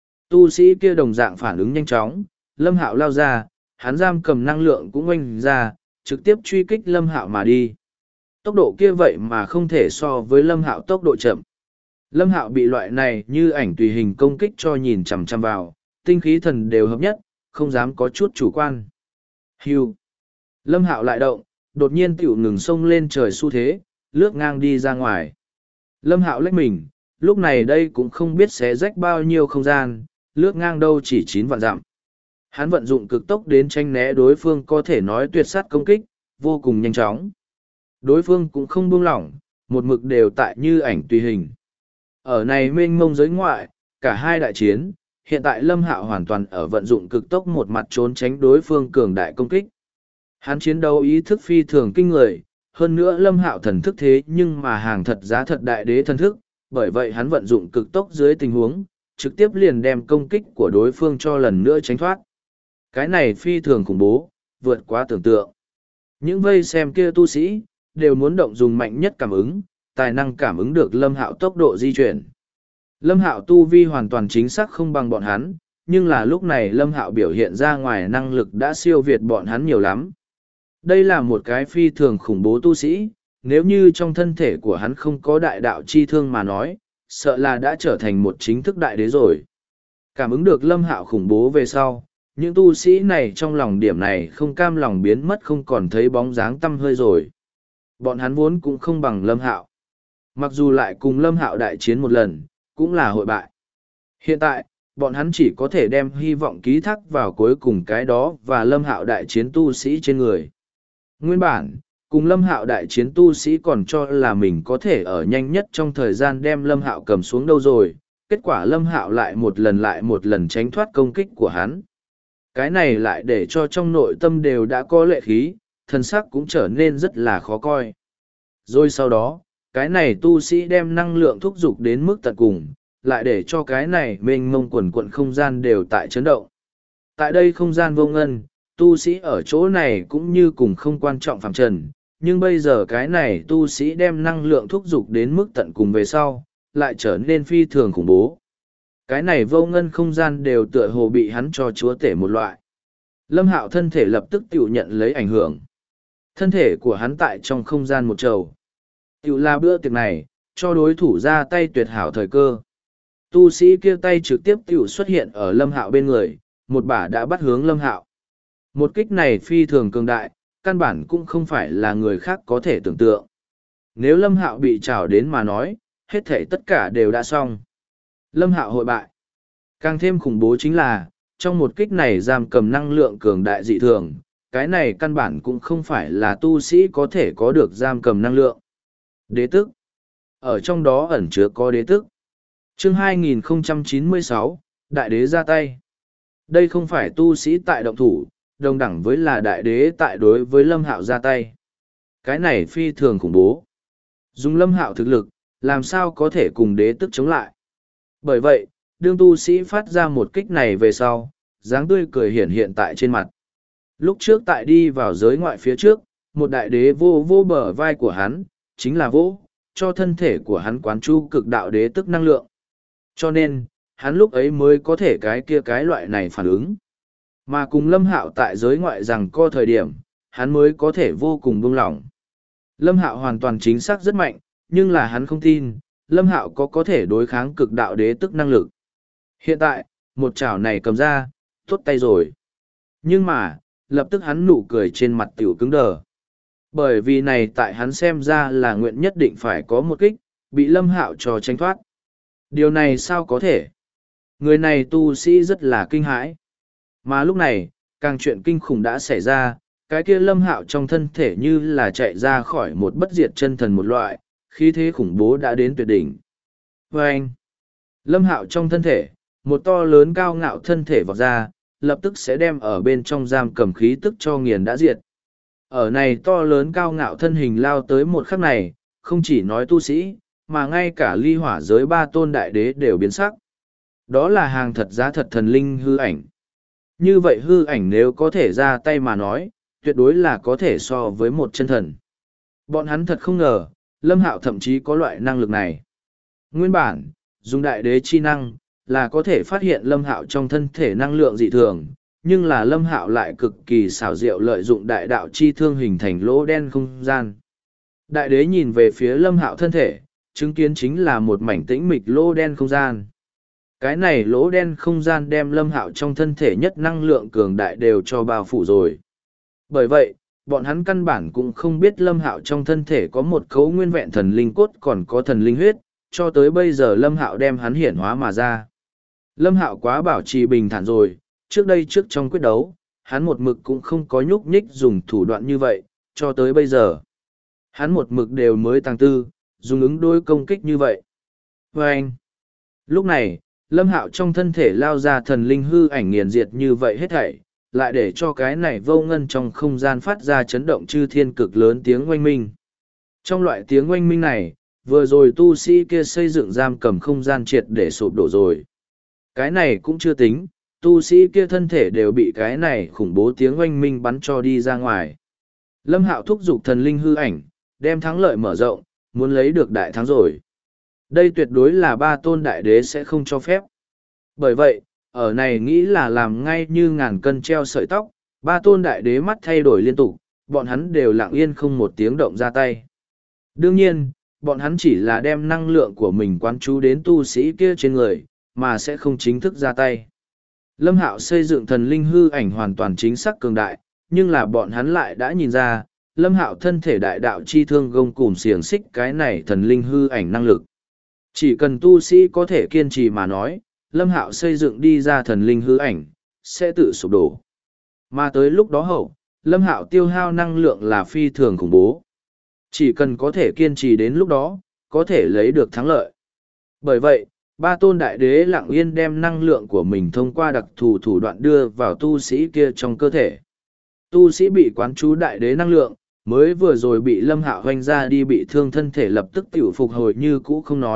Tu sĩ kia đồng dạng phản ứng nhanh chóng, Lâm Hạo lao ra, hắn giam cầm năng lượng cũng oanh ra, trực tiếp truy kích Lâm Hạo mà đi. Tốc độ kia vậy mà không thể so với Lâm Hạo tốc độ chậm. Lâm Hạo bị loại này như ảnh tùy hình công kích cho nhìn chằm chằm vào, tinh khí thần đều hợp nhất, không dám có chút chủ quan. Hưu. Lâm Hạo lại động, đột nhiên tiểu ngừng sông lên trời xu thế, lướt ngang đi ra ngoài. Lâm Hạo lách mình, lúc này đây cũng không biết xé rách bao nhiêu không gian, lướt ngang đâu chỉ 9 vạn dặm. Hắn vận dụng cực tốc đến tranh né đối phương có thể nói tuyệt sát công kích, vô cùng nhanh chóng. Đối phương cũng không buông lỏng, một mực đều tại như ảnh tùy hình. Ở này mênh mông giới ngoại, cả hai đại chiến, hiện tại Lâm Hạo hoàn toàn ở vận dụng cực tốc một mặt trốn tránh đối phương cường đại công kích. Hắn chiến đấu ý thức phi thường kinh người, hơn nữa Lâm Hạo thần thức thế nhưng mà hàng thật giá thật đại đế thần thức, bởi vậy hắn vận dụng cực tốc dưới tình huống, trực tiếp liền đem công kích của đối phương cho lần nữa tránh thoát. Cái này phi thường khủng bố, vượt quá tưởng tượng. Những vây xem kia tu sĩ, đều muốn động dùng mạnh nhất cảm ứng, tài năng cảm ứng được Lâm Hạo tốc độ di chuyển. Lâm Hạo tu vi hoàn toàn chính xác không bằng bọn hắn, nhưng là lúc này Lâm Hạo biểu hiện ra ngoài năng lực đã siêu việt bọn hắn nhiều lắm. Đây là một cái phi thường khủng bố tu sĩ, nếu như trong thân thể của hắn không có đại đạo chi thương mà nói, sợ là đã trở thành một chính thức đại đế rồi. Cảm ứng được Lâm Hạo khủng bố về sau, những tu sĩ này trong lòng điểm này không cam lòng biến mất không còn thấy bóng dáng tăm hơi rồi. Bọn hắn vốn cũng không bằng Lâm Hạo. Mặc dù lại cùng Lâm Hạo đại chiến một lần, cũng là hội bại. Hiện tại, bọn hắn chỉ có thể đem hy vọng ký thác vào cuối cùng cái đó và Lâm Hạo đại chiến tu sĩ trên người. Nguyên bản, cùng Lâm Hạo đại chiến tu sĩ còn cho là mình có thể ở nhanh nhất trong thời gian đem Lâm Hạo cầm xuống đâu rồi, kết quả Lâm Hạo lại một lần tránh thoát công kích của hắn. Cái này lại để cho trong nội tâm đều đã có lệ khí, thân sắc cũng trở nên rất là khó coi. Rồi sau đó, cái này tu sĩ đem năng lượng thúc giục đến mức tận cùng, lại để cho cái này mênh mông quần quận không gian đều tại chấn động. Tại đây không gian vô ngân, tu sĩ ở chỗ này cũng như cùng không quan trọng phàm trần, nhưng bây giờ cái này tu sĩ đem năng lượng thúc giục đến mức tận cùng về sau, lại trở nên phi thường khủng bố. Cái này vô ngân không gian đều tựa hồ bị hắn cho chúa tể một loại. Lâm Hạo thân thể lập tức tự nhận lấy ảnh hưởng. Thân thể của hắn tại trong không gian một trầu. Tự là bữa tiệc này, cho đối thủ ra tay tuyệt hảo thời cơ. Tu sĩ kia tay trực tiếp tự xuất hiện ở Lâm Hạo bên người, một bả đã bắt hướng Lâm Hạo. Một kích này phi thường cường đại, căn bản cũng không phải là người khác có thể tưởng tượng. Nếu Lâm Hạo bị trảo đến mà nói, hết thảy tất cả đều đã xong. Lâm Hạo hội bại. Càng thêm khủng bố chính là, trong một kích này giam cầm năng lượng cường đại dị thường, cái này căn bản cũng không phải là tu sĩ có thể có được giam cầm năng lượng. Đế tức. Ở trong đó ẩn chứa có đế tức. Chương 2096, Đại đế ra tay. Đây không phải tu sĩ tại động thủ, đồng đẳng với là đại đế tại đối với Lâm Hạo ra tay. Cái này phi thường khủng bố. Dùng Lâm Hạo thực lực, làm sao có thể cùng đế tức chống lại. Bởi vậy, đương tu sĩ phát ra một kích này về sau, dáng tươi cười hiển hiện tại trên mặt. Lúc trước tại đi vào giới ngoại phía trước, một đại đế vô vô bờ vai của hắn, chính là vô, cho thân thể của hắn quán chu cực đạo đế tức năng lượng. Cho nên, hắn lúc ấy mới có thể cái loại này phản ứng. Mà cùng Lâm Hạo tại giới ngoại rằng co thời điểm, hắn mới có thể vô cùng buông lỏng. Lâm Hạo hoàn toàn chính xác rất mạnh, nhưng là hắn không tin, Lâm Hạo có thể đối kháng cực đạo đế tức năng lực. Hiện tại, một chảo này cầm ra, tốt tay rồi. Nhưng mà, lập tức hắn nụ cười trên mặt tiểu cứng đờ. Bởi vì này tại hắn xem ra là nguyện nhất định phải có một kích, bị Lâm Hạo cho tránh thoát. Điều này sao có thể? Người này tu sĩ rất là kinh hãi. Mà lúc này, càng chuyện kinh khủng đã xảy ra, cái kia Lâm Hạo trong thân thể như là chạy ra khỏi một bất diệt chân thần một loại, khí thế khủng bố đã đến tuyệt đỉnh. Và anh, Lâm Hạo trong thân thể, một to lớn cao ngạo thân thể vọt ra, lập tức sẽ đem ở bên trong giam cầm khí tức cho nghiền đã diệt. Ở này to lớn cao ngạo thân hình lao tới một khắc này, không chỉ nói tu sĩ, mà ngay cả ly hỏa giới ba tôn đại đế đều biến sắc. Đó là hàng thật giá thật thần linh hư ảnh. Như vậy hư ảnh nếu có thể ra tay mà nói, tuyệt đối là có thể so với một chân thần. Bọn hắn thật không ngờ, Lâm Hạo thậm chí có loại năng lực này. Nguyên bản, dùng đại đế chi năng, là có thể phát hiện Lâm Hạo trong thân thể năng lượng dị thường, nhưng là Lâm Hạo lại cực kỳ xảo diệu lợi dụng đại đạo chi thương hình thành lỗ đen không gian. Đại đế nhìn về phía Lâm Hạo thân thể, chứng kiến chính là một mảnh tĩnh mịch lỗ đen không gian. Cái này lỗ đen không gian đem Lâm Hạo trong thân thể nhất năng lượng cường đại đều cho bao phủ rồi. Bởi vậy, bọn hắn căn bản cũng không biết Lâm Hạo trong thân thể có một cấu nguyên vẹn thần linh cốt còn có thần linh huyết, cho tới bây giờ Lâm Hạo đem hắn hiển hóa mà ra. Lâm Hạo quá bảo trì bình thản rồi, trước đây trước trong quyết đấu, hắn một mực cũng không có nhúc nhích dùng thủ đoạn như vậy, cho tới bây giờ. Hắn một mực đều mới tăng tư, dùng ứng đối công kích như vậy. Và anh, lúc này, Lâm Hạo trong thân thể lao ra thần linh hư ảnh nghiền diệt như vậy hết thảy, lại để cho cái này vô ngân trong không gian phát ra chấn động chư thiên cực lớn tiếng oanh minh. Trong loại tiếng oanh minh này, vừa rồi tu sĩ kia xây dựng giam cầm không gian triệt để sụp đổ rồi. Cái này cũng chưa tính, tu sĩ kia thân thể đều bị cái này khủng bố tiếng oanh minh bắn cho đi ra ngoài. Lâm Hạo thúc giục thần linh hư ảnh, đem thắng lợi mở rộng, muốn lấy được đại thắng rồi. Đây tuyệt đối là ba tôn đại đế sẽ không cho phép. Bởi vậy, ở này nghĩ là làm ngay như ngàn cân treo sợi tóc, ba tôn đại đế mắt thay đổi liên tục, bọn hắn đều lặng yên không một tiếng động ra tay. Đương nhiên, bọn hắn chỉ là đem năng lượng của mình quán chú đến tu sĩ kia trên người, mà sẽ không chính thức ra tay. Lâm Hạo xây dựng thần linh hư ảnh hoàn toàn chính xác cường đại, nhưng là bọn hắn lại đã nhìn ra, Lâm Hạo thân thể đại đạo chi thương gông cùm xiềng xích cái này thần linh hư ảnh năng lực. Chỉ cần tu sĩ có thể kiên trì mà nói, Lâm Hạo xây dựng đi ra thần linh hư ảnh, sẽ tự sụp đổ. Mà tới lúc đó hậu, Lâm Hạo tiêu hao năng lượng là phi thường khủng bố. Chỉ cần có thể kiên trì đến lúc đó, có thể lấy được thắng lợi. Bởi vậy, ba tôn đại đế lặng yên đem năng lượng của mình thông qua đặc thù thủ đoạn đưa vào tu sĩ kia trong cơ thể. Tu sĩ bị quán chú đại đế năng lượng, mới vừa rồi bị Lâm Hạo hoanh ra đi bị thương thân thể lập tức tiểu phục hồi như cũ không nói,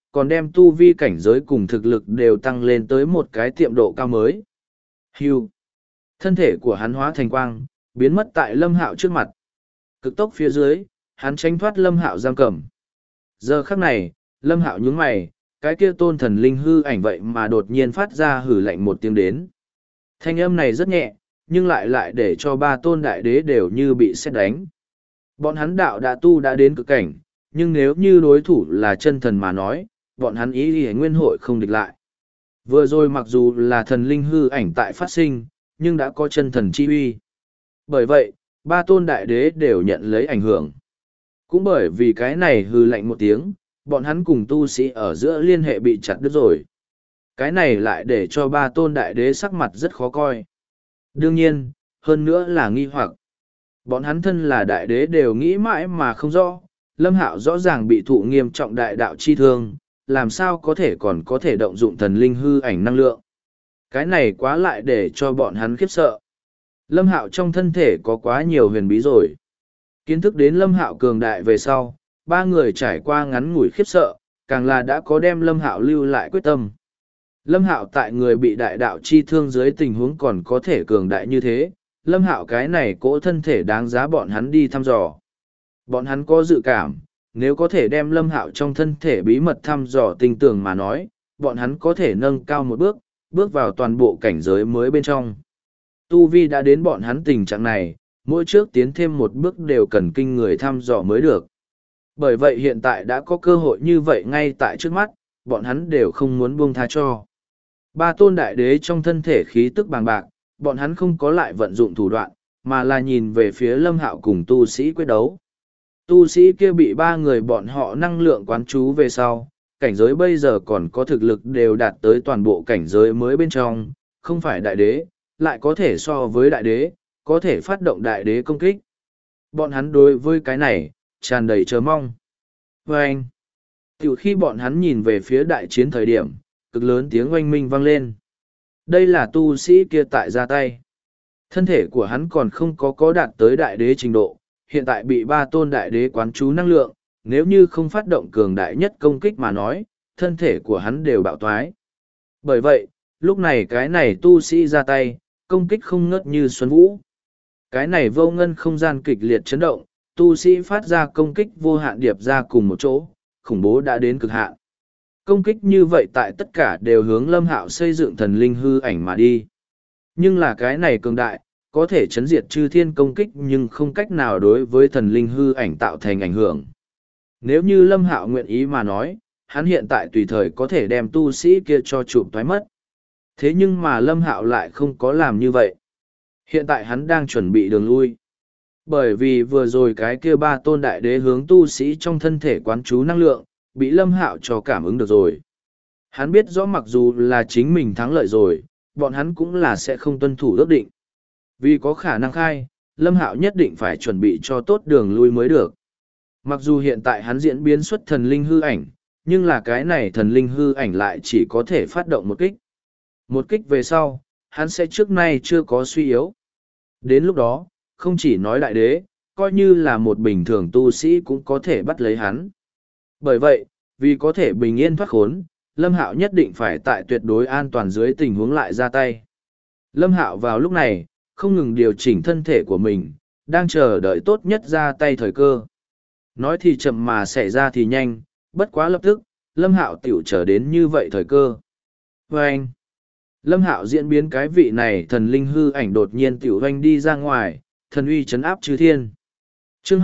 còn đem tu vi cảnh giới cùng thực lực đều tăng lên tới một cái tiệm độ cao mới. Hưu. Thân thể của hắn hóa thành quang, biến mất tại Lâm Hạo trước mặt. Cực tốc phía dưới, hắn tránh thoát Lâm Hạo giam cầm. Giờ khắc này, Lâm Hạo nhướng mày, cái kia tôn thần linh hư ảnh vậy mà đột nhiên phát ra hử lạnh một tiếng đến. Thanh âm này rất nhẹ, nhưng lại để cho ba tôn đại đế đều như bị sét đánh. Bọn hắn đạo đã tu đã đến cực cảnh, nhưng nếu như đối thủ là chân thần mà nói, bọn hắn ý ý nguyên hội không địch lại. Vừa rồi mặc dù là thần linh hư ảnh tại phát sinh, nhưng đã có chân thần chi uy. Bởi vậy, ba tôn đại đế đều nhận lấy ảnh hưởng. Cũng bởi vì cái này hư lạnh một tiếng, bọn hắn cùng tu sĩ ở giữa liên hệ bị chặt đứt rồi. Cái này lại để cho ba tôn đại đế sắc mặt rất khó coi. Đương nhiên, hơn nữa là nghi hoặc. Bọn hắn thân là đại đế đều nghĩ mãi mà không rõ, Lâm Hạo rõ ràng bị thụ nghiêm trọng đại đạo chi thương, làm sao có thể còn có thể động dụng thần linh hư ảnh năng lượng. Cái này quá lại để cho bọn hắn khiếp sợ. Lâm Hạo trong thân thể có quá nhiều huyền bí rồi. Kiến thức đến Lâm Hạo cường đại về sau, ba người trải qua ngắn ngủi khiếp sợ, càng là đã có đem Lâm Hạo lưu lại quyết tâm. Lâm Hạo tại người bị đại đạo chi thương dưới tình huống còn có thể cường đại như thế, Lâm Hạo cái này cỗ thân thể đáng giá bọn hắn đi thăm dò. Bọn hắn có dự cảm, nếu có thể đem Lâm Hạo trong thân thể bí mật thăm dò tinh tường mà nói, bọn hắn có thể nâng cao một bước, bước vào toàn bộ cảnh giới mới bên trong. Tu vi đã đến bọn hắn tình trạng này, mỗi trước tiến thêm một bước đều cần kinh người thăm dò mới được. Bởi vậy hiện tại đã có cơ hội như vậy ngay tại trước mắt, bọn hắn đều không muốn buông tha cho. Ba tôn đại đế trong thân thể khí tức bàng bạc, bọn hắn không có lại vận dụng thủ đoạn, mà là nhìn về phía Lâm Hạo cùng tu sĩ quyết đấu. Tu sĩ kia bị ba người bọn họ năng lượng quán trú về sau, cảnh giới bây giờ còn có thực lực đều đạt tới toàn bộ cảnh giới mới bên trong, không phải đại đế, lại có thể so với đại đế, có thể phát động đại đế công kích. Bọn hắn đối với cái này, tràn đầy chờ mong. Và anh, từ khi bọn hắn nhìn về phía đại chiến thời điểm, cực lớn tiếng oanh minh vang lên. Đây là tu sĩ kia tại ra tay. Thân thể của hắn còn không có đạt tới đại đế trình độ, hiện tại bị ba tôn đại đế quán trú năng lượng, nếu như không phát động cường đại nhất công kích mà nói, thân thể của hắn đều bạo toái. Bởi vậy, lúc này cái này tu sĩ ra tay, công kích không ngớt như xuân vũ. Cái này vô ngân không gian kịch liệt chấn động, tu sĩ phát ra công kích vô hạn điệp ra cùng một chỗ, khủng bố đã đến cực hạn. Công kích như vậy tại tất cả đều hướng Lâm Hạo xây dựng thần linh hư ảnh mà đi. Nhưng là cái này cường đại, có thể chấn diệt chư thiên công kích nhưng không cách nào đối với thần linh hư ảnh tạo thành ảnh hưởng. Nếu như Lâm Hạo nguyện ý mà nói, hắn hiện tại tùy thời có thể đem tu sĩ kia cho chụp thoái mất. Thế nhưng mà Lâm Hạo lại không có làm như vậy. Hiện tại hắn đang chuẩn bị đường lui. Bởi vì vừa rồi cái kia ba tôn đại đế hướng tu sĩ trong thân thể quán trú năng lượng, bị Lâm Hạo cho cảm ứng được rồi. Hắn biết rõ mặc dù là chính mình thắng lợi rồi, bọn hắn cũng là sẽ không tuân thủ ước định. Vì có khả năng khai, Lâm Hạo nhất định phải chuẩn bị cho tốt đường lui mới được. Mặc dù hiện tại hắn diễn biến xuất thần linh hư ảnh, nhưng là cái này thần linh hư ảnh lại chỉ có thể phát động một kích. Một kích về sau, hắn sẽ trước nay chưa có suy yếu. Đến lúc đó, không chỉ nói đại đế, coi như là một bình thường tu sĩ cũng có thể bắt lấy hắn. Bởi vậy, vì có thể bình yên thoát khốn, Lâm Hạo nhất định phải tại tuyệt đối an toàn dưới tình huống lại ra tay. Lâm Hạo vào lúc này, không ngừng điều chỉnh thân thể của mình, đang chờ đợi tốt nhất ra tay thời cơ. Nói thì chậm mà xảy ra thì nhanh, bất quá lập tức, Lâm Hạo tiểu trở đến như vậy thời cơ. Và anh, Lâm Hạo diễn biến cái vị này thần linh hư ảnh đột nhiên tiểu hoanh đi ra ngoài, thần uy trấn áp chư thiên. Chương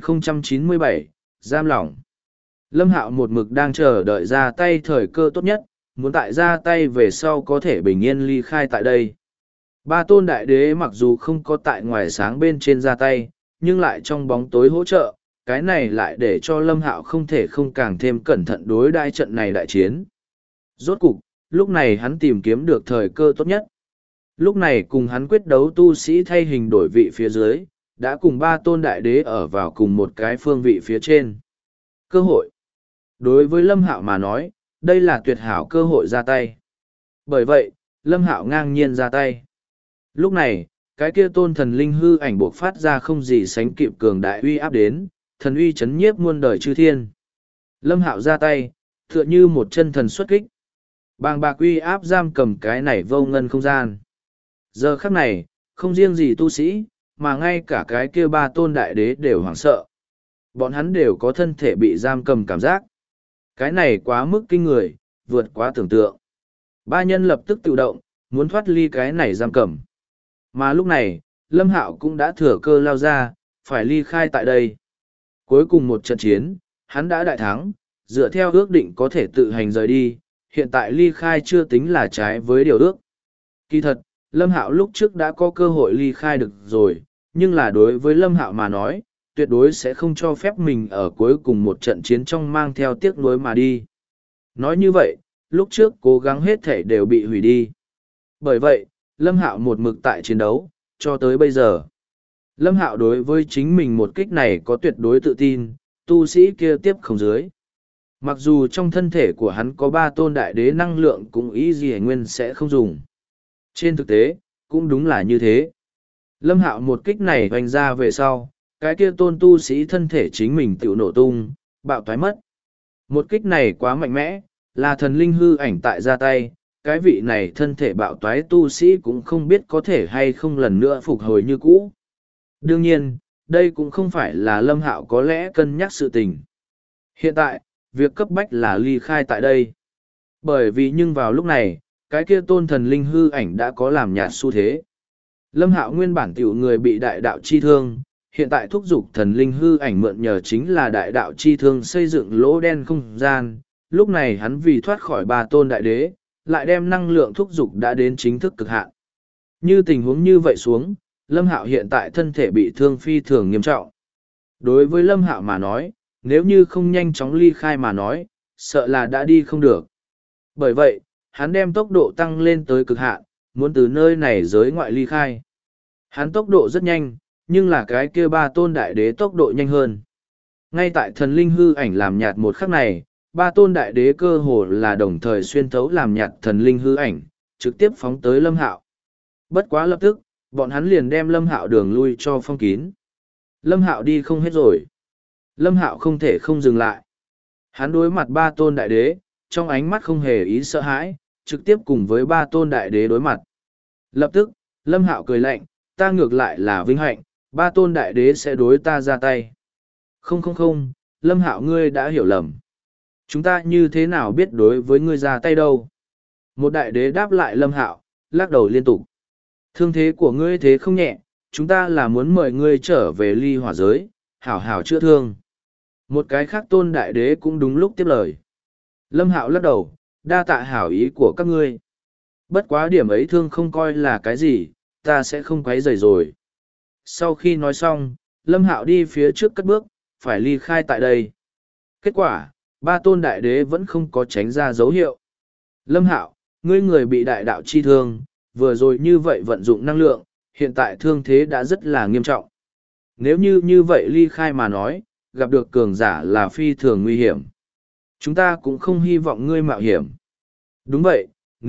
2097, giam lỏng. Lâm Hạo một mực đang chờ đợi ra tay thời cơ tốt nhất, muốn tại ra tay về sau có thể bình yên ly khai tại đây. Ba tôn đại đế mặc dù không có tại ngoài sáng bên trên ra tay, nhưng lại trong bóng tối hỗ trợ, cái này lại để cho Lâm Hạo không thể không càng thêm cẩn thận đối đãi trận này đại chiến. Rốt cục, lúc này hắn tìm kiếm được thời cơ tốt nhất. Lúc này cùng hắn quyết đấu tu sĩ thay hình đổi vị phía dưới, đã cùng ba tôn đại đế ở vào cùng một cái phương vị phía trên. Cơ hội. Đối với Lâm Hạo mà nói, đây là tuyệt hảo cơ hội ra tay. Bởi vậy, Lâm Hạo ngang nhiên ra tay. Lúc này, cái kia tôn thần linh hư ảnh buộc phát ra không gì sánh kịp cường đại uy áp đến, thần uy chấn nhiếp muôn đời chư thiên. Lâm Hạo ra tay, Tựa như một chân thần xuất kích. Bàng bạc uy áp giam cầm cái này vô ngân không gian. Giờ khắc này, không riêng gì tu sĩ, mà ngay cả cái kia ba tôn đại đế đều hoảng sợ. Bọn hắn đều có thân thể bị giam cầm cảm giác. Cái này quá mức kinh người, vượt quá tưởng tượng. Ba nhân lập tức tự động, muốn thoát ly cái này giam cầm. Mà lúc này, Lâm Hạo cũng đã thừa cơ lao ra, phải ly khai tại đây. Cuối cùng một trận chiến, hắn đã đại thắng, dựa theo ước định có thể tự hành rời đi, hiện tại ly khai chưa tính là trái với điều ước. Kỳ thật, Lâm Hạo lúc trước đã có cơ hội ly khai được rồi, nhưng là đối với Lâm Hạo mà nói, tuyệt đối sẽ không cho phép mình ở cuối cùng một trận chiến trong mang theo tiếc nuối mà đi. Nói như vậy, lúc trước cố gắng hết thể đều bị hủy đi. Bởi vậy, Lâm Hạo một mực tại chiến đấu, cho tới bây giờ. Lâm Hạo đối với chính mình một kích này có tuyệt đối tự tin, tu sĩ kia tiếp không dưới. Mặc dù trong thân thể của hắn có ba tôn đại đế năng lượng cũng ý gì nguyên sẽ không dùng. Trên thực tế, cũng đúng là như thế. Lâm Hạo một kích này hoành ra về sau, cái kia tôn tu sĩ thân thể chính mình tự nổ tung, bạo thoái mất. Một kích này quá mạnh mẽ, là thần linh hư ảnh tại ra tay, cái vị này thân thể bạo toái tu sĩ cũng không biết có thể hay không lần nữa phục hồi như cũ. Đương nhiên, đây cũng không phải là Lâm Hạo có lẽ cân nhắc sự tình. Hiện tại, việc cấp bách là ly khai tại đây. Bởi vì nhưng vào lúc này, cái kia tôn thần linh hư ảnh đã có làm nhạt xu thế. Lâm Hạo nguyên bản tiểu người bị đại đạo chi thương, hiện tại thúc giục thần linh hư ảnh mượn nhờ chính là đại đạo chi thương xây dựng lỗ đen không gian. Lúc này hắn vì thoát khỏi ba tôn đại đế, lại đem năng lượng thúc giục đã đến chính thức cực hạn. Như tình huống như vậy xuống, Lâm Hạo hiện tại thân thể bị thương phi thường nghiêm trọng. Đối với Lâm Hạo mà nói, nếu như không nhanh chóng ly khai mà nói, sợ là đã đi không được. Bởi vậy, hắn đem tốc độ tăng lên tới cực hạn, muốn từ nơi này giới ngoại ly khai. Hắn tốc độ rất nhanh, nhưng là cái kia ba tôn đại đế tốc độ nhanh hơn. Ngay tại thần linh hư ảnh làm nhạt một khắc này, ba tôn đại đế cơ hồ là đồng thời xuyên thấu làm nhạt thần linh hư ảnh, trực tiếp phóng tới Lâm Hạo. Bất quá lập tức, bọn hắn liền đem Lâm Hạo đường lui cho phong kín. Lâm Hạo đi không hết rồi. Lâm Hạo không thể không dừng lại. Hắn đối mặt ba tôn đại đế, trong ánh mắt không hề ý sợ hãi, trực tiếp cùng với ba tôn đại đế đối mặt. Lập tức, Lâm Hạo cười lạnh, ta ngược lại là vinh hạnh, ba tôn đại đế sẽ đối ta ra tay. Không không không, Lâm Hạo ngươi đã hiểu lầm. Chúng ta như thế nào biết đối với ngươi ra tay đâu? Một đại đế đáp lại Lâm Hạo, lắc đầu liên tục. Thương thế của ngươi thế không nhẹ, chúng ta là muốn mời ngươi trở về ly hỏa giới, hảo hảo chữa thương. Một cái khác tôn đại đế cũng đúng lúc tiếp lời. Lâm Hạo lắc đầu, đa tạ hảo ý của các ngươi. Bất quá điểm ấy thương không coi là cái gì, ta sẽ không quấy rầy rồi. Sau khi nói xong, Lâm Hạo đi phía trước cất bước, phải ly khai tại đây. Kết quả, ba tôn đại đế vẫn không có tránh ra dấu hiệu. Lâm Hạo, ngươi người bị đại đạo chi thương, vừa rồi như vậy vận dụng năng lượng, hiện tại thương thế đã rất là nghiêm trọng. Nếu như vậy ly khai mà nói, gặp được cường giả là phi thường nguy hiểm. Chúng ta cũng không hy vọng ngươi mạo hiểm. Đúng vậy,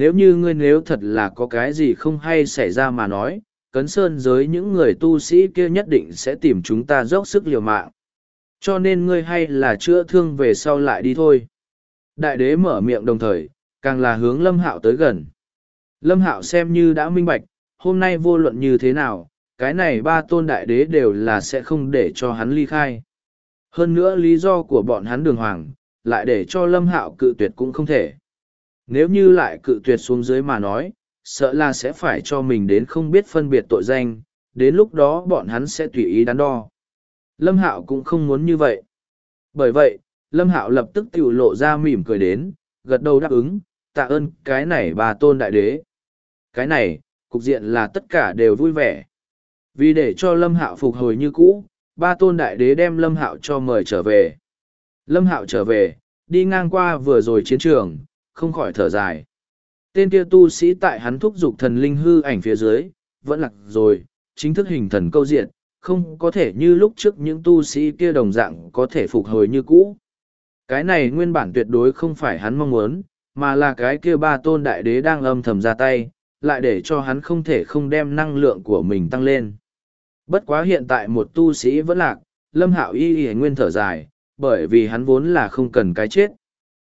nếu thật là có cái gì không hay xảy ra mà nói, cấn sơn giới những người tu sĩ kia nhất định sẽ tìm chúng ta dốc sức liều mạng. Cho nên ngươi hay là chữa thương về sau lại đi thôi. Đại đế mở miệng đồng thời, càng là hướng Lâm Hạo tới gần. Lâm Hạo xem như đã minh bạch, hôm nay vô luận như thế nào, cái này ba tôn đại đế đều là sẽ không để cho hắn ly khai. Hơn nữa lý do của bọn hắn đường hoàng, lại để cho Lâm Hạo cự tuyệt cũng không thể. Nếu như lại cự tuyệt xuống dưới mà nói, sợ là sẽ phải cho mình đến không biết phân biệt tội danh, đến lúc đó bọn hắn sẽ tùy ý đắn đo. Lâm Hạo cũng không muốn như vậy. Bởi vậy, Lâm Hạo lập tức tiểu lộ ra mỉm cười đến, gật đầu đáp ứng, tạ ơn cái này bà tôn đại đế. Cái này, cục diện là tất cả đều vui vẻ. Vì để cho Lâm Hạo phục hồi như cũ, ba tôn đại đế đem Lâm Hạo cho mời trở về. Lâm Hạo trở về, đi ngang qua vừa rồi chiến trường, không khỏi thở dài. Tên kia tu sĩ tại hắn thúc giục thần linh hư ảnh phía dưới, vẫn lạc rồi, chính thức hình thần câu diện, không có thể như lúc trước những tu sĩ kia đồng dạng có thể phục hồi như cũ. Cái này nguyên bản tuyệt đối không phải hắn mong muốn, mà là cái kia ba tôn đại đế đang âm thầm ra tay, lại để cho hắn không thể không đem năng lượng của mình tăng lên. Bất quá hiện tại một tu sĩ vẫn lạc, Lâm Hạo y nguyên thở dài, bởi vì hắn vốn là không cần cái chết.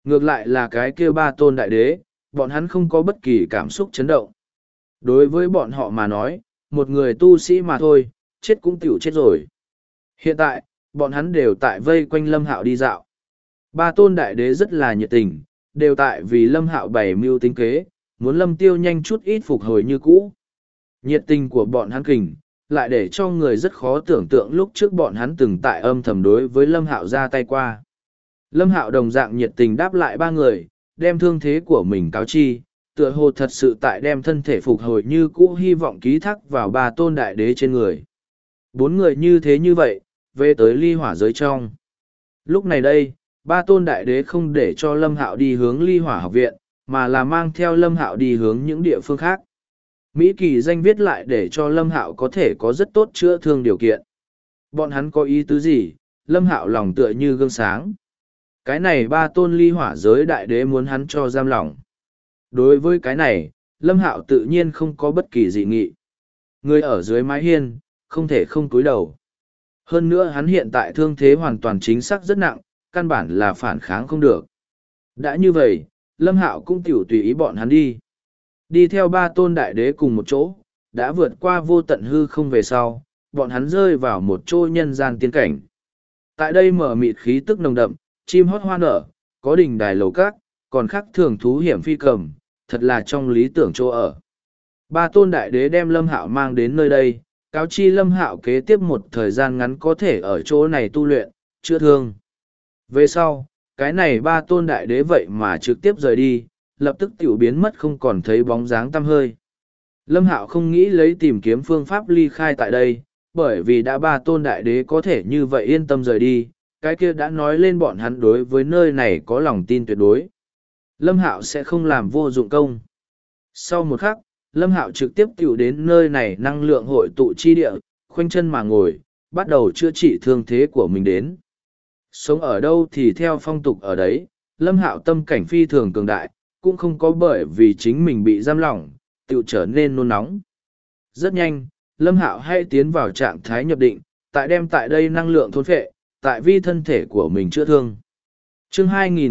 Ngược lại là cái kia ba tôn đại đế, bọn hắn không có bất kỳ cảm xúc chấn động. Đối với bọn họ mà nói, một người tu sĩ mà thôi, chết cũng tiểu chết rồi. Hiện tại, bọn hắn đều tại vây quanh Lâm Hạo đi dạo. Ba tôn đại đế rất là nhiệt tình, đều tại vì Lâm Hạo bày mưu tính kế, muốn Lâm Tiêu nhanh chút ít phục hồi như cũ. Nhiệt tình của bọn hắn kình, lại để cho người rất khó tưởng tượng lúc trước bọn hắn từng tại âm thầm đối với Lâm Hạo ra tay qua. Lâm Hạo đồng dạng nhiệt tình đáp lại ba người, đem thương thế của mình cáo chi, tựa hồ thật sự tại đem thân thể phục hồi như cũ, hy vọng ký thác vào ba tôn đại đế trên người. Bốn người như thế như vậy, về tới ly hỏa giới trong. Lúc này đây, ba tôn đại đế không để cho Lâm Hạo đi hướng ly hỏa học viện, mà là mang theo Lâm Hạo đi hướng những địa phương khác. Mỹ kỳ danh viết lại để cho Lâm Hạo có thể có rất tốt chữa thương điều kiện. Bọn hắn có ý tứ gì, Lâm Hạo lòng tựa như gương sáng. Cái này ba tôn ly hỏa giới đại đế muốn hắn cho giam lỏng. Đối với cái này, Lâm Hạo tự nhiên không có bất kỳ dị nghị. Người ở dưới mái hiên, không thể không cúi đầu. Hơn nữa hắn hiện tại thương thế hoàn toàn chính xác rất nặng, căn bản là phản kháng không được. Đã như vậy, Lâm Hạo cũng tiểu tùy ý bọn hắn đi. Đi theo ba tôn đại đế cùng một chỗ, đã vượt qua vô tận hư không về sau, bọn hắn rơi vào một chỗ nhân gian tiên cảnh. Tại đây mở mịt khí tức nồng đậm, chim hót hoa nở, có đình đài lầu cát, còn khác thường thú hiểm phi cầm, thật là trong lý tưởng chỗ ở. Ba tôn đại đế đem Lâm Hạo mang đến nơi đây, cáo chi Lâm Hạo kế tiếp một thời gian ngắn có thể ở chỗ này tu luyện, chữa thương. Về sau, cái này ba tôn đại đế vậy mà trực tiếp rời đi, lập tức tiểu biến mất không còn thấy bóng dáng tăm hơi. Lâm Hạo không nghĩ lấy tìm kiếm phương pháp ly khai tại đây, bởi vì đã ba tôn đại đế có thể như vậy yên tâm rời đi, cái kia đã nói lên bọn hắn đối với nơi này có lòng tin tuyệt đối. Lâm Hạo sẽ không làm vô dụng công. Sau một khắc, Lâm Hạo trực tiếp tiểu đến nơi này năng lượng hội tụ chi địa, khoanh chân mà ngồi, bắt đầu chữa trị thương thế của mình đến. Sống ở đâu thì theo phong tục ở đấy, Lâm Hạo tâm cảnh phi thường cường đại, cũng không có bởi vì chính mình bị giam lỏng, tiểu trở nên nôn nóng. Rất nhanh, Lâm Hạo hay tiến vào trạng thái nhập định, tại đem tại đây năng lượng thôn phệ, tại vi thân thể của mình chữa thương. Chương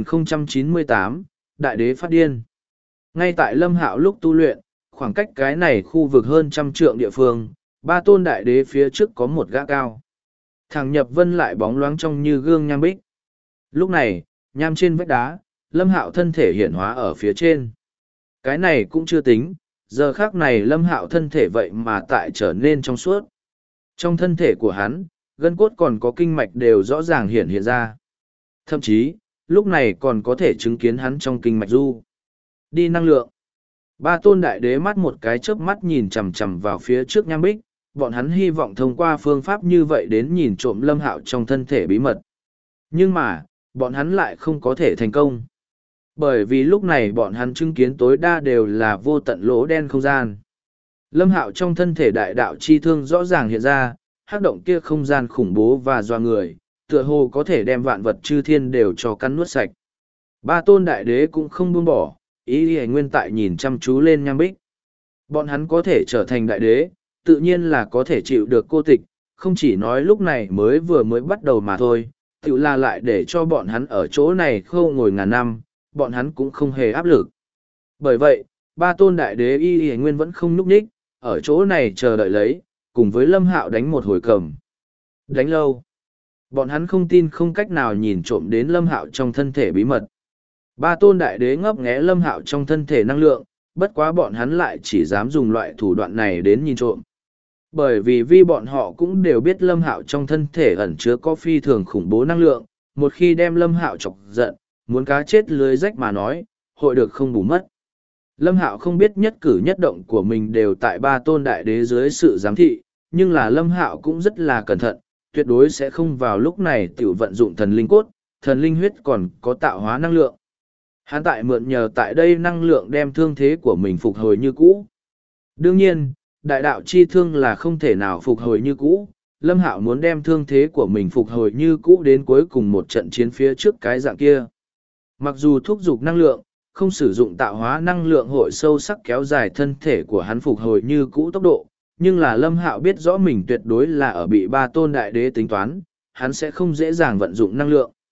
2098, Đại đế phát điên. Ngay tại Lâm Hạo lúc tu luyện, khoảng cách cái này khu vực hơn trăm trượng địa phương, ba tôn đại đế phía trước có một gã cao. Thằng nhập vân lại bóng loáng trong như gương nham bích. Lúc này, nham trên vách đá, Lâm Hạo thân thể hiện hóa ở phía trên. Cái này cũng chưa tính, giờ khác này Lâm Hạo thân thể vậy mà tại trở nên trong suốt. Trong thân thể của hắn, gân cốt còn có kinh mạch đều rõ ràng hiện ra. Thậm chí, lúc này còn có thể chứng kiến hắn trong kinh mạch du. Đi năng lượng. Ba tôn đại đế mắt một cái chớp mắt nhìn chằm chằm vào phía trước nham bích, bọn hắn hy vọng thông qua phương pháp như vậy đến nhìn trộm Lâm Hạo trong thân thể bí mật. Nhưng mà, bọn hắn lại không có thể thành công. Bởi vì lúc này bọn hắn chứng kiến tối đa đều là vô tận lỗ đen không gian. Lâm Hạo trong thân thể đại đạo chi thương rõ ràng hiện ra, hắc động kia không gian khủng bố và doa người, tựa hồ có thể đem vạn vật chư thiên đều cho cắn nuốt sạch. Ba tôn đại đế cũng không buông bỏ, ý ý nguyên tại nhìn chăm chú lên nham bích. Bọn hắn có thể trở thành đại đế, tự nhiên là có thể chịu được cô tịch, không chỉ nói lúc này mới bắt đầu mà thôi, tự là lại để cho bọn hắn ở chỗ này khâu ngồi ngàn năm, bọn hắn cũng không hề áp lực. Bởi vậy, ba tôn đại đế y y nguyên vẫn không núp ních, ở chỗ này chờ đợi lấy, cùng với Lâm Hạo đánh một hồi cầm. Đánh lâu. Bọn hắn không tin không cách nào nhìn trộm đến Lâm Hạo trong thân thể bí mật. Ba tôn đại đế ngấp nghé Lâm Hạo trong thân thể năng lượng, bất quá bọn hắn lại chỉ dám dùng loại thủ đoạn này đến nhìn trộm. Bởi vì bọn họ cũng đều biết Lâm Hạo trong thân thể ẩn chứa có phi thường khủng bố năng lượng, một khi đem Lâm Hạo chọc giận, muốn cá chết lưới rách mà nói, hội được không bù mất. Lâm Hạo không biết nhất cử nhất động của mình đều tại ba tôn đại đế dưới sự giám thị, nhưng là Lâm Hạo cũng rất là cẩn thận, tuyệt đối sẽ không vào lúc này tiểu vận dụng thần linh cốt, thần linh huyết còn có tạo hóa năng lượng. Hắn tại mượn nhờ tại đây năng lượng đem thương thế của mình phục hồi như cũ. Đương nhiên, đại đạo chi thương là không thể nào phục hồi như cũ, Lâm Hạo muốn đem thương thế của mình phục hồi như cũ đến cuối cùng một trận chiến phía trước cái dạng kia. Mặc dù thúc giục năng lượng, không sử dụng tạo hóa năng lượng hội sâu sắc kéo dài thân thể của hắn phục hồi như cũ tốc độ, nhưng là Lâm Hạo biết rõ mình tuyệt đối là ở bị ba tôn đại đế tính toán, hắn sẽ không dễ dàng vận dụng năng lượng.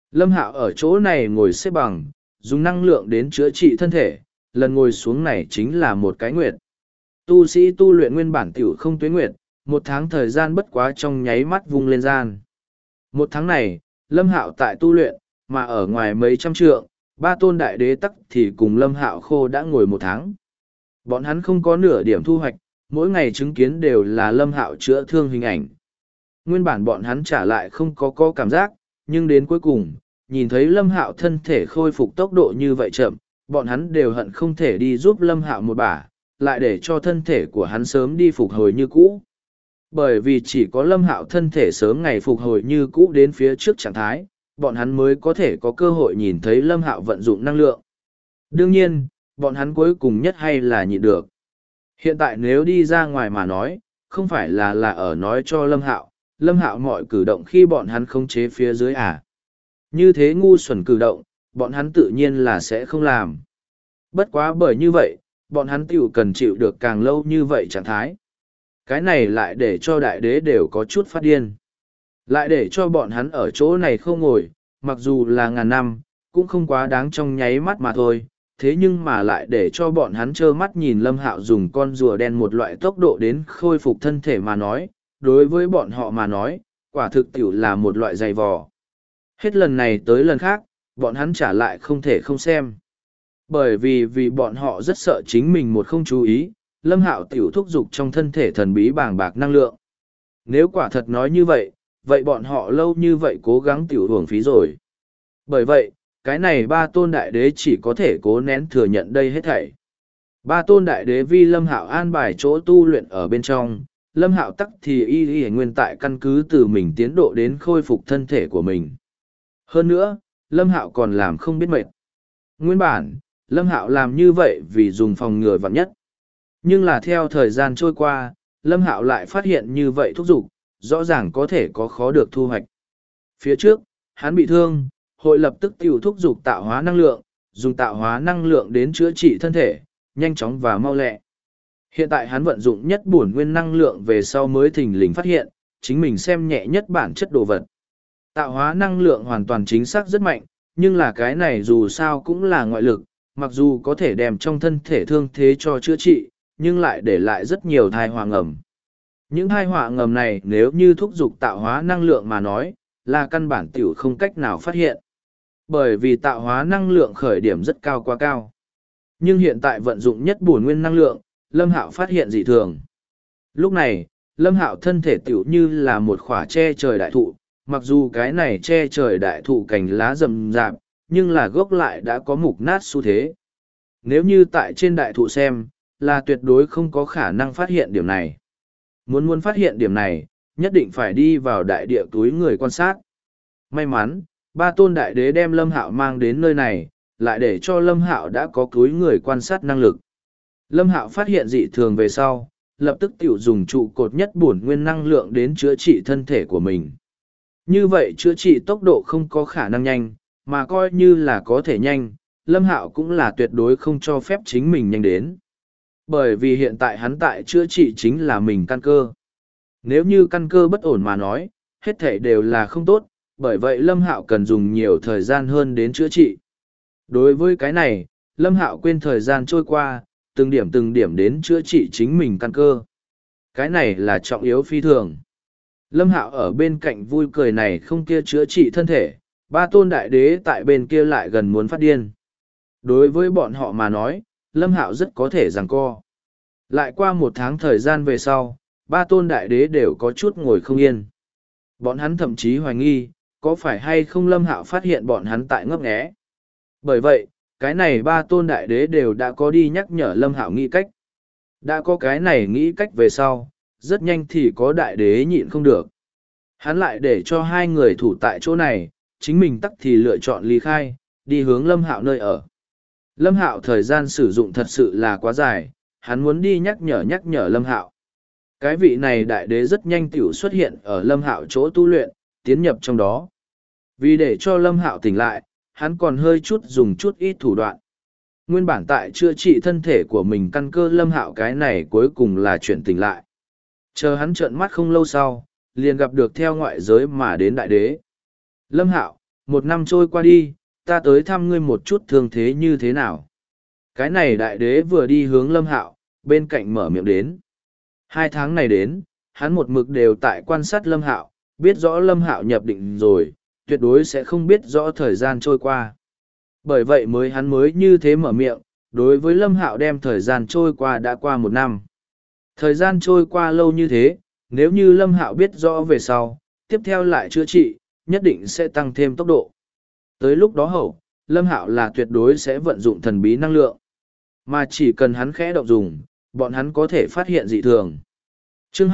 Lâm Hạo ở chỗ này ngồi xếp bằng, dùng năng lượng đến chữa trị thân thể, lần ngồi xuống này chính là một cái nguyệt. Tu sĩ tu luyện nguyên bản tiểu không tuế nguyệt, một tháng thời gian bất quá trong nháy mắt vung lên gian. Một tháng này, Lâm Hạo tại tu luyện, mà ở ngoài mấy trăm trượng, ba tôn đại đế tắc thì cùng Lâm Hạo khô đã ngồi một tháng. Bọn hắn không có nửa điểm thu hoạch, mỗi ngày chứng kiến đều là Lâm Hạo chữa thương hình ảnh. Nguyên bản bọn hắn trả lại không có cảm giác, nhưng đến cuối cùng, nhìn thấy Lâm Hạo thân thể khôi phục tốc độ như vậy chậm, bọn hắn đều hận không thể đi giúp Lâm Hạo một bả, lại để cho thân thể của hắn sớm đi phục hồi như cũ. Bởi vì chỉ có Lâm Hạo thân thể sớm ngày phục hồi như cũ đến phía trước trạng thái, bọn hắn mới có thể có cơ hội nhìn thấy Lâm Hạo vận dụng năng lượng. Đương nhiên, bọn hắn cuối cùng nhất hay là nhịn được. Hiện tại nếu đi ra ngoài mà nói, không phải là ở nói cho Lâm Hạo mọi cử động khi bọn hắn không chế phía dưới à. Như thế ngu xuẩn cử động, bọn hắn tự nhiên là sẽ không làm. Bất quá bởi như vậy, bọn hắn tiểu cần chịu được càng lâu như vậy trạng thái. Cái này lại để cho đại đế đều có chút phát điên. Lại để cho bọn hắn ở chỗ này không ngồi, mặc dù là ngàn năm, cũng không quá đáng trong nháy mắt mà thôi. Thế nhưng mà lại để cho bọn hắn trơ mắt nhìn Lâm Hạo dùng con rùa đen một loại tốc độ đến khôi phục thân thể mà nói, đối với bọn họ mà nói, quả thực tiểu là một loại dày vò. Hết lần này tới lần khác, bọn hắn trả lại không thể không xem. Bởi vì bọn họ rất sợ chính mình một không chú ý, Lâm Hạo tiểu thúc giục trong thân thể thần bí bàng bạc năng lượng. Nếu quả thật nói như vậy, vậy bọn họ lâu như vậy cố gắng tiểu hưởng phí rồi. Bởi vậy, cái này ba tôn đại đế chỉ có thể cố nén thừa nhận đây hết thảy. Ba tôn đại đế vi Lâm Hạo an bài chỗ tu luyện ở bên trong, Lâm Hạo tắc thì y nguyên tại căn cứ từ mình tiến độ đến khôi phục thân thể của mình. Hơn nữa, Lâm Hạo còn làm không biết mệt. Nguyên bản, Lâm Hạo làm như vậy vì dùng phòng ngừa vạn nhất. Nhưng là theo thời gian trôi qua, Lâm Hạo lại phát hiện như vậy thúc giục, rõ ràng có thể có khó được thu hoạch. Phía trước, hắn bị thương, hội lập tức tiểu thúc giục tạo hóa năng lượng, dùng tạo hóa năng lượng đến chữa trị thân thể, nhanh chóng và mau lẹ. Hiện tại hắn vận dụng nhất bổn nguyên năng lượng về sau mới thình lình phát hiện, chính mình xem nhẹ nhất bản chất đồ vật. Tạo hóa năng lượng hoàn toàn chính xác rất mạnh, nhưng là cái này dù sao cũng là ngoại lực, mặc dù có thể đem trong thân thể thương thế cho chữa trị, nhưng lại để lại rất nhiều thai họa ngầm. Những thai họa ngầm này nếu như thúc giục tạo hóa năng lượng mà nói, là căn bản tiểu không cách nào phát hiện. Bởi vì tạo hóa năng lượng khởi điểm rất cao quá cao. Nhưng hiện tại vận dụng nhất bổn nguyên năng lượng, Lâm Hạo phát hiện dị thường. Lúc này, Lâm Hạo thân thể tiểu như là một khỏa che trời đại thụ, mặc dù cái này che trời đại thụ cành lá rậm rạp, nhưng là gốc lại đã có mục nát xu thế. Nếu như tại trên đại thụ xem, là tuyệt đối không có khả năng phát hiện điểm này. Muốn phát hiện điểm này, nhất định phải đi vào đại địa túi người quan sát. May mắn, ba tôn đại đế đem Lâm Hạo mang đến nơi này, lại để cho Lâm Hạo đã có túi người quan sát năng lực. Lâm Hạo phát hiện dị thường về sau, lập tức tiểu dùng trụ cột nhất bổn nguyên năng lượng đến chữa trị thân thể của mình. Như vậy chữa trị tốc độ không có khả năng nhanh, mà coi như là có thể nhanh, Lâm Hạo cũng là tuyệt đối không cho phép chính mình nhanh đến. Bởi vì hiện tại hắn tại chữa trị chính là mình căn cơ. Nếu như căn cơ bất ổn mà nói, hết thể đều là không tốt, bởi vậy Lâm Hạo cần dùng nhiều thời gian hơn đến chữa trị. Đối với cái này, Lâm Hạo quên thời gian trôi qua, từng điểm đến chữa trị chính mình căn cơ. Cái này là trọng yếu phi thường. Lâm Hạo ở bên cạnh vui cười này không kia chữa trị thân thể, ba tôn đại đế tại bên kia lại gần muốn phát điên. Đối với bọn họ mà nói, Lâm Hạo rất có thể giằng co. Lại qua một tháng thời gian về sau, ba tôn đại đế đều có chút ngồi không yên. Bọn hắn thậm chí hoài nghi, có phải hay không Lâm Hạo phát hiện bọn hắn tại ngấp nghé. Bởi vậy, cái này ba tôn đại đế đều đã có đi nhắc nhở Lâm Hạo nghĩ cách. Đã có cái này nghĩ cách về sau, rất nhanh thì có đại đế nhịn không được. Hắn lại để cho hai người thủ tại chỗ này, chính mình tắc thì lựa chọn ly khai, đi hướng Lâm Hạo nơi ở. Lâm Hạo thời gian sử dụng thật sự là quá dài, hắn muốn đi nhắc nhở Lâm Hạo. Cái vị này đại đế rất nhanh tiểu xuất hiện ở Lâm Hạo chỗ tu luyện, tiến nhập trong đó. Vì để cho Lâm Hạo tỉnh lại, hắn còn hơi dùng chút ít thủ đoạn. Nguyên bản tại chữa trị thân thể của mình căn cơ Lâm Hạo cái này cuối cùng là chuyển tỉnh lại. Chờ hắn trợn mắt không lâu sau, liền gặp được theo ngoại giới mà đến đại đế. Lâm Hạo, 1 năm trôi qua đi, ta tới thăm ngươi một chút thương thế như thế nào. Cái này đại đế vừa đi hướng Lâm Hạo, bên cạnh mở miệng đến. 2 tháng này đến, hắn một mực đều tại quan sát Lâm Hạo, biết rõ Lâm Hạo nhập định rồi, tuyệt đối sẽ không biết rõ thời gian trôi qua. Bởi vậy hắn mới như thế mở miệng, đối với Lâm Hạo đem thời gian trôi qua đã qua 1 năm. Thời gian trôi qua lâu như thế, nếu như Lâm Hạo biết rõ về sau, tiếp theo lại chữa trị, nhất định sẽ tăng thêm tốc độ. Tới lúc đó Lâm Hạo là tuyệt đối sẽ vận dụng thần bí năng lượng. Mà chỉ cần hắn khẽ động dùng, bọn hắn có thể phát hiện dị thường. Chương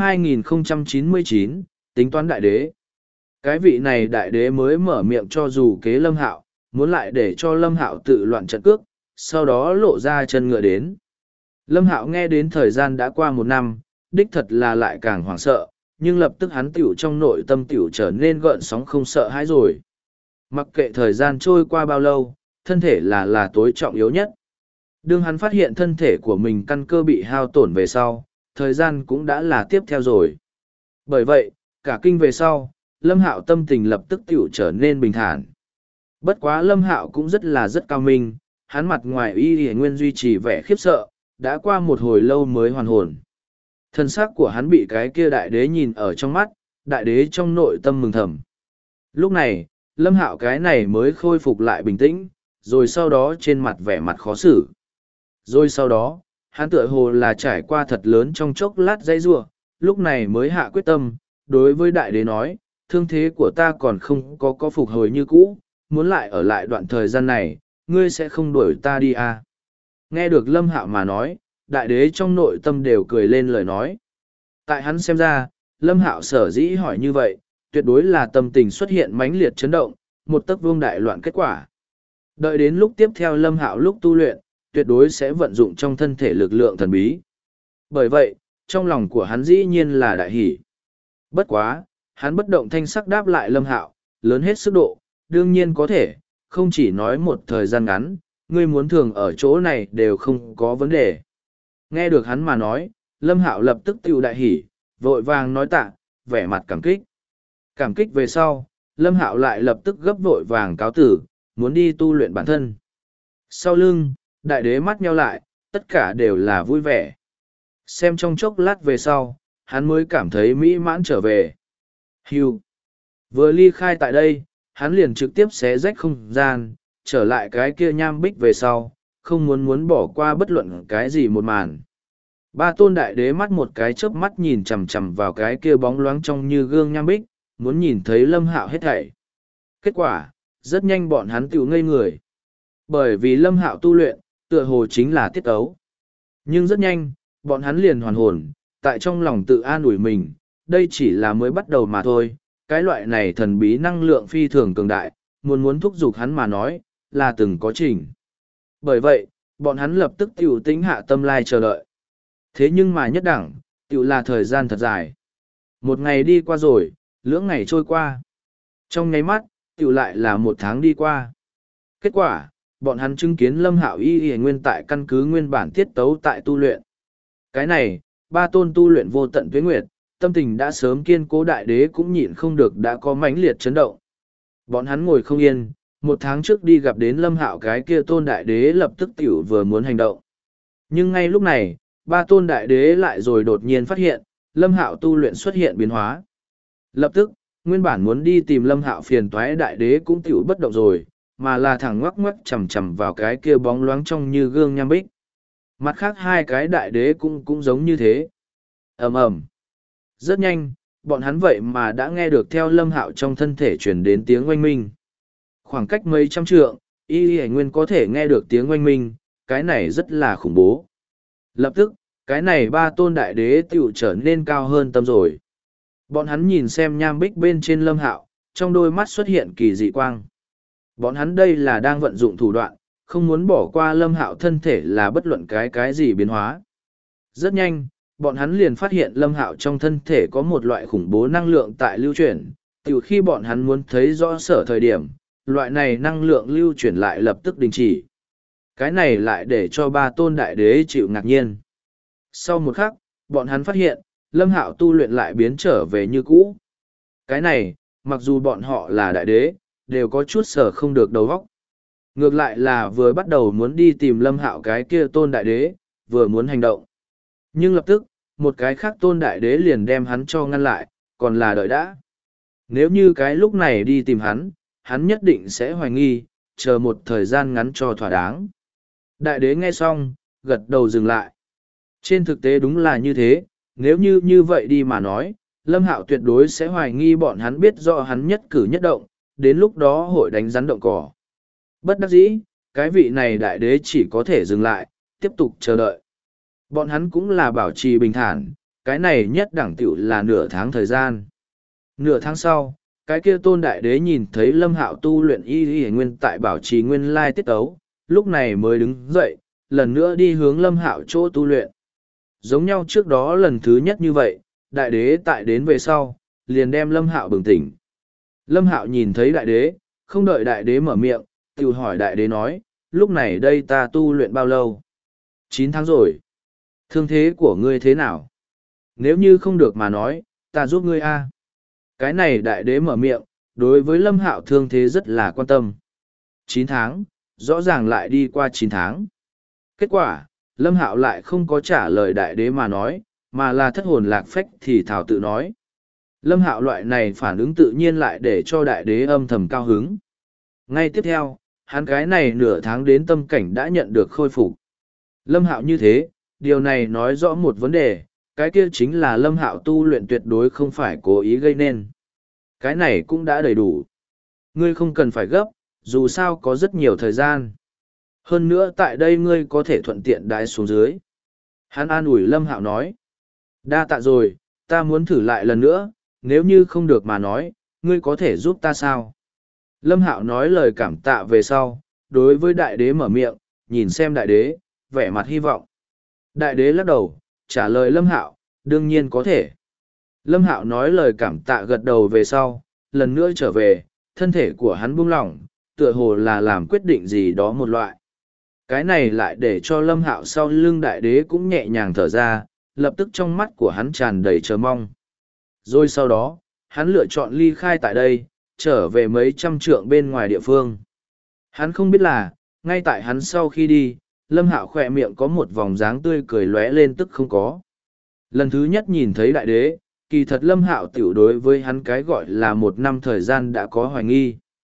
2099, tính toán đại đế. Cái vị này đại đế mới mở miệng cho dù kế Lâm Hạo, muốn lại để cho Lâm Hạo tự loạn trận cước, sau đó lộ ra chân ngựa đến. Lâm Hạo nghe đến thời gian đã qua 1 năm, đích thật là lại càng hoảng sợ, nhưng lập tức hắn tiểu trong nội tâm tiểu trở nên gợn sóng không sợ hãi rồi. Mặc kệ thời gian trôi qua bao lâu, thân thể là tối trọng yếu nhất. Đương hắn phát hiện thân thể của mình căn cơ bị hao tổn về sau, thời gian cũng đã là tiếp theo rồi. Bởi vậy, cả kinh về sau, Lâm Hạo tâm tình lập tức tiểu trở nên bình thản. Bất quá Lâm Hạo cũng rất cao minh, hắn mặt ngoài y nguyên duy trì vẻ khiếp sợ, đã qua một hồi lâu mới hoàn hồn. Thân xác của hắn bị cái kia đại đế nhìn ở trong mắt, đại đế trong nội tâm mừng thầm. Lúc này, Lâm Hạo cái này mới khôi phục lại bình tĩnh, rồi sau đó trên mặt vẻ mặt khó xử. Rồi sau đó, hắn tựa hồ là trải qua thật lớn trong chốc lát dây rua, lúc này mới hạ quyết tâm, đối với đại đế nói, thương thế của ta còn không có phục hồi như cũ, muốn lại ở lại đoạn thời gian này, ngươi sẽ không đuổi ta đi à. Nghe được Lâm Hạo mà nói, đại đế trong nội tâm đều cười lên lời nói. Tại hắn xem ra, Lâm Hạo sở dĩ hỏi như vậy, tuyệt đối là tâm tình xuất hiện mãnh liệt chấn động, một tấc vương đại loạn kết quả. Đợi đến lúc tiếp theo Lâm Hạo lúc tu luyện, tuyệt đối sẽ vận dụng trong thân thể lực lượng thần bí. Bởi vậy, trong lòng của hắn dĩ nhiên là đại hỷ. Bất quá, hắn bất động thanh sắc đáp lại Lâm Hạo, lớn hết sức độ, đương nhiên có thể, không chỉ nói một thời gian ngắn, ngươi muốn thường ở chỗ này đều không có vấn đề. Nghe được hắn mà nói, Lâm Hạo lập tức tiêu đại hỉ, vội vàng nói tạ, vẻ mặt cảm kích. Cảm kích về sau, Lâm Hạo lại lập tức gấp vội vàng cáo tử, muốn đi tu luyện bản thân. Sau lưng, đại đế mắt nheo lại, tất cả đều là vui vẻ. Xem trong chốc lát về sau, hắn mới cảm thấy mỹ mãn trở về. Hưu. Vừa ly khai tại đây, hắn liền trực tiếp xé rách không gian, trở lại cái kia nham bích về sau, không muốn bỏ qua bất luận cái gì một màn. Ba tôn đại đế mắt một cái chớp mắt nhìn chằm chằm vào cái kia bóng loáng trong như gương nham bích, muốn nhìn thấy Lâm Hạo hết thảy. Kết quả, rất nhanh bọn hắn tiểu ngây người. Bởi vì Lâm Hạo tu luyện, tựa hồ chính là tiết ấu. Nhưng rất nhanh, bọn hắn liền hoàn hồn, tại trong lòng tự an ủi mình, đây chỉ là mới bắt đầu mà thôi, cái loại này thần bí năng lượng phi thường cường đại, muốn thúc giục hắn mà nói, là từng có trình. Bởi vậy, bọn hắn lập tức tiểu tính hạ tâm lai chờ đợi. Thế nhưng mà nhất đẳng, tiểu là thời gian thật dài. 1 ngày đi qua rồi, lưỡng ngày trôi qua. Trong nháy mắt, tiểu lại là 1 tháng đi qua. Kết quả, bọn hắn chứng kiến Lâm Hạo y nguyên tại căn cứ nguyên bản tiết tấu tại tu luyện. Cái này, 3 tôn tu luyện vô tận tuế nguyệt, tâm tình đã sớm kiên cố đại đế cũng nhịn không được đã có mãnh liệt chấn động. Bọn hắn ngồi không yên, 1 tháng trước đi gặp đến Lâm Hạo cái kia tôn đại đế lập tức tiểu vừa muốn hành động. Nhưng ngay lúc này, 3 tôn đại đế lại rồi đột nhiên phát hiện, Lâm Hạo tu luyện xuất hiện biến hóa. Lập tức, nguyên bản muốn đi tìm Lâm Hạo phiền toái đại đế cũng tiểu bất động rồi, mà là thẳng ngoắc ngoắc chầm chầm vào cái kia bóng loáng trong như gương nham bích. Mặt khác 2 cái đại đế cũng giống như thế. Ầm ầm. Rất nhanh, bọn hắn vậy mà đã nghe được theo Lâm Hạo trong thân thể truyền đến tiếng oanh minh. Khoảng cách mấy trăm trượng, y nguyên có thể nghe được tiếng oanh minh, cái này rất là khủng bố. Lập tức, cái này 3 tôn đại đế tiểu trở nên cao hơn tâm rồi. Bọn hắn nhìn xem nham bích bên trên Lâm Hạo, trong đôi mắt xuất hiện kỳ dị quang. Bọn hắn đây là đang vận dụng thủ đoạn, không muốn bỏ qua Lâm Hạo thân thể là bất luận cái gì biến hóa. Rất nhanh, bọn hắn liền phát hiện Lâm Hạo trong thân thể có một loại khủng bố năng lượng tại lưu chuyển, từ khi bọn hắn muốn thấy rõ sở thời điểm, loại này năng lượng lưu chuyển lại lập tức đình chỉ. Cái này lại để cho 3 tôn đại đế chịu ngạc nhiên. Sau một khắc, bọn hắn phát hiện, Lâm Hạo tu luyện lại biến trở về như cũ. Cái này, mặc dù bọn họ là đại đế, đều có chút sở không được đầu óc. Ngược lại là vừa bắt đầu muốn đi tìm Lâm Hạo cái kia tôn đại đế, vừa muốn hành động. Nhưng lập tức, một cái khác tôn đại đế liền đem hắn cho ngăn lại, còn là đợi đã. Nếu như cái lúc này đi tìm hắn nhất định sẽ hoài nghi, chờ một thời gian ngắn cho thỏa đáng. Đại đế nghe xong, gật đầu dừng lại. Trên thực tế đúng là như thế, nếu như vậy đi mà nói, Lâm Hạo tuyệt đối sẽ hoài nghi bọn hắn biết rõ hắn nhất cử nhất động, đến lúc đó hội đánh rắn động cỏ. Bất đắc dĩ, cái vị này đại đế chỉ có thể dừng lại, tiếp tục chờ đợi. Bọn hắn cũng là bảo trì bình thản, cái này nhất đẳng tiểu là nửa tháng thời gian. Nửa tháng sau, cái kia tôn đại đế nhìn thấy Lâm Hạo tu luyện y nguyên tại bảo trì nguyên lai tiết ấu, lúc này mới đứng dậy, lần nữa đi hướng Lâm Hạo chỗ tu luyện. Giống nhau trước đó lần thứ nhất như vậy, đại đế tại đến về sau, liền đem Lâm Hạo bừng tỉnh. Lâm Hạo nhìn thấy đại đế, không đợi đại đế mở miệng, tự hỏi đại đế nói, lúc này đây ta tu luyện bao lâu? 9 tháng rồi. Thương thế của ngươi thế nào? Nếu như không được mà nói, ta giúp ngươi a. Cái này đại đế mở miệng, đối với Lâm Hạo thương thế rất là quan tâm. 9 tháng, rõ ràng lại đi qua 9 tháng. Kết quả, Lâm Hạo lại không có trả lời đại đế mà nói, mà là thất hồn lạc phách thì thảo tự nói. Lâm Hạo loại này phản ứng tự nhiên lại để cho đại đế âm thầm cao hứng. Ngay tiếp theo, hắn cái này nửa tháng đến tâm cảnh đã nhận được khôi phục. Lâm Hạo như thế, điều này nói rõ một vấn đề, cái kia chính là Lâm Hạo tu luyện tuyệt đối không phải cố ý gây nên. Cái này cũng đã đầy đủ. Ngươi không cần phải gấp, dù sao có rất nhiều thời gian. Hơn nữa tại đây ngươi có thể thuận tiện đái xuống dưới. Hắn an ủi Lâm Hạo nói. Đa tạ rồi, ta muốn thử lại lần nữa, nếu như không được mà nói, ngươi có thể giúp ta sao? Lâm Hạo nói lời cảm tạ về sau, đối với đại đế mở miệng, nhìn xem đại đế, vẻ mặt hy vọng. Đại đế lắc đầu, trả lời Lâm Hạo, đương nhiên có thể. Lâm Hạo nói lời cảm tạ gật đầu về sau, lần nữa trở về, thân thể của hắn buông lỏng, tựa hồ là làm quyết định gì đó một loại. Cái này lại để cho Lâm Hạo sau lưng đại đế cũng nhẹ nhàng thở ra, lập tức trong mắt của hắn tràn đầy chờ mong. Rồi sau đó, hắn lựa chọn ly khai tại đây, trở về mấy trăm trượng bên ngoài địa phương. Hắn không biết là, ngay tại hắn sau khi đi, Lâm Hạo khỏe miệng có một vòng dáng tươi cười lóe lên tức không có. Lần thứ nhất nhìn thấy đại đế, kỳ thật Lâm Hạo tiểu đối với hắn cái gọi là 1 năm thời gian đã có hoài nghi.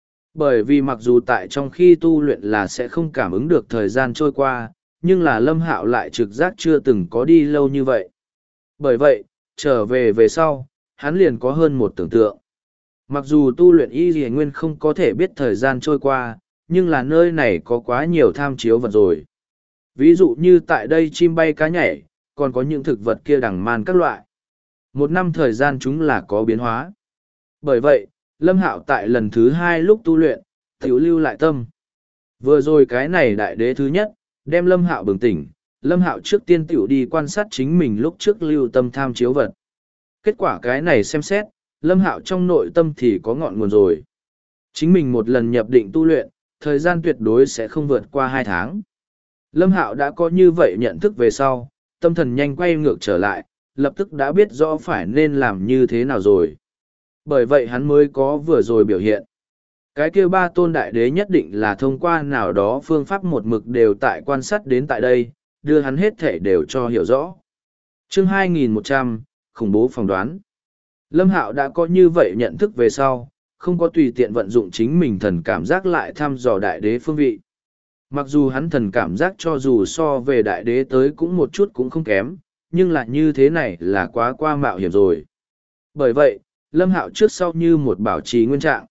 Bởi vì mặc dù tại trong khi tu luyện là sẽ không cảm ứng được thời gian trôi qua, nhưng là Lâm Hạo lại trực giác chưa từng có đi lâu như vậy. Bởi vậy, trở về sau, hắn liền có hơn một tưởng tượng. Mặc dù tu luyện y dì nguyên không có thể biết thời gian trôi qua, nhưng là nơi này có quá nhiều tham chiếu vật rồi. Ví dụ như tại đây chim bay cá nhảy, còn có những thực vật kia đằng man các loại. 1 năm thời gian chúng là có biến hóa. Bởi vậy, Lâm Hạo tại lần thứ 2 lúc tu luyện, tiểu lưu lại tâm. Vừa rồi cái này đại đế thứ nhất, đem Lâm Hạo bừng tỉnh, Lâm Hạo trước tiên tiểu đi quan sát chính mình lúc trước lưu tâm tham chiếu vật. Kết quả cái này xem xét, Lâm Hạo trong nội tâm thì có ngọn nguồn rồi. Chính mình một lần nhập định tu luyện, thời gian tuyệt đối sẽ không vượt qua 2 tháng. Lâm Hạo đã có như vậy nhận thức về sau, tâm thần nhanh quay ngược trở lại, lập tức đã biết rõ phải nên làm như thế nào rồi. Bởi vậy hắn mới có vừa rồi biểu hiện. Cái kia 3 tôn đại đế nhất định là thông qua nào đó phương pháp một mực đều tại quan sát đến tại đây, đưa hắn hết thể đều cho hiểu rõ. Chương 2100, khủng bố phỏng đoán. Lâm Hạo đã có như vậy nhận thức về sau, không có tùy tiện vận dụng chính mình thần cảm giác lại thăm dò đại đế phương vị. Mặc dù hắn thần cảm giác cho dù so về đại đế tới cũng một chút cũng không kém, nhưng lại như thế này là quá qua mạo hiểm rồi. Bởi vậy, Lâm Hạo trước sau như một bảo trì nguyên trạng.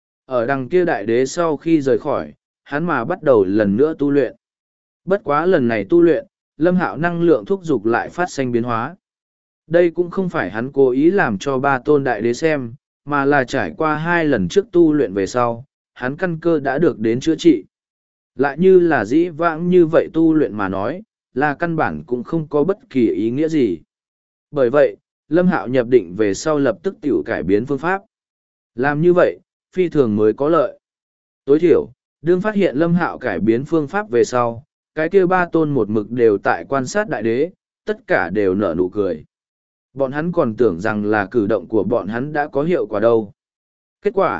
Ở đằng kia đại đế sau khi rời khỏi, hắn mà bắt đầu lần nữa tu luyện. Bất quá lần này tu luyện, Lâm Hạo năng lượng thúc dục lại phát sinh biến hóa. Đây cũng không phải hắn cố ý làm cho 3 tôn đại đế xem, mà là trải qua 2 lần trước tu luyện về sau, hắn căn cơ đã được đến chữa trị. Lại như là dĩ vãng như vậy tu luyện mà nói, là căn bản cũng không có bất kỳ ý nghĩa gì. Bởi vậy, Lâm Hạo nhập định về sau lập tức tiểu cải biến phương pháp. Làm như vậy, phi thường mới có lợi. Tối thiểu, đương phát hiện Lâm Hạo cải biến phương pháp về sau, cái kia 3 tôn một mực đều tại quan sát đại đế, tất cả đều nở nụ cười. Bọn hắn còn tưởng rằng là cử động của bọn hắn đã có hiệu quả đâu. Kết quả,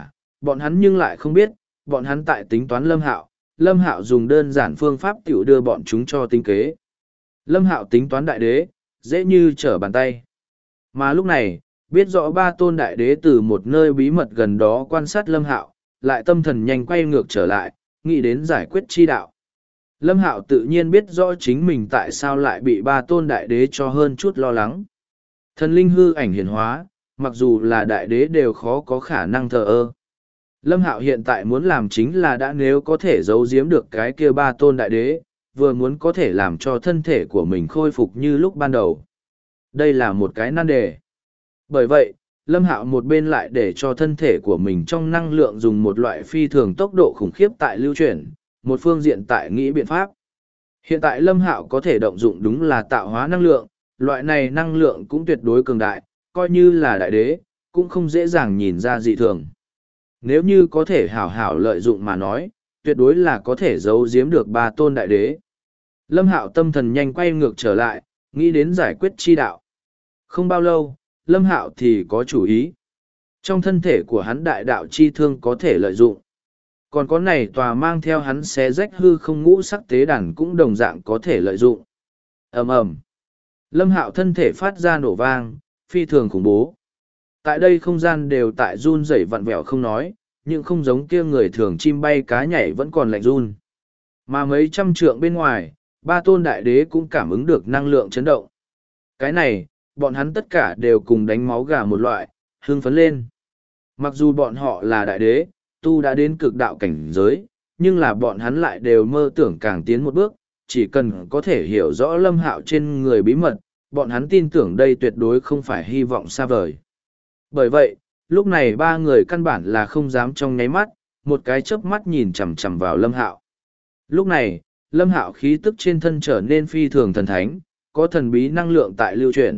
Bọn hắn nhưng lại không biết, bọn hắn tại tính toán Lâm Hạo dùng đơn giản phương pháp tiểu đưa bọn chúng cho tinh kế. Lâm Hạo tính toán đại đế, dễ như trở bàn tay. Mà lúc này, biết rõ ba tôn đại đế từ một nơi bí mật gần đó quan sát Lâm Hạo, lại tâm thần nhanh quay ngược trở lại, nghĩ đến giải quyết chi đạo. Lâm Hạo tự nhiên biết rõ chính mình tại sao lại bị ba tôn đại đế cho hơn chút lo lắng. Thần linh hư ảnh hiển hóa, mặc dù là đại đế đều khó có khả năng thờ ơ. Lâm Hạo hiện tại muốn làm chính là đã nếu có thể giấu giếm được cái kia ba tôn đại đế, vừa muốn có thể làm cho thân thể của mình khôi phục như lúc ban đầu. Đây là một cái nan đề. Bởi vậy, Lâm Hạo một bên lại để cho thân thể của mình trong năng lượng dùng một loại phi thường tốc độ khủng khiếp tại lưu chuyển, một phương diện tại nghĩ biện pháp. Hiện tại Lâm Hạo có thể động dụng đúng là tạo hóa năng lượng, loại này năng lượng cũng tuyệt đối cường đại, coi như là đại đế, cũng không dễ dàng nhìn ra dị thường. Nếu như có thể hảo hảo lợi dụng mà nói, tuyệt đối là có thể giấu giếm được ba tôn đại đế. Lâm Hạo tâm thần nhanh quay ngược trở lại, nghĩ đến giải quyết chi đạo. Không bao lâu, Lâm Hạo thì có chủ ý. Trong thân thể của hắn đại đạo chi thương có thể lợi dụng. Còn có này tòa mang theo hắn xé rách hư không ngũ sắc tế đàn cũng đồng dạng có thể lợi dụng. Ầm ầm. Lâm Hạo thân thể phát ra nổ vang, phi thường khủng bố. Tại đây không gian đều tại run rẩy vặn vẹo không nói, nhưng không giống kia người thường chim bay cá nhảy vẫn còn lạnh run. Mà mấy trăm trượng bên ngoài, ba tôn đại đế cũng cảm ứng được năng lượng chấn động. Cái này, bọn hắn tất cả đều cùng đánh máu gà một loại, hưng phấn lên. Mặc dù bọn họ là đại đế, tu đã đến cực đạo cảnh giới, nhưng là bọn hắn lại đều mơ tưởng càng tiến một bước, chỉ cần có thể hiểu rõ Lâm Hạo trên người bí mật, bọn hắn tin tưởng đây tuyệt đối không phải hy vọng xa vời. Bởi vậy, lúc này ba người căn bản là không dám trong nháy mắt, một cái chớp mắt nhìn chằm chằm vào Lâm Hạo. Lúc này, Lâm Hạo khí tức trên thân trở nên phi thường thần thánh, có thần bí năng lượng tại lưu chuyển.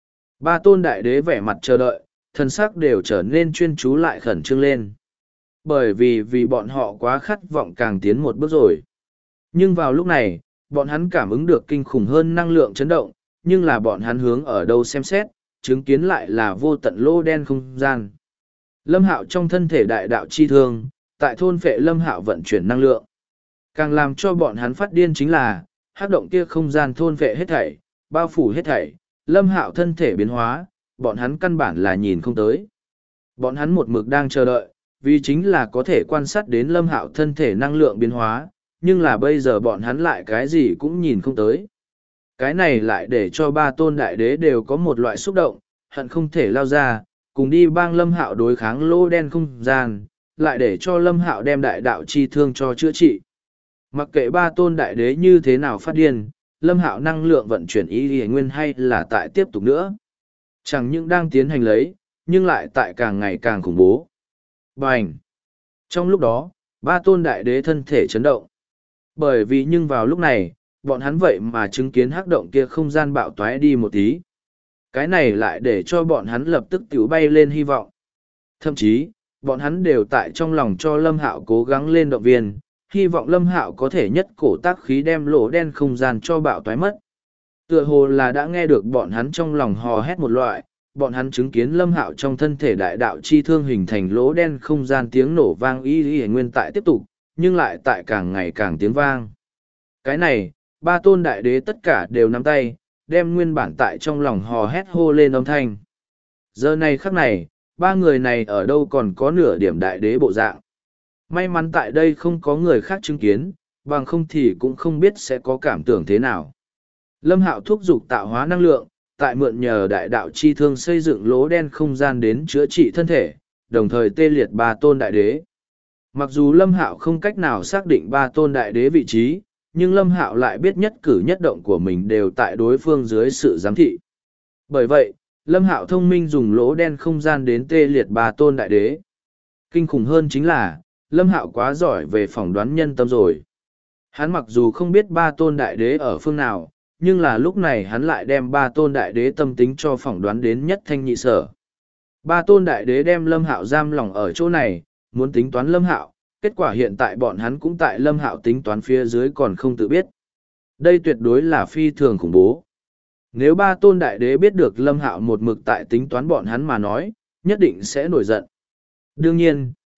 Ba tôn đại đế vẻ mặt chờ đợi, thần sắc đều trở nên chuyên chú lại khẩn trương lên. Bởi vì bọn họ quá khát vọng càng tiến một bước rồi. Nhưng vào lúc này, bọn hắn cảm ứng được kinh khủng hơn năng lượng chấn động, nhưng là bọn hắn hướng ở đâu xem xét, chứng kiến lại là vô tận lô đen không gian. Lâm Hạo trong thân thể đại đạo chi thương, tại thôn phệ Lâm Hạo vận chuyển năng lượng. Càng làm cho bọn hắn phát điên chính là, hắc động kia không gian thôn phệ hết thảy, bao phủ hết thảy, Lâm Hạo thân thể biến hóa, bọn hắn căn bản là nhìn không tới. Bọn hắn một mực đang chờ đợi, vì chính là có thể quan sát đến Lâm Hạo thân thể năng lượng biến hóa, nhưng là bây giờ bọn hắn lại cái gì cũng nhìn không tới. Cái này lại để cho ba tôn đại đế đều có một loại xúc động, hận không thể lao ra, cùng đi bang Lâm Hạo đối kháng lô đen không gian, lại để cho Lâm Hạo đem đại đạo chi thương cho chữa trị. Mặc kệ ba tôn đại đế như thế nào phát điên, Lâm Hạo năng lượng vận chuyển ý lý nguyên hay là tại tiếp tục nữa. Chẳng những đang tiến hành lấy, nhưng lại tại càng ngày càng khủng bố. Bành! Trong lúc đó, ba tôn đại đế thân thể chấn động. Bởi vì nhưng vào lúc này, bọn hắn vậy mà chứng kiến hắc động kia không gian bạo toái đi một tí. Cái này lại để cho bọn hắn lập tức tiểu bay lên hy vọng. Thậm chí, bọn hắn đều tại trong lòng cho Lâm Hạo cố gắng lên động viên, hy vọng Lâm Hạo có thể nhất cổ tác khí đem lỗ đen không gian cho bạo toái mất. Tựa hồ là đã nghe được bọn hắn trong lòng hò hét một loại, bọn hắn chứng kiến Lâm Hạo trong thân thể đại đạo chi thương hình thành lỗ đen không gian tiếng nổ vang y nguyên tại tiếp tục, nhưng lại tại càng ngày càng tiếng vang. Cái này, ba tôn đại đế tất cả đều nắm tay, đem nguyên bản tại trong lòng hò hét hô lên âm thanh. Giờ này khắc này, ba người này ở đâu còn có nửa điểm đại đế bộ dạng. May mắn tại đây không có người khác chứng kiến, bằng không thì cũng không biết sẽ có cảm tưởng thế nào. Lâm Hạo thúc giục tạo hóa năng lượng, tại mượn nhờ đại đạo chi thương xây dựng lỗ đen không gian đến chữa trị thân thể, đồng thời tê liệt ba tôn đại đế. Mặc dù Lâm Hạo không cách nào xác định ba tôn đại đế vị trí, nhưng Lâm Hạo lại biết nhất cử nhất động của mình đều tại đối phương dưới sự giám thị. Bởi vậy, Lâm Hạo thông minh dùng lỗ đen không gian đến tê liệt ba tôn đại đế. Kinh khủng hơn chính là, Lâm Hạo quá giỏi về phỏng đoán nhân tâm rồi. Hắn mặc dù không biết ba tôn đại đế ở phương nào, nhưng là lúc này hắn lại đem ba tôn đại đế tâm tính cho phỏng đoán đến nhất thanh nhị sở. Ba tôn đại đế đem Lâm Hạo giam lỏng ở chỗ này, muốn tính toán Lâm Hạo, kết quả hiện tại bọn hắn cũng tại Lâm Hạo tính toán phía dưới còn không tự biết. Đây tuyệt đối là phi thường khủng bố. Nếu ba tôn đại đế biết được Lâm Hạo một mực tại tính toán bọn hắn mà nói, nhất định sẽ nổi giận. Đương nhiên,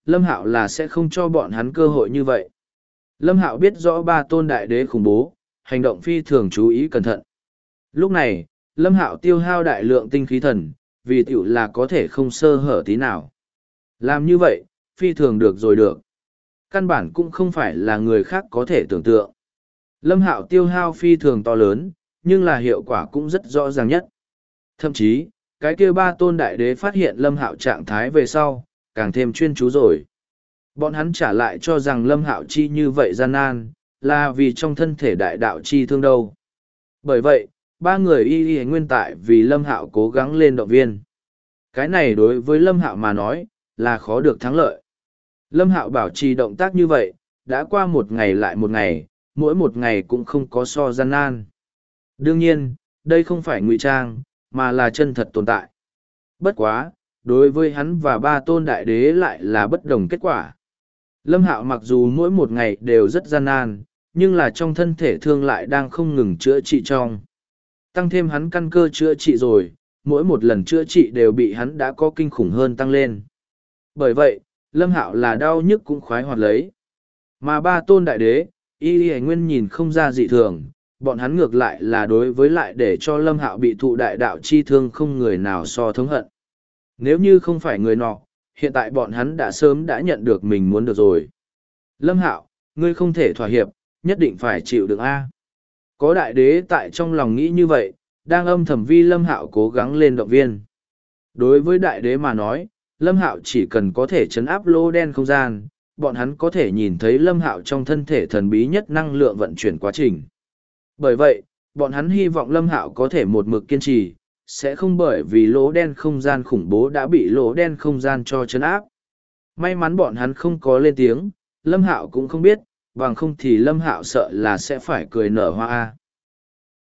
Lâm Hạo là sẽ không cho bọn hắn cơ hội như vậy. Lâm Hạo biết rõ ba tôn đại đế khủng bố, hành động phi thường chú ý cẩn thận. Lúc này, Lâm Hạo tiêu hao đại lượng tinh khí thần, vì tiểu là có thể không sơ hở tí nào. Làm như vậy, phi thường được rồi được. Căn bản cũng không phải là người khác có thể tưởng tượng. Lâm Hạo tiêu hao phi thường to lớn, nhưng là hiệu quả cũng rất rõ ràng nhất. Thậm chí, cái kia ba tôn đại đế phát hiện Lâm Hạo trạng thái về sau, càng thêm chuyên chú rồi. Bọn hắn trả lại cho rằng Lâm Hạo chi như vậy gian nan, là vì trong thân thể đại đạo chi thương đâu. Bởi vậy, ba người y nguyên tại vì Lâm Hạo cố gắng lên động viên. Cái này đối với Lâm Hạo mà nói, là khó được thắng lợi. Lâm Hạo bảo trì động tác như vậy, đã qua một ngày lại một ngày, mỗi một ngày cũng không có so gian nan. Đương nhiên, đây không phải ngụy trang, mà là chân thật tồn tại. Bất quá, đối với hắn và ba tôn đại đế lại là bất đồng kết quả. Lâm Hạo mặc dù mỗi một ngày đều rất gian nan, nhưng là trong thân thể thương lại đang không ngừng chữa trị trong. Tăng thêm hắn căn cơ chữa trị rồi, mỗi một lần chữa trị đều bị hắn đã có kinh khủng hơn tăng lên. Bởi vậy, Lâm Hạo là đau nhức cũng khoái hoạt lấy. Mà ba tôn đại đế, y nguyên nhìn không ra dị thường, bọn hắn ngược lại là đối với lại để cho Lâm Hạo bị thụ đại đạo chi thương không người nào so thống hận. Nếu như không phải người nọ, hiện tại bọn hắn đã sớm đã nhận được mình muốn được rồi. Lâm Hạo, ngươi không thể thỏa hiệp, nhất định phải chịu đựng A. Có đại đế tại trong lòng nghĩ như vậy, đang âm thầm vi Lâm Hạo cố gắng lên động viên. Đối với đại đế mà nói, Lâm Hạo chỉ cần có thể chấn áp lỗ đen không gian, bọn hắn có thể nhìn thấy Lâm Hạo trong thân thể thần bí nhất năng lượng vận chuyển quá trình. Bởi vậy, bọn hắn hy vọng Lâm Hạo có thể một mực kiên trì, sẽ không bởi vì lỗ đen không gian khủng bố đã bị lỗ đen không gian cho chấn áp. May mắn bọn hắn không có lên tiếng, Lâm Hạo cũng không biết, bằng không thì Lâm Hạo sợ là sẽ phải cười nở hoa.